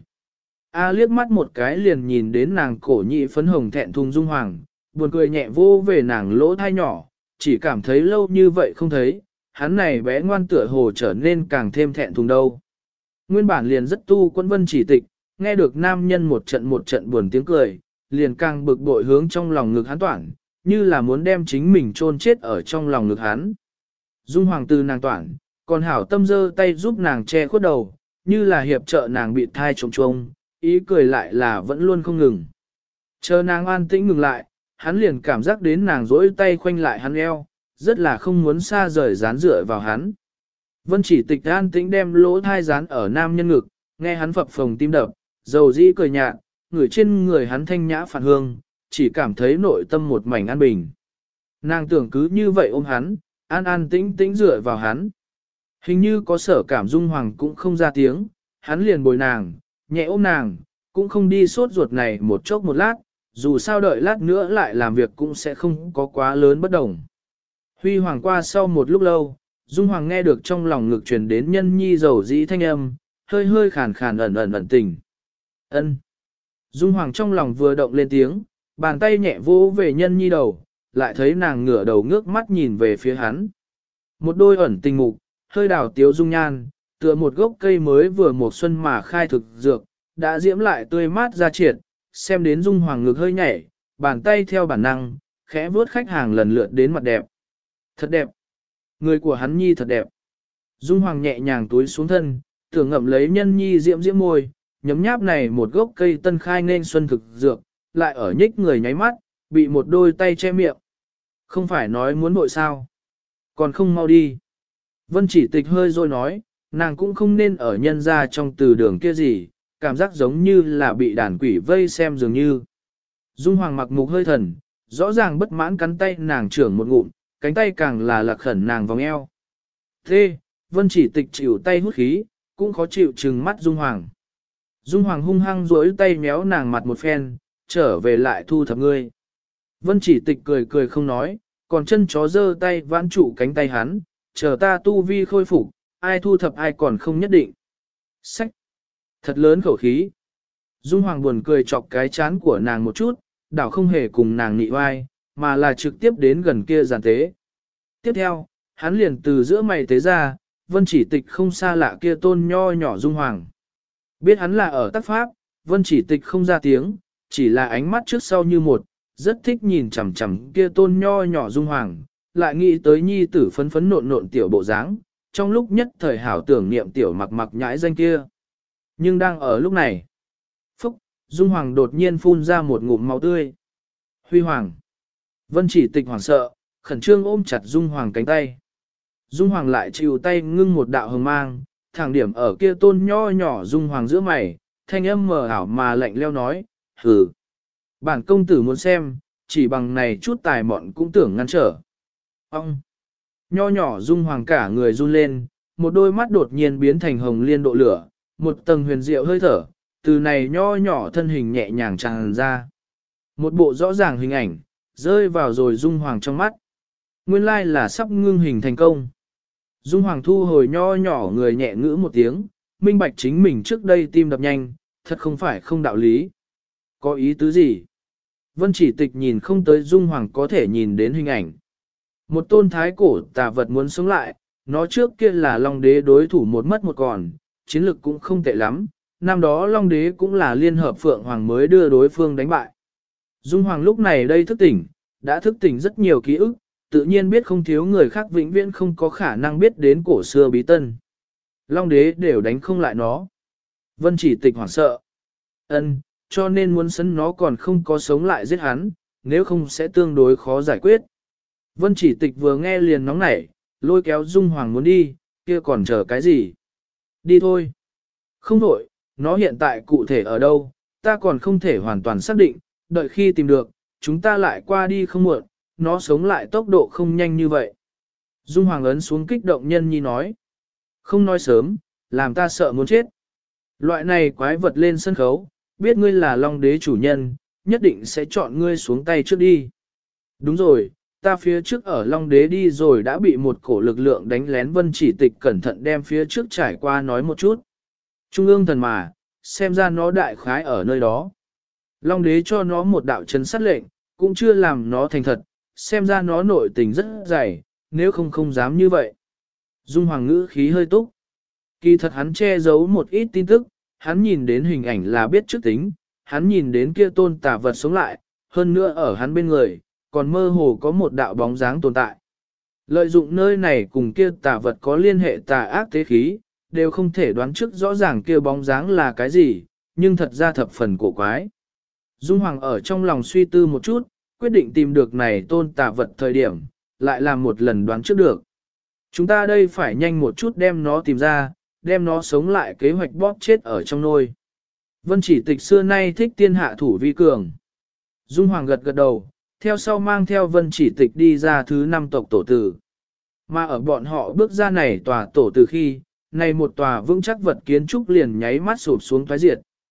A liếc mắt một cái liền nhìn đến nàng cổ nhị phấn hồng thẹn thùng Dung Hoàng, buồn cười nhẹ vô về nàng lỗ thai nhỏ, chỉ cảm thấy lâu như vậy không thấy, hắn này bé ngoan tựa hồ trở nên càng thêm thẹn thùng đâu. Nguyên bản liền rất tu quân Vân Chỉ Tịch, nghe được nam nhân một trận buồn tiếng cười, liền càng bực bội hướng trong lòng ngực hắn toản, như là muốn đem chính mình chôn chết ở trong lòng ngực hắn. Dung Hoàng từ nàng toản, còn hảo tâm giơ tay giúp nàng che khuất đầu, như là hiệp trợ nàng bị thai trống trông, ý cười lại là vẫn luôn không ngừng. Chờ nàng an tĩnh ngừng lại, hắn liền cảm giác đến nàng dỗi tay khoanh lại hắn eo, rất là không muốn xa rời dán dựa vào hắn. Vân Chỉ Tịch an tĩnh đem lỗ thai dán ở nam nhân ngực, nghe hắn phập phồng tim đập, dầu dĩ cười nhạt, ngửi trên người hắn thanh nhã phản hương, chỉ cảm thấy nội tâm một mảnh an bình. Nàng tưởng cứ như vậy ôm hắn, an an tĩnh tĩnh dựa vào hắn. Hình như có sở cảm Dung Hoàng cũng không ra tiếng, hắn liền bồi nàng, nhẹ ôm nàng, cũng không đi sốt ruột này một chốc một lát, dù sao đợi lát nữa lại làm việc cũng sẽ không có quá lớn bất đồng. Huy hoàng qua sau một lúc lâu, Dung Hoàng nghe được trong lòng ngực truyền đến nhân nhi dầu dĩ thanh âm, hơi hơi khàn khàn ẩn tình. Ân. Dung Hoàng trong lòng vừa động lên tiếng, bàn tay nhẹ vỗ về nhân nhi đầu, lại thấy nàng ngửa đầu ngước mắt nhìn về phía hắn. Một đôi ẩn tình mục, hơi đảo tiếu dung nhan, tựa một gốc cây mới vừa một xuân mà khai thực dược, đã diễm lại tươi mát ra triệt, xem đến Dung Hoàng ngực hơi nhảy, bàn tay theo bản năng, khẽ vuốt khách hàng lần lượt đến mặt đẹp. Thật đẹp. Người của hắn nhi thật đẹp. Dung Hoàng nhẹ nhàng túi xuống thân, tưởng ngậm lấy nhân nhi diễm môi, nhấm nháp này một gốc cây tân khai nên xuân thực dược, lại ở nhích người nháy mắt, bị một đôi tay che miệng. Không phải nói muốn bội sao. Còn không mau đi. Vân Chỉ Tịch hơi rồi nói, nàng cũng không nên ở nhân ra trong từ đường kia gì, cảm giác giống như là bị đàn quỷ vây xem dường như. Dung Hoàng mặc mục hơi thần, rõ ràng bất mãn cắn tay nàng trưởng một ngụm, cánh tay càng là lạc khẩn nàng vòng eo. Thế, Vân Chỉ Tịch chịu tay hút khí, cũng khó chịu trừng mắt Dung Hoàng. Dung Hoàng hung hăng duỗi tay méo nàng mặt một phen, trở về lại thu thập ngươi. Vân Chỉ Tịch cười không nói, còn chân chó giơ tay vãn trụ cánh tay hắn, chờ ta tu vi khôi phục, ai thu thập ai còn không nhất định. Sách! Thật lớn khẩu khí. Dung Hoàng buồn cười chọc cái chán của nàng một chút, đảo không hề cùng nàng nị oai, mà là trực tiếp đến gần kia giàn tế. Tiếp theo, hắn liền từ giữa mày tế ra, Vân Chỉ Tịch không xa lạ kia tôn nho nhỏ Dung Hoàng. Biết hắn là ở tác pháp, Vân Chỉ Tịch không ra tiếng, chỉ là ánh mắt trước sau như một, rất thích nhìn chằm chằm kia tôn nho nhỏ Dung Hoàng, lại nghĩ tới nhi tử phấn phấn nộn tiểu bộ dáng, trong lúc nhất thời hảo tưởng niệm tiểu mặc nhãi danh kia. Nhưng đang ở lúc này, phúc, Dung Hoàng đột nhiên phun ra một ngụm máu tươi. Huy Hoàng. Vân Chỉ Tịch hoảng sợ, khẩn trương ôm chặt Dung Hoàng cánh tay. Dung Hoàng lại chịu tay ngưng một đạo hồng mang, thẳng điểm ở kia tôn nho nhỏ Dung Hoàng giữa mày, thanh âm mờ ảo mà lạnh leo nói, hừ. Bản công tử muốn xem, chỉ bằng này chút tài mọn cũng tưởng ngăn trở. Ông! Nho nhỏ Dung Hoàng cả người run lên, một đôi mắt đột nhiên biến thành hồng liên độ lửa, một tầng huyền diệu hơi thở, từ này nho nhỏ thân hình nhẹ nhàng tràn ra. Một bộ rõ ràng hình ảnh, rơi vào rồi Dung Hoàng trong mắt. Nguyên lai là sắp ngưng hình thành công. Dung Hoàng thu hồi nho nhỏ người nhẹ ngữ một tiếng, minh bạch chính mình trước đây tim đập nhanh, thật không phải không đạo lý. Có ý tứ gì? Vân Chỉ Tịch nhìn không tới Dung Hoàng có thể nhìn đến hình ảnh. Một tôn thái cổ tà vật muốn sống lại, nó trước kia là Long Đế đối thủ một mất một còn, chiến lực cũng không tệ lắm, năm đó Long Đế cũng là liên hợp Phượng Hoàng mới đưa đối phương đánh bại. Dung Hoàng lúc này đây thức tỉnh, đã thức tỉnh rất nhiều ký ức, tự nhiên biết không thiếu người khác vĩnh viễn không có khả năng biết đến cổ xưa bí tân. Long Đế đều đánh không lại nó. Vân Chỉ Tịch hoảng sợ. Cho nên muốn sấn nó còn không có sống lại giết hắn, nếu không sẽ tương đối khó giải quyết. Vân Chỉ Tịch vừa nghe liền nóng nảy, lôi kéo Dung Hoàng muốn đi, kia còn chờ cái gì? Đi thôi. Không đổi, nó hiện tại cụ thể ở đâu, ta còn không thể hoàn toàn xác định, đợi khi tìm được, chúng ta lại qua đi không muộn, nó sống lại tốc độ không nhanh như vậy. Dung Hoàng ấn xuống kích động nhân nhi nói. Không nói sớm, làm ta sợ muốn chết. Loại này quái vật lên sân khấu, biết ngươi là Long Đế chủ nhân, nhất định sẽ chọn ngươi xuống tay trước đi. Đúng rồi, ta phía trước ở Long Đế đi rồi đã bị một cổ lực lượng đánh lén. Vân Chỉ Tịch cẩn thận đem phía trước trải qua nói một chút. Trung ương thần mà, xem ra nó đại khái ở nơi đó. Long Đế cho nó một đạo chấn sát lệnh, cũng chưa làm nó thành thật, xem ra nó nội tình rất dày, nếu không dám như vậy. Dung Hoàng ngữ khí hơi túc. Kỳ thật hắn che giấu một ít tin tức, hắn nhìn đến hình ảnh là biết trước tính, hắn nhìn đến kia tôn tà vật sống lại, hơn nữa ở hắn bên người, còn mơ hồ có một đạo bóng dáng tồn tại. Lợi dụng nơi này cùng kia tà vật có liên hệ tà ác tế khí, đều không thể đoán trước rõ ràng kia bóng dáng là cái gì, nhưng thật ra thập phần cổ quái. Dung Hoàng ở trong lòng suy tư một chút, quyết định tìm được này tôn tà vật thời điểm, lại làm một lần đoán trước được. Chúng ta đây phải nhanh một chút đem nó tìm ra, đem nó sống lại kế hoạch bóp chết ở trong nôi. Vân Chỉ Tịch xưa nay thích tiên hạ thủ vi cường. Dung Hoàng gật gật đầu, theo sau mang theo Vân Chỉ Tịch đi ra thứ 5 tộc tổ tử. Mà ở bọn họ bước ra này tòa tổ tử khi, này một tòa vững chắc vật kiến trúc liền nháy mắt sụp xuống thoái diệt.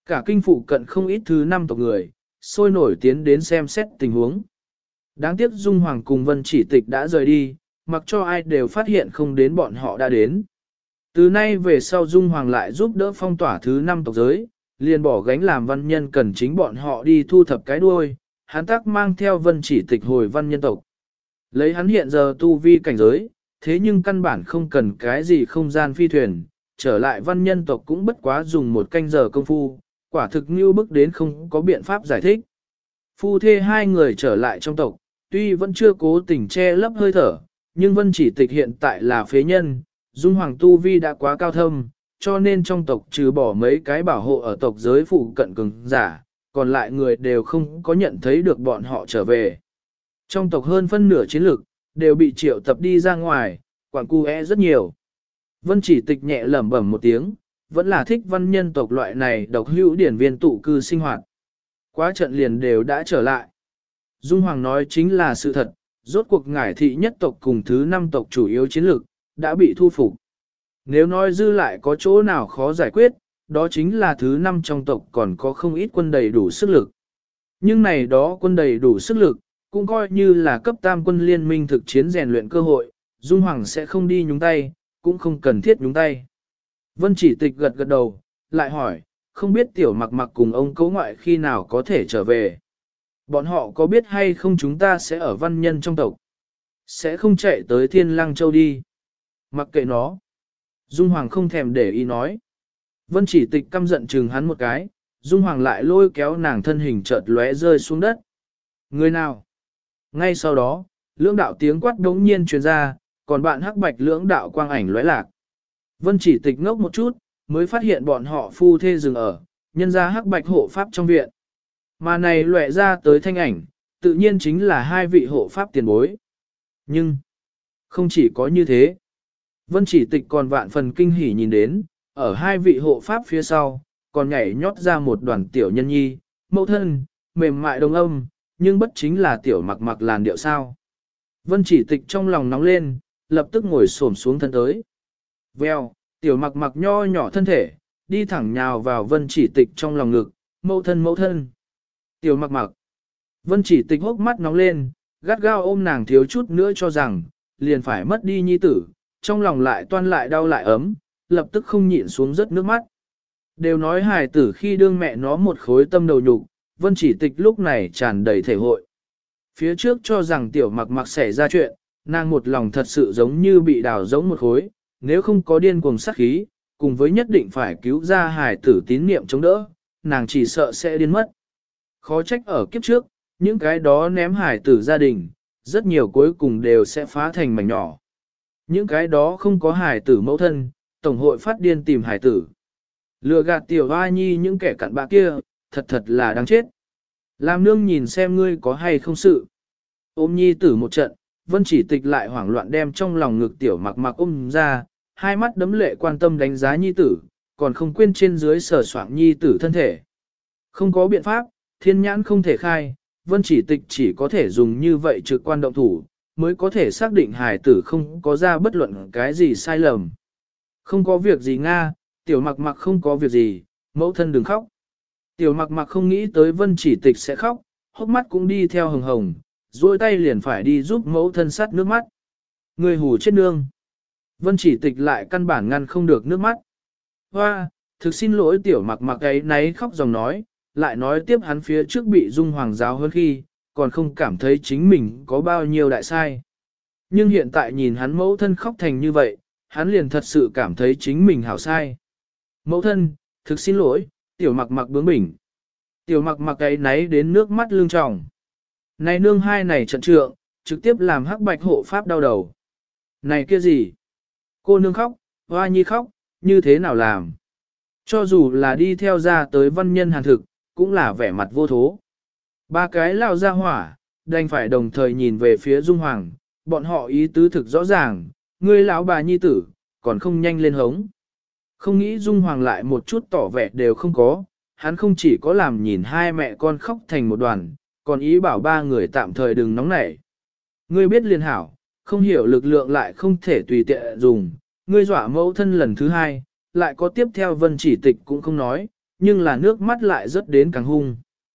Cả kinh phụ cận không ít thứ 5 tộc người, sôi nổi tiến đến xem xét tình huống. Đáng tiếc Dung Hoàng cùng Vân Chỉ Tịch đã rời đi, mặc cho ai đều phát hiện không đến bọn họ đã đến. Từ nay về sau Dung Hoàng lại giúp đỡ phong tỏa thứ 5 tộc giới, liền bỏ gánh làm văn nhân cần chính bọn họ đi thu thập cái đuôi, hắn tác mang theo Vân Chỉ Tịch hồi văn nhân tộc. Lấy hắn hiện giờ tu vi cảnh giới, thế nhưng căn bản không cần cái gì không gian phi thuyền, trở lại văn nhân tộc cũng bất quá dùng một canh giờ công phu, quả thực như bức đến không có biện pháp giải thích. Phu thê hai người trở lại trong tộc, tuy vẫn chưa cố tình che lấp hơi thở, nhưng Vân Chỉ Tịch hiện tại là phế nhân, Dung Hoàng tu vi đã quá cao thâm, cho nên trong tộc trừ bỏ mấy cái bảo hộ ở tộc giới phụ cận cường giả, còn lại người đều không có nhận thấy được bọn họ trở về. Trong tộc hơn phân nửa chiến lực, đều bị triệu tập đi ra ngoài, quản cu rất nhiều. Vân Chỉ Tịch nhẹ lẩm bẩm một tiếng, vẫn là thích văn nhân tộc loại này độc hữu điển viên tụ cư sinh hoạt. Quá trận liền đều đã trở lại. Dung Hoàng nói chính là sự thật, rốt cuộc ngải thị nhất tộc cùng thứ 5 tộc chủ yếu chiến lược, đã bị thu phục. Nếu nói dư lại có chỗ nào khó giải quyết, đó chính là thứ 5 trong tộc còn có không ít quân đầy đủ sức lực. Nhưng này đó quân đầy đủ sức lực, cũng coi như là cấp tam quân liên minh thực chiến rèn luyện cơ hội, Dung Hoàng sẽ không đi nhúng tay, cũng không cần thiết nhúng tay. Vân Chỉ Tịch gật gật đầu, lại hỏi, không biết tiểu mặc mặc cùng ông cấu ngoại khi nào có thể trở về. Bọn họ có biết hay không chúng ta sẽ ở văn nhân trong tộc? Sẽ không chạy tới Thiên Lăng Châu đi. Mặc kệ nó. Dung Hoàng không thèm để ý nói. Vân Chỉ Tịch căm giận chừng hắn một cái, Dung Hoàng lại lôi kéo nàng thân hình chợt lóe rơi xuống đất. Người nào? Ngay sau đó, lưỡng đạo tiếng quát đống nhiên truyền ra, còn bạn hắc bạch lưỡng đạo quang ảnh lóe lạc. Vân Chỉ Tịch ngốc một chút, mới phát hiện bọn họ phu thê dừng ở, nhân ra hắc bạch hộ pháp trong viện. Mà này lóe ra tới thanh ảnh, tự nhiên chính là hai vị hộ pháp tiền bối. Nhưng, không chỉ có như thế. Vân Chỉ Tịch còn vạn phần kinh hỉ nhìn đến, ở hai vị hộ pháp phía sau, còn nhảy nhót ra một đoàn tiểu nhân nhi, mẫu thân, mềm mại đồng âm, nhưng bất chính là tiểu mặc mặc làn điệu sao. Vân Chỉ Tịch trong lòng nóng lên, lập tức ngồi xổm xuống thân tới. Vèo, tiểu mặc mặc nho nhỏ thân thể, đi thẳng nhào vào Vân Chỉ Tịch trong lòng ngực, mẫu thân mẫu thân. Tiểu mặc mặc. Vân Chỉ Tịch hốc mắt nóng lên, gắt gao ôm nàng thiếu chút nữa cho rằng, liền phải mất đi nhi tử, trong lòng lại toan lại đau lại ấm, lập tức không nhịn xuống rớt nước mắt. Đều nói hài tử khi đương mẹ nó một khối tâm đầu nhục, Vân Chỉ Tịch lúc này tràn đầy thể hội. Phía trước cho rằng tiểu mặc mặc xảy ra chuyện, nàng một lòng thật sự giống như bị đào giống một khối, nếu không có điên cuồng sát khí, cùng với nhất định phải cứu ra hài tử tín niệm chống đỡ, nàng chỉ sợ sẽ điên mất. Khó trách ở kiếp trước, những cái đó ném hài tử gia đình, rất nhiều cuối cùng đều sẽ phá thành mảnh nhỏ. Những cái đó không có hài tử mẫu thân, tổng hội phát điên tìm hài tử. Lừa gạt tiểu hoa nhi những kẻ cặn bã kia, thật thật là đáng chết. Làm nương nhìn xem ngươi có hay không sự. Ôm nhi tử một trận, Vân Chỉ Tịch lại hoảng loạn đem trong lòng ngực tiểu mặc mặc ôm ra, hai mắt đấm lệ quan tâm đánh giá nhi tử, còn không quên trên dưới sờ soạng nhi tử thân thể. Không có biện pháp, thiên nhãn không thể khai, Vân Chỉ Tịch chỉ có thể dùng như vậy trực quan động thủ, mới có thể xác định hài tử không có ra bất luận cái gì sai lầm. Không có việc gì Nga, tiểu mặc mặc không có việc gì, mẫu thân đừng khóc. Tiểu mặc mặc không nghĩ tới Vân Chỉ Tịch sẽ khóc, hốc mắt cũng đi theo hồng hồng, duỗi tay liền phải đi giúp mẫu thân sát nước mắt. Người hù chết nương. Vân Chỉ Tịch lại căn bản ngăn không được nước mắt. Hoa, thực xin lỗi tiểu mặc mặc ấy náy khóc dòng nói, lại nói tiếp hắn phía trước bị Dung Hoàng giáo hơn khi, còn không cảm thấy chính mình có bao nhiêu đại sai. Nhưng hiện tại nhìn hắn mẫu thân khóc thành như vậy, hắn liền thật sự cảm thấy chính mình hảo sai. Mẫu thân, thực xin lỗi, tiểu mặc mặc bướng bỉnh. Tiểu mặc mặc ấy náy đến nước mắt lưng tròng. Này nương hai này trận trượng, trực tiếp làm hắc bạch hộ pháp đau đầu. Này kia gì? Cô nương khóc, hoa nhi khóc, như thế nào làm? Cho dù là đi theo ra tới văn nhân hàn thực, cũng là vẻ mặt vô thố. Ba cái lao ra hỏa, đành phải đồng thời nhìn về phía Dung Hoàng, bọn họ ý tứ thực rõ ràng, ngươi lão bà nhi tử, còn không nhanh lên hống. Không nghĩ Dung Hoàng lại một chút tỏ vẻ đều không có, hắn không chỉ có làm nhìn hai mẹ con khóc thành một đoàn, còn ý bảo ba người tạm thời đừng nóng nảy. Ngươi biết liền hảo, không hiểu lực lượng lại không thể tùy tiện dùng, ngươi dọa mẫu thân lần thứ hai, lại có tiếp theo Vân Chỉ Tịch cũng không nói, nhưng là nước mắt lại rất đến càng hung.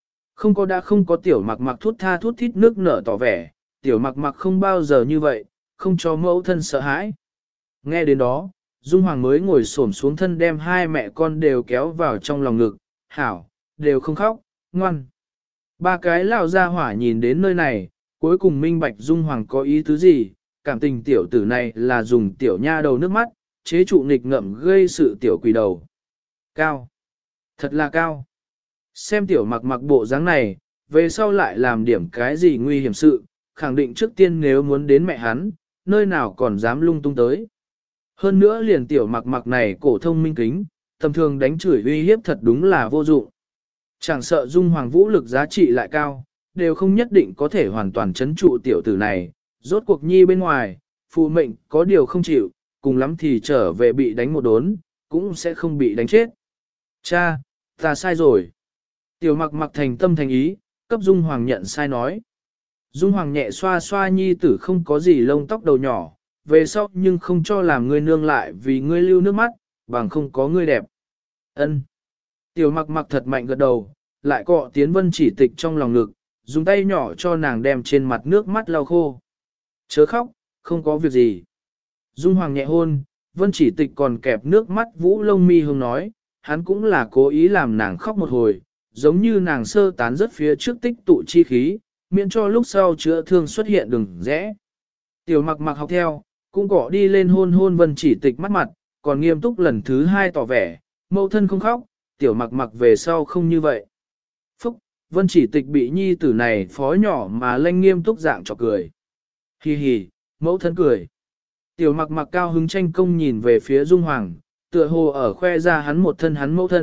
Không có tiểu mặc mặc thút tha thút thít nước nở tỏ vẻ, tiểu mặc mặc không bao giờ như vậy, không cho mẫu thân sợ hãi. Nghe đến đó, Dung Hoàng mới ngồi xổm xuống thân đem hai mẹ con đều kéo vào trong lòng ngực, hảo, đều không khóc, ngoan. Ba cái lão gia hỏa nhìn đến nơi này, cuối cùng minh bạch Dung Hoàng có ý tứ gì, cảm tình tiểu tử này là dùng tiểu nha đầu nước mắt, chế trụ nghịch ngợm gây sự tiểu quỷ đầu. Cao. Thật là cao. Xem tiểu mặc mặc bộ dáng này, về sau lại làm điểm cái gì nguy hiểm sự, khẳng định trước tiên nếu muốn đến mẹ hắn, nơi nào còn dám lung tung tới. Hơn nữa liền tiểu mặc mặc này cổ thông minh kính, tầm thường đánh chửi uy hiếp thật đúng là vô dụng. Chẳng sợ Dung Hoàng vũ lực giá trị lại cao, đều không nhất định có thể hoàn toàn chấn trụ tiểu tử này, rốt cuộc nhi bên ngoài, phụ mệnh có điều không chịu, cùng lắm thì trở về bị đánh một đốn, cũng sẽ không bị đánh chết. Cha, ta sai rồi. Tiểu mặc mặc thành tâm thành ý, cấp Dung Hoàng nhận sai nói. Dung Hoàng nhẹ xoa xoa nhi tử không có gì lông tóc đầu nhỏ, về sau nhưng không cho làm ngươi nương lại vì ngươi lưu nước mắt, bằng không có ngươi đẹp. Ân. Tiểu mặc mặc thật mạnh gật đầu, lại cọ tiến Vân Chỉ Tịch trong lòng ngực, dùng tay nhỏ cho nàng đem trên mặt nước mắt lau khô. Chớ khóc, không có việc gì. Dung Hoàng nhẹ hôn, Vân Chỉ Tịch còn kẹp nước mắt Vũ Lông Mi hông nói, hắn cũng là cố ý làm nàng khóc một hồi, giống như nàng sơ tán rất phía trước tích tụ chi khí, miễn cho lúc sau chữa thương xuất hiện đừng rẽ. Tiểu mặc mặc học theo, cũng cọ đi lên hôn hôn Vân Chỉ Tịch mắt mặt, còn nghiêm túc lần thứ hai tỏ vẻ, mẫu thân không khóc, tiểu mặc mặc về sau không như vậy. Phúc, Vân Chỉ Tịch bị nhi tử này phó nhỏ mà lanh nghiêm túc dạng cho cười. Hi hi, mẫu thân cười. Tiểu mặc mặc cao hứng tranh công nhìn về phía Dung Hoàng, tựa hồ ở khoe ra hắn một thân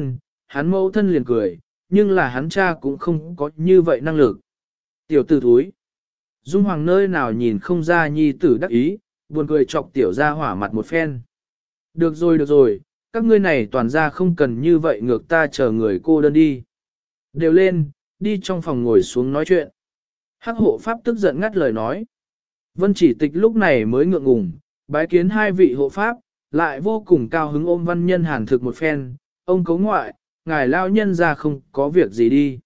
hắn mẫu thân liền cười, nhưng là hắn cha cũng không có như vậy năng lực. Tiểu tử thúi. Dung Hoàng nơi nào nhìn không ra nhi tử đắc ý, buồn cười chọc tiểu ra hỏa mặt một phen. Được rồi, các ngươi này toàn ra không cần như vậy ngược ta chờ người cô đơn đi. Đều lên, đi trong phòng ngồi xuống nói chuyện. Hắc hộ pháp tức giận ngắt lời nói. Vân Chỉ Tịch lúc này mới ngượng ngùng, bái kiến hai vị hộ pháp, lại vô cùng cao hứng ôm Văn Nhân Hàn thực một phen, ông cấu ngoại, ngài lao nhân ra không có việc gì đi.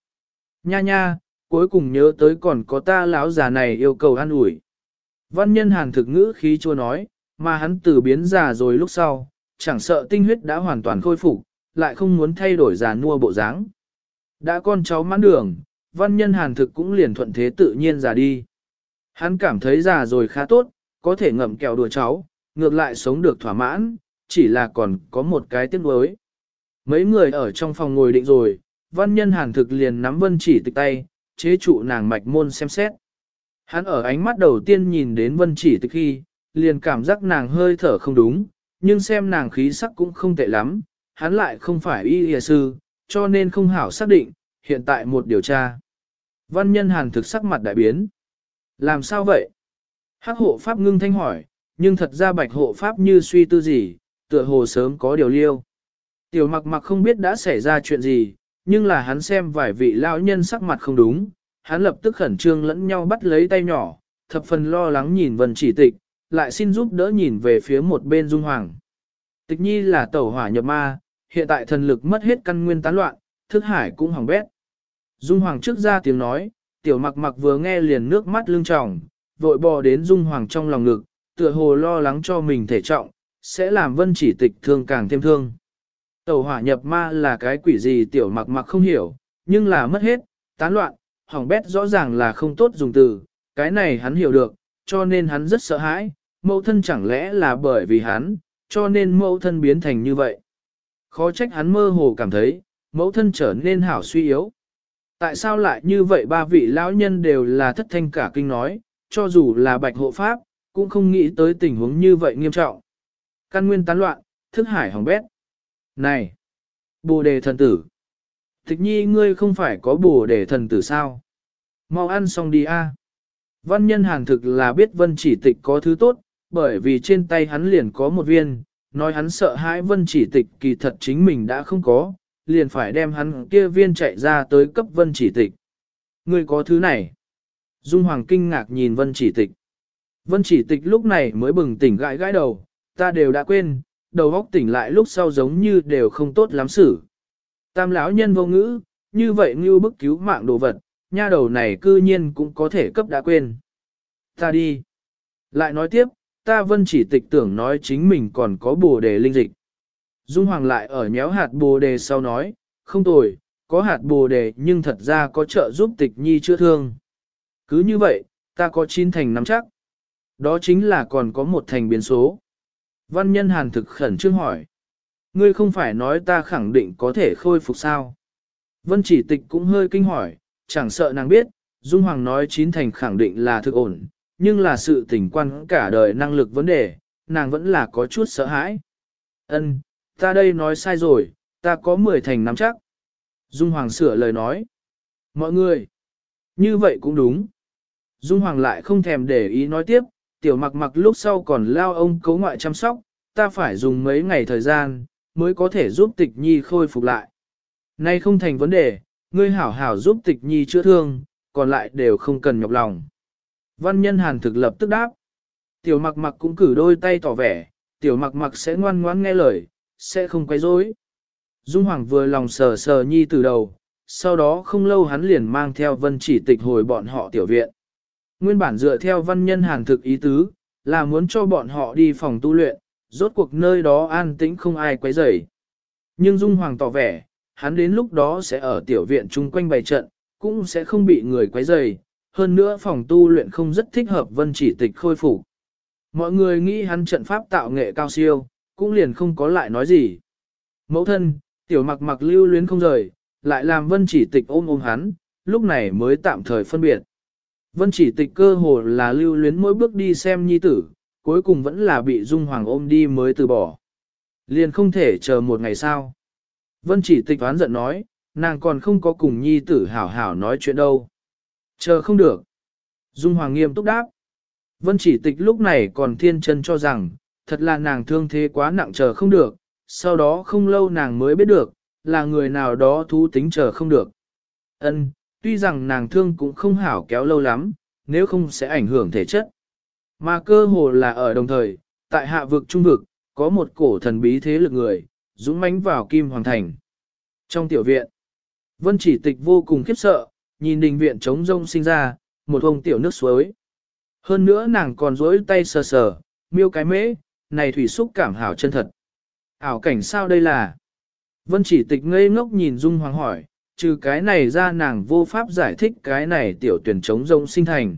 Nha, cuối cùng nhớ tới còn có ta lão già này yêu cầu an ủi. Văn Nhân Hàn thực ngữ khí chua nói, mà hắn từ biến già rồi lúc sau, chẳng sợ tinh huyết đã hoàn toàn khôi phục, lại không muốn thay đổi già nua bộ dáng. Đã con cháu mãn đường, Văn Nhân Hàn thực cũng liền thuận thế tự nhiên già đi. Hắn cảm thấy già rồi khá tốt, có thể ngậm kẹo đùa cháu, ngược lại sống được thỏa mãn, chỉ là còn có một cái tiếc nuối. Mấy người ở trong phòng ngồi định rồi, Văn Nhân Hàn thực liền nắm Vân Chỉ Tịch tay, chế trụ nàng mạch môn xem xét. Hắn ở ánh mắt đầu tiên nhìn đến Vân Chỉ Tịch khi, liền cảm giác nàng hơi thở không đúng, nhưng xem nàng khí sắc cũng không tệ lắm, hắn lại không phải y y sư, cho nên không hảo xác định, hiện tại một điều tra. Văn Nhân Hàn thực sắc mặt đại biến. Làm sao vậy? Hắc hộ pháp ngưng thanh hỏi, nhưng thật ra bạch hộ pháp như suy tư gì, tựa hồ sớm có điều liêu. Tiểu mặc mặc không biết đã xảy ra chuyện gì, nhưng là hắn xem vài vị lão nhân sắc mặt không đúng, hắn lập tức khẩn trương lẫn nhau bắt lấy tay nhỏ, thập phần lo lắng nhìn Vân Chỉ Tịch, lại xin giúp đỡ nhìn về phía một bên Dung Hoàng. Tịch nhi là tẩu hỏa nhập ma, hiện tại thần lực mất hết căn nguyên tán loạn, thức hải cũng hỏng bét. Dung Hoàng trước ra tiếng nói, tiểu mặc mặc vừa nghe liền nước mắt lưng tròng, vội bò đến Dung Hoàng trong lòng ngực, tựa hồ lo lắng cho mình thể trọng, sẽ làm Vân Chỉ Tịch thương càng thêm thương. Tẩu hỏa nhập ma là cái quỷ gì tiểu mặc mặc không hiểu, nhưng là mất hết, tán loạn, hỏng bét rõ ràng là không tốt dùng từ, cái này hắn hiểu được, cho nên hắn rất sợ hãi, mẫu thân chẳng lẽ là bởi vì hắn, cho nên mẫu thân biến thành như vậy. Khó trách hắn mơ hồ cảm thấy, mẫu thân trở nên hảo suy yếu. Tại sao lại như vậy ba vị lão nhân đều là thất thanh cả kinh nói, cho dù là bạch hộ pháp, cũng không nghĩ tới tình huống như vậy nghiêm trọng. Căn nguyên tán loạn, thức hải hỏng bét. Này! Bồ đề thần tử! Tịch nhi ngươi không phải có bồ đề thần tử sao? Mau ăn xong đi a. Văn Nhân Hàn thực là biết Vân Chỉ Tịch có thứ tốt, bởi vì trên tay hắn liền có một viên, nói hắn sợ hãi Vân Chỉ Tịch kỳ thật chính mình đã không có, liền phải đem hắn kia viên chạy ra tới cấp Vân Chỉ Tịch. Ngươi có thứ này. Dung Hoàng kinh ngạc nhìn Vân Chỉ Tịch. Vân Chỉ Tịch lúc này mới bừng tỉnh gãi gãi đầu, ta đều đã quên, đầu óc tỉnh lại lúc sau giống như đều không tốt lắm xử. Tam lão nhân vô ngữ, như vậy như bức cứu mạng đồ vật, nha đầu này cư nhiên cũng có thể cấp đã quên. Ta đi. Lại nói tiếp, ta vân chỉ tịch tưởng nói chính mình còn có bồ đề linh dịch. Dung Hoàng lại ở nhéo hạt bồ đề sau nói, không tồi, có hạt bồ đề nhưng thật ra có trợ giúp tịch nhi chữa thương. Cứ như vậy, ta có 9 thành nắm chắc. Đó chính là còn có 1 thành biến số. Văn nhân hàn thực khẩn trương hỏi. Ngươi không phải nói ta khẳng định có thể khôi phục sao? Vân chỉ tịch cũng hơi kinh hỏi, chẳng sợ nàng biết, Dung Hoàng nói 9 thành khẳng định là thực ổn, nhưng là sự tình quan cả đời năng lực vấn đề, nàng vẫn là có chút sợ hãi. Ân, ta đây nói sai rồi, ta có 10 thành nắm chắc. Dung Hoàng sửa lời nói. Mọi người, như vậy cũng đúng. Dung Hoàng lại không thèm để ý nói tiếp, tiểu mặc mặc lúc sau còn lao ông cấu ngoại chăm sóc, ta phải dùng mấy ngày thời gian, mới có thể giúp tịch nhi khôi phục lại. Nay không thành vấn đề, ngươi hảo hảo giúp tịch nhi chữa thương, còn lại đều không cần nhọc lòng. Văn nhân hàn thực lập tức đáp. Tiểu mặc mặc cũng cử đôi tay tỏ vẻ, tiểu mặc mặc sẽ ngoan ngoãn nghe lời, sẽ không quấy rối. Dung Hoàng vừa lòng sờ sờ nhi từ đầu, sau đó không lâu hắn liền mang theo vân chỉ tịch hồi bọn họ tiểu viện. Nguyên bản dựa theo văn nhân hàn thực ý tứ, là muốn cho bọn họ đi phòng tu luyện, rốt cuộc nơi đó an tĩnh không ai quấy rầy. Nhưng Dung Hoàng tỏ vẻ, hắn đến lúc đó sẽ ở tiểu viện chung quanh bày trận, cũng sẽ không bị người quấy rầy. Hơn nữa phòng tu luyện không rất thích hợp vân chỉ tịch khôi phục. Mọi người nghĩ hắn trận pháp tạo nghệ cao siêu, cũng liền không có lại nói gì. Mẫu thân, tiểu mặc mặc lưu luyến không rời, lại làm vân chỉ tịch ôm ôm hắn, lúc này mới tạm thời phân biệt. Vân chỉ tịch cơ hồ là lưu luyến mỗi bước đi xem nhi tử, cuối cùng vẫn là bị Dung Hoàng ôm đi mới từ bỏ. Liền không thể chờ một ngày sau. Vân chỉ tịch oán giận nói, nàng còn không có cùng nhi tử hảo hảo nói chuyện đâu. Chờ không được. Dung Hoàng nghiêm túc đáp. Vân chỉ tịch lúc này còn thiên chân cho rằng, thật là nàng thương thế quá nặng chờ không được, sau đó không lâu nàng mới biết được, là người nào đó thú tính chờ không được. Ân, tuy rằng nàng thương cũng không hảo kéo lâu lắm, nếu không sẽ ảnh hưởng thể chất. Mà cơ hồ là ở đồng thời, tại hạ vực trung vực, có một cổ thần bí thế lực người, dũng mãnh vào Kim Hoàng Thành. Trong tiểu viện, Vân chỉ tịch vô cùng khiếp sợ, nhìn đình viện trống rông sinh ra, một ông tiểu nước suối. Hơn nữa nàng còn dối tay sờ sờ, miêu cái mễ, này thủy xúc cảm hảo chân thật. Ảo cảnh sao đây là? Vân chỉ tịch ngây ngốc nhìn Dung Hoàng hỏi, trừ cái này ra nàng vô pháp giải thích cái này tiểu tuyển trống rông sinh thành.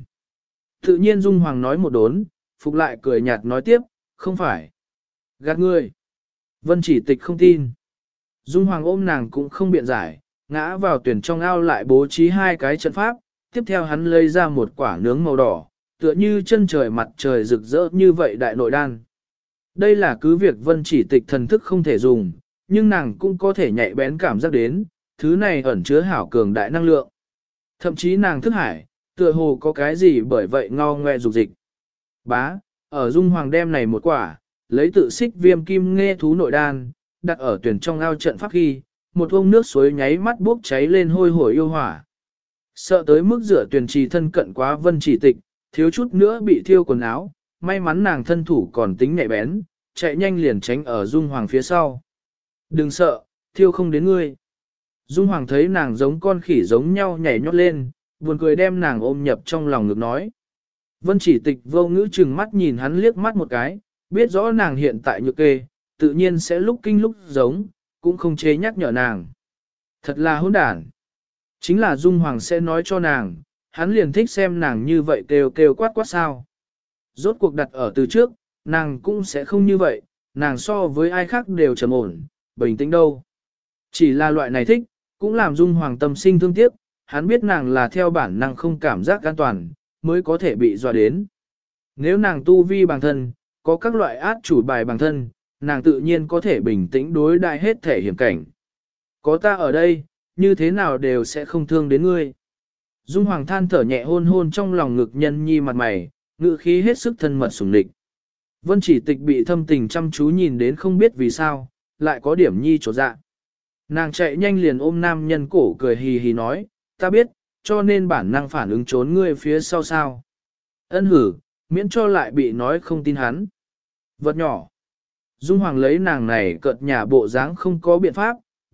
Tự nhiên Dung Hoàng nói một đốn, phục lại cười nhạt nói tiếp, không phải. Gạt ngươi. Vân chỉ tịch không tin. Dung Hoàng ôm nàng cũng không biện giải, ngã vào tuyển trong ao lại bố trí 2 cái trận pháp, tiếp theo hắn lấy ra một quả nướng màu đỏ, tựa như chân trời mặt trời rực rỡ như vậy đại nội đan. Đây là cứ việc vân chỉ tịch thần thức không thể dùng, nhưng nàng cũng có thể nhạy bén cảm giác đến, thứ này ẩn chứa hảo cường đại năng lượng. Thậm chí nàng thức hải, tựa hồ có cái gì bởi vậy ngao ngoe dục dịch. Bá, ở Dung Hoàng đem này một quả, lấy tự xích viêm kim nghe thú nội đan, đặt ở tuyển trong ao trận pháp khi, một vông nước suối nháy mắt bốc cháy lên hôi hổi yêu hỏa. Sợ tới mức rửa tuyển trì thân cận quá vân chỉ tịch, thiếu chút nữa bị thiêu quần áo, may mắn nàng thân thủ còn tính nhạy bén, chạy nhanh liền tránh ở Dung Hoàng phía sau. Đừng sợ, thiêu không đến ngươi. Dung Hoàng thấy nàng giống con khỉ giống nhau nhảy nhót lên, buồn cười đem nàng ôm nhập trong lòng ngực nói. Vân chỉ tịch vô ngữ chừng mắt nhìn hắn liếc mắt một cái, biết rõ nàng hiện tại nhược kê, tự nhiên sẽ lúc kinh lúc giống, cũng không chế nhắc nhở nàng. Thật là hỗn đản. Chính là Dung Hoàng sẽ nói cho nàng, hắn liền thích xem nàng như vậy kêu kêu quát quát sao. Rốt cuộc đặt ở từ trước, nàng cũng sẽ không như vậy, nàng so với ai khác đều trầm ổn, bình tĩnh đâu. Chỉ là loại này thích, cũng làm Dung Hoàng tâm sinh thương tiếc, hắn biết nàng là theo bản năng không cảm giác an toàn, mới có thể bị dọa đến. Nếu nàng tu vi bằng thân, có các loại át chủ bài bằng thân, nàng tự nhiên có thể bình tĩnh đối đại hết thể hiểm cảnh. Có ta ở đây, như thế nào đều sẽ không thương đến ngươi. Dung Hoàng than thở nhẹ hôn hôn trong lòng ngực nhân nhi mặt mày, ngự khí hết sức thân mật sủng địch. Vân chỉ tịch bị thâm tình chăm chú nhìn đến không biết vì sao, lại có điểm nhi trột dạ. Nàng chạy nhanh liền ôm nam nhân cổ cười hì hì nói, ta biết, cho nên bản năng phản ứng trốn ngươi phía sau sao. Ân hử, miễn cho lại bị nói không tin hắn. Vật nhỏ. Dung Hoàng lấy nàng này cợt nhà bộ dáng không có biện pháp,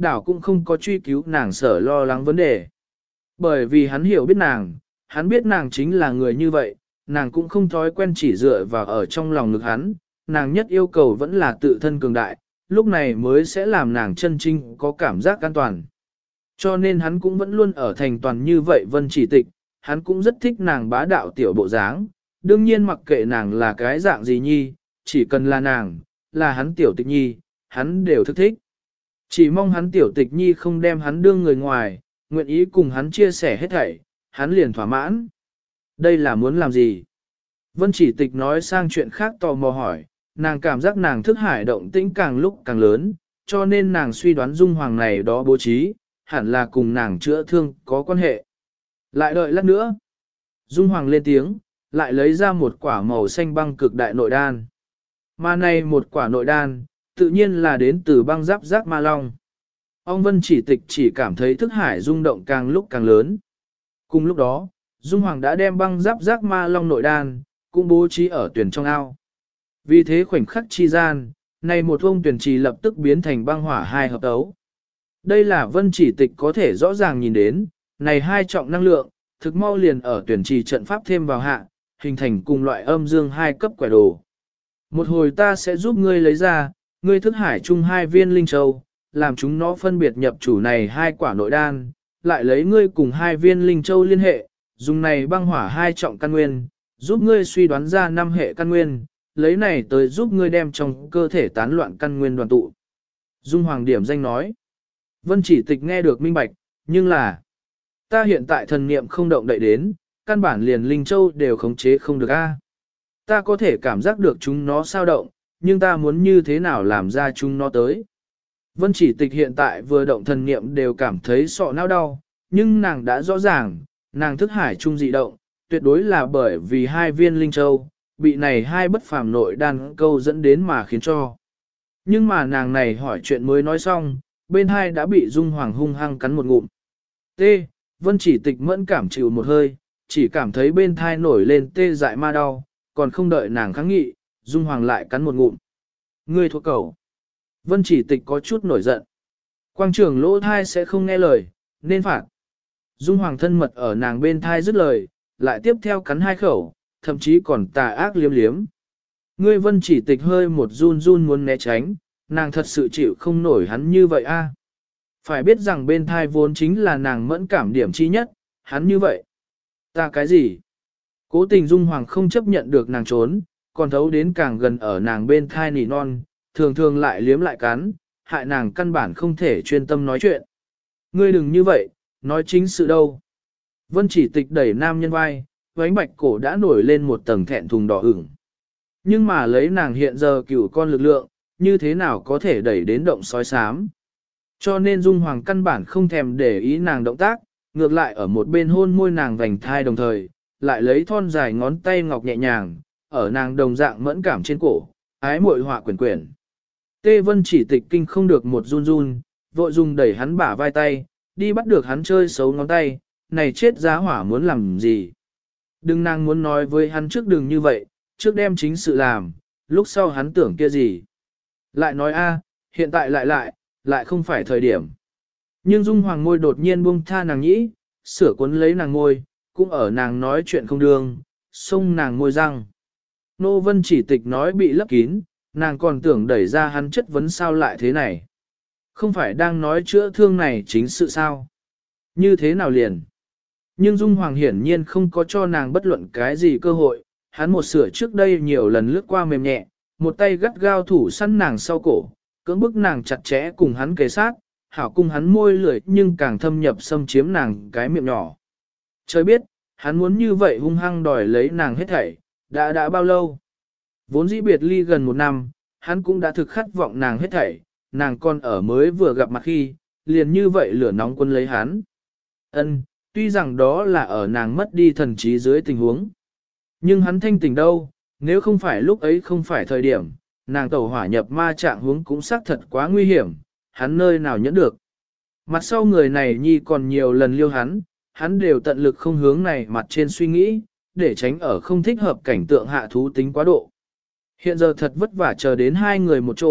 đảo cũng không có truy cứu nàng sở lo lắng vấn đề. Bởi vì hắn hiểu biết nàng, hắn biết nàng chính là người như vậy, nàng cũng không thói quen chỉ dựa vào ở trong lòng ngực hắn, nàng nhất yêu cầu vẫn là tự thân cường đại, lúc này mới sẽ làm nàng chân chính có cảm giác an toàn. Cho nên hắn cũng vẫn luôn ở thành toàn như vậy Vân Chỉ Tịch, hắn cũng rất thích nàng bá đạo tiểu bộ dáng, đương nhiên mặc kệ nàng là cái dạng gì nhi, chỉ cần là nàng, là hắn tiểu tịch nhi, hắn đều thức thích. Chỉ mong hắn tiểu tịch nhi không đem hắn đương người ngoài, nguyện ý cùng hắn chia sẻ hết thảy, hắn liền thỏa mãn. Đây là muốn làm gì? Vân Chỉ Tịch nói sang chuyện khác tò mò hỏi, nàng cảm giác nàng thức hải động tĩnh càng lúc càng lớn, cho nên nàng suy đoán Dung Hoàng này đó bố trí, hẳn là cùng nàng chữa thương có quan hệ. Lại đợi lát nữa. Dung Hoàng lên tiếng, lại lấy ra một quả màu xanh băng cực đại nội đan. Mà này một quả nội đan, tự nhiên là đến từ băng giáp giác ma long. Ông Vân Chỉ Tịch chỉ cảm thấy thức hải rung động càng lúc càng lớn. Cùng lúc đó, Dung Hoàng đã đem băng giáp giác ma long nội đan, cũng bố trí ở tuyển trong ao. Vì thế khoảnh khắc chi gian, này một vông tuyển trì lập tức biến thành băng hỏa hai hợp ấu. Đây là Vân Chỉ Tịch có thể rõ ràng nhìn đến, này hai trọng năng lượng, thực mau liền ở tuyển trì trận pháp thêm vào hạ, hình thành cùng loại âm dương hai cấp quẻ đồ. Một hồi ta sẽ giúp ngươi lấy ra, ngươi thức hải chung hai viên linh châu, làm chúng nó phân biệt nhập chủ này hai quả nội đan, lại lấy ngươi cùng hai viên linh châu liên hệ, dùng này băng hỏa hai trọng căn nguyên, giúp ngươi suy đoán ra năm hệ căn nguyên, lấy này tới giúp ngươi đem trong cơ thể tán loạn căn nguyên đoàn tụ. Dung Hoàng điểm danh nói. Vân Chỉ Tịch nghe được minh bạch, nhưng là ta hiện tại thần niệm không động đậy đến, căn bản liền linh châu đều khống chế không được a. Ta có thể cảm giác được chúng nó sao động, nhưng ta muốn như thế nào làm ra chúng nó tới. Vân Chỉ Tịch hiện tại vừa động thần niệm đều cảm thấy sọ não đau, nhưng nàng đã rõ ràng, nàng thức hải trung dị động, tuyệt đối là bởi vì hai viên linh châu, bị này hai bất phàm nội đan câu dẫn đến mà khiến cho. Nhưng mà nàng này hỏi chuyện mới nói xong, bên hai đã bị Dung Hoàng hung hăng cắn một ngụm. T. Vân Chỉ Tịch mẫn cảm chịu một hơi, chỉ cảm thấy bên thai nổi lên tê dại ma đau, còn không đợi nàng kháng nghị, Dung Hoàng lại cắn một ngụm. Ngươi thuộc cầu. Vân Chỉ Tịch có chút nổi giận. Quang trưởng lỗ thai sẽ không nghe lời, nên phạt. Dung Hoàng thân mật ở nàng bên thai dứt lời, lại tiếp theo cắn hai khẩu, thậm chí còn tà ác liếm liếm. Ngươi Vân Chỉ Tịch hơi một run run muốn né tránh, nàng thật sự chịu không nổi hắn như vậy a. Phải biết rằng bên thai vốn chính là nàng mẫn cảm điểm chi nhất, hắn như vậy. Ta cái gì? Cố tình Dung Hoàng không chấp nhận được nàng trốn, còn thấu đến càng gần ở nàng bên thai nỉ non, thường thường lại liếm lại cắn, hại nàng căn bản không thể chuyên tâm nói chuyện. Ngươi đừng như vậy, nói chính sự đâu. Vân Chỉ Tịch đẩy nam nhân vai, vánh bạch cổ đã nổi lên một tầng thẹn thùng đỏ ửng. Nhưng mà lấy nàng hiện giờ cửu con lực lượng, như thế nào có thể đẩy đến động sói xám. Cho nên Dung Hoàng căn bản không thèm để ý nàng động tác, ngược lại ở một bên hôn môi nàng vành thai đồng thời, lại lấy thon dài ngón tay ngọc nhẹ nhàng, ở nàng đồng dạng mẫn cảm trên cổ, ái muội họa quyển quyển. Tê Vân Chỉ Tịch kinh không được một run run, vội dùng đẩy hắn bả vai tay, đi bắt được hắn chơi xấu ngón tay, này chết giá hỏa muốn làm gì. Đừng nàng muốn nói với hắn trước đừng như vậy, trước đem chính sự làm, lúc sau hắn tưởng kia gì. Lại nói a, hiện tại lại không phải thời điểm. Nhưng Dung Hoàng môi đột nhiên buông tha nàng nhĩ, sửa cuốn lấy nàng môi, cũng ở nàng nói chuyện không đường, xông nàng môi răng. Nô Vân Chỉ Tịch nói bị lấp kín, nàng còn tưởng đẩy ra hắn chất vấn sao lại thế này. Không phải đang nói chữa thương này chính sự sao. Như thế nào liền. Nhưng Dung Hoàng hiển nhiên không có cho nàng bất luận cái gì cơ hội, hắn một sửa trước đây nhiều lần lướt qua mềm nhẹ, một tay gắt gao thủ săn nàng sau cổ, cưỡng bức nàng chặt chẽ cùng hắn kề sát, hảo cùng hắn môi lưỡi nhưng càng thâm nhập xâm chiếm nàng cái miệng nhỏ. Trời biết, hắn muốn như vậy hung hăng đòi lấy nàng hết thảy, đã bao lâu. Vốn dĩ biệt ly gần một năm, hắn cũng đã thực khát vọng nàng hết thảy, nàng còn ở mới vừa gặp mặt khi, liền như vậy lửa nóng quân lấy hắn. Ân, tuy rằng đó là ở nàng mất đi thần trí dưới tình huống. Nhưng hắn thanh tỉnh đâu, nếu không phải lúc ấy không phải thời điểm, nàng tẩu hỏa nhập ma trạng huống cũng xác thật quá nguy hiểm, hắn nơi nào nhẫn được. Mặt sau người này nhi còn nhiều lần liêu hắn đều tận lực không hướng này mặt trên suy nghĩ, để tránh ở không thích hợp cảnh tượng hạ thú tính quá độ. Hiện giờ thật vất vả chờ đến hai người một chỗ,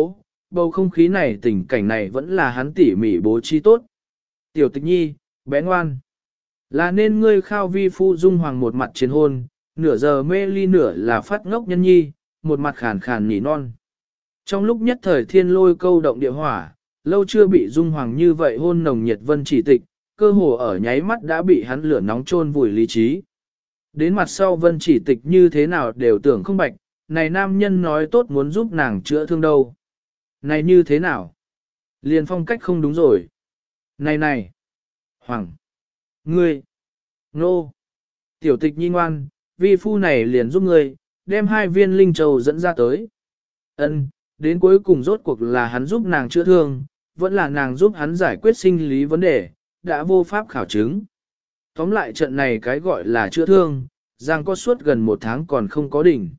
bầu không khí này tình cảnh này vẫn là hắn tỉ mỉ bố trí tốt. Tiểu tịch nhi, bé ngoan. Là nên ngươi khao vi phu dung hoàng một mặt chiến hôn, nửa giờ mê ly nửa là phát ngốc nhân nhi, một mặt khàn khàn nỉ non. Trong lúc nhất thời thiên lôi câu động địa hỏa, lâu chưa bị dung hoàng như vậy hôn nồng nhiệt vân chỉ tịch, cơ hồ ở nháy mắt đã bị hắn lửa nóng chôn vùi lý trí. Đến mặt sau vân chỉ tịch như thế nào đều tưởng không bạch, này nam nhân nói tốt muốn giúp nàng chữa thương đâu. Này như thế nào? Liền phong cách không đúng rồi. Này! Hoàng! Ngươi! Nô! Tiểu tịch nhi ngoan, vi phu này liền giúp ngươi, đem 2 viên linh châu dẫn ra tới. Ân, đến cuối cùng rốt cuộc là hắn giúp nàng chữa thương, vẫn là nàng giúp hắn giải quyết sinh lý vấn đề, đã vô pháp khảo chứng. Tóm lại trận này cái gọi là chữa thương, Giang có suốt gần 1 tháng còn không có đỉnh.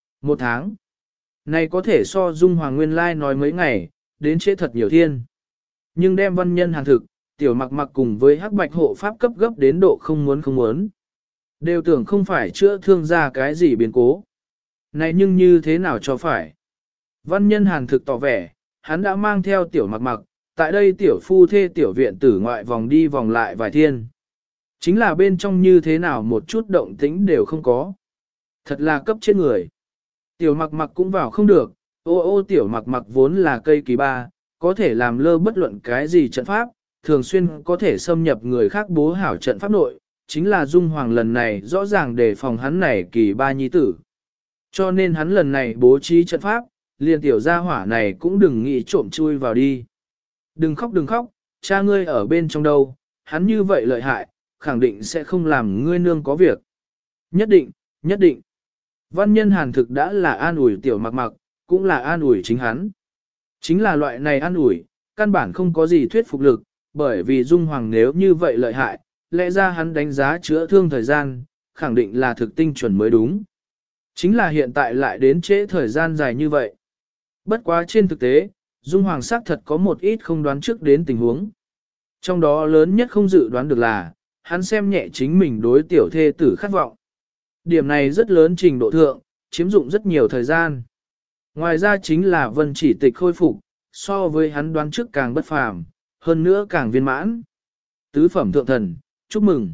1 tháng. Này có thể so Dung Hoàng Nguyên Lai nói mấy ngày, đến trễ thật nhiều thiên. Nhưng đem văn nhân hàng thực, tiểu mặc mặc cùng với hắc bạch hộ pháp cấp gấp đến độ không muốn. Đều tưởng không phải chữa thương ra cái gì biến cố. Này nhưng như thế nào cho phải. Văn nhân hàng thực tỏ vẻ, hắn đã mang theo tiểu mặc mặc, tại đây tiểu phu thê tiểu viện tử ngoại vòng đi vòng lại vài thiên. Chính là bên trong như thế nào một chút động tĩnh đều không có. Thật là cấp chết người. Tiểu mặc mặc cũng vào không được, ô tiểu mặc mặc vốn là cây kỳ ba, có thể làm lơ bất luận cái gì trận pháp, thường xuyên có thể xâm nhập người khác bố hảo trận pháp nội, chính là Dung Hoàng lần này rõ ràng đề phòng hắn này kỳ ba nhi tử. Cho nên hắn lần này bố trí trận pháp, liền tiểu gia hỏa này cũng đừng nghĩ trộm chui vào đi. Đừng khóc, cha ngươi ở bên trong đâu, hắn như vậy lợi hại, khẳng định sẽ không làm ngươi nương có việc. Nhất định. Văn nhân hàn thực đã là an ủi tiểu mặc mặc, cũng là an ủi chính hắn. Chính là loại này an ủi, căn bản không có gì thuyết phục lực, bởi vì Dung Hoàng nếu như vậy lợi hại, lẽ ra hắn đánh giá chữa thương thời gian, khẳng định là thực tinh chuẩn mới đúng. Chính là hiện tại lại đến trễ thời gian dài như vậy. Bất quá trên thực tế, Dung Hoàng xác thật có một ít không đoán trước đến tình huống. Trong đó lớn nhất không dự đoán được là, hắn xem nhẹ chính mình đối tiểu thê tử khát vọng. Điểm này rất lớn trình độ thượng, chiếm dụng rất nhiều thời gian. Ngoài ra chính là vân chỉ tịch khôi phục, so với hắn đoán trước càng bất phàm, hơn nữa càng viên mãn. Tứ phẩm thượng thần, chúc mừng.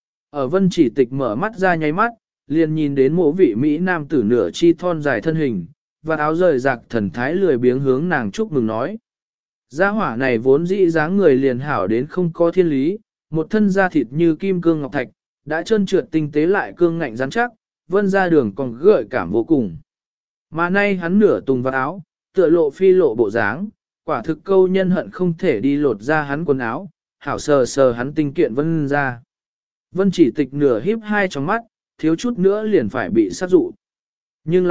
Ở vân chỉ tịch mở mắt ra nháy mắt, liền nhìn đến mộ vị Mỹ nam tử nửa chi thon dài thân hình, và áo rời rạc thần thái lười biếng hướng nàng chúc mừng nói. Gia hỏa này vốn dĩ dáng người liền hảo đến không có thiên lý, một thân da thịt như kim cương ngọc thạch, đã trơn trượt tinh tế lại cương ngạnh rắn chắc, vân ra đường còn gợi cảm vô cùng. Mà nay hắn nửa tùng vào áo, tựa lộ phi lộ bộ dáng, quả thực câu nhân hận không thể đi lột ra hắn quần áo, hảo sờ sờ hắn tinh kiện vân ra. Vân chỉ tịch nửa híp hai trong mắt, thiếu chút nữa liền phải bị sát dụ. Nhưng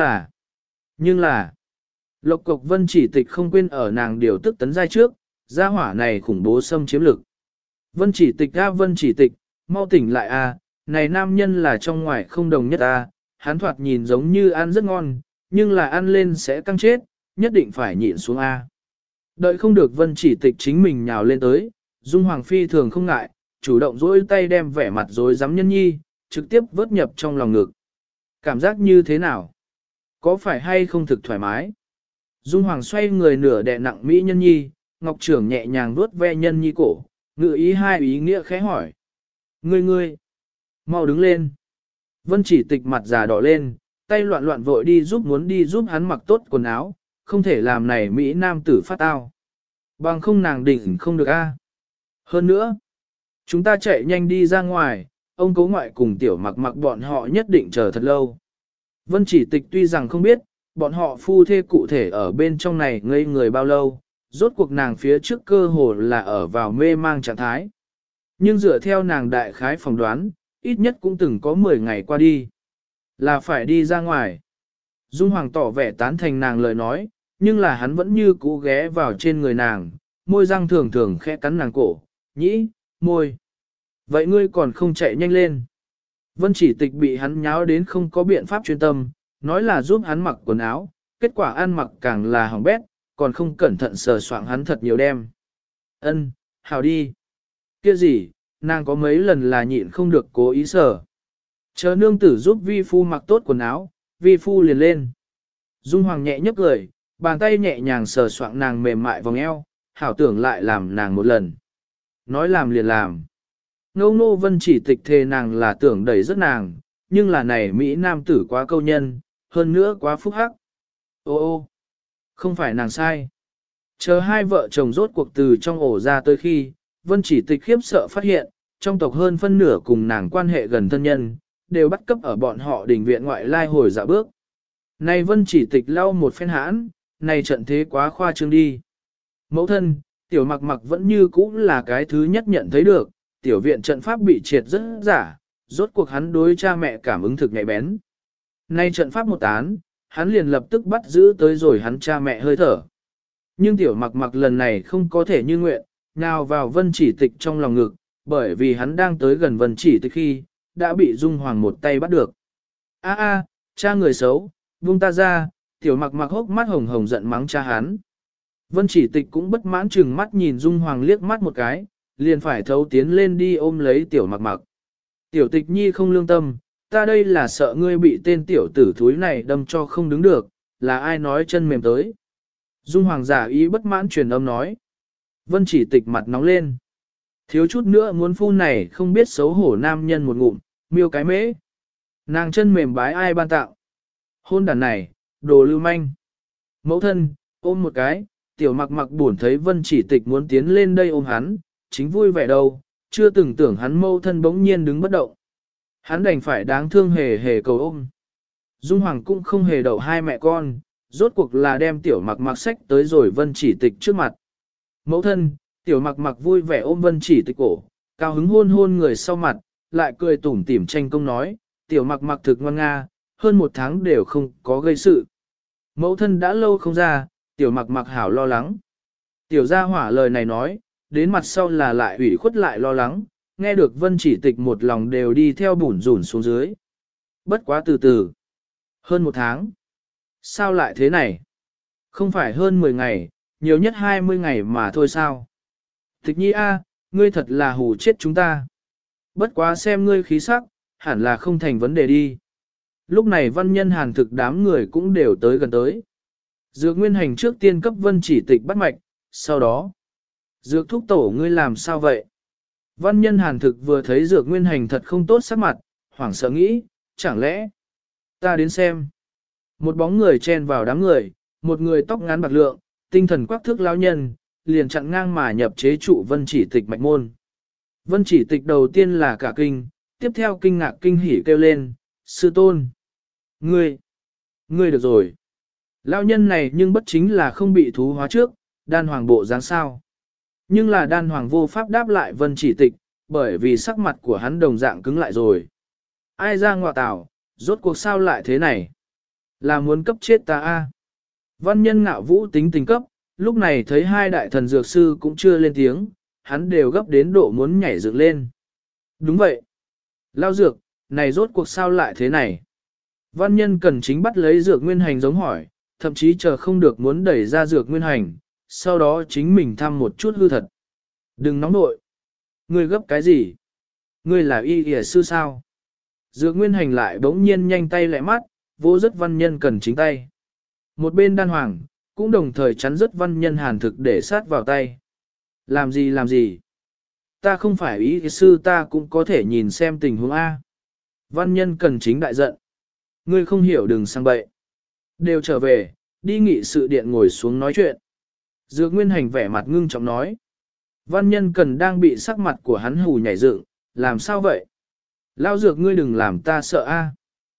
là, lộc cộc vân chỉ tịch không quên ở nàng điều tức tấn giai trước, gia hỏa này khủng bố xâm chiếm lực. Vân chỉ tịch a vân chỉ tịch, mau tỉnh lại a, này nam nhân là trong ngoài không đồng nhất a, hắn thoạt nhìn giống như ăn rất ngon, nhưng là ăn lên sẽ căng chết, nhất định phải nhịn xuống a. Đợi không được vân chỉ tịch chính mình nhào lên tới, Dung Hoàng phi thường không ngại, chủ động dỗi tay đem vẻ mặt rối rắm nhân nhi, trực tiếp vớt nhập trong lòng ngực. Cảm giác như thế nào? Có phải hay không thực thoải mái? Dung Hoàng xoay người nửa đè nặng Mỹ nhân nhi, Ngọc Trưởng nhẹ nhàng vuốt ve nhân nhi cổ, ngự ý hai ý nghĩa khẽ hỏi. Ngươi, mau đứng lên. Vân chỉ tịch mặt già đỏ lên, tay loạn loạn vội muốn đi giúp hắn mặc tốt quần áo, không thể làm này Mỹ nam tử phát tao. Bằng không nàng đỉnh không được a. Hơn nữa, chúng ta chạy nhanh đi ra ngoài, ông cố ngoại cùng tiểu mặc mặc bọn họ nhất định chờ thật lâu. Vân chỉ tịch tuy rằng không biết, bọn họ phu thê cụ thể ở bên trong này ngây người bao lâu, rốt cuộc nàng phía trước cơ hồ là ở vào mê mang trạng thái. Nhưng dựa theo nàng đại khái phỏng đoán, ít nhất cũng từng có 10 ngày qua đi. Là phải đi ra ngoài. Dung Hoàng tỏ vẻ tán thành nàng lời nói, nhưng là hắn vẫn như cũ ghé vào trên người nàng, môi răng thường thường khẽ cắn nàng cổ, nhĩ, môi. Vậy ngươi còn không chạy nhanh lên. Vân chỉ tịch bị hắn nháo đến không có biện pháp chuyên tâm, nói là giúp hắn mặc quần áo, kết quả ăn mặc càng là hỏng bét, còn không cẩn thận sờ soạng hắn thật nhiều đêm. Ân, hào đi. Kia gì, nàng có mấy lần là nhịn không được cố ý sờ. Chờ nương tử giúp vi phu mặc tốt quần áo, vi phu liền lên. Dung Hoàng nhẹ nhấp cười, Bàn tay nhẹ nhàng sờ soạng nàng mềm mại vòng eo, hảo tưởng lại làm nàng một lần. Nói làm liền làm. Ngô Ngô Vân chỉ tịch thề nàng là tưởng đẩy rất nàng, nhưng là này Mỹ nam tử quá câu nhân, hơn nữa quá phúc hắc. Ô ô, không phải nàng sai. Chờ hai vợ chồng rốt cuộc từ trong ổ ra tới khi, Vân chỉ tịch khiếp sợ phát hiện, trong tộc hơn phân nửa cùng nàng quan hệ gần thân nhân, đều bắt cấp ở bọn họ đình viện ngoại lai hồi dạo bước. Này Vân chỉ tịch lau một phen hãn, này trận thế quá khoa trương đi. Mẫu thân, tiểu mặc mặc vẫn như cũ là cái thứ nhất nhận thấy được, tiểu viện trận pháp bị triệt rất giả, rốt cuộc hắn đối cha mẹ cảm ứng thực nhạy bén. Nay trận pháp một tán, hắn liền lập tức bắt giữ tới rồi hắn cha mẹ hơi thở. Nhưng tiểu mặc mặc lần này không có thể như nguyện, nào vào Vân chỉ tịch trong lòng ngực, bởi vì hắn đang tới gần Vân chỉ tịch khi, đã bị Dung Hoàng một tay bắt được. A, cha người xấu, buông ta ra, tiểu mặc mặc hốc mắt hồng hồng giận mắng cha hắn. Vân chỉ tịch cũng bất mãn chừng mắt nhìn Dung Hoàng liếc mắt một cái, liền phải thấu tiến lên đi ôm lấy tiểu mặc mặc. Tiểu tịch nhi không lương tâm, ta đây là sợ ngươi bị tên tiểu tử thúi này đâm cho không đứng được, là ai nói chân mềm tới. Dung Hoàng giả ý bất mãn truyền âm nói. Vân chỉ tịch mặt nóng lên. Thiếu chút nữa muốn phun này không biết xấu hổ nam nhân một ngụm, miêu cái mễ. Nàng chân mềm bái ai ban tạo. Hôn đàn này, đồ lưu manh. Mẫu thân, ôm một cái, tiểu mặc mặc buồn thấy Vân chỉ tịch muốn tiến lên đây ôm hắn, chính vui vẻ đâu, chưa từng tưởng hắn mẫu thân bỗng nhiên đứng bất động. Hắn đành phải đáng thương hề hề cầu ôm. Dung Hoàng cũng không hề đậu hai mẹ con, rốt cuộc là đem tiểu mặc mặc sách tới rồi Vân chỉ tịch trước mặt. Mẫu thân, tiểu mặc mặc vui vẻ ôm Vân chỉ tịch cổ, cao hứng hôn hôn người sau mặt, lại cười tủm tỉm tranh công nói, tiểu mặc mặc thực ngoan nga, hơn một tháng đều không có gây sự. Mẫu thân đã lâu không ra, tiểu mặc mặc hảo lo lắng. Tiểu gia hỏa lời này nói, đến mặt sau là lại ủy khuất lại lo lắng, nghe được Vân chỉ tịch một lòng đều đi theo bủn rủn xuống dưới. Bất quá từ từ. Hơn một tháng. Sao lại thế này? Không phải hơn 10 ngày, nhiều nhất 20 ngày mà thôi sao? Tịch nhi a, ngươi thật là hù chết chúng ta. Bất quá xem ngươi khí sắc, hẳn là không thành vấn đề đi. Lúc này văn nhân hàn thực đám người cũng đều tới gần tới. Dược nguyên hành trước tiên cấp Vân chỉ tịch bắt mạch, sau đó. Dược thúc tổ ngươi làm sao vậy? Văn nhân hàn thực vừa thấy dược nguyên hành thật không tốt sắc mặt, hoảng sợ nghĩ, chẳng lẽ ta đến xem. Một bóng người chen vào đám người, một người tóc ngắn bạc lượng, tinh thần quắc thước lão nhân, liền chặn ngang mà nhập chế trụ Vân chỉ tịch mạch môn. Vân chỉ tịch đầu tiên là cả kinh, tiếp theo kinh ngạc kinh hỉ kêu lên, sư tôn. Ngươi được rồi. Lão nhân này nhưng bất chính là không bị thú hóa trước, đan hoàng bộ dáng sao. Nhưng là đan hoàng vô pháp đáp lại Vân chỉ tịch, bởi vì sắc mặt của hắn đồng dạng cứng lại rồi. Ai ra ngọa tảo, rốt cuộc sao lại thế này? Là muốn cấp chết ta a? Văn nhân ngạo vũ tính tình cấp, lúc này thấy hai đại thần dược sư cũng chưa lên tiếng, hắn đều gấp đến độ muốn nhảy dựng lên. Đúng vậy. Lao dược, này rốt cuộc sao lại thế này? Văn nhân cần chính bắt lấy dược nguyên hành giống hỏi, thậm chí chờ không được muốn đẩy ra dược nguyên hành, sau đó chính mình thăm một chút hư thật. Đừng nóng nội. Ngươi gấp cái gì? Ngươi là y y sư sao? Dược nguyên hành lại bỗng nhiên nhanh tay lẹ mắt, vô rất văn nhân cần chính tay. Một bên đan hoàng, cũng đồng thời chắn rất văn nhân hàn thực để sát vào tay. Làm gì? Ta không phải y sư ta cũng có thể nhìn xem tình huống A. Văn nhân cần chính đại giận. Ngươi không hiểu đừng sang bậy. Đều trở về, đi nghị sự điện ngồi xuống nói chuyện. Dược nguyên hành vẻ mặt ngưng trọng nói. Văn nhân cần đang bị sắc mặt của hắn hù nhảy dựng, làm sao vậy? Lao dược ngươi đừng làm ta sợ a.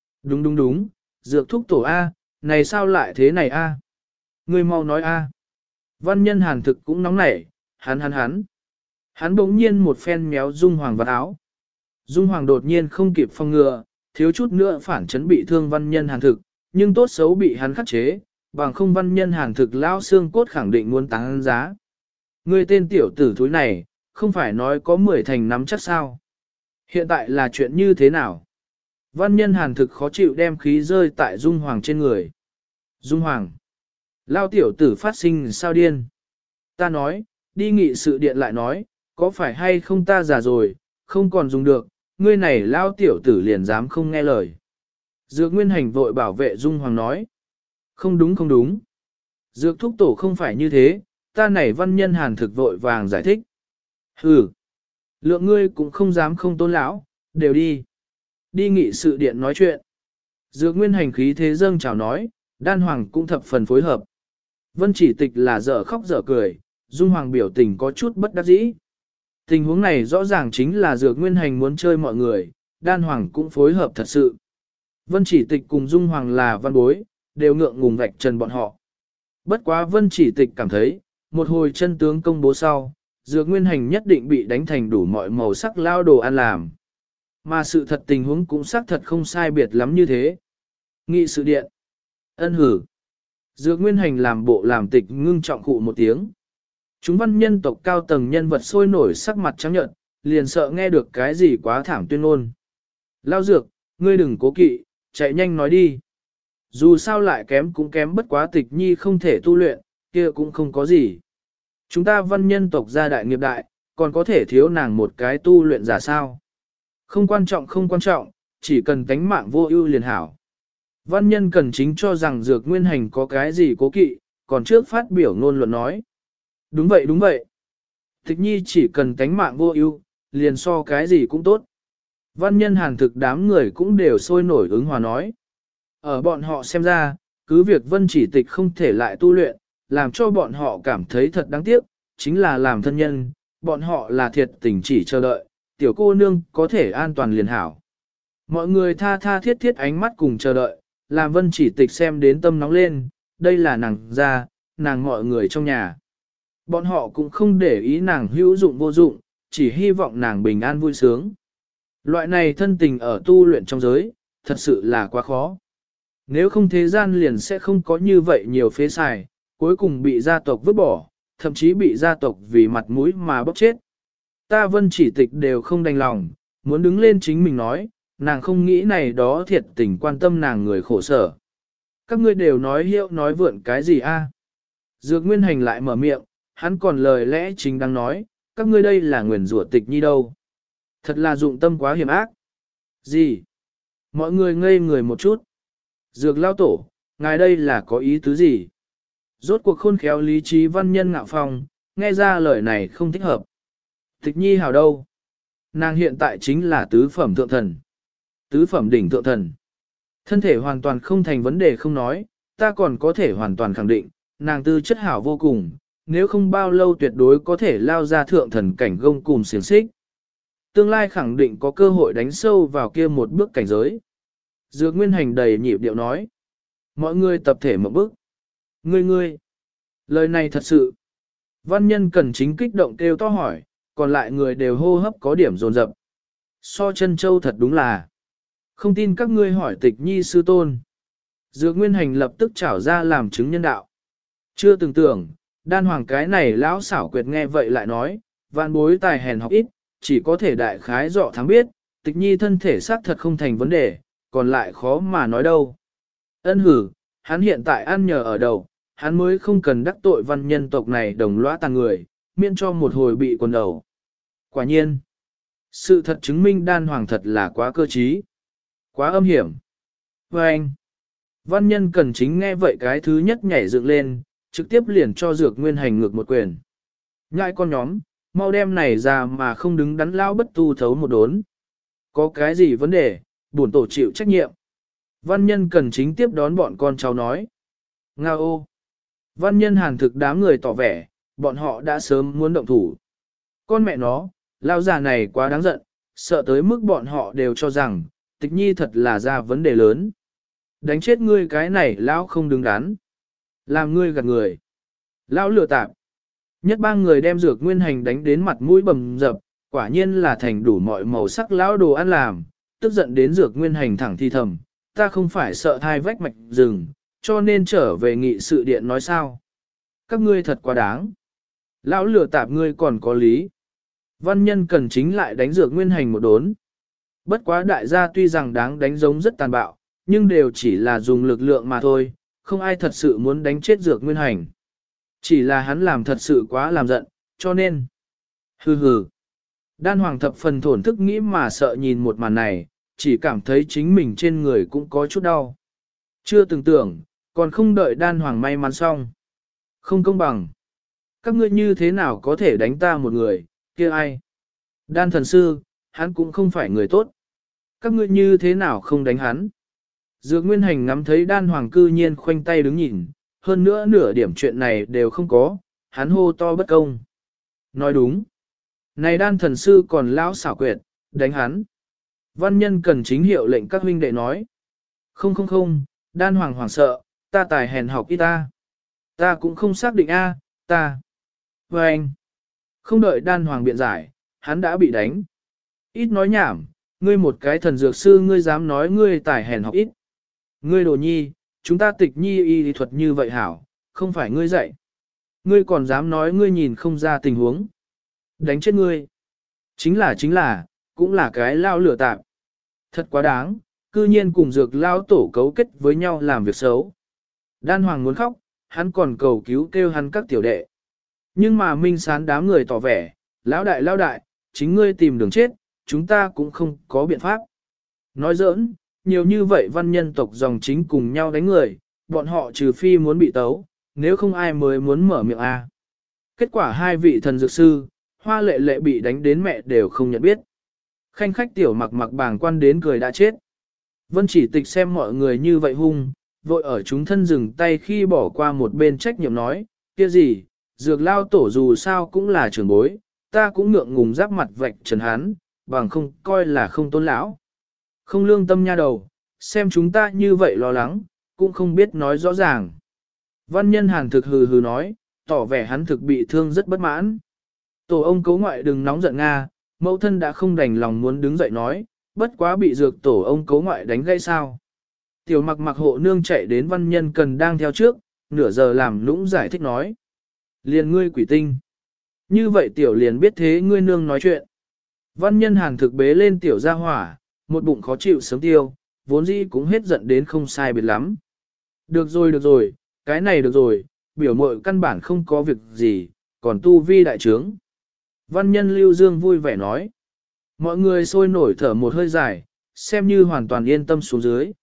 Đúng, dược thúc tổ a, này sao lại thế này a? Ngươi mau nói a. Văn nhân hàn thực cũng nóng nảy, hắn. Hắn bỗng nhiên một phen méo Dung Hoàng vào áo. Dung Hoàng đột nhiên không kịp phòng ngừa, thiếu chút nữa phản chấn bị thương văn nhân hàn thực, nhưng tốt xấu bị hắn khắc chế, bằng không văn nhân hàn thực lao xương cốt khẳng định muốn tăng giá. Ngươi tên tiểu tử thúi này, không phải nói có 10 thành nắm chắc sao? Hiện tại là chuyện như thế nào? Văn nhân hàn thực khó chịu đem khí rơi tại Dung Hoàng trên người. Dung Hoàng. Lao tiểu tử phát sinh sao điên? Ta nói, đi nghị sự điện lại nói, có phải hay không ta già rồi, không còn dùng được, ngươi này lao tiểu tử liền dám không nghe lời. Dược Nguyên Hành vội bảo vệ Dung Hoàng nói. Không đúng. Dược thúc tổ không phải như thế, ta này văn nhân hàn thực vội vàng giải thích. Hừ, lượng ngươi cũng không dám không tôn lão, đều đi. Đi nghị sự điện nói chuyện. Dược nguyên hành khí thế dâng chào nói, đan hoàng cũng thập phần phối hợp. Vân chỉ tịch là dở khóc dở cười, dung hoàng biểu tình có chút bất đắc dĩ. Tình huống này rõ ràng chính là dược nguyên hành muốn chơi mọi người, đan hoàng cũng phối hợp thật sự. Vân chỉ tịch cùng dung hoàng là văn bối, đều ngượng ngùng vạch trần bọn họ. Bất quá vân chỉ tịch cảm thấy, một hồi chân tướng công bố sau, dược nguyên hành nhất định bị đánh thành đủ mọi màu sắc lao đồ ăn làm. Mà sự thật tình huống cũng xác thật không sai biệt lắm như thế. Nghị sự điện. Ân hử. Dược nguyên hành làm bộ làm tịch ngưng trọng cụ một tiếng. Chúng văn nhân tộc cao tầng nhân vật sôi nổi sắc mặt trắng nhợt, liền sợ nghe được cái gì quá thảm tuyên ngôn. Lao dược, ngươi đừng cố kỵ, chạy nhanh nói đi. Dù sao lại kém cũng kém bất quá tịch nhi không thể tu luyện, kia cũng không có gì. Chúng ta văn nhân tộc gia đại nghiệp đại, còn có thể thiếu nàng một cái tu luyện giả sao. Không quan trọng không quan trọng, chỉ cần tánh mạng vô ưu liền hảo. Văn nhân cần chính cho rằng dược nguyên hành có cái gì cố kỵ, còn trước phát biểu ngôn luận nói. Đúng vậy đúng vậy. Tịch nhi chỉ cần tánh mạng vô ưu, liền so cái gì cũng tốt. Văn nhân hàn thực đám người cũng đều sôi nổi ứng hòa nói. Ở bọn họ xem ra, cứ việc vân chỉ tịch không thể lại tu luyện, làm cho bọn họ cảm thấy thật đáng tiếc, chính là làm thân nhân, bọn họ là thiệt tình chỉ chờ đợi, tiểu cô nương có thể an toàn liền hảo. Mọi người tha tha thiết thiết ánh mắt cùng chờ đợi, làm vân chỉ tịch xem đến tâm nóng lên, đây là nàng ra, nàng mọi người trong nhà. Bọn họ cũng không để ý nàng hữu dụng vô dụng, chỉ hy vọng nàng bình an vui sướng. Loại này thân tình ở tu luyện trong giới, thật sự là quá khó. Nếu không thế gian liền sẽ không có như vậy nhiều phế xài, cuối cùng bị gia tộc vứt bỏ, thậm chí bị gia tộc vì mặt mũi mà bóc chết. Ta vân chỉ tịch đều không đành lòng, muốn đứng lên chính mình nói, nàng không nghĩ này đó thiệt tình quan tâm nàng người khổ sở. Các ngươi đều nói hiệu nói vượn cái gì a? Dược Nguyên Hành lại mở miệng, hắn còn lời lẽ chính đang nói, các ngươi đây là nguyền rủa tịch nhi đâu. Thật là dụng tâm quá hiểm ác. Gì? Mọi người ngây người một chút. Dược lao tổ, ngài đây là có ý tứ gì? Rốt cuộc khôn khéo lý trí văn nhân ngạo phong, nghe ra lời này không thích hợp. Tịch nhi hào đâu? Nàng hiện tại chính là tứ phẩm thượng thần. Tứ phẩm đỉnh thượng thần. Thân thể hoàn toàn không thành vấn đề không nói, ta còn có thể hoàn toàn khẳng định, nàng tư chất hảo vô cùng, nếu không bao lâu tuyệt đối có thể lao ra thượng thần cảnh gông cùng xiềng xích. Tương lai khẳng định có cơ hội đánh sâu vào kia một bước cảnh giới. Dược Nguyên Hành đầy nhịp điệu nói. Mọi người tập thể một bước. Ngươi. Lời này thật sự. Văn nhân cần chính kích động kêu to hỏi, còn lại người đều hô hấp có điểm dồn dập. So chân châu thật đúng là. Không tin các ngươi hỏi tịch nhi sư tôn. Dược Nguyên Hành lập tức trảo ra làm chứng nhân đạo. Chưa từng tưởng, đan hoàng cái này lão xảo quyệt nghe vậy lại nói, vạn bối tài hèn học ít, chỉ có thể đại khái dọ thắng biết, tịch nhi thân thể xác thật không thành vấn đề, còn lại khó mà nói đâu. Ân hử, hắn hiện tại ăn nhờ ở đầu, hắn mới không cần đắc tội văn nhân tộc này đồng lõa tàn người, miễn cho một hồi bị quần đầu. Quả nhiên, sự thật chứng minh đan hoàng thật là quá cơ trí, quá âm hiểm. Và anh, văn nhân cần chính nghe vậy cái thứ nhất nhảy dựng lên, trực tiếp liền cho Dược Nguyên Hành ngược một quyền. Ngại con nhóm, mau đem này ra mà không đứng đắn lao bất tu thấu một đốn. Có cái gì vấn đề, bổn tổ chịu trách nhiệm. Văn nhân cần chính tiếp đón bọn con cháu nói. Nga ô. Văn nhân hàn thực đám người tỏ vẻ, bọn họ đã sớm muốn động thủ. Con mẹ nó, lao già này quá đáng giận, sợ tới mức bọn họ đều cho rằng, tịch nhi thật là ra vấn đề lớn. Đánh chết ngươi cái này lão không đứng đắn. Làm ngươi gạt người. Lão lừa tạp. Nhất ba người đem Dược Nguyên Hành đánh đến mặt mũi bầm dập, quả nhiên là thành đủ mọi màu sắc lão đồ ăn làm, tức giận đến Dược Nguyên Hành thẳng thi thầm, ta không phải sợ thai vách mạch rừng, cho nên trở về nghị sự điện nói sao. Các ngươi thật quá đáng. Lão lừa tạp ngươi còn có lý. Văn nhân cần chính lại đánh Dược Nguyên Hành một đốn. Bất quá đại gia tuy rằng đáng đánh giống rất tàn bạo, nhưng đều chỉ là dùng lực lượng mà thôi, không ai thật sự muốn đánh chết Dược Nguyên Hành. Chỉ là hắn làm thật sự quá làm giận, cho nên. Hừ. Đan Hoàng thập phần thổn thức nghĩ mà sợ nhìn một màn này, chỉ cảm thấy chính mình trên người cũng có chút đau. Chưa từng tưởng, còn không đợi Đan Hoàng may mắn xong. Không công bằng. Các ngươi như thế nào có thể đánh ta một người, kia ai? Đan thần sư, hắn cũng không phải người tốt. Các ngươi như thế nào không đánh hắn? Dược Nguyên Hành ngắm thấy đan hoàng cư nhiên khoanh tay đứng nhìn, hơn nữa nửa điểm chuyện này đều không có, hắn hô to bất công. Nói đúng. Này đan thần sư còn lão xảo quyệt, đánh hắn. Văn nhân cần chính hiệu lệnh các huynh đệ nói. Không không không, đan hoàng hoảng sợ, ta tài hèn học ít ta. Ta cũng không xác định a, ta. Và anh. Không đợi đan hoàng biện giải, hắn đã bị đánh. Ít nói nhảm, ngươi một cái thần dược sư ngươi dám nói ngươi tài hèn học ít. Ngươi đồ nhi, chúng ta tịch nhi y lý thuật như vậy hảo, không phải ngươi dạy. Ngươi còn dám nói ngươi nhìn không ra tình huống. Đánh chết ngươi. Chính là, cũng là cái lao lửa tạp. Thật quá đáng, cư nhiên cùng dược lao tổ cấu kết với nhau làm việc xấu. Đan hoàng muốn khóc, hắn còn cầu cứu kêu hắn các tiểu đệ. Nhưng mà Minh Sán đám người tỏ vẻ, lão đại, chính ngươi tìm đường chết, chúng ta cũng không có biện pháp. Nói giỡn, nhiều như vậy văn nhân tộc dòng chính cùng nhau đánh người, bọn họ trừ phi muốn bị tấu, nếu không ai mới muốn mở miệng a. Kết quả hai vị thần dược sư, Hoa Lệ Lệ bị đánh đến mẹ đều không nhận biết. Khanh khách tiểu mặc bàng quan đến cười đã chết. Vân Chỉ Tịch xem mọi người như vậy hung, vội ở chúng thân dừng tay khi bỏ qua một bên trách nhiệm nói, kia gì, dược lao tổ dù sao cũng là trưởng bối, ta cũng ngượng ngùng giáp mặt vạch trần hắn, bằng không coi là không tôn lão. Không lương tâm nha đầu, xem chúng ta như vậy lo lắng, cũng không biết nói rõ ràng. Văn nhân Hàn thực hừ hừ nói, tỏ vẻ hắn thực bị thương rất bất mãn. Tổ ông cấu ngoại đừng nóng giận Nga, mẫu thân đã không đành lòng muốn đứng dậy nói, bất quá bị dược tổ ông cấu ngoại đánh gãy sao. Tiểu mặc hộ nương chạy đến văn nhân cần đang theo trước, nửa giờ làm nũng giải thích nói. Liền ngươi quỷ tinh. Như vậy tiểu liền biết thế ngươi nương nói chuyện. Văn nhân Hàn thực bế lên tiểu ra hỏa, một bụng khó chịu sớm tiêu, vốn dĩ cũng hết giận đến không sai biệt lắm. Được rồi, cái này được rồi, biểu mội căn bản không có việc gì, còn tu vi đại trướng. Văn nhân Lưu Dương vui vẻ nói. Mọi người sôi nổi thở một hơi dài, xem như hoàn toàn yên tâm xuống dưới.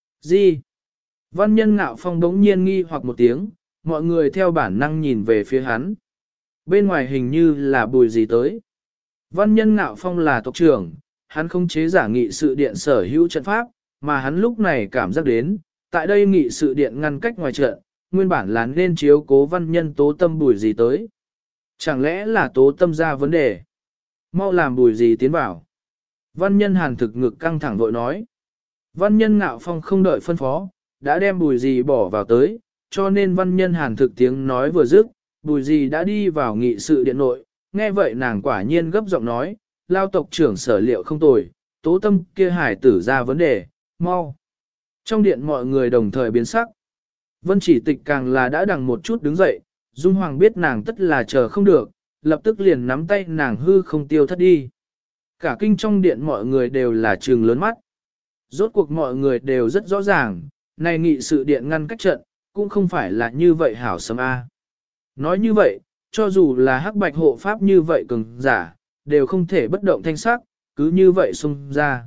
Gì? Văn nhân Ngạo Phong đống nhiên nghi hoặc một tiếng, mọi người theo bản năng nhìn về phía hắn. Bên ngoài hình như là Bùi gì tới. Văn nhân Ngạo Phong là tộc trưởng, hắn không chế giả nghị sự điện sở hữu trận pháp, mà hắn lúc này cảm giác đến, tại đây nghị sự điện ngăn cách ngoài trận, nguyên bản là nên chiếu cố văn nhân Tố Tâm Bùi gì tới. Chẳng lẽ là Tố Tâm ra vấn đề? Mau làm Bùi gì tiến vào. Văn nhân Hàn thực ngực căng thẳng vội nói. Văn nhân Ngạo Phong không đợi phân phó, đã đem Bùi gì bỏ vào tới, cho nên văn nhân Hàn thực tiếng nói vừa dứt, Bùi gì đã đi vào nghị sự điện nội, nghe vậy nàng quả nhiên gấp giọng nói, lao tộc trưởng sở liệu không tồi, Tố Tâm kia hải tử ra vấn đề, mau. Trong điện mọi người đồng thời biến sắc. Vân Chỉ Tịch càng là đã đằng một chút đứng dậy, Dung Hoàng biết nàng tất là chờ không được, lập tức liền nắm tay nàng hư không tiêu thất đi. Cả kinh trong điện mọi người đều là trừng lớn mắt. Rốt cuộc mọi người đều rất rõ ràng, này nghị sự điện ngăn cách trận, cũng không phải là như vậy hảo sấm A. Nói như vậy, cho dù là hắc bạch hộ pháp như vậy cường giả, đều không thể bất động thanh sắc, cứ như vậy xung ra.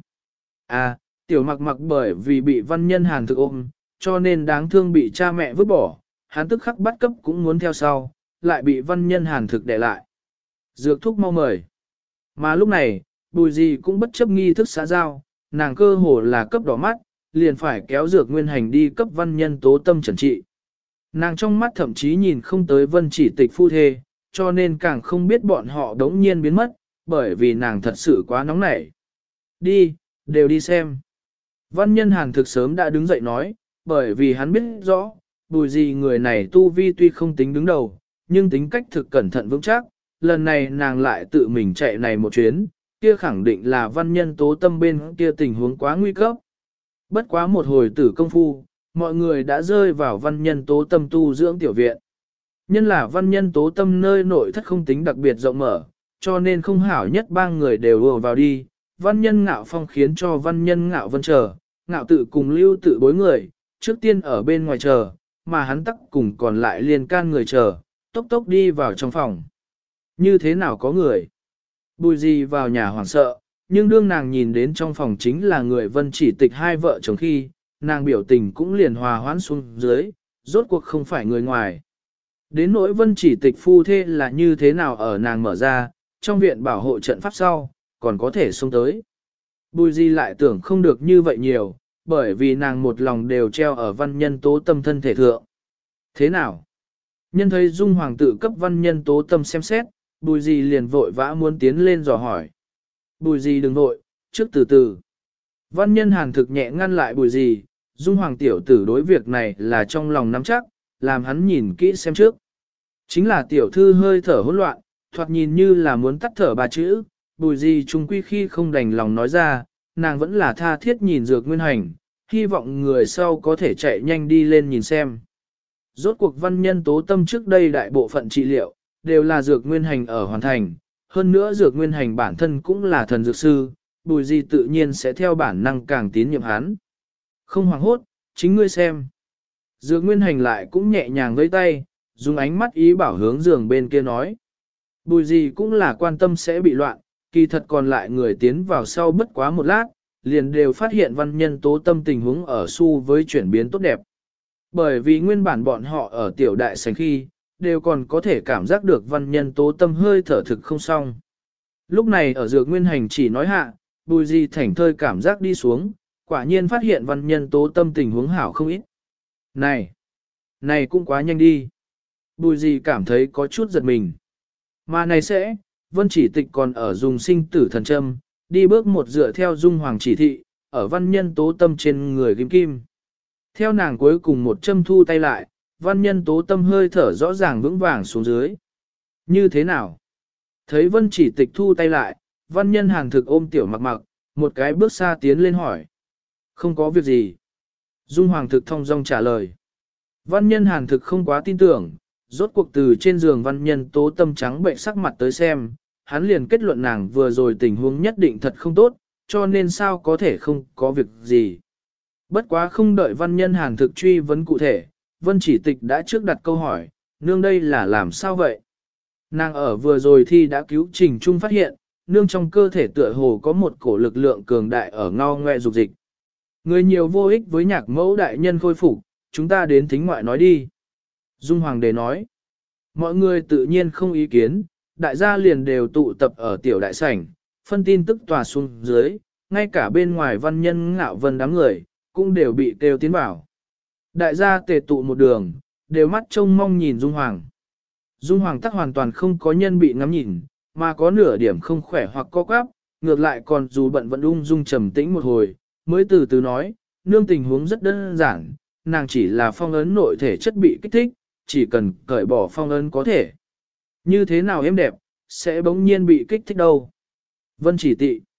Tiểu mặc bởi vì bị văn nhân Hàn thực ôm, cho nên đáng thương bị cha mẹ vứt bỏ, hắn tức khắc bắt cấp cũng muốn theo sau, lại bị văn nhân Hàn thực để lại. Dược thúc mau mời. Mà lúc này, Bùi gì cũng bất chấp nghi thức xã giao, nàng cơ hồ là cấp đỏ mắt, liền phải kéo Dược Nguyên Hành đi cấp văn nhân Tố Tâm trần trị. Nàng trong mắt thậm chí nhìn không tới Vân Chỉ Tịch phu thê, cho nên càng không biết bọn họ đống nhiên biến mất, bởi vì nàng thật sự quá nóng nảy. Đi, đều đi xem. Văn nhân Hàn thực sớm đã đứng dậy nói, bởi vì hắn biết rõ, Bùi gì người này tu vi tuy không tính đứng đầu, nhưng tính cách thực cẩn thận vững chắc, lần này nàng lại tự mình chạy này một chuyến, kia khẳng định là văn nhân Tố Tâm bên kia tình huống quá nguy cấp. Bất quá một hồi tử công phu, mọi người đã rơi vào văn nhân Tố Tâm tu dưỡng tiểu viện. Nhân là văn nhân Tố Tâm nơi nội thất không tính đặc biệt rộng mở, cho nên không hảo nhất ba người đều ùa vào đi. Văn nhân Ngạo Phong khiến cho văn nhân Ngạo Vân chờ, Ngạo Tự cùng Lưu Tự bối người, trước tiên ở bên ngoài chờ, mà hắn tắc cùng còn lại liên can người chờ, tốc tốc đi vào trong phòng. Như thế nào có người? Bùi gì vào nhà hoảng sợ, nhưng đương nàng nhìn đến trong phòng chính là người Vân Chỉ Tịch hai vợ chồng khi, nàng biểu tình cũng liền hòa hoãn xuống dưới, rốt cuộc không phải người ngoài. Đến nỗi Vân Chỉ Tịch phu thê là như thế nào ở nàng mở ra, trong viện bảo hộ trận pháp sau, còn có thể xông tới. Bùi Di lại tưởng không được như vậy nhiều, bởi vì nàng một lòng đều treo ở Văn Nhân Tố Tâm thân thể thượng. Thế nào? Nhân thấy Dung Hoàng tự cấp Văn Nhân Tố Tâm xem xét, Bùi Di liền vội vã muốn tiến lên dò hỏi. Bùi Di đừng vội, trước từ từ. Văn Nhân Hàn thực nhẹ ngăn lại Bùi Di, Dung Hoàng tiểu tử đối việc này là trong lòng nắm chắc, làm hắn nhìn kỹ xem trước. Chính là tiểu thư hơi thở hỗn loạn, thoạt nhìn như là muốn tắt thở ba chữ, Bùi Di trung quy khi không đành lòng nói ra, nàng vẫn là tha thiết nhìn Dược Nguyên Hành, hy vọng người sau có thể chạy nhanh đi lên nhìn xem. Rốt cuộc Văn Nhân Tố Tâm trước đây đại bộ phận trị liệu, đều là Dược Nguyên Hành ở hoàn thành, hơn nữa Dược Nguyên Hành bản thân cũng là thần dược sư, Bùi Di tự nhiên sẽ theo bản năng càng tín nhiệm hắn. Không hoảng hốt, chính ngươi xem. Dược Nguyên Hành lại cũng nhẹ nhàng với tay, dùng ánh mắt ý bảo hướng giường bên kia nói. Bùi Di cũng là quan tâm sẽ bị loạn, kỳ thật còn lại người tiến vào sau bất quá một lát, liền đều phát hiện Văn Nhân Tố Tâm tình huống ở xu với chuyển biến tốt đẹp. Bởi vì nguyên bản bọn họ ở tiểu đại sảnh khi, đều còn có thể cảm giác được Văn Nhân Tố Tâm hơi thở thực không xong. Lúc này ở Dược Nguyên Hành chỉ nói hạ, Bùi Di thảnh thơi cảm giác đi xuống, quả nhiên phát hiện Văn Nhân Tố Tâm tình huống hảo không ít. Này cũng quá nhanh đi. Bùi Di cảm thấy có chút giật mình. Mà này sẽ, Vân Chỉ Tịch còn ở dùng sinh tử thần châm, đi bước một dựa theo Dung Hoàng chỉ thị, ở Văn Nhân Tố Tâm trên người kim kim. Theo nàng cuối cùng một châm thu tay lại, Văn Nhân Tố Tâm hơi thở rõ ràng vững vàng xuống dưới. Như thế nào? Thấy Vân Chỉ Tịch thu tay lại, Văn Nhân Hàn thực ôm tiểu mặc mặc, một cái bước xa tiến lên hỏi. Không có việc gì. Dung Hoàng thực thong dong trả lời. Văn Nhân Hàn thực không quá tin tưởng, rốt cuộc từ trên giường Văn Nhân Tố Tâm trắng bệnh sắc mặt tới xem, hắn liền kết luận nàng vừa rồi tình huống nhất định thật không tốt, cho nên sao có thể không có việc gì. Bất quá không đợi Văn Nhân Hàn thực truy vấn cụ thể, Vân Chỉ Tịch đã trước đặt câu hỏi, nương đây là làm sao vậy? Nàng ở vừa rồi thi đã cứu Trình Trung phát hiện, nương trong cơ thể tựa hồ có một cổ lực lượng cường đại ở ngao ngoe dục dịch. Người nhiều vô ích với nhạc mẫu đại nhân khôi phục, chúng ta đến thính ngoại nói đi. Dung Hoàng đế nói, mọi người tự nhiên không ý kiến, đại gia liền đều tụ tập ở tiểu đại sảnh, phân tin tức tòa xuống dưới, ngay cả bên ngoài Văn Nhân Ngạo Vân đám người, cũng đều bị kêu tiến vào. Đại gia tề tụ một đường, đều mắt trông mong nhìn Dung Hoàng. Dung Hoàng tắc hoàn toàn không có nhân bị ngắm nhìn, mà có nửa điểm không khỏe hoặc co quắp, ngược lại còn dù bận vẫn ung dung trầm tĩnh một hồi, mới từ từ nói, nương tình huống rất đơn giản, nàng chỉ là phong ấn nội thể chất bị kích thích, chỉ cần cởi bỏ phong ấn có thể. Như thế nào em đẹp, sẽ bỗng nhiên bị kích thích đâu. Vân Chỉ Tị.